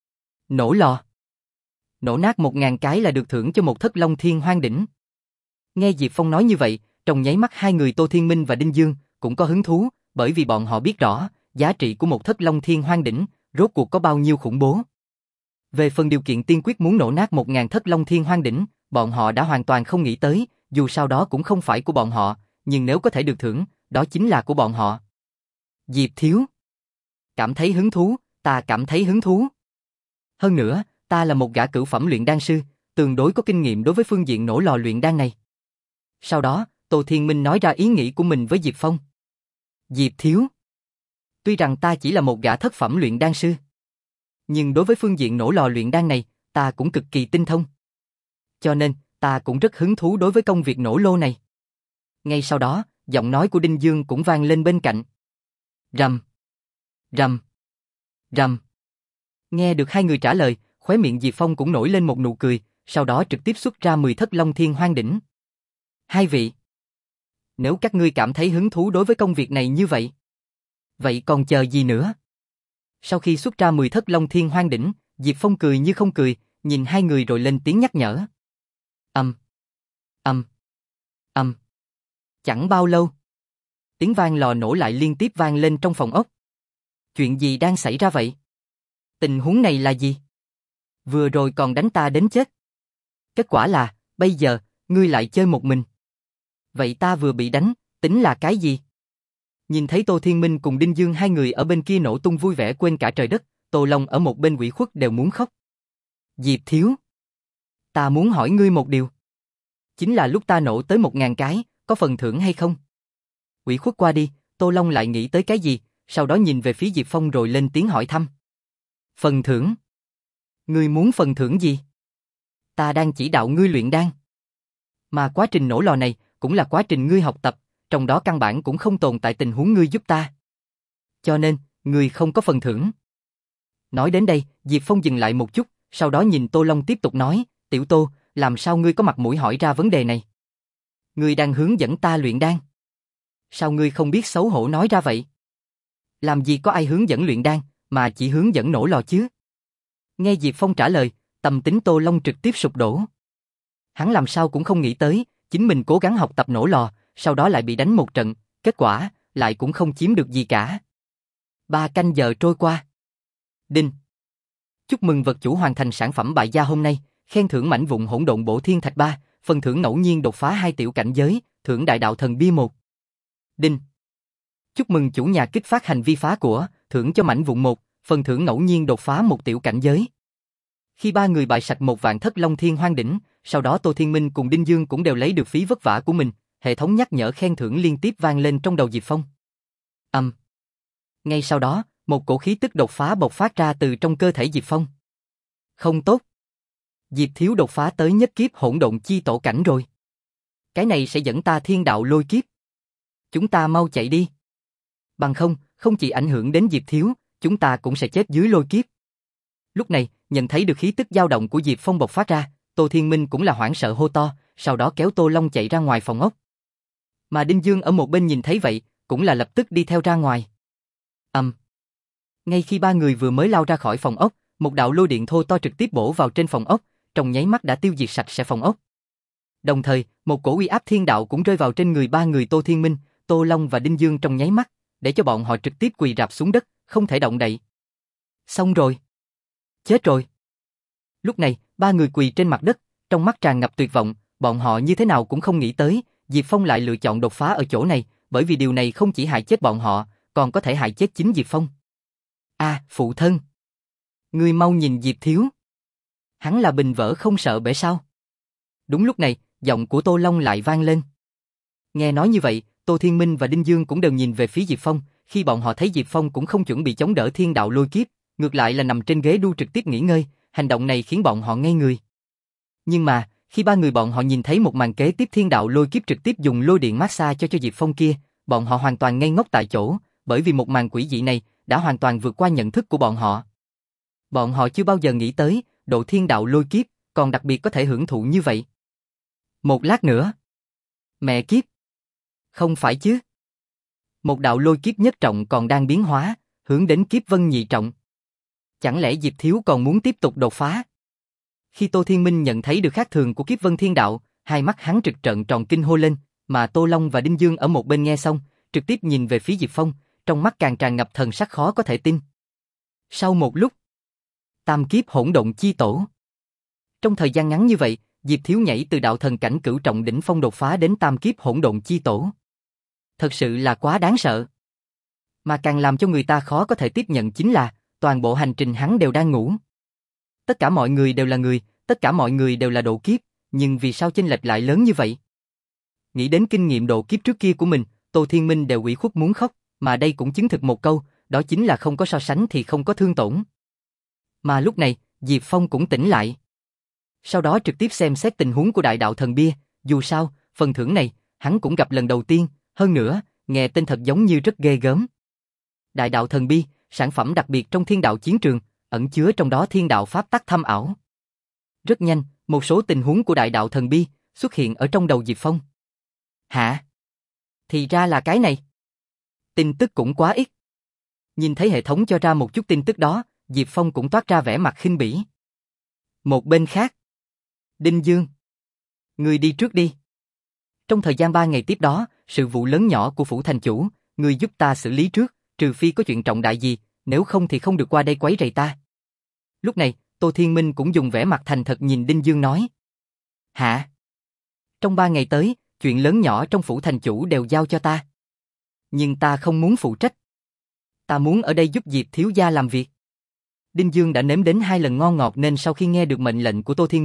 Nổ lò. Nổ nát một ngàn cái là được thưởng cho một Thất Long Thiên Hoang Đỉnh. Nghe Diệp Phong nói như vậy, trong nháy mắt hai người Tô Thiên Minh và Đinh Dương cũng có hứng thú, bởi vì bọn họ biết rõ, giá trị của một Thất Long Thiên Hoang Đỉnh, rốt cuộc có bao nhiêu khủng bố. Về phần điều kiện tiên quyết muốn nổ nát một ngàn Thất Long Thiên Hoang Đỉnh, bọn họ đã hoàn toàn không nghĩ tới, dù sao đó cũng không phải của bọn họ, nhưng nếu có thể được thưởng, đó chính là của bọn họ. Diệp thiếu. Cảm thấy hứng thú, ta cảm thấy hứng thú. Hơn nữa, ta là một gã cửu phẩm luyện đan sư, tương đối có kinh nghiệm đối với phương diện nổ lò luyện đan này. Sau đó, Tô Thiên Minh nói ra ý nghĩ của mình với Diệp Phong. Diệp thiếu. Tuy rằng ta chỉ là một gã thất phẩm luyện đan sư, nhưng đối với phương diện nổ lò luyện đan này, ta cũng cực kỳ tinh thông. Cho nên, ta cũng rất hứng thú đối với công việc nổ lô này. Ngay sau đó, giọng nói của Đinh Dương cũng vang lên bên cạnh. Rầm, rầm, rầm. Nghe được hai người trả lời, khóe miệng Diệp Phong cũng nổi lên một nụ cười, sau đó trực tiếp xuất ra mười Thất Long Thiên Hoang Đỉnh. Hai vị, nếu các ngươi cảm thấy hứng thú đối với công việc này như vậy, vậy còn chờ gì nữa? Sau khi xuất ra mười Thất Long Thiên Hoang Đỉnh, Diệp Phong cười như không cười, nhìn hai người rồi lên tiếng nhắc nhở. Ầm, ầm, ầm. Chẳng bao lâu, tiếng vang lò nổ lại liên tiếp vang lên trong phòng ốc. Chuyện gì đang xảy ra vậy? Tình huống này là gì? Vừa rồi còn đánh ta đến chết. Kết quả là, bây giờ, ngươi lại chơi một mình. Vậy ta vừa bị đánh, tính là cái gì? Nhìn thấy Tô Thiên Minh cùng Đinh Dương hai người ở bên kia nổ tung vui vẻ quên cả trời đất, Tô Long ở một bên ủy khuất đều muốn khóc. Diệp thiếu. Ta muốn hỏi ngươi một điều. Chính là lúc ta nổ tới một ngàn cái, có phần thưởng hay không? Ủy khuất qua đi, Tô Long lại nghĩ tới cái gì, sau đó nhìn về phía Diệp Phong rồi lên tiếng hỏi thăm. Phần thưởng? Ngươi muốn phần thưởng gì? Ta đang chỉ đạo ngươi luyện đan. Mà quá trình nổ lò này cũng là quá trình ngươi học tập, trong đó căn bản cũng không tồn tại tình huống ngươi giúp ta. Cho nên, ngươi không có phần thưởng. Nói đến đây, Diệp Phong dừng lại một chút, sau đó nhìn Tô Long tiếp tục nói, Tiểu Tô, làm sao ngươi có mặt mũi hỏi ra vấn đề này? Ngươi đang hướng dẫn ta luyện đan. Sao ngươi không biết xấu hổ nói ra vậy? Làm gì có ai hướng dẫn luyện đan, mà chỉ hướng dẫn nổ lò chứ? Nghe Diệp Phong trả lời, tâm tính Tô Long trực tiếp sụp đổ. Hắn làm sao cũng không nghĩ tới, chính mình cố gắng học tập nổ lò, sau đó lại bị đánh một trận, kết quả, lại cũng không chiếm được gì cả. Ba canh giờ trôi qua. Đinh. Chúc mừng vật chủ hoàn thành sản phẩm bại gia hôm nay, khen thưởng mảnh vụn hỗn độn bổ thiên thạch ba, phần thưởng ngẫu nhiên đột phá hai tiểu cảnh giới, thưởng đại đạo thần bia một. Đinh. Chúc mừng chủ nhà kích phát hành vi phá của, thưởng cho mảnh vụn một, phần thưởng ngẫu nhiên đột phá một tiểu cảnh giới. Khi ba người bại sạch một vạn thất long thiên hoang đỉnh, sau đó Tô Thiên Minh cùng Đinh Dương cũng đều lấy được phí vất vả của mình, hệ thống nhắc nhở khen thưởng liên tiếp vang lên trong đầu Diệp Phong. Âm. Um. Ngay sau đó, một cổ khí tức đột phá bộc phát ra từ trong cơ thể Diệp Phong. Không tốt. Diệp Thiếu đột phá tới nhất kiếp hỗn độn chi tổ cảnh rồi. Cái này sẽ dẫn ta thiên đạo lôi kiếp. Chúng ta mau chạy đi. Bằng không, không chỉ ảnh hưởng đến Diệp Thiếu, chúng ta cũng sẽ chết dưới lôi kiếp. Lúc này, nhận thấy được khí tức dao động của Diệp Phong bộc phát ra, Tô Thiên Minh cũng là hoảng sợ hô to, sau đó kéo Tô Long chạy ra ngoài phòng ốc. Mà Đinh Dương ở một bên nhìn thấy vậy, cũng là lập tức đi theo ra ngoài. Ầm. Um. Ngay khi ba người vừa mới lao ra khỏi phòng ốc, một đạo lôi điện thô to trực tiếp bổ vào trên phòng ốc, trong nháy mắt đã tiêu diệt sạch sẽ phòng ốc. Đồng thời, một cổ uy áp thiên đạo cũng rơi vào trên người ba người Tô Thiên Minh, Tô Long và Đinh Dương trong nháy mắt, để cho bọn họ trực tiếp quỳ rạp xuống đất, không thể động đậy. Xong rồi. Chết rồi. Lúc này, ba người quỳ trên mặt đất, trong mắt tràn ngập tuyệt vọng, bọn họ như thế nào cũng không nghĩ tới, Diệp Phong lại lựa chọn đột phá ở chỗ này, bởi vì điều này không chỉ hại chết bọn họ, còn có thể hại chết chính Diệp Phong. A, à, phụ thân. Ngươi mau nhìn Diệp Thiếu. Hắn là bình vỡ không sợ bể sao? Đúng lúc này, giọng của Tô Long lại vang lên. Nghe nói như vậy, Tô Thiên Minh và Đinh Dương cũng đều nhìn về phía Diệp Phong, khi bọn họ thấy Diệp Phong cũng không chuẩn bị chống đỡ thiên đạo lôi kiếp, ngược lại là nằm trên ghế đu trực tiếp nghỉ ngơi, hành động này khiến bọn họ ngây người. Nhưng mà, khi ba người bọn họ nhìn thấy một màn kế tiếp thiên đạo lôi kiếp trực tiếp dùng lôi điện massage cho cho Diệp Phong kia, bọn họ hoàn toàn ngây ngốc tại chỗ, bởi vì một màn quỷ dị này đã hoàn toàn vượt qua nhận thức của bọn họ. Bọn họ chưa bao giờ nghĩ tới, độ thiên đạo lôi kiếp, còn đặc biệt có thể hưởng thụ như vậy. Một lát nữa. Mẹ kiếp. Không phải chứ. Một đạo lôi kiếp nhất trọng còn đang biến hóa, hướng đến kiếp vân nhị trọng. Chẳng lẽ Diệp Thiếu còn muốn tiếp tục đột phá? Khi Tô Thiên Minh nhận thấy được khác thường của kiếp vân thiên đạo, hai mắt hắn trực trợn tròn kinh hô lên, mà Tô Long và Đinh Dương ở một bên nghe xong, trực tiếp nhìn về phía Diệp Phong, trong mắt càng tràn ngập thần sắc khó có thể tin. Sau một lúc, tam kiếp hỗn độn chi tổ. Trong thời gian ngắn như vậy, Diệp Thiếu nhảy từ đạo thần cảnh cửu trọng đỉnh phong đột phá đến tam kiếp hỗn độn chi tổ. Thật sự là quá đáng sợ. Mà càng làm cho người ta khó có thể tiếp nhận chính là, toàn bộ hành trình hắn đều đang ngủ. Tất cả mọi người đều là người, tất cả mọi người đều là độ kiếp, nhưng vì sao chênh lệch lại lớn như vậy? Nghĩ đến kinh nghiệm độ kiếp trước kia của mình, Tô Thiên Minh đều ủy khuất muốn khóc, mà đây cũng chứng thực một câu, đó chính là không có so sánh thì không có thương tổn. Mà lúc này, Diệp Phong cũng tỉnh lại. Sau đó trực tiếp xem xét tình huống của đại đạo thần bia, dù sao, phần thưởng này, hắn cũng gặp lần đầu tiên, hơn nữa, nghe tên thật giống như rất ghê gớm. Đại đạo thần bia, sản phẩm đặc biệt trong thiên đạo chiến trường, ẩn chứa trong đó thiên đạo pháp tắc thâm ảo. Rất nhanh, một số tình huống của đại đạo thần bia xuất hiện ở trong đầu Diệp Phong. Hả? Thì ra là cái này. Tin tức cũng quá ít. Nhìn thấy hệ thống cho ra một chút tin tức đó, Diệp Phong cũng toát ra vẻ mặt khinh bỉ. Một bên khác, Đinh Dương, người đi trước đi. Trong thời gian ba ngày tiếp đó, sự vụ lớn nhỏ của phủ thành chủ, người giúp ta xử lý trước, trừ phi có chuyện trọng đại gì, nếu không thì không được qua đây quấy rầy ta. Lúc này, Tô Thiên Minh cũng dùng vẻ mặt thành thật nhìn Đinh Dương nói. Hả? Trong ba ngày tới, chuyện lớn nhỏ trong phủ thành chủ đều giao cho ta. Nhưng ta không muốn phụ trách. Ta muốn ở đây giúp Diệp thiếu gia làm việc. Đinh Dương đã nếm đến hai lần ngon ngọt nên sau khi nghe được mệnh lệnh của Tô Thiên Minh,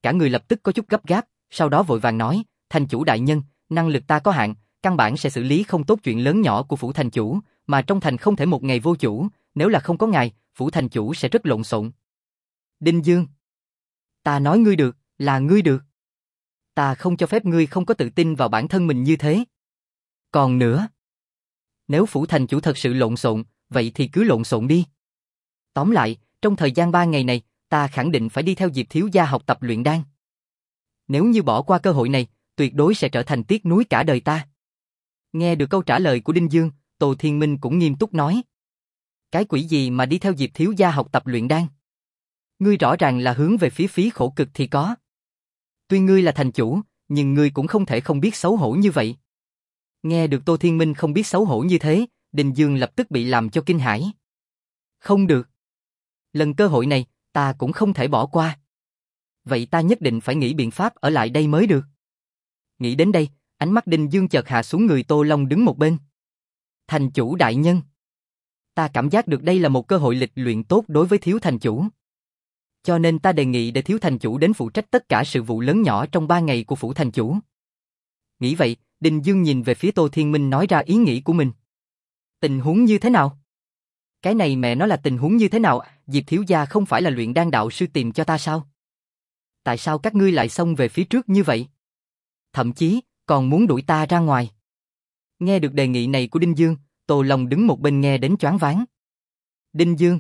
cả người lập tức có chút gấp gáp, sau đó vội vàng nói, thành chủ đại nhân, năng lực ta có hạn, căn bản sẽ xử lý không tốt chuyện lớn nhỏ của phủ thành chủ, mà trong thành không thể một ngày vô chủ, nếu là không có ngài, phủ thành chủ sẽ rất lộn xộn. Đinh Dương, ta nói ngươi được, là ngươi được. Ta không cho phép ngươi không có tự tin vào bản thân mình như thế. Còn nữa, nếu phủ thành chủ thật sự lộn xộn, vậy thì cứ lộn xộn đi. Tóm lại, trong thời gian ba ngày này, ta khẳng định phải đi theo Diệp thiếu gia học tập luyện đan. Nếu như bỏ qua cơ hội này, tuyệt đối sẽ trở thành tiếc nuối cả đời ta. Nghe được câu trả lời của Đinh Dương, Tô Thiên Minh cũng nghiêm túc nói. Cái quỷ gì mà đi theo Diệp thiếu gia học tập luyện đan? Ngươi rõ ràng là hướng về phía phí khổ cực thì có. Tuy ngươi là thành chủ, nhưng ngươi cũng không thể không biết xấu hổ như vậy. Nghe được Tô Thiên Minh không biết xấu hổ như thế, Đinh Dương lập tức bị làm cho kinh hãi. Không được. Lần cơ hội này, ta cũng không thể bỏ qua. Vậy ta nhất định phải nghĩ biện pháp ở lại đây mới được. Nghĩ đến đây, ánh mắt Đinh Dương chợt hạ xuống người Tô Long đứng một bên. Thành chủ đại nhân. Ta cảm giác được đây là một cơ hội lịch luyện tốt đối với thiếu thành chủ. Cho nên ta đề nghị để thiếu thành chủ đến phụ trách tất cả sự vụ lớn nhỏ trong ba ngày của phủ thành chủ. Nghĩ vậy, Đinh Dương nhìn về phía Tô Thiên Minh nói ra ý nghĩ của mình. Tình huống như thế nào? Cái này mẹ nó là tình huống như thế nào? Diệp thiếu gia không phải là luyện đan đạo sư tìm cho ta sao? Tại sao các ngươi lại xông về phía trước như vậy? Thậm chí, còn muốn đuổi ta ra ngoài. Nghe được đề nghị này của Đinh Dương, Tô Long đứng một bên nghe đến choáng váng. Đinh Dương,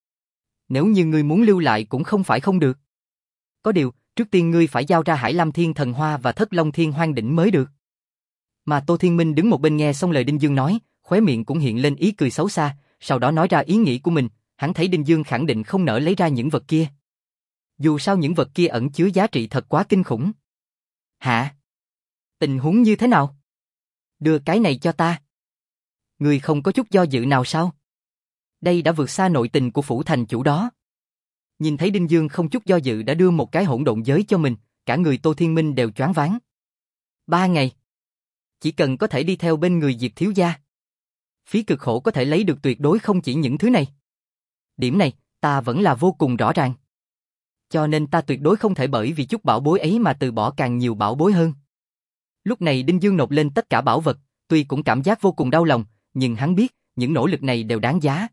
nếu như ngươi muốn lưu lại cũng không phải không được. Có điều, trước tiên ngươi phải giao ra Hải Lam Thiên Thần Hoa và Thất Long Thiên Hoang Đỉnh mới được. Mà Tô Thiên Minh đứng một bên nghe xong lời Đinh Dương nói, khóe miệng cũng hiện lên ý cười xấu xa, sau đó nói ra ý nghĩ của mình, hắn thấy Đinh Dương khẳng định không nỡ lấy ra những vật kia. Dù sao những vật kia ẩn chứa giá trị thật quá kinh khủng. Hả? Tình huống như thế nào? Đưa cái này cho ta. Ngươi không có chút do dự nào sao? Đây đã vượt xa nội tình của phủ thành chủ đó. Nhìn thấy Đinh Dương không chút do dự đã đưa một cái hỗn độn giới cho mình, cả người Tô Thiên Minh đều choáng váng. Ba ngày. Chỉ cần có thể đi theo bên người Diệp thiếu gia. Phí cực khổ có thể lấy được tuyệt đối không chỉ những thứ này. Điểm này, ta vẫn là vô cùng rõ ràng. Cho nên ta tuyệt đối không thể bởi vì chút bảo bối ấy mà từ bỏ càng nhiều bảo bối hơn. Lúc này Đinh Dương nộp lên tất cả bảo vật, tuy cũng cảm giác vô cùng đau lòng, nhưng hắn biết, những nỗ lực này đều đáng giá.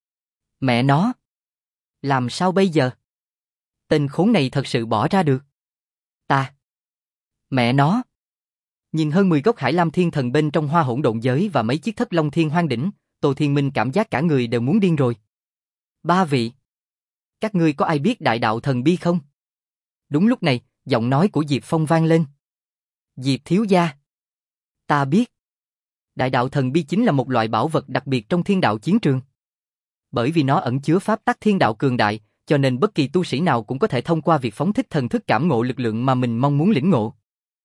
Mẹ nó! Làm sao bây giờ? Tên khốn này thật sự bỏ ra được. Ta! Mẹ nó! Nhìn hơn mười gốc Hải Lam Thiên Thần bên trong hoa hỗn độn giới và mấy chiếc Thất Long Thiên Hoang Đỉnh, Tô Thiên Minh cảm giác cả người đều muốn điên rồi. Ba vị! Các ngươi có ai biết đại đạo thần bi không? Đúng lúc này, giọng nói của Diệp Phong vang lên. Diệp thiếu gia! Ta biết! Đại đạo thần bi chính là một loại bảo vật đặc biệt trong thiên đạo chiến trường. Bởi vì nó ẩn chứa pháp tắc thiên đạo cường đại, cho nên bất kỳ tu sĩ nào cũng có thể thông qua việc phóng thích thần thức cảm ngộ lực lượng mà mình mong muốn lĩnh ngộ.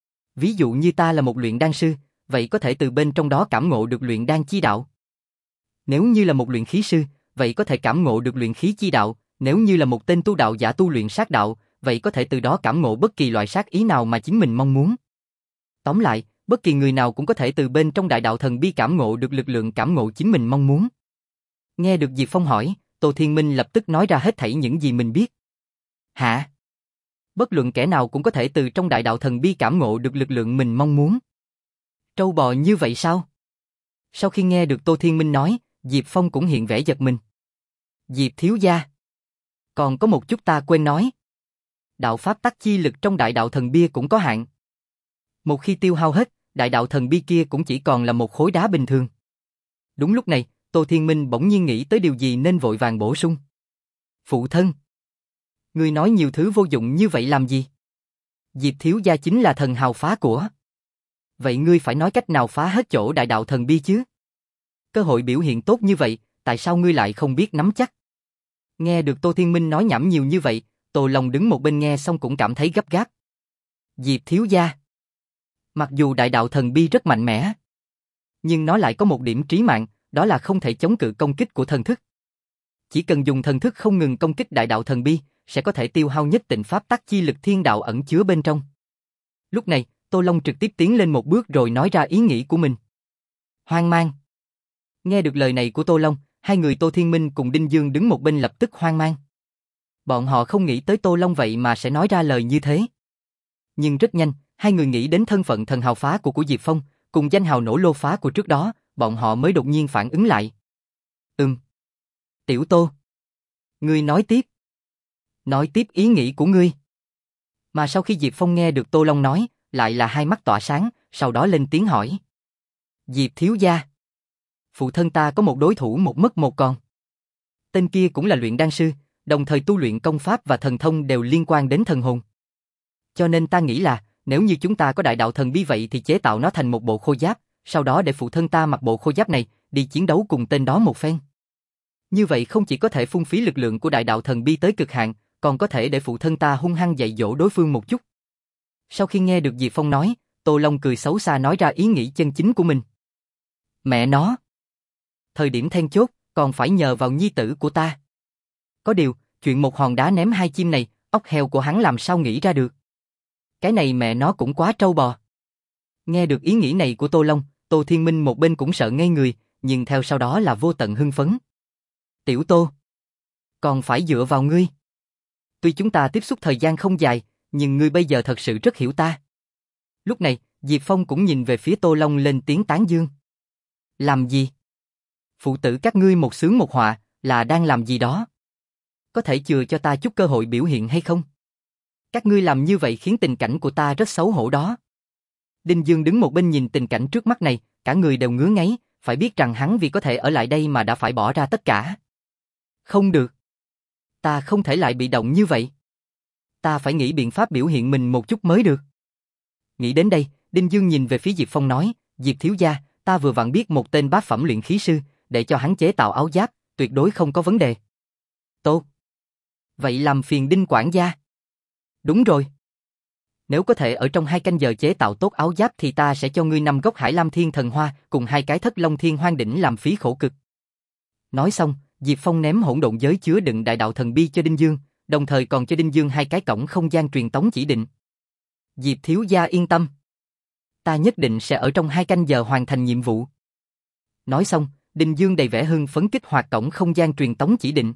Ví dụ như ta là một luyện đan sư, vậy có thể từ bên trong đó cảm ngộ được luyện đan chi đạo. Nếu như là một luyện khí sư, vậy có thể cảm ngộ được luyện khí chi đạo, nếu như là một tên tu đạo giả tu luyện sát đạo, vậy có thể từ đó cảm ngộ bất kỳ loại sát ý nào mà chính mình mong muốn. Tóm lại, bất kỳ người nào cũng có thể từ bên trong đại đạo thần bi cảm ngộ được lực lượng cảm ngộ chính mình mong muốn. Nghe được Diệp Phong hỏi, Tô Thiên Minh lập tức nói ra hết thảy những gì mình biết. Hả? Bất luận kẻ nào cũng có thể từ trong đại đạo thần bi cảm ngộ được lực lượng mình mong muốn. Trâu bò như vậy sao? Sau khi nghe được Tô Thiên Minh nói, Diệp Phong cũng hiện vẻ giật mình. Diệp thiếu gia. Còn có một chút ta quên nói. Đạo pháp tắc chi lực trong đại đạo thần bia cũng có hạn. Một khi tiêu hao hết, đại đạo thần bi kia cũng chỉ còn là một khối đá bình thường. Đúng lúc này, Tô Thiên Minh bỗng nhiên nghĩ tới điều gì nên vội vàng bổ sung. Phụ thân! Ngươi nói nhiều thứ vô dụng như vậy làm gì? Diệp thiếu gia chính là thần hào phá của. Vậy ngươi phải nói cách nào phá hết chỗ đại đạo thần bi chứ? Cơ hội biểu hiện tốt như vậy, tại sao ngươi lại không biết nắm chắc? Nghe được Tô Thiên Minh nói nhảm nhiều như vậy, Tô Long đứng một bên nghe xong cũng cảm thấy gấp gáp. Diệp thiếu gia! Mặc dù đại đạo thần bi rất mạnh mẽ, nhưng nó lại có một điểm trí mạng, đó là không thể chống cự công kích của thần thức. Chỉ cần dùng thần thức không ngừng công kích đại đạo thần bi, sẽ có thể tiêu hao nhất định pháp tắc chi lực thiên đạo ẩn chứa bên trong. Lúc này, Tô Long trực tiếp tiến lên một bước rồi nói ra ý nghĩ của mình. Hoang mang. Nghe được lời này của Tô Long, hai người Tô Thiên Minh cùng Đinh Dương đứng một bên lập tức hoang mang. Bọn họ không nghĩ tới Tô Long vậy mà sẽ nói ra lời như thế. Nhưng rất nhanh, hai người nghĩ đến thân phận thần hào phá của của Diệp Phong, cùng danh hào nổ lô phá của trước đó, bọn họ mới đột nhiên phản ứng lại. Ừm. Tiểu Tô. Ngươi nói tiếp. Nói tiếp ý nghĩ của ngươi. Mà sau khi Diệp Phong nghe được Tô Long nói, lại là hai mắt tỏa sáng, sau đó lên tiếng hỏi. Diệp thiếu gia. Phụ thân ta có một đối thủ một mất một còn. Tên kia cũng là luyện đan sư, đồng thời tu luyện công pháp và thần thông đều liên quan đến thần hồn. Cho nên ta nghĩ là, nếu như chúng ta có đại đạo thần bi vậy thì chế tạo nó thành một bộ khôi giáp, sau đó để phụ thân ta mặc bộ khôi giáp này, đi chiến đấu cùng tên đó một phen. Như vậy không chỉ có thể phung phí lực lượng của đại đạo thần bi tới cực hạn, còn có thể để phụ thân ta hung hăng dạy dỗ đối phương một chút. Sau khi nghe được Diệp Phong nói, Tô Long cười xấu xa nói ra ý nghĩ chân chính của mình. Mẹ nó! Thời điểm then chốt, còn phải nhờ vào nhi tử của ta. Có điều, chuyện một hòn đá ném hai chim này, ốc heo của hắn làm sao nghĩ ra được. Cái này mẹ nó cũng quá trâu bò. Nghe được ý nghĩ này của Tô Long, Tô Thiên Minh một bên cũng sợ ngây người, nhưng theo sau đó là vô tận hưng phấn. Tiểu Tô! Còn phải dựa vào ngươi. Tuy chúng ta tiếp xúc thời gian không dài, nhưng ngươi bây giờ thật sự rất hiểu ta. Lúc này, Diệp Phong cũng nhìn về phía Tô Long lên tiếng tán dương. Làm gì? Phụ tử các ngươi một xướng một họa, là đang làm gì đó? Có thể chừa cho ta chút cơ hội biểu hiện hay không? Các ngươi làm như vậy khiến tình cảnh của ta rất xấu hổ đó. Đinh Dương đứng một bên nhìn tình cảnh trước mắt này, cả người đều ngứa ngáy, phải biết rằng hắn vì có thể ở lại đây mà đã phải bỏ ra tất cả. Không được. Ta không thể lại bị động như vậy. Ta phải nghĩ biện pháp biểu hiện mình một chút mới được. Nghĩ đến đây, Đinh Dương nhìn về phía Diệp Phong nói, Diệp thiếu gia, ta vừa vặn biết một tên bát phẩm luyện khí sư, để cho hắn chế tạo áo giáp, tuyệt đối không có vấn đề. Tốt. Vậy làm phiền Đinh quản gia. Đúng rồi. Nếu có thể ở trong hai canh giờ chế tạo tốt áo giáp thì ta sẽ cho ngươi năm gốc Hải Lam Thiên Thần Hoa cùng hai cái Thất Long Thiên Hoang Đỉnh làm phí khổ cực. Nói xong, Diệp Phong ném hỗn độn giới chứa đựng đại đạo thần bi cho Đinh Dương, đồng thời còn cho Đinh Dương hai cái cổng không gian truyền tống chỉ định. Diệp thiếu gia yên tâm. Ta nhất định sẽ ở trong hai canh giờ hoàn thành nhiệm vụ. Nói xong, Đinh Dương đầy vẻ hưng phấn kích hoạt cổng không gian truyền tống chỉ định.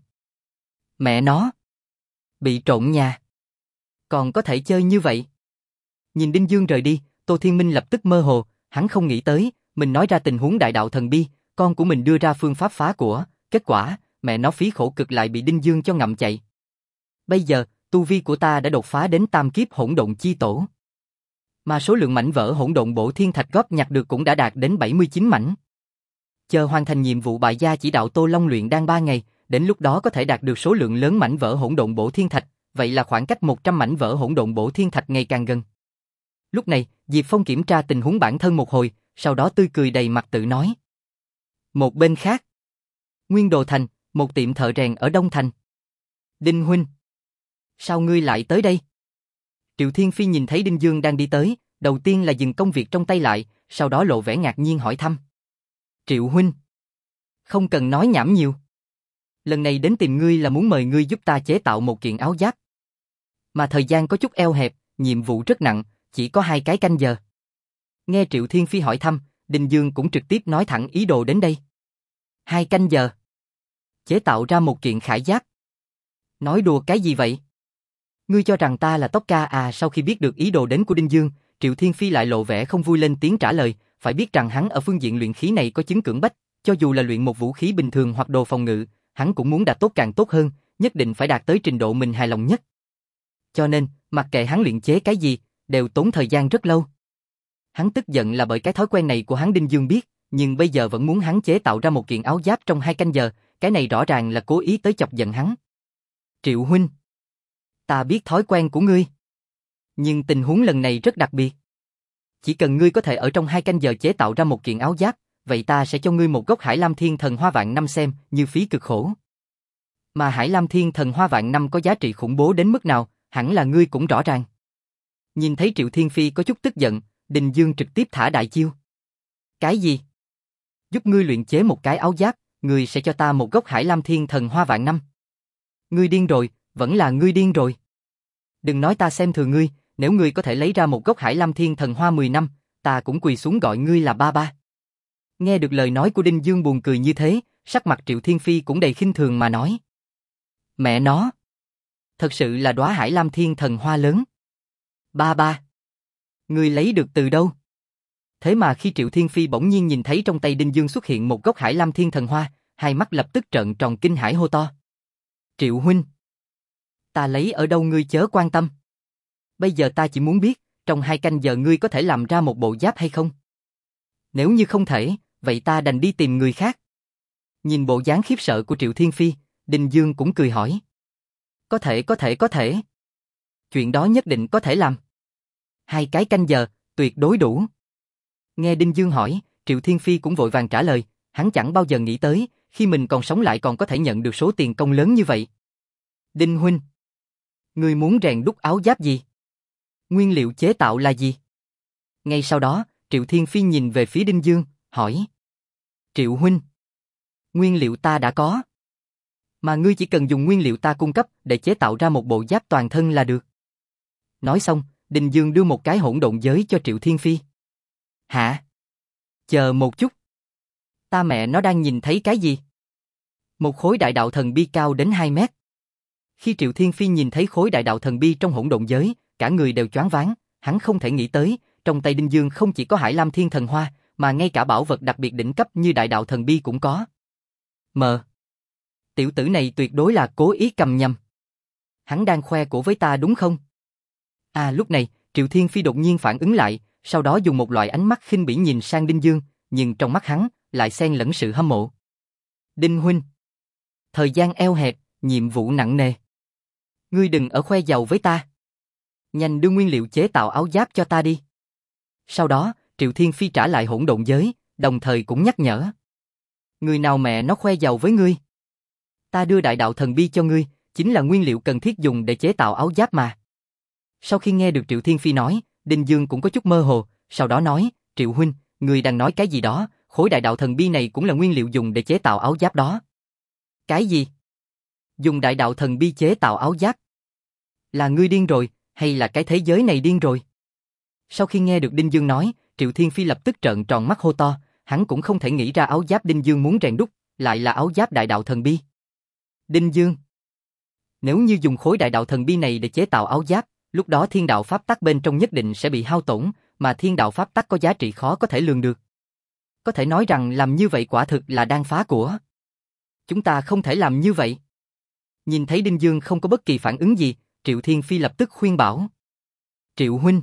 Mẹ nó! Bị trộn nhà! Còn có thể chơi như vậy? Nhìn Đinh Dương rời đi, Tô Thiên Minh lập tức mơ hồ, hắn không nghĩ tới, mình nói ra tình huống đại đạo thần bi, con của mình đưa ra phương pháp phá của, kết quả, mẹ nó phí khổ cực lại bị Đinh Dương cho ngậm chạy. Bây giờ, tu vi của ta đã đột phá đến tam kiếp hỗn độn chi tổ. Mà số lượng mảnh vỡ hỗn độn bổ thiên thạch góp nhặt được cũng đã đạt đến bảy mươi chín mảnh. Chờ hoàn thành nhiệm vụ bại gia chỉ đạo Tô Long luyện đan ba ngày, đến lúc đó có thể đạt được số lượng lớn mảnh vỡ hỗn độn bổ thiên thạch, vậy là khoảng cách một trăm mảnh vỡ hỗn độn bổ thiên thạch ngày càng gần. Lúc này, Diệp Phong kiểm tra tình huống bản thân một hồi, sau đó tươi cười đầy mặt tự nói. Một bên khác, Nguyên Đồ Thành, một tiệm thợ rèn ở Đông Thành. Đinh huynh, sao ngươi lại tới đây? Triệu Thiên Phi nhìn thấy Đinh Dương đang đi tới, đầu tiên là dừng công việc trong tay lại, sau đó lộ vẻ ngạc nhiên hỏi thăm. Triệu huynh, không cần nói nhảm nhiều. Lần này đến tìm ngươi là muốn mời ngươi giúp ta chế tạo một kiện áo giáp. Mà thời gian có chút eo hẹp, nhiệm vụ rất nặng, chỉ có hai cái canh giờ. Nghe Triệu Thiên Phi hỏi thăm, Đinh Dương cũng trực tiếp nói thẳng ý đồ đến đây. Hai canh giờ. Chế tạo ra một kiện khải giáp. Nói đùa cái gì vậy? Ngươi cho rằng ta là tóc ca à? Sau khi biết được ý đồ đến của Đinh Dương, Triệu Thiên Phi lại lộ vẻ không vui lên tiếng trả lời, phải biết rằng hắn ở phương diện luyện khí này có chứng cưỡng bách, cho dù là luyện một vũ khí bình thường hoặc đồ phòng ngự, hắn cũng muốn đạt tốt càng tốt hơn, nhất định phải đạt tới trình độ mình hài lòng nhất. Cho nên, mặc kệ hắn luyện chế cái gì, đều tốn thời gian rất lâu. Hắn tức giận là bởi cái thói quen này của hắn. Đinh Dương biết, nhưng bây giờ vẫn muốn hắn chế tạo ra một kiện áo giáp trong hai canh giờ, cái này rõ ràng là cố ý tới chọc giận hắn. Triệu huynh, ta biết thói quen của ngươi, nhưng tình huống lần này rất đặc biệt. Chỉ cần ngươi có thể ở trong hai canh giờ chế tạo ra một kiện áo giáp, vậy ta sẽ cho ngươi một gốc Hải Lam Thiên Thần Hoa vạn năm xem như phí cực khổ. Mà Hải Lam Thiên Thần Hoa vạn năm có giá trị khủng bố đến mức nào, hẳn là ngươi cũng rõ ràng. Nhìn thấy Triệu Thiên Phi có chút tức giận, Đinh Dương trực tiếp thả đại chiêu. Cái gì? Giúp ngươi luyện chế một cái áo giáp, ngươi sẽ cho ta một gốc Hải Lam Thiên Thần Hoa vạn năm. Ngươi điên rồi, vẫn là ngươi điên rồi. Đừng nói ta xem thường ngươi, nếu ngươi có thể lấy ra một gốc Hải Lam Thiên Thần Hoa mười năm, ta cũng quỳ xuống gọi ngươi là ba ba. Nghe được lời nói của Đinh Dương buồn cười như thế, sắc mặt Triệu Thiên Phi cũng đầy khinh thường mà nói. Mẹ nó! Thật sự là đóa Hải Lam Thiên Thần Hoa lớn. Ba ba! Ngươi lấy được từ đâu? Thế mà khi Triệu Thiên Phi bỗng nhiên nhìn thấy trong tay Đinh Dương xuất hiện một gốc Hải Lam Thiên Thần Hoa, hai mắt lập tức trợn tròn kinh hãi hô to. Triệu huynh! Ta lấy ở đâu ngươi chớ quan tâm. Bây giờ ta chỉ muốn biết, trong hai canh giờ ngươi có thể làm ra một bộ giáp hay không? Nếu như không thể, vậy ta đành đi tìm người khác. Nhìn bộ dáng khiếp sợ của Triệu Thiên Phi, Đinh Dương cũng cười hỏi. Có thể có thể có thể. Chuyện đó nhất định có thể làm. Hai cái canh giờ, tuyệt đối đủ. Nghe Đinh Dương hỏi, Triệu Thiên Phi cũng vội vàng trả lời, hắn chẳng bao giờ nghĩ tới, khi mình còn sống lại còn có thể nhận được số tiền công lớn như vậy. Đinh huynh, ngươi muốn rèn đúc áo giáp gì? Nguyên liệu chế tạo là gì? Ngay sau đó, Triệu Thiên Phi nhìn về phía Đinh Dương, hỏi. Triệu huynh, nguyên liệu ta đã có. Mà ngươi chỉ cần dùng nguyên liệu ta cung cấp để chế tạo ra một bộ giáp toàn thân là được. Nói xong, Đinh Dương đưa một cái hỗn độn giới cho Triệu Thiên Phi. Hả? Chờ một chút. Ta mẹ nó đang nhìn thấy cái gì? Một khối đại đạo thần bi cao đến hai mét. Khi Triệu Thiên Phi nhìn thấy khối đại đạo thần bi trong hỗn độn giới, cả người đều choáng váng, hắn không thể nghĩ tới, trong tay Đinh Dương không chỉ có Hải Lam Thiên Thần Hoa, mà ngay cả bảo vật đặc biệt đỉnh cấp như đại đạo thần bi cũng có. Mờ. Tiểu tử này tuyệt đối là cố ý cầm nhầm. Hắn đang khoe cổ với ta đúng không? À lúc này, Triệu Thiên Phi đột nhiên phản ứng lại, sau đó dùng một loại ánh mắt khinh bỉ nhìn sang Đinh Dương, nhưng trong mắt hắn lại xen lẫn sự hâm mộ. Đinh huynh, thời gian eo hẹp, nhiệm vụ nặng nề. Ngươi đừng ở khoe giàu với ta. Nhanh đưa nguyên liệu chế tạo áo giáp cho ta đi. Sau đó, Triệu Thiên Phi trả lại hỗn độn giới, đồng thời cũng nhắc nhở. Người nào mẹ nó khoe giàu với ngươi? Ta đưa đại đạo thần bi cho ngươi, chính là nguyên liệu cần thiết dùng để chế tạo áo giáp mà. Sau khi nghe được Triệu Thiên Phi nói, Đinh Dương cũng có chút mơ hồ, sau đó nói, Triệu huynh, ngươi đang nói cái gì đó, khối đại đạo thần bi này cũng là nguyên liệu dùng để chế tạo áo giáp đó. Cái gì? Dùng đại đạo thần bi chế tạo áo giáp? Là ngươi điên rồi, hay là cái thế giới này điên rồi? Sau khi nghe được Đinh Dương nói, Triệu Thiên Phi lập tức trợn tròn mắt hô to, hắn cũng không thể nghĩ ra áo giáp Đinh Dương muốn rèn đúc, lại là áo giáp đại đạo thần bi. Đinh Dương, nếu như dùng khối đại đạo thần bi này để chế tạo áo giáp, lúc đó thiên đạo pháp tắc bên trong nhất định sẽ bị hao tổn, mà thiên đạo pháp tắc có giá trị khó có thể lường được. Có thể nói rằng làm như vậy quả thực là đang phá của. Chúng ta không thể làm như vậy. Nhìn thấy Đinh Dương không có bất kỳ phản ứng gì, Triệu Thiên Phi lập tức khuyên bảo. Triệu huynh,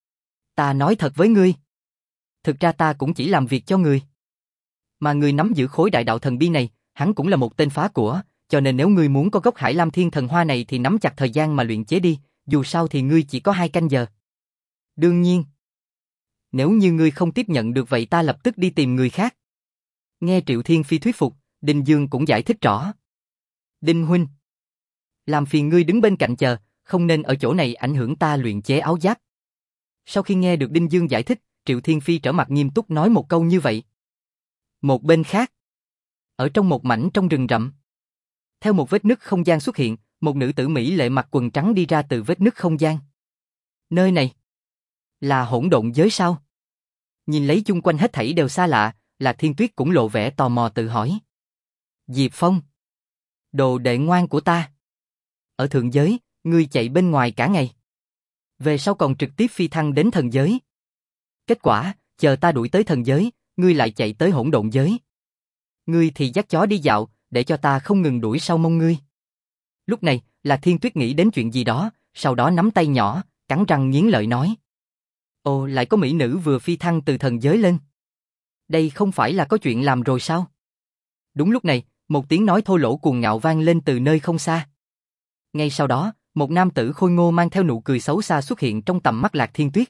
ta nói thật với ngươi. Thực ra ta cũng chỉ làm việc cho ngươi. Mà ngươi nắm giữ khối đại đạo thần bi này, hắn cũng là một tên phá của, cho nên nếu ngươi muốn có gốc Hải Lam Thiên Thần Hoa này thì nắm chặt thời gian mà luyện chế đi, dù sao thì ngươi chỉ có hai canh giờ. Đương nhiên. Nếu như ngươi không tiếp nhận được vậy ta lập tức đi tìm người khác. Nghe Triệu Thiên Phi thuyết phục, Đinh Dương cũng giải thích rõ. Đinh huynh, làm phiền ngươi đứng bên cạnh chờ, không nên ở chỗ này ảnh hưởng ta luyện chế áo giáp. Sau khi nghe được Đinh Dương giải thích, Triệu Thiên Phi trở mặt nghiêm túc nói một câu như vậy. Một bên khác, ở trong một mảnh trong rừng rậm, theo một vết nứt không gian xuất hiện, một nữ tử mỹ lệ mặc quần trắng đi ra từ vết nứt không gian. Nơi này là hỗn độn giới sao? Nhìn lấy chung quanh hết thảy đều xa lạ, Lạc Thiên Tuyết cũng lộ vẻ tò mò tự hỏi. Diệp Phong, đồ đệ ngoan của ta. Ở thượng giới, ngươi chạy bên ngoài cả ngày. Về sau còn trực tiếp phi thăng đến thần giới. Kết quả, chờ ta đuổi tới thần giới, ngươi lại chạy tới hỗn độn giới. Ngươi thì dắt chó đi dạo, để cho ta không ngừng đuổi sau mông ngươi. Lúc này, Lạc Thiên Tuyết nghĩ đến chuyện gì đó, sau đó nắm tay nhỏ, cắn răng nghiến lợi nói. Ồ, lại có mỹ nữ vừa phi thăng từ thần giới lên. Đây không phải là có chuyện làm rồi sao? Đúng lúc này, một tiếng nói thô lỗ cuồng ngạo vang lên từ nơi không xa. Ngay sau đó, một nam tử khôi ngô mang theo nụ cười xấu xa xuất hiện trong tầm mắt Lạc Thiên Tuyết.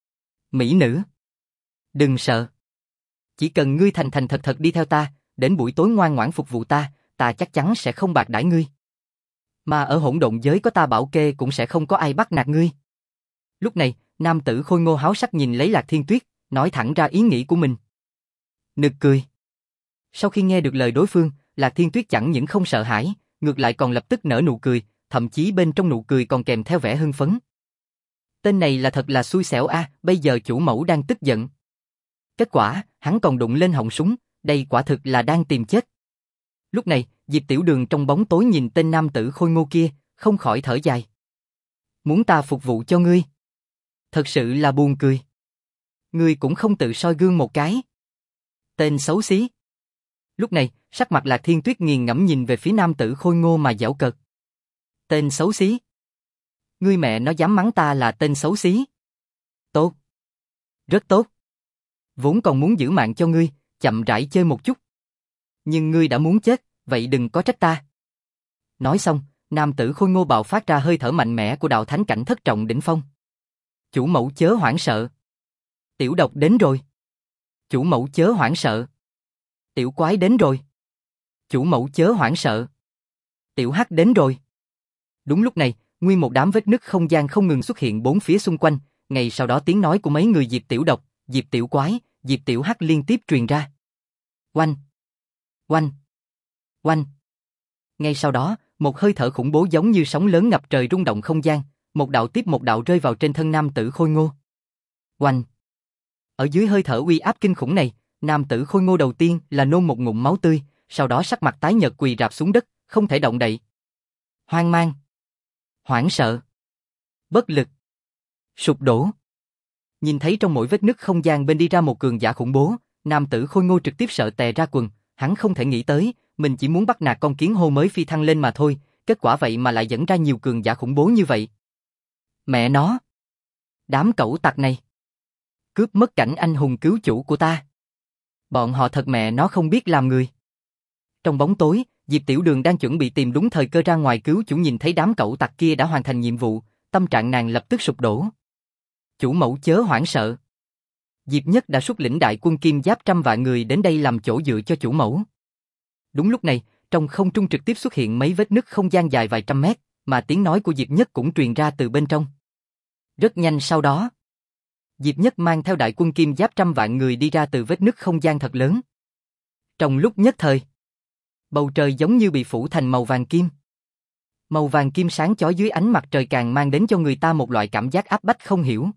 Mỹ nữ, đừng sợ. Chỉ cần ngươi thành thành thật thật đi theo ta, đến buổi tối ngoan ngoãn phục vụ ta, ta chắc chắn sẽ không bạc đãi ngươi. Mà ở hỗn độn giới có ta bảo kê cũng sẽ không có ai bắt nạt ngươi. Lúc này, nam tử khôi ngô háo sắc nhìn lấy Lạc Thiên Tuyết, nói thẳng ra ý nghĩ của mình. Nực cười. Sau khi nghe được lời đối phương, Lạc Thiên Tuyết chẳng những không sợ hãi, ngược lại còn lập tức nở nụ cười, thậm chí bên trong nụ cười còn kèm theo vẻ hưng phấn. Tên này là thật là xui xẻo a, bây giờ chủ mẫu đang tức giận. Kết quả, hắn còn đụng lên họng súng, đây quả thực là đang tìm chết. Lúc này, Diệp Tiểu Đường trong bóng tối nhìn tên nam tử khôi ngô kia, không khỏi thở dài. Muốn ta phục vụ cho ngươi? Thật sự là buồn cười. Ngươi cũng không tự soi gương một cái. Tên xấu xí. Lúc này, sắc mặt Lạc Thiên Tuyết nghiền ngẫm nhìn về phía nam tử khôi ngô mà giễu cợt. Tên xấu xí. Ngươi mẹ nó dám mắng ta là tên xấu xí. Tốt. Rất tốt. Vốn còn muốn giữ mạng cho ngươi, chậm rãi chơi một chút. Nhưng ngươi đã muốn chết, vậy đừng có trách ta. Nói xong, nam tử khôi ngô bạo phát ra hơi thở mạnh mẽ của đạo thánh cảnh thất trọng đỉnh phong. Chủ mẫu chớ hoảng sợ. Tiểu độc đến rồi. Chủ mẫu chớ hoảng sợ. Tiểu quái đến rồi. Chủ mẫu chớ hoảng sợ. Tiểu hắc đến rồi. Đúng lúc này, nguyên một đám vết nứt không gian không ngừng xuất hiện bốn phía xung quanh, ngay sau đó tiếng nói của mấy người Diệp Tiểu Độc, Diệp Tiểu Quái, Diệp Tiểu Hắc liên tiếp truyền ra. Oanh! Oanh! Oanh! Ngay sau đó, một hơi thở khủng bố giống như sóng lớn ngập trời rung động không gian, một đạo tiếp một đạo rơi vào trên thân nam tử khôi ngô. Oanh! Ở dưới hơi thở uy áp kinh khủng này, nam tử khôi ngô đầu tiên là nôn một ngụm máu tươi, sau đó sắc mặt tái nhợt quỳ rạp xuống đất, không thể động đậy. Hoang mang, hoảng sợ, bất lực, sụp đổ. Nhìn thấy trong mỗi vết nứt không gian bên đi ra một cường giả khủng bố, nam tử khôi ngô trực tiếp sợ tè ra quần, hắn không thể nghĩ tới, mình chỉ muốn bắt nạt con kiến hôi mới phi thăng lên mà thôi, kết quả vậy mà lại dẫn ra nhiều cường giả khủng bố như vậy. Mẹ nó! Đám cẩu tặc này! Cướp mất cảnh anh hùng cứu chủ của ta. Bọn họ thật mẹ nó không biết làm người. Trong bóng tối, Diệp Tiểu Đường đang chuẩn bị tìm đúng thời cơ ra ngoài cứu chủ, nhìn thấy đám cẩu tặc kia đã hoàn thành nhiệm vụ, tâm trạng nàng lập tức sụp đổ. Chủ mẫu chớ hoảng sợ. Diệp Nhất đã xuất lĩnh đại quân kim giáp trăm vạn người đến đây làm chỗ dựa cho chủ mẫu. Đúng lúc này, trong không trung trực tiếp xuất hiện mấy vết nứt không gian dài vài trăm mét, mà tiếng nói của Diệp Nhất cũng truyền ra từ bên trong. Rất nhanh sau đó, Diệp Nhất mang theo đại quân kim giáp trăm vạn người đi ra từ vết nứt không gian thật lớn. Trong lúc nhất thời, bầu trời giống như bị phủ thành màu vàng kim. Màu vàng kim sáng chói dưới ánh mặt trời càng mang đến cho người ta một loại cảm giác áp bách không hiểu.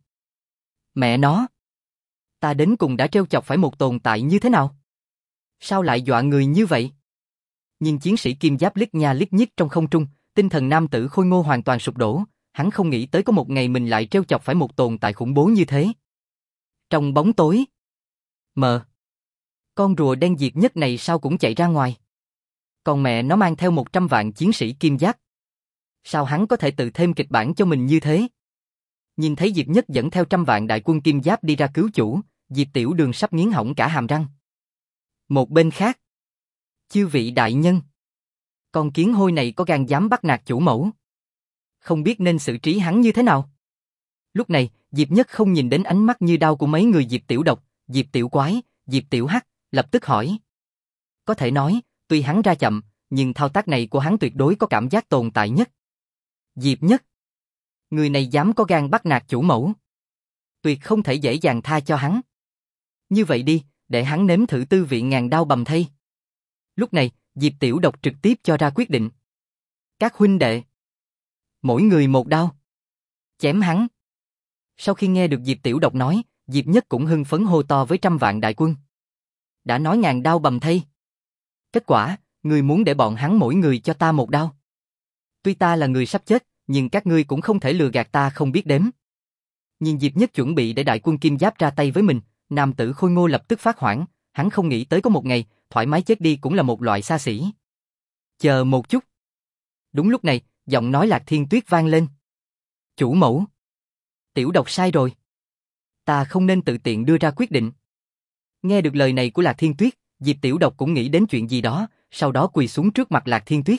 Mẹ nó! Ta đến cùng đã trêu chọc phải một tồn tại như thế nào? Sao lại dọa người như vậy? Nhìn chiến sĩ kim giáp liếc nha liếc nhích trong không trung, tinh thần nam tử khôi ngô hoàn toàn sụp đổ, hắn không nghĩ tới có một ngày mình lại trêu chọc phải một tồn tại khủng bố như thế. Trong bóng tối, mờ, con rùa đen Diệp Nhất này sao cũng chạy ra ngoài. Còn mẹ nó mang theo một trăm vạn chiến sĩ kim giáp. Sao hắn có thể tự thêm kịch bản cho mình như thế? Nhìn thấy Diệp Nhất dẫn theo trăm vạn đại quân kim giáp đi ra cứu chủ, Diệp Tiểu Đường sắp nghiến hỏng cả hàm răng. Một bên khác, chư vị đại nhân, con kiến hôi này có gan dám bắt nạt chủ mẫu, không biết nên xử trí hắn như thế nào. Lúc này, Diệp Nhất không nhìn đến ánh mắt như đao của mấy người Diệp Tiểu Độc, Diệp Tiểu Quái, Diệp Tiểu Hắc, lập tức hỏi. Có thể nói, tuy hắn ra chậm, nhưng thao tác này của hắn tuyệt đối có cảm giác tồn tại nhất. Diệp Nhất, người này dám có gan bắt nạt chủ mẫu, tuyệt không thể dễ dàng tha cho hắn. Như vậy đi, để hắn nếm thử tư vị ngàn đao bầm thây. Lúc này, Diệp Tiểu Độc trực tiếp cho ra quyết định. Các huynh đệ, mỗi người một đao, chém hắn. Sau khi nghe được Diệp Tiểu Độc nói, Diệp Nhất cũng hưng phấn hô to với trăm vạn đại quân. Đã nói ngàn đao bầm thây. Kết quả, người muốn để bọn hắn mỗi người cho ta một đao. Tuy ta là người sắp chết, nhưng các ngươi cũng không thể lừa gạt ta không biết đếm. Nhìn Diệp Nhất chuẩn bị để đại quân kim giáp ra tay với mình, nam tử khôi ngô lập tức phát hoảng, hắn không nghĩ tới có một ngày, thoải mái chết đi cũng là một loại xa xỉ. Chờ một chút. Đúng lúc này, giọng nói Lạc Thiên Tuyết vang lên. Chủ mẫu. Tiểu Độc sai rồi. Ta không nên tự tiện đưa ra quyết định. Nghe được lời này của Lạc Thiên Tuyết, Diệp Tiểu Độc cũng nghĩ đến chuyện gì đó, sau đó quỳ xuống trước mặt Lạc Thiên Tuyết.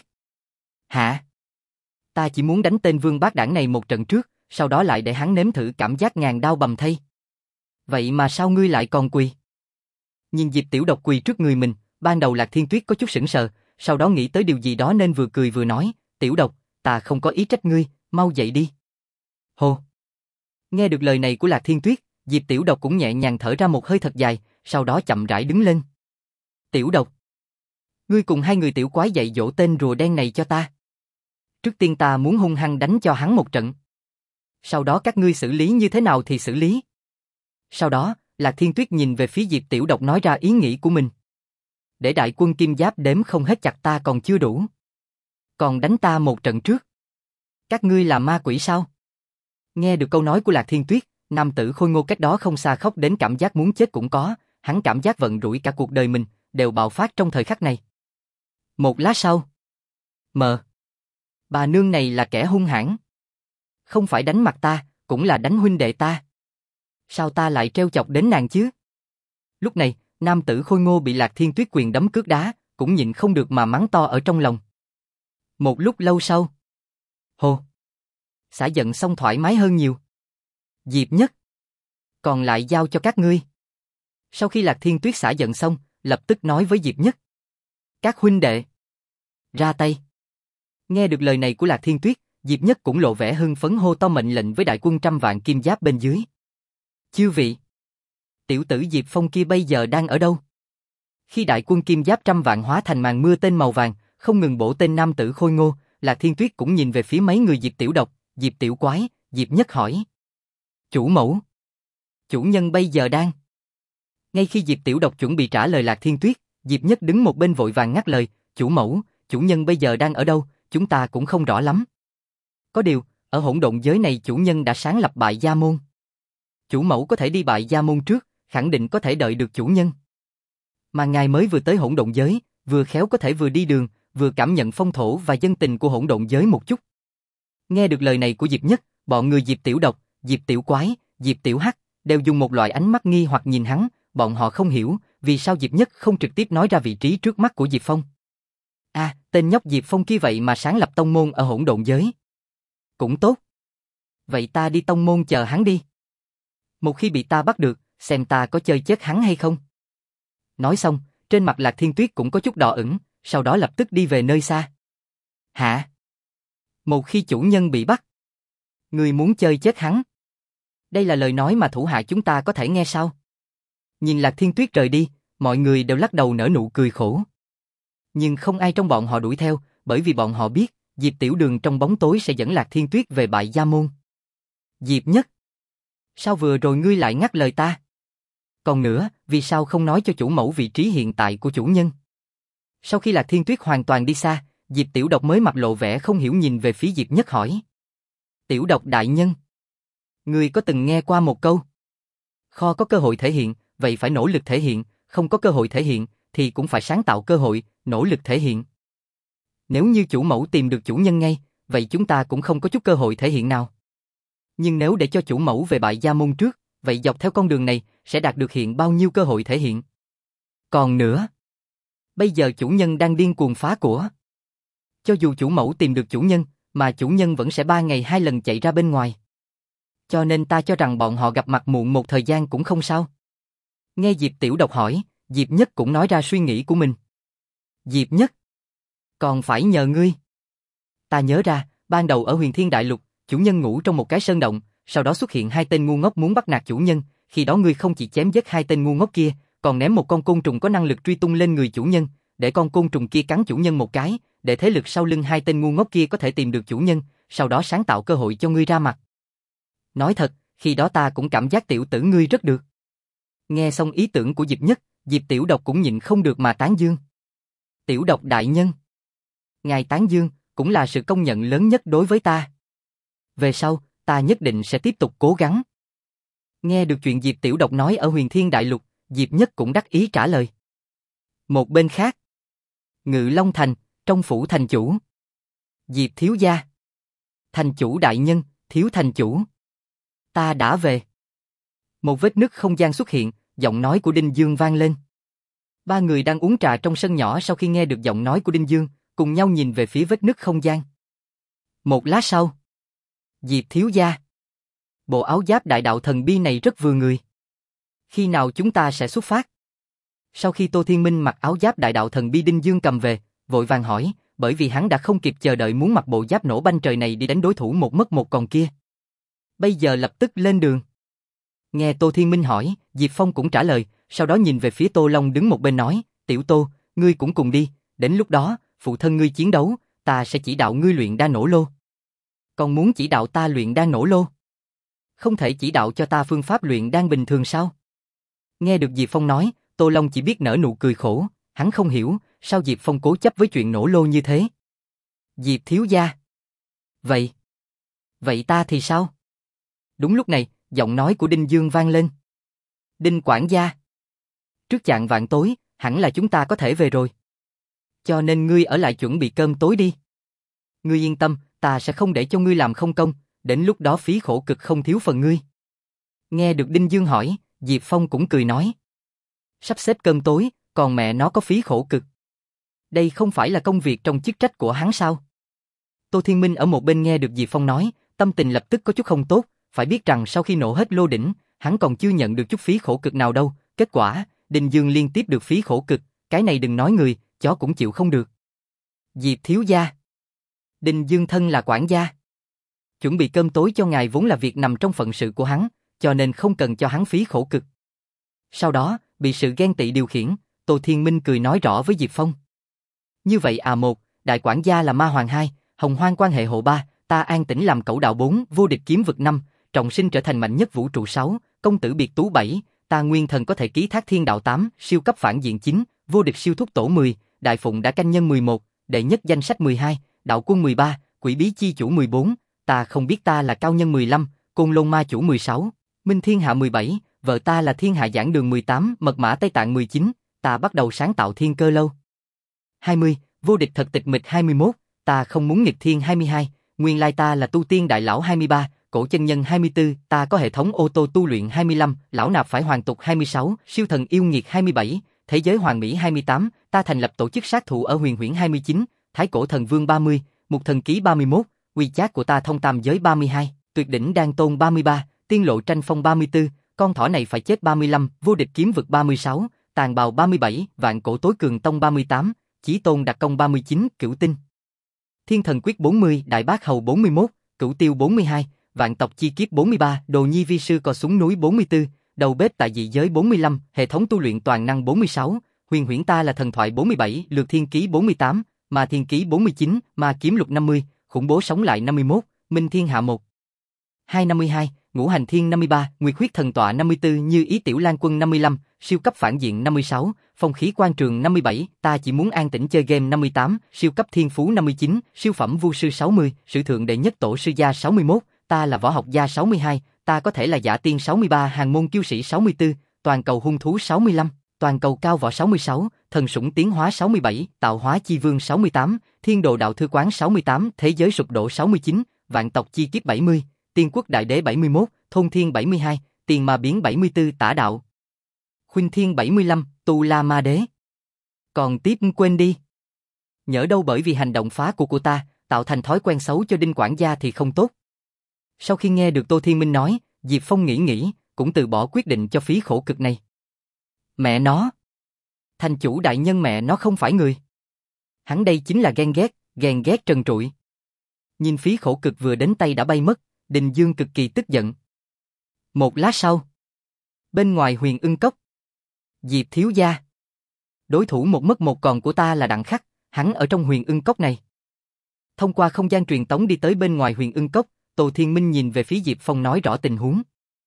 Hả? Ta chỉ muốn đánh tên vương bát đảng này một trận trước, sau đó lại để hắn nếm thử cảm giác ngàn đao bầm thây. Vậy mà sao ngươi lại còn quỳ? Nhìn Diệp Tiểu Độc quỳ trước người mình, ban đầu Lạc Thiên Tuyết có chút sững sờ, sau đó nghĩ tới điều gì đó nên vừa cười vừa nói, Tiểu Độc, ta không có ý trách ngươi, mau dậy đi. Hồ! Nghe được lời này của Lạc Thiên Tuyết, Diệp Tiểu Độc cũng nhẹ nhàng thở ra một hơi thật dài, sau đó chậm rãi đứng lên. Tiểu Độc, ngươi cùng hai người tiểu quái dạy dỗ tên rùa đen này cho ta. Trước tiên ta muốn hung hăng đánh cho hắn một trận. Sau đó các ngươi xử lý như thế nào thì xử lý. Sau đó, Lạc Thiên Tuyết nhìn về phía Diệp Tiểu Độc nói ra ý nghĩ của mình. Để đại quân kim giáp đếm không hết chặt ta còn chưa đủ. Còn đánh ta một trận trước. Các ngươi là ma quỷ sao? Nghe được câu nói của Lạc Thiên Tuyết, Nam tử khôi ngô cách đó không xa khóc đến cảm giác muốn chết cũng có, hắn cảm giác vận rủi cả cuộc đời mình, đều bạo phát trong thời khắc này. Một lát sau. Mờ. Bà nương này là kẻ hung hãn. Không phải đánh mặt ta, cũng là đánh huynh đệ ta. Sao ta lại trêu chọc đến nàng chứ? Lúc này, nam tử khôi ngô bị Lạc Thiên Tuyết quyền đấm cước đá, cũng nhịn không được mà mắng to ở trong lòng. Một lúc lâu sau. Hồ. Xả giận xong thoải mái hơn nhiều. Diệp Nhất. Còn lại giao cho các ngươi. Sau khi Lạc Thiên Tuyết xả giận xong, lập tức nói với Diệp Nhất. Các huynh đệ. Ra tay. Nghe được lời này của Lạc Thiên Tuyết, Diệp Nhất cũng lộ vẻ hưng phấn hô to mệnh lệnh với đại quân trăm vạn kim giáp bên dưới. Chư vị. Tiểu tử Diệp Phong kia bây giờ đang ở đâu? Khi đại quân kim giáp trăm vạn hóa thành màn mưa tên màu vàng, không ngừng bổ tên nam tử khôi ngô, Lạc Thiên Tuyết cũng nhìn về phía mấy người Diệp Tiểu Độc, Diệp Tiểu Quái, Diệp Nhất hỏi. Chủ mẫu. Chủ nhân bây giờ đang. Ngay khi Diệp Tiểu Độc chuẩn bị trả lời Lạc Thiên Tuyết, Diệp Nhất đứng một bên vội vàng ngắt lời, chủ mẫu, chủ nhân bây giờ đang ở đâu, chúng ta cũng không rõ lắm. Có điều, ở hỗn độn giới này chủ nhân đã sáng lập bại gia môn. Chủ mẫu có thể đi bại gia môn trước, khẳng định có thể đợi được chủ nhân. Mà ngài mới vừa tới hỗn độn giới, vừa khéo có thể vừa đi đường, vừa cảm nhận phong thổ và dân tình của hỗn độn giới một chút. Nghe được lời này của Diệp Nhất, bọn người Diệp Tiểu Độc, Diệp Tiểu Quái, Diệp Tiểu Hắc đều dùng một loại ánh mắt nghi hoặc nhìn hắn, bọn họ không hiểu vì sao Diệp Nhất không trực tiếp nói ra vị trí trước mắt của Diệp Phong. À, tên nhóc Diệp Phong kia vậy mà sáng lập tông môn ở hỗn độn giới. Cũng tốt. Vậy ta đi tông môn chờ hắn đi. Một khi bị ta bắt được, xem ta có chơi chết hắn hay không. Nói xong, trên mặt Lạc Thiên Tuyết cũng có chút đỏ ửng, sau đó lập tức đi về nơi xa. Hả? Một khi chủ nhân bị bắt, người muốn chơi chết hắn. Đây là lời nói mà thủ hạ chúng ta có thể nghe sao? Nhìn Lạc Thiên Tuyết rời đi, mọi người đều lắc đầu nở nụ cười khổ. Nhưng không ai trong bọn họ đuổi theo, bởi vì bọn họ biết, Diệp Tiểu Đường trong bóng tối sẽ dẫn Lạc Thiên Tuyết về bại gia môn. Diệp Nhất. Sao vừa rồi ngươi lại ngắt lời ta? Còn nữa, vì sao không nói cho chủ mẫu vị trí hiện tại của chủ nhân? Sau khi Lạc Thiên Tuyết hoàn toàn đi xa, Diệp Tiểu Độc mới mặt lộ vẻ không hiểu nhìn về phía Diệp Nhất hỏi. Tiểu Độc đại nhân. Ngươi có từng nghe qua một câu? Kho có cơ hội thể hiện, vậy phải nỗ lực thể hiện, không có cơ hội thể hiện, thì cũng phải sáng tạo cơ hội, nỗ lực thể hiện. Nếu như chủ mẫu tìm được chủ nhân ngay, vậy chúng ta cũng không có chút cơ hội thể hiện nào. Nhưng nếu để cho chủ mẫu về bại gia môn trước, vậy dọc theo con đường này, sẽ đạt được hiện bao nhiêu cơ hội thể hiện. Còn nữa, bây giờ chủ nhân đang điên cuồng phá của. Cho dù chủ mẫu tìm được chủ nhân, mà chủ nhân vẫn sẽ ba ngày hai lần chạy ra bên ngoài. Cho nên ta cho rằng bọn họ gặp mặt muộn một thời gian cũng không sao. Nghe Diệp Tiểu Độc hỏi, Diệp Nhất cũng nói ra suy nghĩ của mình. Diệp Nhất. Còn phải nhờ ngươi. Ta nhớ ra, ban đầu ở Huyền Thiên Đại Lục, chủ nhân ngủ trong một cái sơn động, sau đó xuất hiện hai tên ngu ngốc muốn bắt nạt chủ nhân, khi đó ngươi không chỉ chém giết hai tên ngu ngốc kia, còn ném một con côn trùng có năng lực truy tung lên người chủ nhân, để con côn trùng kia cắn chủ nhân một cái, để thế lực sau lưng hai tên ngu ngốc kia có thể tìm được chủ nhân, sau đó sáng tạo cơ hội cho ngươi ra mặt. Nói thật, khi đó ta cũng cảm giác tiểu tử ngươi rất được. Nghe xong ý tưởng của Diệp Nhất, Diệp Tiểu Độc cũng nhịn không được mà tán dương. Tiểu Độc đại nhân. Ngài tán dương, cũng là sự công nhận lớn nhất đối với ta. Về sau, ta nhất định sẽ tiếp tục cố gắng. Nghe được chuyện Diệp Tiểu Độc nói ở Huyền Thiên Đại Lục, Diệp Nhất cũng đắc ý trả lời. Một bên khác, Ngự Long Thành, trong phủ thành chủ. Diệp thiếu gia. Thành chủ đại nhân, thiếu thành chủ. Ta đã về. Một vết nứt không gian xuất hiện, giọng nói của Đinh Dương vang lên. Ba người đang uống trà trong sân nhỏ sau khi nghe được giọng nói của Đinh Dương, cùng nhau nhìn về phía vết nứt không gian. Một lát sau. Diệp thiếu gia. Bộ áo giáp đại đạo thần bi này rất vừa người. Khi nào chúng ta sẽ xuất phát? Sau khi Tô Thiên Minh mặc áo giáp đại đạo thần bi Đinh Dương cầm về, vội vàng hỏi, bởi vì hắn đã không kịp chờ đợi muốn mặc bộ giáp nổ banh trời này đi đánh đối thủ một mất một còn kia. Bây giờ lập tức lên đường. Nghe Tô Thiên Minh hỏi, Diệp Phong cũng trả lời, sau đó nhìn về phía Tô Long đứng một bên nói, Tiểu Tô, ngươi cũng cùng đi, đến lúc đó, phụ thân ngươi chiến đấu, ta sẽ chỉ đạo ngươi luyện đan nổ lô. Còn muốn chỉ đạo ta luyện đan nổ lô? Không thể chỉ đạo cho ta phương pháp luyện đan bình thường sao? Nghe được Diệp Phong nói, Tô Long chỉ biết nở nụ cười khổ, hắn không hiểu, sao Diệp Phong cố chấp với chuyện nổ lô như thế. Diệp thiếu gia. Vậy, vậy ta thì sao? Đúng lúc này, Giọng nói của Đinh Dương vang lên. Đinh quản gia. Trước chạng vạn tối, hẳn là chúng ta có thể về rồi. Cho nên ngươi ở lại chuẩn bị cơm tối đi. Ngươi yên tâm, ta sẽ không để cho ngươi làm không công, đến lúc đó phí khổ cực không thiếu phần ngươi. Nghe được Đinh Dương hỏi, Diệp Phong cũng cười nói. Sắp xếp cơm tối, còn mẹ nó có phí khổ cực. Đây không phải là công việc trong chức trách của hắn sao? Tô Thiên Minh ở một bên nghe được Diệp Phong nói, tâm tình lập tức có chút không tốt, phải biết rằng sau khi nổ hết lô đỉnh, hắn còn chưa nhận được chút phí khổ cực nào đâu, kết quả, Đinh Dương liên tiếp được phí khổ cực, cái này đừng nói người, chó cũng chịu không được. Diệp thiếu gia. Đinh Dương thân là quản gia. Chuẩn bị cơm tối cho ngài vốn là việc nằm trong phận sự của hắn, cho nên không cần cho hắn phí khổ cực. Sau đó, bị sự ghen tị điều khiển, Tô Thiên Minh cười nói rõ với Diệp Phong. Như vậy à một, đại quản gia là ma hoàng hai, hồng hoang quan hệ hộ ba, ta an tĩnh làm cẩu đạo bốn, vô địch kiếm vực năm, trọng sinh trở thành mạnh nhất vũ trụ sáu, công tử biệt tú bảy, ta nguyên thần có thể ký thác thiên đạo tám, siêu cấp phản diện chín, vô địch siêu thúc tổ mười, đại phụng đã canh nhân mười một, đệ nhất danh sách mười hai, đạo quân mười ba, quỷ bí chi chủ mười bốn, ta không biết ta là cao nhân mười lăm, côn lôn ma chủ mười sáu, minh thiên hạ mười bảy, vợ ta là thiên hạ giảng đường mười tám, mật mã Tây Tạng mười chín, ta bắt đầu sáng tạo thiên cơ lâu. hai mươi, vô địch thật tịch mịch hai mươi mốt, ta không muốn nghịch thiên hai mươi hai, nguyên lai ta là tu tiên đại lão hai mươi ba, cổ chân nhân hai mươi tư, ta có hệ thống ô tô tu luyện hai mươi lăm, lão nạp phải hoàn tục hai mươi sáu, siêu thần yêu nghiệt hai mươi bảy, thế giới hoàn mỹ hai mươi tám, ta thành lập tổ chức sát thủ ở huyền huyễn hai mươi chín, thái cổ thần vương ba mươi, mục thần ký ba mươi mốt, quy chát của ta thông tam giới ba mươi hai, tuyệt đỉnh đan tôn ba mươi ba, tiên lộ tranh phong ba mươi tư, con thỏ này phải chết ba mươi lăm, vô địch kiếm vực ba mươi sáu, tàn bào ba mươi bảy, vạn cổ tối cường tông ba mươi tám, chí tôn đặc công ba mươi chín, cửu tinh. Thiên thần quyết bốn mươi, đại bác hầu bốn mươi mốt, cửu tiêu bốn mươi hai, vạn tộc chi kiếp bốn mươi ba, đồ nhi vi sư cò súng núi bốn mươi tư, đầu bếp tại dị giới bốn mươi lăm, hệ thống tu luyện toàn năng bốn mươi sáu, huyền huyễn ta là thần thoại bốn mươi bảy, lược thiên ký bốn mươi tám, ma thiên ký bốn mươi chín, ma kiếm lục năm mươi, khủng bố sống lại năm mươi mốt, minh thiên hạ một, hai năm mươi hai, ngũ hành thiên năm mươi ba, nguyệt huyết thần tọa năm mươi tư, như ý tiểu lan quân năm mươi lăm, siêu cấp phản diện năm mươi sáu, phong khí quan trường năm mươi bảy, ta chỉ muốn an tĩnh chơi game năm mươi tám, siêu cấp thiên phú năm mươi chín, siêu phẩm vu sư sáu mươi, sử thượng đệ nhất tổ sư gia sáu mươi mốt, ta là võ học gia sáu mươi hai, ta có thể là giả tiên sáu mươi ba, hàng môn kiêu sĩ sáu mươi tư, toàn cầu hung thú sáu mươi lăm, toàn cầu cao võ sáu mươi sáu, thần sủng tiến hóa sáu mươi bảy, tạo hóa chi vương sáu mươi tám, thiên đồ đạo thư quán sáu mươi tám, thế giới sụp đổ sáu mươi chín, vạn tộc chi kiếp bảy mươi, tiên quốc đại đế bảy mươi mốt, thôn thiên bảy mươi hai, tiền ma biến bảy mươi tư, tả đạo khuynh thiên bảy mươi lăm, tu la ma đế. Còn tiếp quên đi. Nhỡ đâu bởi vì hành động phá của của ta, tạo thành thói quen xấu cho Đinh quản gia thì không tốt. Sau khi nghe được Tô Thiên Minh nói, Diệp Phong nghĩ nghĩ, cũng từ bỏ quyết định cho phí khổ cực này. Mẹ nó. Thành chủ đại nhân mẹ nó không phải người. Hắn đây chính là ghen ghét, ghen ghét trần trụi. Nhìn phí khổ cực vừa đến tay đã bay mất, Đình Dương cực kỳ tức giận. Một lát sau, bên ngoài Huyền Ưng Cốc, Diệp thiếu gia. Đối thủ một mất một còn của ta là Đặng Khắc, hắn ở trong Huyền Ưng Cốc này. Thông qua không gian truyền tống đi tới bên ngoài Huyền Ưng Cốc, Tô Thiên Minh nhìn về phía Diệp Phong nói rõ tình huống.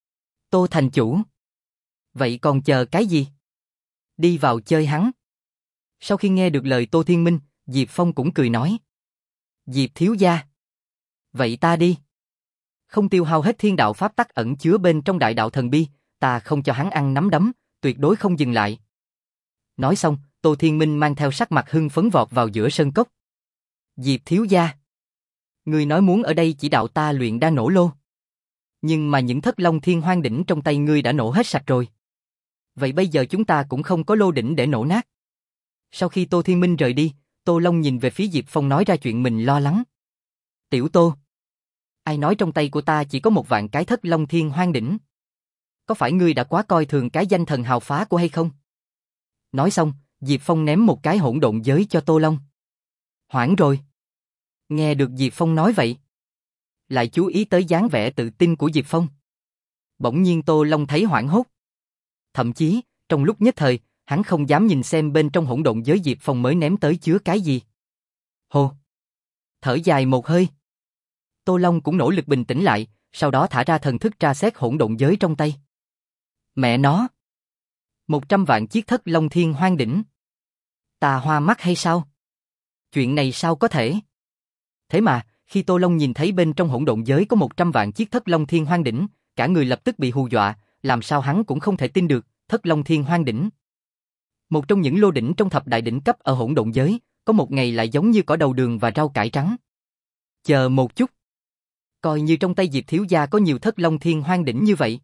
Tô thành chủ. Vậy còn chờ cái gì? Đi vào chơi hắn. Sau khi nghe được lời Tô Thiên Minh, Diệp Phong cũng cười nói. Diệp thiếu gia. Vậy ta đi. Không tiêu hao hết thiên đạo pháp tắc ẩn chứa bên trong đại đạo thần bi, ta không cho hắn ăn nắm đấm, tuyệt đối không dừng lại. Nói xong, Tô Thiên Minh mang theo sắc mặt hưng phấn vọt vào giữa sân cốc. Diệp thiếu gia. Ngươi nói muốn ở đây chỉ đạo ta luyện đan nổ lô. Nhưng mà những thất long thiên hoang đỉnh trong tay ngươi đã nổ hết sạch rồi. Vậy bây giờ chúng ta cũng không có lô đỉnh để nổ nát. Sau khi Tô Thiên Minh rời đi, Tô Long nhìn về phía Diệp Phong nói ra chuyện mình lo lắng. Tiểu Tô. Ai nói trong tay của ta chỉ có một vạn cái thất long thiên hoang đỉnh? Có phải ngươi đã quá coi thường cái danh thần hào phá của hay không? Nói xong, Diệp Phong ném một cái hỗn độn giới cho Tô Long. Hoảng rồi. Nghe được Diệp Phong nói vậy, lại chú ý tới dáng vẻ tự tin của Diệp Phong. Bỗng nhiên Tô Long thấy hoảng hốt. Thậm chí, trong lúc nhất thời, hắn không dám nhìn xem bên trong hỗn độn giới Diệp Phong mới ném tới chứa cái gì. Hồ. Thở dài một hơi. Tô Long cũng nỗ lực bình tĩnh lại, sau đó thả ra thần thức tra xét hỗn độn giới trong tay. Mẹ nó. Một trăm vạn chiếc thất long thiên hoang đỉnh. Ta hoa mắt hay sao? Chuyện này sao có thể? Thế mà, khi Tô Long nhìn thấy bên trong hỗn độn giới có một trăm vạn chiếc thất long thiên hoang đỉnh, cả người lập tức bị hù dọa, làm sao hắn cũng không thể tin được, Thất Long Thiên Hoang Đỉnh. Một trong những lô đỉnh trong thập đại đỉnh cấp ở hỗn độn giới, có một ngày lại giống như cỏ đầu đường và rau cải trắng. Chờ một chút. Coi như trong tay Diệp thiếu gia có nhiều Thất Long Thiên Hoang Đỉnh như vậy.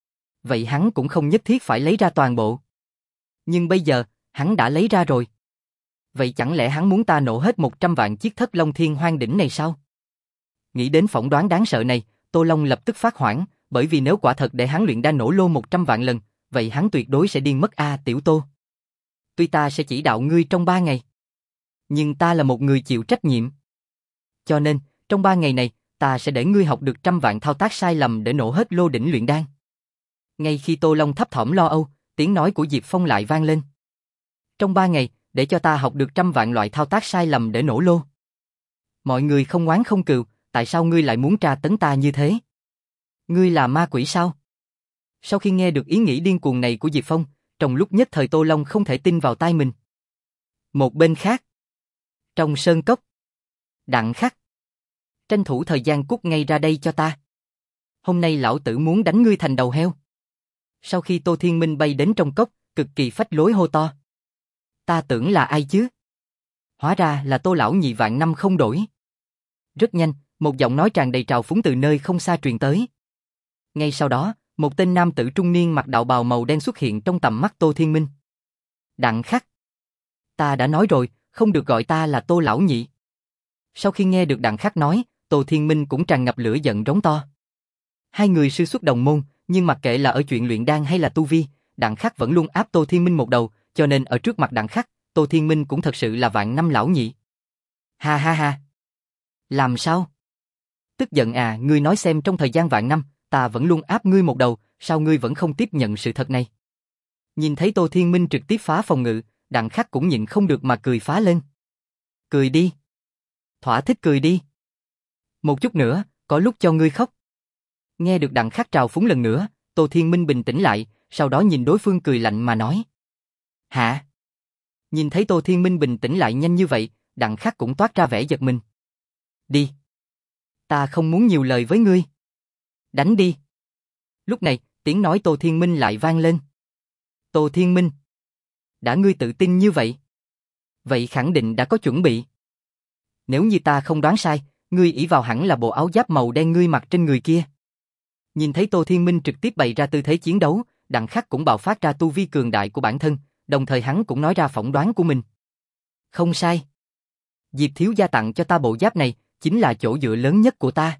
Vậy hắn cũng không nhất thiết phải lấy ra toàn bộ. Nhưng bây giờ, hắn đã lấy ra rồi. Vậy chẳng lẽ hắn muốn ta nổ hết một trăm vạn chiếc Thất Long Thiên Hoang Đỉnh này sao? Nghĩ đến phỏng đoán đáng sợ này, Tô Long lập tức phát hoảng, bởi vì nếu quả thật để hắn luyện đan nổ lô một trăm vạn lần, vậy hắn tuyệt đối sẽ điên mất a tiểu Tô. Tuy ta sẽ chỉ đạo ngươi trong ba ngày, nhưng ta là một người chịu trách nhiệm. Cho nên, trong ba ngày này, ta sẽ để ngươi học được trăm vạn thao tác sai lầm để nổ hết lô đỉnh luyện đan. Ngay khi Tô Long thấp thỏm lo âu, tiếng nói của Diệp Phong lại vang lên. Trong ba ngày, để cho ta học được trăm vạn loại thao tác sai lầm để nổ lô. Mọi người không oán không cừu, tại sao ngươi lại muốn tra tấn ta như thế? Ngươi là ma quỷ sao? Sau khi nghe được ý nghĩ điên cuồng này của Diệp Phong, trong lúc nhất thời Tô Long không thể tin vào tai mình. Một bên khác, trong sơn cốc, Đặng Khắc, tranh thủ thời gian cút ngay ra đây cho ta. Hôm nay lão tử muốn đánh ngươi thành đầu heo. Sau khi Tô Thiên Minh bay đến trong cốc, cực kỳ phách lối hô to. Ta tưởng là ai chứ? Hóa ra là Tô lão nhị vạn năm không đổi. Rất nhanh, một giọng nói tràn đầy trào phúng từ nơi không xa truyền tới. Ngay sau đó, một tên nam tử trung niên mặc đạo bào màu đen xuất hiện trong tầm mắt Tô Thiên Minh. Đặng Khắc. Ta đã nói rồi, không được gọi ta là Tô lão nhị. Sau khi nghe được Đặng Khắc nói, Tô Thiên Minh cũng tràn ngập lửa giận rống to. Hai người sư xuất đồng môn, nhưng mặc kệ là ở chuyện luyện đan hay là tu vi, Đặng Khắc vẫn luôn áp Tô Thiên Minh một đầu, cho nên ở trước mặt Đặng Khắc, Tô Thiên Minh cũng thật sự là vạn năm lão nhị. Ha ha ha. Làm sao? Tức giận à, ngươi nói xem trong thời gian vạn năm, ta vẫn luôn áp ngươi một đầu, sao ngươi vẫn không tiếp nhận sự thật này? Nhìn thấy Tô Thiên Minh trực tiếp phá phòng ngự, Đặng Khắc cũng nhịn không được mà cười phá lên. Cười đi. Thỏa thích cười đi. Một chút nữa, có lúc cho ngươi khóc. Nghe được Đặng Khắc trào phúng lần nữa, Tô Thiên Minh bình tĩnh lại, sau đó nhìn đối phương cười lạnh mà nói. Hả? Nhìn thấy Tô Thiên Minh bình tĩnh lại nhanh như vậy, Đặng Khắc cũng toát ra vẻ giật mình. Đi. Ta không muốn nhiều lời với ngươi. Đánh đi. Lúc này, tiếng nói Tô Thiên Minh lại vang lên. Tô Thiên Minh. Đã ngươi tự tin như vậy. Vậy khẳng định đã có chuẩn bị. Nếu như ta không đoán sai, ngươi ỷ vào hẳn là bộ áo giáp màu đen ngươi mặc trên người kia. Nhìn thấy Tô Thiên Minh trực tiếp bày ra tư thế chiến đấu, Đặng Khắc cũng bạo phát ra tu vi cường đại của bản thân, đồng thời hắn cũng nói ra phỏng đoán của mình. Không sai. Diệp thiếu gia tặng cho ta bộ giáp này, chính là chỗ dựa lớn nhất của ta.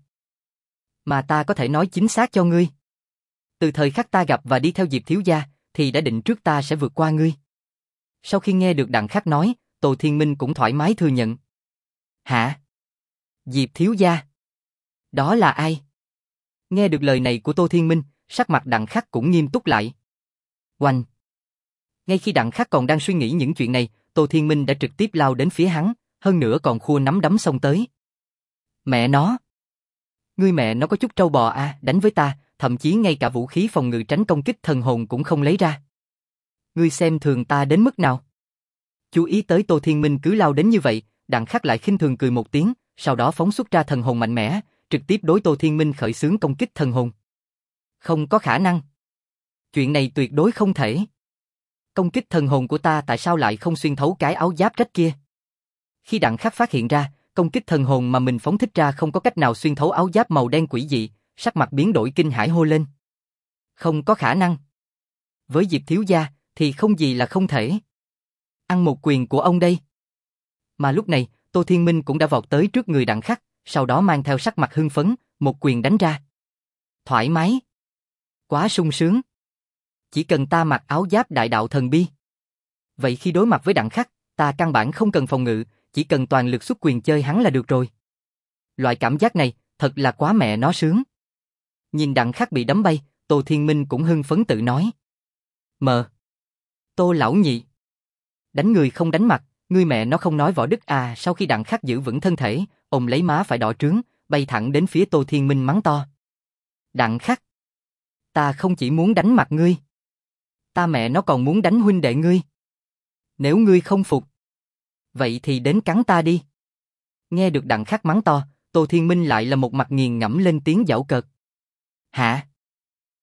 Mà ta có thể nói chính xác cho ngươi. Từ thời khắc ta gặp và đi theo Diệp thiếu gia, thì đã định trước ta sẽ vượt qua ngươi. Sau khi nghe được Đặng Khắc nói, Tô Thiên Minh cũng thoải mái thừa nhận. Hả? Diệp thiếu gia? Đó là ai? Nghe được lời này của Tô Thiên Minh, sắc mặt Đặng Khắc cũng nghiêm túc lại. Oanh! Ngay khi Đặng Khắc còn đang suy nghĩ những chuyện này, Tô Thiên Minh đã trực tiếp lao đến phía hắn, hơn nữa còn khua nắm đấm xông tới. Mẹ nó! Ngươi mẹ nó có chút trâu bò à, đánh với ta, thậm chí ngay cả vũ khí phòng ngự tránh công kích thần hồn cũng không lấy ra. Ngươi xem thường ta đến mức nào? Chú ý tới Tô Thiên Minh cứ lao đến như vậy, Đặng Khắc lại khinh thường cười một tiếng, sau đó phóng xuất ra thần hồn mạnh mẽ, trực tiếp đối Tô Thiên Minh khởi xướng công kích thần hồn. Không có khả năng. Chuyện này tuyệt đối không thể. Công kích thần hồn của ta tại sao lại không xuyên thấu cái áo giáp rách kia? Khi Đặng Khắc phát hiện ra, công kích thần hồn mà mình phóng thích ra không có cách nào xuyên thấu áo giáp màu đen quỷ dị, sắc mặt biến đổi kinh hãi hô lên. Không có khả năng. Với Diệp thiếu gia, thì không gì là không thể. Ăn một quyền của ông đây. Mà lúc này, Tô Thiên Minh cũng đã vọt tới trước người Đặng Khắc, sau đó mang theo sắc mặt hưng phấn, một quyền đánh ra. Thoải mái. Quá sung sướng. Chỉ cần ta mặc áo giáp đại đạo thần bi. Vậy khi đối mặt với Đặng Khắc, ta căn bản không cần phòng ngự, chỉ cần toàn lực xuất quyền chơi hắn là được rồi. Loại cảm giác này, thật là quá mẹ nó sướng. Nhìn Đặng Khắc bị đấm bay, Tô Thiên Minh cũng hưng phấn tự nói. Mờ. Tô lão nhị. Đánh người không đánh mặt, ngươi mẹ nó không nói võ đức à. Sau khi Đặng Khắc giữ vững thân thể, ôm lấy má phải đỏ trướng, bay thẳng đến phía Tô Thiên Minh mắng to. Đặng Khắc. Ta không chỉ muốn đánh mặt ngươi. Ta mẹ nó còn muốn đánh huynh đệ ngươi. Nếu ngươi không phục, vậy thì đến cắn ta đi. Nghe được Đặng Khắc mắng to, Tô Thiên Minh lại là một mặt nghiền ngẫm lên tiếng giễu cợt. Hả?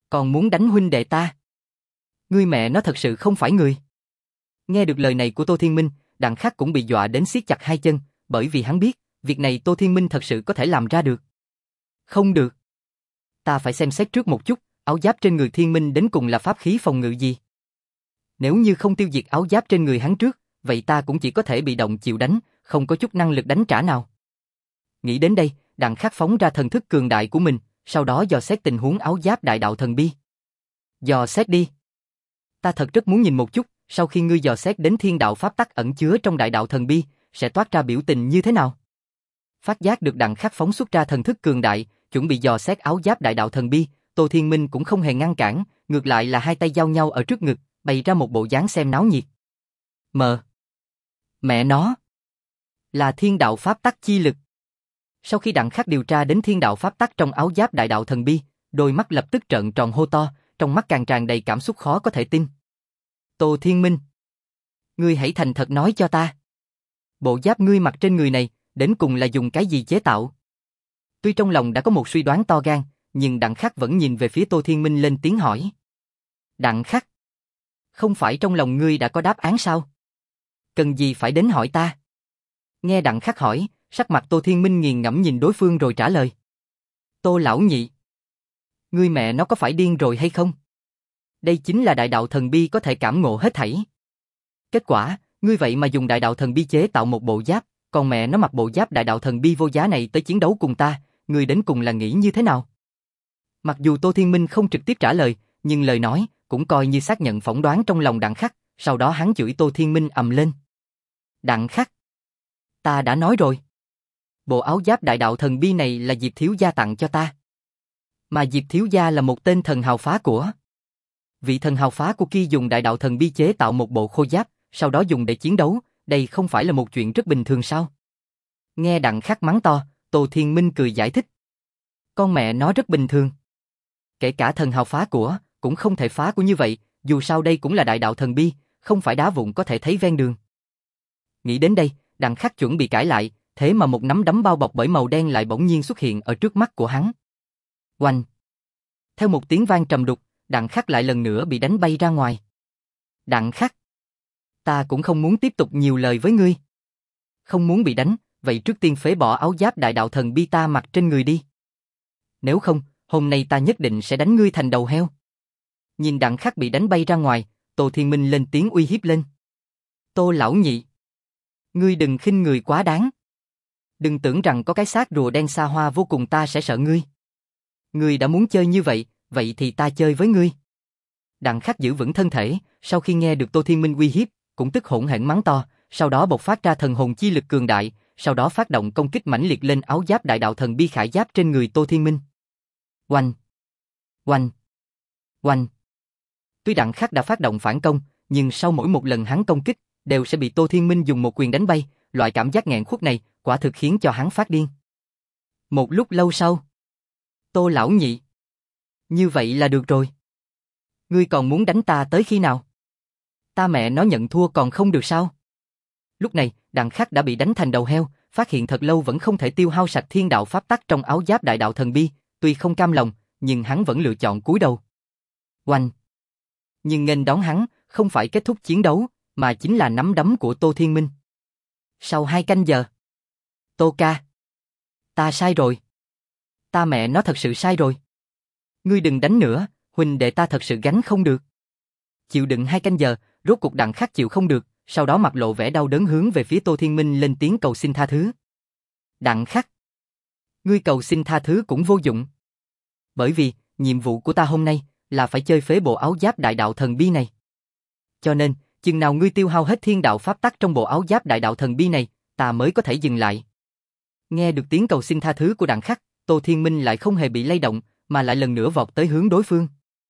Còn muốn đánh huynh đệ ta? Ngươi mẹ nó thật sự không phải người. Nghe được lời này của Tô Thiên Minh, Đặng Khắc cũng bị dọa đến siết chặt hai chân, bởi vì hắn biết, việc này Tô Thiên Minh thật sự có thể làm ra được. Không được. Ta phải xem xét trước một chút, áo giáp trên người Thiên Minh đến cùng là pháp khí phòng ngự gì. Nếu như không tiêu diệt áo giáp trên người hắn trước, vậy ta cũng chỉ có thể bị động chịu đánh, không có chút năng lực đánh trả nào. Nghĩ đến đây, Đặng Khắc phóng ra thần thức cường đại của mình, sau đó dò xét tình huống áo giáp đại đạo thần bi. Dò xét đi. Ta thật rất muốn nhìn một chút, sau khi ngươi dò xét đến thiên đạo pháp tắc ẩn chứa trong đại đạo thần bi, sẽ toát ra biểu tình như thế nào? Phát giác được Đặng Khắc phóng xuất ra thần thức cường đại, chuẩn bị dò xét áo giáp đại đạo thần bi, Tô Thiên Minh cũng không hề ngăn cản, ngược lại là hai tay giao nhau ở trước ngực, bày ra một bộ dáng xem náo nhiệt. Mờ. Mẹ nó. Là thiên đạo pháp tắc chi lực. Sau khi Đặng Khắc điều tra đến thiên đạo pháp tắc trong áo giáp đại đạo thần bi, đôi mắt lập tức trợn tròn hô to, trong mắt càng tràn đầy cảm xúc khó có thể tin. Tô Thiên Minh. Ngươi hãy thành thật nói cho ta. Bộ giáp ngươi mặc trên người này, đến cùng là dùng cái gì chế tạo? Tuy trong lòng đã có một suy đoán to gan, nhưng Đặng Khắc vẫn nhìn về phía Tô Thiên Minh lên tiếng hỏi. Đặng Khắc. Không phải trong lòng ngươi đã có đáp án sao? Cần gì phải đến hỏi ta? Nghe Đặng Khắc hỏi, sắc mặt Tô Thiên Minh nghiền ngẫm nhìn đối phương rồi trả lời. Tô lão nhị. Ngươi mẹ nó có phải điên rồi hay không? Đây chính là đại đạo thần bi có thể cảm ngộ hết thảy. Kết quả, ngươi vậy mà dùng đại đạo thần bi chế tạo một bộ giáp, còn mẹ nó mặc bộ giáp đại đạo thần bi vô giá này tới chiến đấu cùng ta, ngươi đến cùng là nghĩ như thế nào? Mặc dù Tô Thiên Minh không trực tiếp trả lời, nhưng lời nói cũng coi như xác nhận phỏng đoán trong lòng Đặng Khắc, sau đó hắn chửi Tô Thiên Minh ầm lên. Đặng Khắc. Ta đã nói rồi. Bộ áo giáp đại đạo thần bi này là Diệp thiếu gia tặng cho ta. Mà Diệp thiếu gia là một tên thần hào phá của. Vị thần hào phá của kia dùng đại đạo thần bi chế tạo một bộ khôi giáp, sau đó dùng để chiến đấu, đây không phải là một chuyện rất bình thường sao? Nghe Đặng Khắc mắng to, Tô Thiên Minh cười giải thích. Con mẹ nó rất bình thường. Kể cả thần hào phá của, cũng không thể phá của như vậy, dù sao đây cũng là đại đạo thần bi, không phải đá vụn có thể thấy ven đường. Nghĩ đến đây, Đặng Khắc chuẩn bị cãi lại, thế mà một nắm đấm bao bọc bởi màu đen lại bỗng nhiên xuất hiện ở trước mắt của hắn. Oanh! Theo một tiếng vang trầm đục, Đặng Khắc lại lần nữa bị đánh bay ra ngoài. Đặng Khắc! Ta cũng không muốn tiếp tục nhiều lời với ngươi. Không muốn bị đánh, vậy trước tiên phế bỏ áo giáp đại đạo thần bi ta mặc trên người đi. Nếu không, hôm nay ta nhất định sẽ đánh ngươi thành đầu heo. Nhìn Đặng Khắc bị đánh bay ra ngoài, Tô Thiên Minh lên tiếng uy hiếp lên. Tô lão nhị! Ngươi đừng khinh người quá đáng. Đừng tưởng rằng có cái xác rùa đen xa hoa vô cùng ta sẽ sợ ngươi. Ngươi đã muốn chơi như vậy, vậy thì ta chơi với ngươi. Đặng Khắc giữ vững thân thể, sau khi nghe được Tô Thiên Minh uy hiếp, cũng tức hỗn hển mắng to, sau đó bộc phát ra thần hồn chi lực cường đại, sau đó phát động công kích mãnh liệt lên áo giáp đại đạo thần bi khải giáp trên người Tô Thiên Minh. Oanh! Oanh! Oanh! Tuy Đặng Khắc đã phát động phản công, nhưng sau mỗi một lần hắn công kích, đều sẽ bị Tô Thiên Minh dùng một quyền đánh bay, loại cảm giác nghẹn khuất này, quả thực khiến cho hắn phát điên. Một lúc lâu sau, Tô lão nhị. Như vậy là được rồi. Ngươi còn muốn đánh ta tới khi nào? Ta mẹ nó nhận thua còn không được sao? Lúc này, Đặng Khắc đã bị đánh thành đầu heo, phát hiện thật lâu vẫn không thể tiêu hao sạch thiên đạo pháp tắc trong áo giáp đại đạo thần bi, tuy không cam lòng, nhưng hắn vẫn lựa chọn cúi đầu. Oanh! Nhưng nghênh đón hắn, không phải kết thúc chiến đấu, mà chính là nắm đấm của Tô Thiên Minh. Sau hai canh giờ. Tô ca. Ta sai rồi. Ta mẹ nó thật sự sai rồi. Ngươi đừng đánh nữa, huynh đệ ta thật sự gánh không được. Chịu đựng hai canh giờ, rốt cục Đặng Khắc chịu không được, sau đó mặt lộ vẻ đau đớn hướng về phía Tô Thiên Minh lên tiếng cầu xin tha thứ. Đặng Khắc. Ngươi cầu xin tha thứ cũng vô dụng. Bởi vì, nhiệm vụ của ta hôm nay, là phải chơi phế bộ áo giáp đại đạo thần bi này. Cho nên, chừng nào ngươi tiêu hao hết thiên đạo pháp tắc trong bộ áo giáp đại đạo thần bi này, ta mới có thể dừng lại. Nghe được tiếng cầu xin tha thứ của Đặng Khắc, Tô Thiên Minh lại không hề bị lay động, mà lại lần nữa vọt tới hướng đối phương.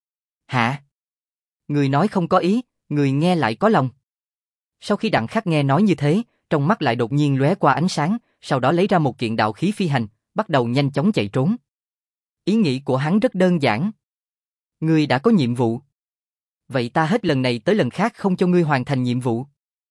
Hả? Người nói không có ý, người nghe lại có lòng. Sau khi Đặng Khắc nghe nói như thế, trong mắt lại đột nhiên lóe qua ánh sáng, sau đó lấy ra một kiện đạo khí phi hành, bắt đầu nhanh chóng chạy trốn. Ý nghĩ của hắn rất đơn giản. Ngươi đã có nhiệm vụ. Vậy ta hết lần này tới lần khác không cho ngươi hoàn thành nhiệm vụ.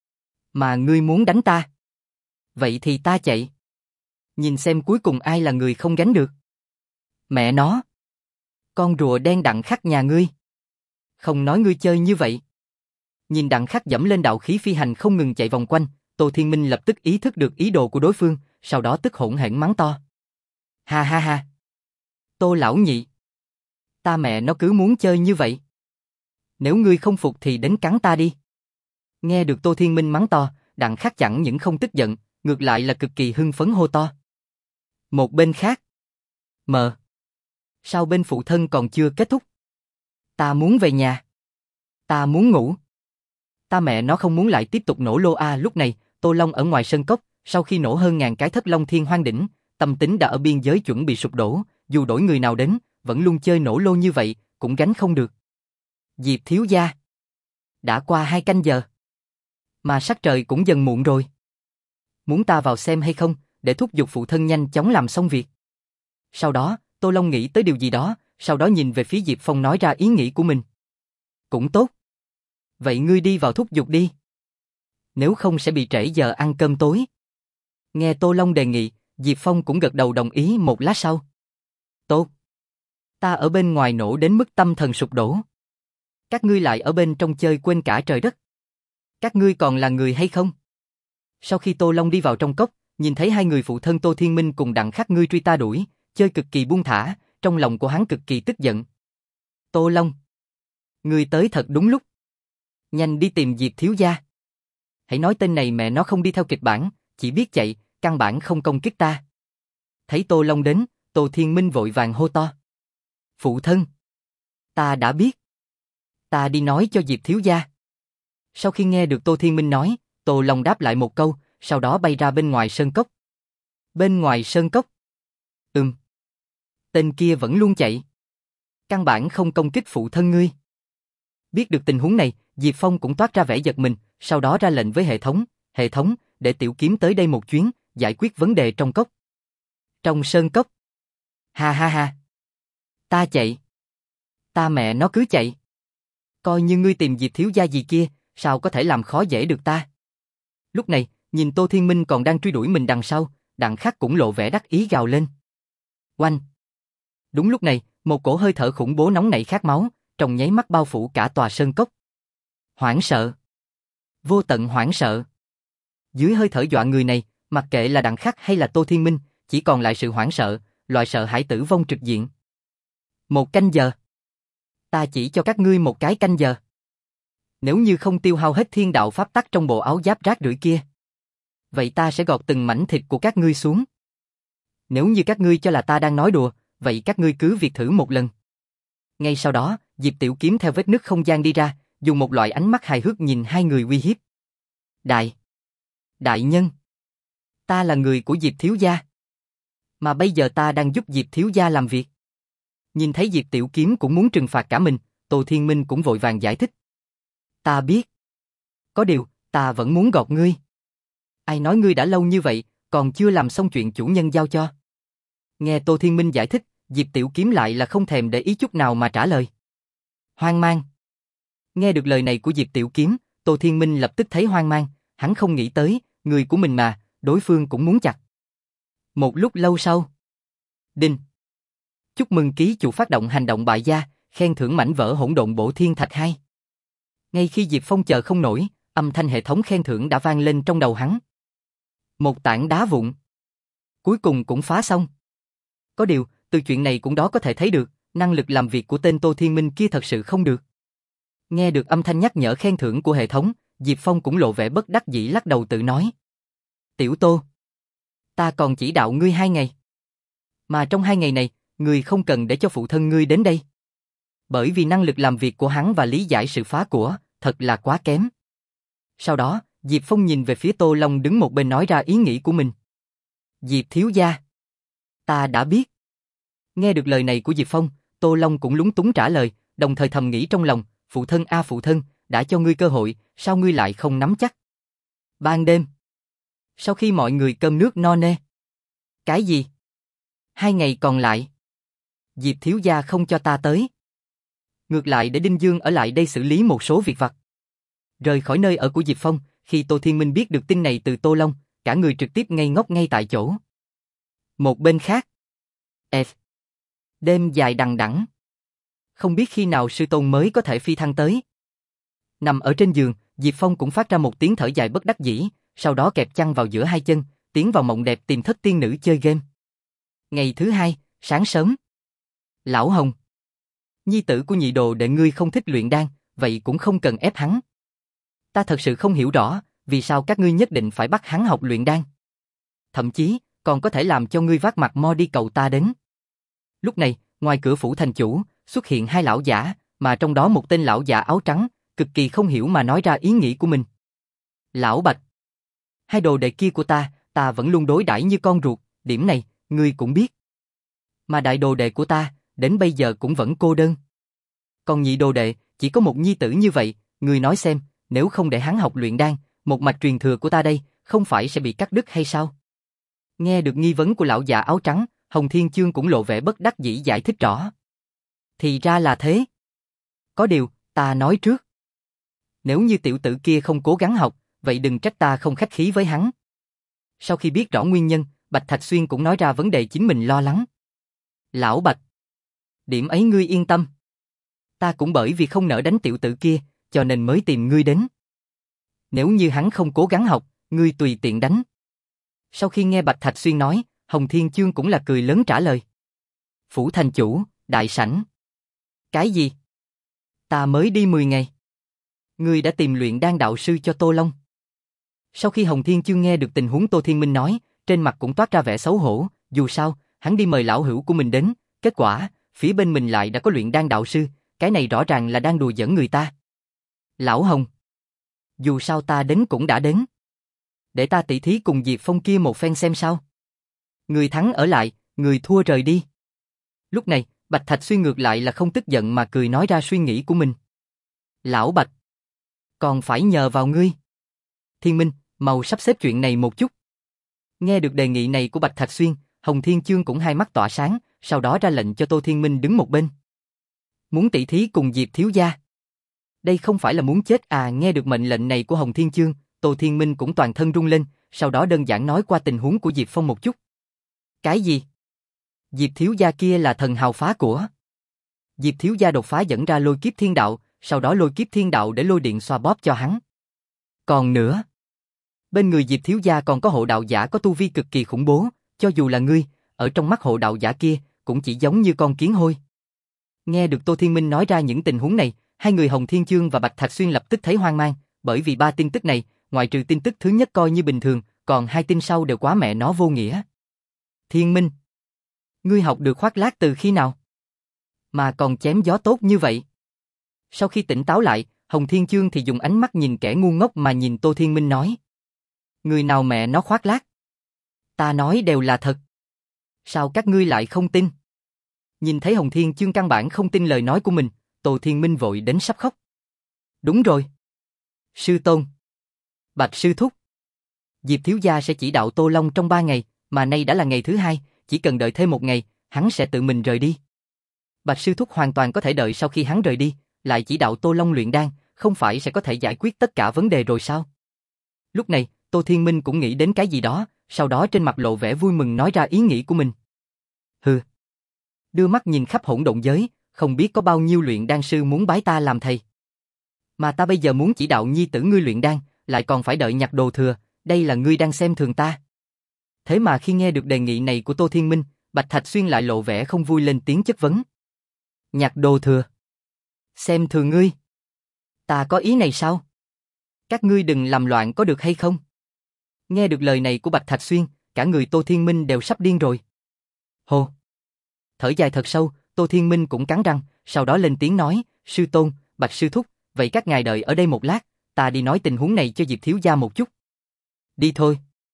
Mà ngươi muốn đánh ta. Vậy thì ta chạy. Nhìn xem cuối cùng ai là người không gánh được. Mẹ nó. Con rùa đen Đặng Khắc nhà ngươi. Không nói ngươi chơi như vậy. Nhìn Đặng Khắc dẫm lên đạo khí phi hành không ngừng chạy vòng quanh, Tô Thiên Minh lập tức ý thức được ý đồ của đối phương, sau đó tức hỗn hển mắng to. Ha ha ha. Tô lão nhị. Ta mẹ nó cứ muốn chơi như vậy. Nếu ngươi không phục thì đến cắn ta đi. Nghe được Tô Thiên Minh mắng to, Đặng Khắc chẳng những không tức giận, ngược lại là cực kỳ hưng phấn hô to. Một bên khác. Mờ. Sao bên phụ thân còn chưa kết thúc? Ta muốn về nhà. Ta muốn ngủ. Ta mẹ nó không muốn lại tiếp tục nổ lô a. Lúc này, Tô Long ở ngoài sân cốc, sau khi nổ hơn ngàn cái thất long thiên hoang đỉnh, tâm tính đã ở biên giới chuẩn bị sụp đổ, dù đổi người nào đến, vẫn luôn chơi nổ lô như vậy, cũng gánh không được. Diệp thiếu gia. Đã qua hai canh giờ. Mà sắc trời cũng dần muộn rồi. Muốn ta vào xem hay không, để thúc giục phụ thân nhanh chóng làm xong việc. Sau đó, Tô Long nghĩ tới điều gì đó, sau đó nhìn về phía Diệp Phong nói ra ý nghĩ của mình. Cũng tốt. Vậy ngươi đi vào thúc giục đi. Nếu không sẽ bị trễ giờ ăn cơm tối. Nghe Tô Long đề nghị, Diệp Phong cũng gật đầu đồng ý. Một lát sau. Tốt. Ta ở bên ngoài nổ đến mức tâm thần sụp đổ. Các ngươi lại ở bên trong chơi quên cả trời đất. Các ngươi còn là người hay không? Sau khi Tô Long đi vào trong cốc, nhìn thấy hai người phụ thân Tô Thiên Minh cùng Đặng Khắc ngươi truy ta đuổi, chơi cực kỳ buông thả, trong lòng của hắn cực kỳ tức giận. Tô Long. Ngươi tới thật đúng lúc. Nhanh đi tìm Diệp thiếu gia. Hãy nói tên này mẹ nó không đi theo kịch bản, chỉ biết chạy, căn bản không công kích ta. Thấy Tô Long đến, Tô Thiên Minh vội vàng hô to. Phụ thân. Ta đã biết. Ta đi nói cho Diệp thiếu gia. Sau khi nghe được Tô Thiên Minh nói, Tô Long đáp lại một câu, sau đó bay ra bên ngoài sơn cốc. Bên ngoài sơn cốc? Ừm. Tên kia vẫn luôn chạy. Căn bản không công kích phụ thân ngươi. Biết được tình huống này, Diệp Phong cũng toát ra vẻ giật mình, sau đó ra lệnh với hệ thống, hệ thống, để tiểu kiếm tới đây một chuyến, giải quyết vấn đề trong cốc. Trong sơn cốc. Ha ha ha. Ta chạy. Ta mẹ nó cứ chạy. Coi như ngươi tìm Diệp thiếu gia gì kia, sao có thể làm khó dễ được ta. Lúc này, nhìn Tô Thiên Minh còn đang truy đuổi mình đằng sau, Đặng Khắc cũng lộ vẻ đắc ý gào lên. Oanh. Đúng lúc này, một cổ hơi thở khủng bố nóng nảy khát máu, trong nháy mắt bao phủ cả tòa sơn cốc. Hoảng sợ. Vô tận hoảng sợ. Dưới hơi thở dọa người này, mặc kệ là Đặng Khắc hay là Tô Thiên Minh, chỉ còn lại sự hoảng sợ, loại sợ hãi tử vong trực diện. Một canh giờ. Ta chỉ cho các ngươi một cái canh giờ. Nếu như không tiêu hao hết thiên đạo pháp tắc trong bộ áo giáp rác rưởi kia, vậy ta sẽ gọt từng mảnh thịt của các ngươi xuống. Nếu như các ngươi cho là ta đang nói đùa, vậy các ngươi cứ việc thử một lần. Ngay sau đó, Diệp Tiểu Kiếm theo vết nứt không gian đi ra, dùng một loại ánh mắt hài hước nhìn hai người uy hiếp. Đại. Đại nhân. Ta là người của Diệp thiếu gia. Mà bây giờ ta đang giúp Diệp thiếu gia làm việc. Nhìn thấy Diệp Tiểu Kiếm cũng muốn trừng phạt cả mình, Tô Thiên Minh cũng vội vàng giải thích. Ta biết. Có điều, ta vẫn muốn gọt ngươi. Ai nói ngươi đã lâu như vậy, còn chưa làm xong chuyện chủ nhân giao cho. Nghe Tô Thiên Minh giải thích, Diệp Tiểu Kiếm lại là không thèm để ý chút nào mà trả lời. Hoang mang. Nghe được lời này của Diệp Tiểu Kiếm, Tô Thiên Minh lập tức thấy hoang mang, hắn không nghĩ tới, người của mình mà, đối phương cũng muốn chặt. Một lúc lâu sau. Đinh. Chúc mừng ký chủ phát động hành động bại gia, khen thưởng mảnh vỡ hỗn độn bổ thiên thạch hai. Ngay khi Diệp Phong chờ không nổi, âm thanh hệ thống khen thưởng đã vang lên trong đầu hắn. Một tảng đá vụn. Cuối cùng cũng phá xong. Có điều, từ chuyện này cũng đó có thể thấy được, năng lực làm việc của tên Tô Thiên Minh kia thật sự không được. Nghe được âm thanh nhắc nhở khen thưởng của hệ thống, Diệp Phong cũng lộ vẻ bất đắc dĩ lắc đầu tự nói. Tiểu Tô, ta còn chỉ đạo ngươi hai ngày. Mà trong hai ngày này, ngươi không cần để cho phụ thân ngươi đến đây. Bởi vì năng lực làm việc của hắn và lý giải sự phá của, thật là quá kém. Sau đó, Diệp Phong nhìn về phía Tô Long đứng một bên nói ra ý nghĩ của mình. Diệp thiếu gia. Ta đã biết. Nghe được lời này của Diệp Phong, Tô Long cũng lúng túng trả lời, đồng thời thầm nghĩ trong lòng, phụ thân a phụ thân, đã cho ngươi cơ hội, sao ngươi lại không nắm chắc? Ban đêm. Sau khi mọi người cơm nước no nê. Cái gì? Hai ngày còn lại. Diệp thiếu gia không cho ta tới. Ngược lại để Đinh Dương ở lại đây xử lý một số việc vặt. Rời khỏi nơi ở của Diệp Phong, khi Tô Thiên Minh biết được tin này từ Tô Long, cả người trực tiếp ngây ngốc ngay tại chỗ. Một bên khác. F. Đêm dài đằng đẵng. Không biết khi nào sư tôn mới có thể phi thăng tới. Nằm ở trên giường, Diệp Phong cũng phát ra một tiếng thở dài bất đắc dĩ, sau đó kẹp chăn vào giữa hai chân, tiến vào mộng đẹp tìm thất tiên nữ chơi game. Ngày thứ hai, sáng sớm. Lão Hồng, nhi tử của nhị đồ đệ ngươi không thích luyện đan, vậy cũng không cần ép hắn. Ta thật sự không hiểu rõ, vì sao các ngươi nhất định phải bắt hắn học luyện đan. Thậm chí, còn có thể làm cho ngươi vác mặt mo đi cầu ta đến. Lúc này, ngoài cửa phủ thành chủ, xuất hiện hai lão giả, mà trong đó một tên lão giả áo trắng, cực kỳ không hiểu mà nói ra ý nghĩ của mình. Lão Bạch, hai đồ đệ kia của ta, ta vẫn luôn đối đãi như con ruột, điểm này, ngươi cũng biết. Mà đại đồ đệ của ta, đến bây giờ cũng vẫn cô đơn. Còn nhị đồ đệ, chỉ có một nhi tử như vậy, ngươi nói xem, nếu không để hắn học luyện đan, một mạch truyền thừa của ta đây, không phải sẽ bị cắt đứt hay sao? Nghe được nghi vấn của lão già áo trắng, Hồng Thiên Chương cũng lộ vẻ bất đắc dĩ giải thích rõ. Thì ra là thế. Có điều, ta nói trước. Nếu như tiểu tử kia không cố gắng học, vậy đừng trách ta không khách khí với hắn. Sau khi biết rõ nguyên nhân, Bạch Thạch Xuyên cũng nói ra vấn đề chính mình lo lắng. Lão Bạch, điểm ấy ngươi yên tâm. Ta cũng bởi vì không nỡ đánh tiểu tử kia, cho nên mới tìm ngươi đến. Nếu như hắn không cố gắng học, ngươi tùy tiện đánh. Sau khi nghe Bạch Thạch Xuyên nói, Hồng Thiên Chương cũng là cười lớn trả lời. Phủ thành chủ, đại sảnh. Cái gì? Ta mới đi mười ngày. Ngươi đã tìm luyện đan đạo sư cho Tô Long. Sau khi Hồng Thiên Chương nghe được tình huống Tô Thiên Minh nói, trên mặt cũng toát ra vẻ xấu hổ, dù sao, hắn đi mời lão hữu của mình đến, kết quả, phía bên mình lại đã có luyện đan đạo sư, cái này rõ ràng là đang đùa giỡn người ta. Lão Hồng, dù sao ta đến cũng đã đến. Để ta tỉ thí cùng Diệp Phong kia một phen xem sao. Người thắng ở lại, người thua rời đi. Lúc này, Bạch Thạch Xuyên ngược lại là không tức giận mà cười nói ra suy nghĩ của mình. Lão Bạch, còn phải nhờ vào ngươi. Thiên Minh, mau sắp xếp chuyện này một chút. Nghe được đề nghị này của Bạch Thạch Xuyên, Hồng Thiên Chương cũng hai mắt tỏa sáng, sau đó ra lệnh cho Tô Thiên Minh đứng một bên. Muốn tỉ thí cùng Diệp thiếu gia. Đây không phải là muốn chết à? Nghe được mệnh lệnh này của Hồng Thiên Chương, Tô Thiên Minh cũng toàn thân rung lên, sau đó đơn giản nói qua tình huống của Diệp Phong một chút. Cái gì? Diệp thiếu gia kia là thần hào phá của. Diệp thiếu gia đột phá dẫn ra lôi kiếp thiên đạo, sau đó lôi kiếp thiên đạo để lôi điện xoa bóp cho hắn. Còn nữa, bên người Diệp thiếu gia còn có hộ đạo giả có tu vi cực kỳ khủng bố, cho dù là ngươi, ở trong mắt hộ đạo giả kia, cũng chỉ giống như con kiến hôi. Nghe được Tô Thiên Minh nói ra những tình huống này, hai người Hồng Thiên Chương và Bạch Thạch Xuyên lập tức thấy hoang mang, bởi vì ba tin tức này, ngoại trừ tin tức thứ nhất coi như bình thường, còn hai tin sau đều quá mẹ nó vô nghĩa. Thiên Minh, ngươi học được khoác lác từ khi nào? Mà còn chém gió tốt như vậy. Sau khi tỉnh táo lại, Hồng Thiên Chương thì dùng ánh mắt nhìn kẻ ngu ngốc mà nhìn Tô Thiên Minh nói. Người nào mẹ nó khoác lác? Ta nói đều là thật. Sao các ngươi lại không tin? Nhìn thấy Hồng Thiên Chương căn bản không tin lời nói của mình, Tô Thiên Minh vội đến sắp khóc. Đúng rồi. Sư Tôn, Bạch Sư Thúc, Diệp Thiếu Gia sẽ chỉ đạo Tô Long trong ba ngày, mà nay đã là ngày thứ hai, chỉ cần đợi thêm một ngày, hắn sẽ tự mình rời đi. Bạch Sư Thúc hoàn toàn có thể đợi sau khi hắn rời đi, lại chỉ đạo Tô Long luyện đan, không phải sẽ có thể giải quyết tất cả vấn đề rồi sao? Lúc này, Tô Thiên Minh cũng nghĩ đến cái gì đó, sau đó trên mặt lộ vẻ vui mừng nói ra ý nghĩ của mình. Hừ. Đưa mắt nhìn khắp hỗn độn giới, không biết có bao nhiêu luyện đan sư muốn bái ta làm thầy. Mà ta bây giờ muốn chỉ đạo nhi tử ngươi luyện đan, lại còn phải đợi nhặt đồ thừa, đây là ngươi đang xem thường ta. Thế mà khi nghe được đề nghị này của Tô Thiên Minh, Bạch Thạch Xuyên lại lộ vẻ không vui lên tiếng chất vấn. Nhặt đồ thừa? Xem thường ngươi? Ta có ý này sao? Các ngươi đừng làm loạn có được hay không? Nghe được lời này của Bạch Thạch Xuyên, cả người Tô Thiên Minh đều sắp điên rồi. Hồ! Thở dài thật sâu, Tô Thiên Minh cũng cắn răng, sau đó lên tiếng nói, Sư Tôn, Bạch Sư Thúc, vậy các ngài đợi ở đây một lát, ta đi nói tình huống này cho Diệp Thiếu Gia một chút. Đi thôi.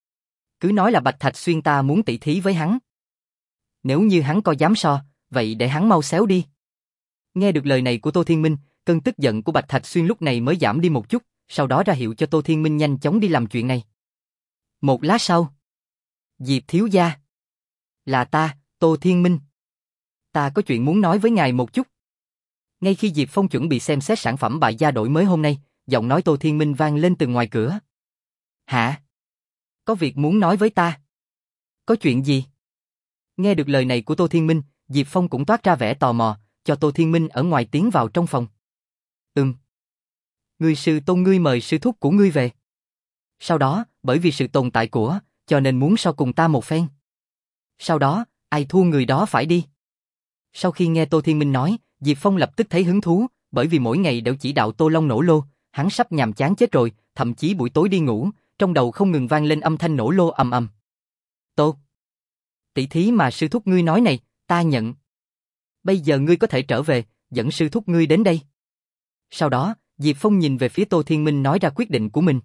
Cứ nói là Bạch Thạch Xuyên ta muốn tỉ thí với hắn. Nếu như hắn có dám so, vậy để hắn mau xéo đi. Nghe được lời này của Tô Thiên Minh, cơn tức giận của Bạch Thạch Xuyên lúc này mới giảm đi một chút, sau đó ra hiệu cho Tô Thiên Minh nhanh chóng đi làm chuyện này. Một lát sau, Diệp Thiếu Gia. Là ta, Tô Thiên Minh. Ta có chuyện muốn nói với ngài một chút. Ngay khi Diệp Phong chuẩn bị xem xét sản phẩm bại gia đổi mới hôm nay, giọng nói Tô Thiên Minh vang lên từ ngoài cửa. Hả? Có việc muốn nói với ta? Có chuyện gì? Nghe được lời này của Tô Thiên Minh, Diệp Phong cũng toát ra vẻ tò mò, cho Tô Thiên Minh ở ngoài tiến vào trong phòng. Ừm. Ngươi sư tôn ngươi mời sư thúc của ngươi về. Sau đó, bởi vì sự tồn tại của, cho nên muốn so cùng ta một phen. Sau đó, ai thua người đó phải đi. Sau khi nghe Tô Thiên Minh nói, Diệp Phong lập tức thấy hứng thú, bởi vì mỗi ngày đều chỉ đạo Tô Long nổ lô, hắn sắp nhàm chán chết rồi, thậm chí buổi tối đi ngủ, trong đầu không ngừng vang lên âm thanh nổ lô ầm ầm. Tô, tỷ thí mà sư thúc ngươi nói này, ta nhận. Bây giờ ngươi có thể trở về, dẫn sư thúc ngươi đến đây. Sau đó, Diệp Phong nhìn về phía Tô Thiên Minh nói ra quyết định của mình.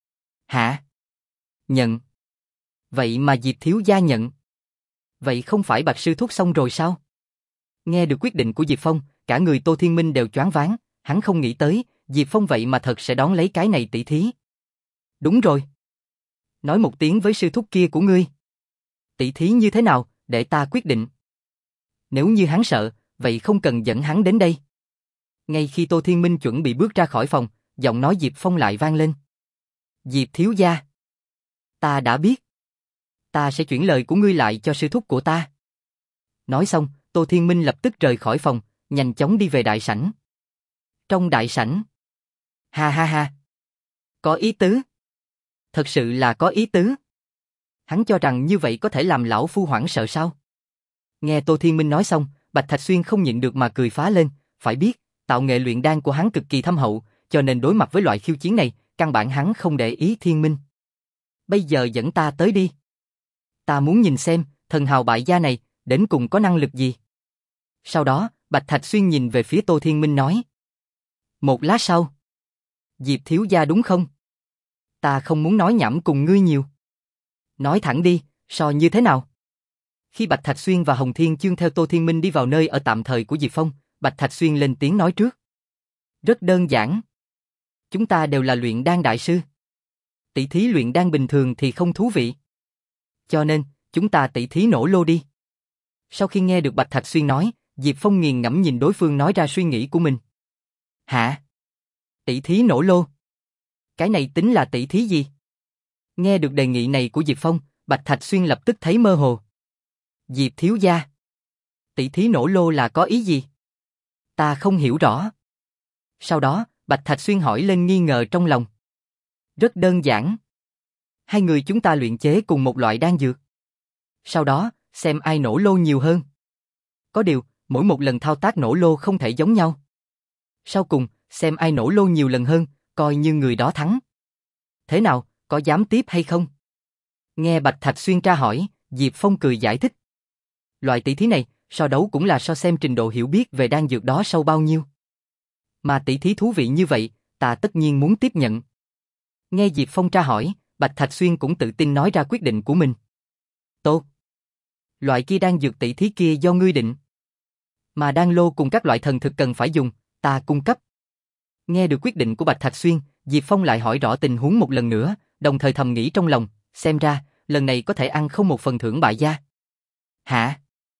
Hả? Nhận. Vậy mà Diệp thiếu gia nhận. Vậy không phải Bạch sư thúc xong rồi sao? Nghe được quyết định của Diệp Phong, cả người Tô Thiên Minh đều choáng váng, hắn không nghĩ tới, Diệp Phong vậy mà thật sẽ đón lấy cái này tỷ thí. Đúng rồi. Nói một tiếng với sư thúc kia của ngươi. Tỷ thí như thế nào, để ta quyết định. Nếu như hắn sợ, vậy không cần dẫn hắn đến đây. Ngay khi Tô Thiên Minh chuẩn bị bước ra khỏi phòng, giọng nói Diệp Phong lại vang lên. Diệp thiếu gia. Ta đã biết. Ta sẽ chuyển lời của ngươi lại cho sư thúc của ta. Nói xong, Tô Thiên Minh lập tức rời khỏi phòng, nhanh chóng đi về đại sảnh. Trong đại sảnh. Ha ha ha. Có ý tứ. Thật sự là có ý tứ. Hắn cho rằng như vậy có thể làm lão phu hoảng sợ sao? Nghe Tô Thiên Minh nói xong, Bạch Thạch Xuyên không nhịn được mà cười phá lên, phải biết, tạo nghệ luyện đan của hắn cực kỳ thâm hậu, cho nên đối mặt với loại khiêu chiến này, căn bản hắn không để ý Thiên Minh. Bây giờ dẫn ta tới đi. Ta muốn nhìn xem, thần hào bại gia này, đến cùng có năng lực gì. Sau đó, Bạch Thạch Xuyên nhìn về phía Tô Thiên Minh nói. Một lát sau. Diệp thiếu gia đúng không? Ta không muốn nói nhảm cùng ngươi nhiều. Nói thẳng đi, so như thế nào? Khi Bạch Thạch Xuyên và Hồng Thiên Chương theo Tô Thiên Minh đi vào nơi ở tạm thời của Diệp Phong, Bạch Thạch Xuyên lên tiếng nói trước. Rất đơn giản. Chúng ta đều là luyện đan đại sư. Tỷ thí luyện đan bình thường thì không thú vị. Cho nên, chúng ta tỷ thí nổ lô đi. Sau khi nghe được Bạch Thạch Xuyên nói, Diệp Phong nghiền ngẫm nhìn đối phương nói ra suy nghĩ của mình. Hả? Tỷ thí nổ lô? Cái này tính là tỷ thí gì? Nghe được đề nghị này của Diệp Phong, Bạch Thạch Xuyên lập tức thấy mơ hồ. Diệp thiếu gia. Tỷ thí nổ lô là có ý gì? Ta không hiểu rõ. Sau đó, Bạch Thạch Xuyên hỏi lên nghi ngờ trong lòng. Rất đơn giản. Hai người chúng ta luyện chế cùng một loại đan dược. Sau đó, xem ai nổ lô nhiều hơn. Có điều, mỗi một lần thao tác nổ lô không thể giống nhau. Sau cùng, xem ai nổ lô nhiều lần hơn, coi như người đó thắng. Thế nào, có dám tiếp hay không? Nghe Bạch Thạch Xuyên tra hỏi, Diệp Phong cười giải thích. Loại tỷ thí này, so đấu cũng là so xem trình độ hiểu biết về đan dược đó sâu bao nhiêu. Mà tỷ thí thú vị như vậy, ta tất nhiên muốn tiếp nhận. Nghe Diệp Phong tra hỏi, Bạch Thạch Xuyên cũng tự tin nói ra quyết định của mình. Tốt. Loại kia đan dược tỷ thí kia do ngươi định. Mà đan lô cùng các loại thần thực cần phải dùng, ta cung cấp. Nghe được quyết định của Bạch Thạch Xuyên, Diệp Phong lại hỏi rõ tình huống một lần nữa, đồng thời thầm nghĩ trong lòng, xem ra, lần này có thể ăn không một phần thưởng bại gia. Hả?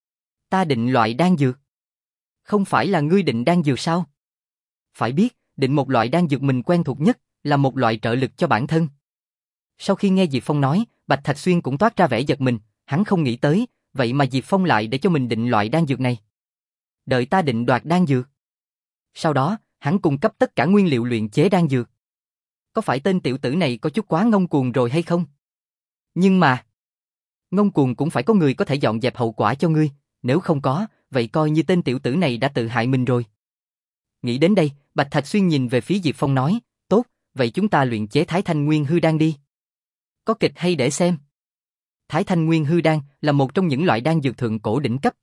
Ta định loại đan dược. Không phải là ngươi định đan dược sao? Phải biết, định một loại đan dược mình quen thuộc nhất, là một loại trợ lực cho bản thân. Sau khi nghe Diệp Phong nói, Bạch Thạch Xuyên cũng toát ra vẻ giật mình, hắn không nghĩ tới, vậy mà Diệp Phong lại để cho mình định loại đan dược này. Đợi ta định đoạt đan dược. Sau đó, hắn cung cấp tất cả nguyên liệu luyện chế đan dược. Có phải tên tiểu tử này có chút quá ngông cuồng rồi hay không? Nhưng mà, ngông cuồng cũng phải có người có thể dọn dẹp hậu quả cho ngươi, nếu không có, vậy coi như tên tiểu tử này đã tự hại mình rồi. Nghĩ đến đây, Bạch Thạch Xuyên nhìn về phía Diệp Phong nói, tốt, vậy chúng ta luyện chế Thái Thanh Nguyên Hư Đan đi. Có kịch hay để xem? Thái Thanh Nguyên Hư Đan là một trong những loại đan dược thượng cổ đỉnh cấp.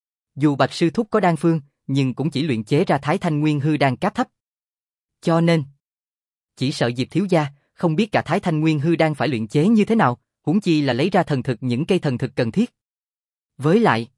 Dù Bạch sư thúc có đan phương, nhưng cũng chỉ luyện chế ra Thái Thanh Nguyên Hư Đan cấp thấp. Cho nên, chỉ sợ Diệp thiếu gia không biết cả Thái Thanh Nguyên Hư Đan phải luyện chế như thế nào, huống chi là lấy ra thần thực những cây thần thực cần thiết. Với lại,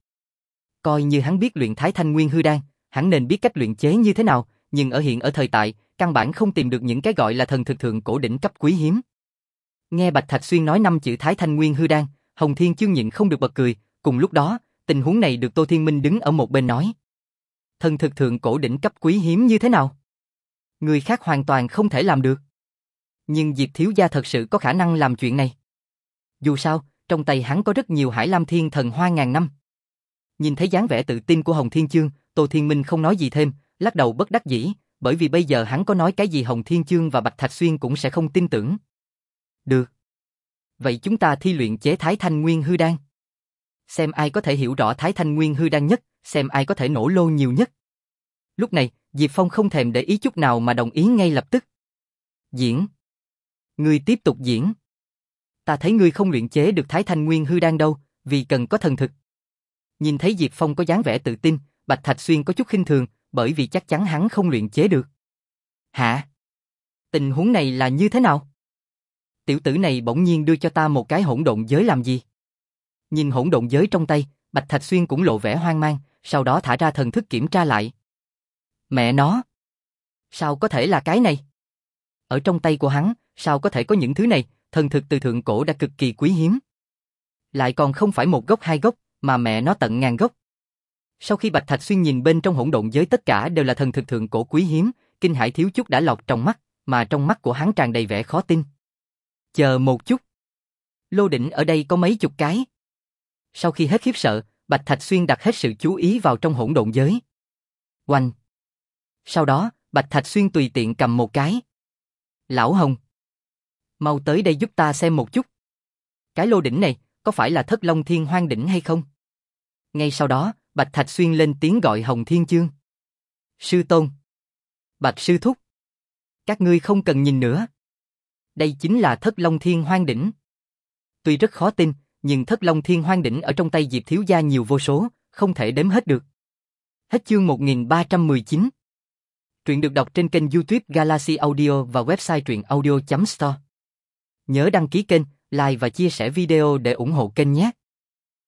coi như hắn biết luyện Thái Thanh Nguyên Hư Đan, hắn nên biết cách luyện chế như thế nào, nhưng ở hiện ở thời tại, căn bản không tìm được những cái gọi là thần thực thượng cổ đỉnh cấp quý hiếm. Nghe Bạch Thạch Xuyên nói năm chữ Thái Thanh Nguyên Hư Đan, Hồng Thiên Chương nhịn không được bật cười, cùng lúc đó, tình huống này được Tô Thiên Minh đứng ở một bên nói. Thần thực thượng cổ đỉnh cấp quý hiếm như thế nào? Người khác hoàn toàn không thể làm được. Nhưng Diệp thiếu gia thật sự có khả năng làm chuyện này. Dù sao, trong tay hắn có rất nhiều Hải Lam Thiên Thần Hoa ngàn năm. Nhìn thấy dáng vẻ tự tin của Hồng Thiên Chương, Tô Thiên Minh không nói gì thêm, lắc đầu bất đắc dĩ, bởi vì bây giờ hắn có nói cái gì Hồng Thiên Chương và Bạch Thạch Xuyên cũng sẽ không tin tưởng. Được. Vậy chúng ta thi luyện chế Thái Thanh Nguyên Hư Đan. Xem ai có thể hiểu rõ Thái Thanh Nguyên Hư Đan nhất, xem ai có thể nổ lô nhiều nhất. Lúc này, Diệp Phong không thèm để ý chút nào mà đồng ý ngay lập tức. Diễn. Ngươi tiếp tục diễn. Ta thấy ngươi không luyện chế được Thái Thanh Nguyên Hư Đan đâu, vì cần có thần thực. Nhìn thấy Diệp Phong có dáng vẻ tự tin, Bạch Thạch Xuyên có chút khinh thường, bởi vì chắc chắn hắn không luyện chế được. Hả? Tình huống này là như thế nào? Tiểu tử này bỗng nhiên đưa cho ta một cái hỗn độn giới làm gì? Nhìn hỗn độn giới trong tay, Bạch Thạch Xuyên cũng lộ vẻ hoang mang, sau đó thả ra thần thức kiểm tra lại. Mẹ nó! Sao có thể là cái này? Ở trong tay của hắn, sao có thể có những thứ này, thần thực từ thượng cổ đã cực kỳ quý hiếm. Lại còn không phải một gốc hai gốc, mà mẹ nó tận ngàn gốc. Sau khi Bạch Thạch Xuyên nhìn bên trong hỗn độn giới tất cả đều là thần thực thượng cổ quý hiếm, kinh hãi thiếu chút đã lọt trong mắt, mà trong mắt của hắn tràn đầy vẻ khó tin. Chờ một chút. Lô đỉnh ở đây có mấy chục cái. Sau khi hết khiếp sợ, Bạch Thạch Xuyên đặt hết sự chú ý vào trong hỗn độn giới. Oanh. Sau đó, Bạch Thạch Xuyên tùy tiện cầm một cái. Lão Hồng. Mau tới đây giúp ta xem một chút. Cái lô đỉnh này, có phải là Thất Long Thiên Hoang đỉnh hay không? Ngay sau đó, Bạch Thạch Xuyên lên tiếng gọi Hồng Thiên Chương. Sư Tôn. Bạch Sư Thúc. Các ngươi không cần nhìn nữa. Đây chính là Thất Long Thiên Hoang đỉnh. Tuy rất khó tin, nhưng Thất Long Thiên Hoang đỉnh ở trong tay Diệp thiếu gia nhiều vô số, không thể đếm hết được. Hết chương một nghìn ba trăm mười chín. Truyện được đọc trên kênh YouTube Galaxy Audio và website truyện audio chấm store. Nhớ đăng ký kênh, like và chia sẻ video để ủng hộ kênh nhé.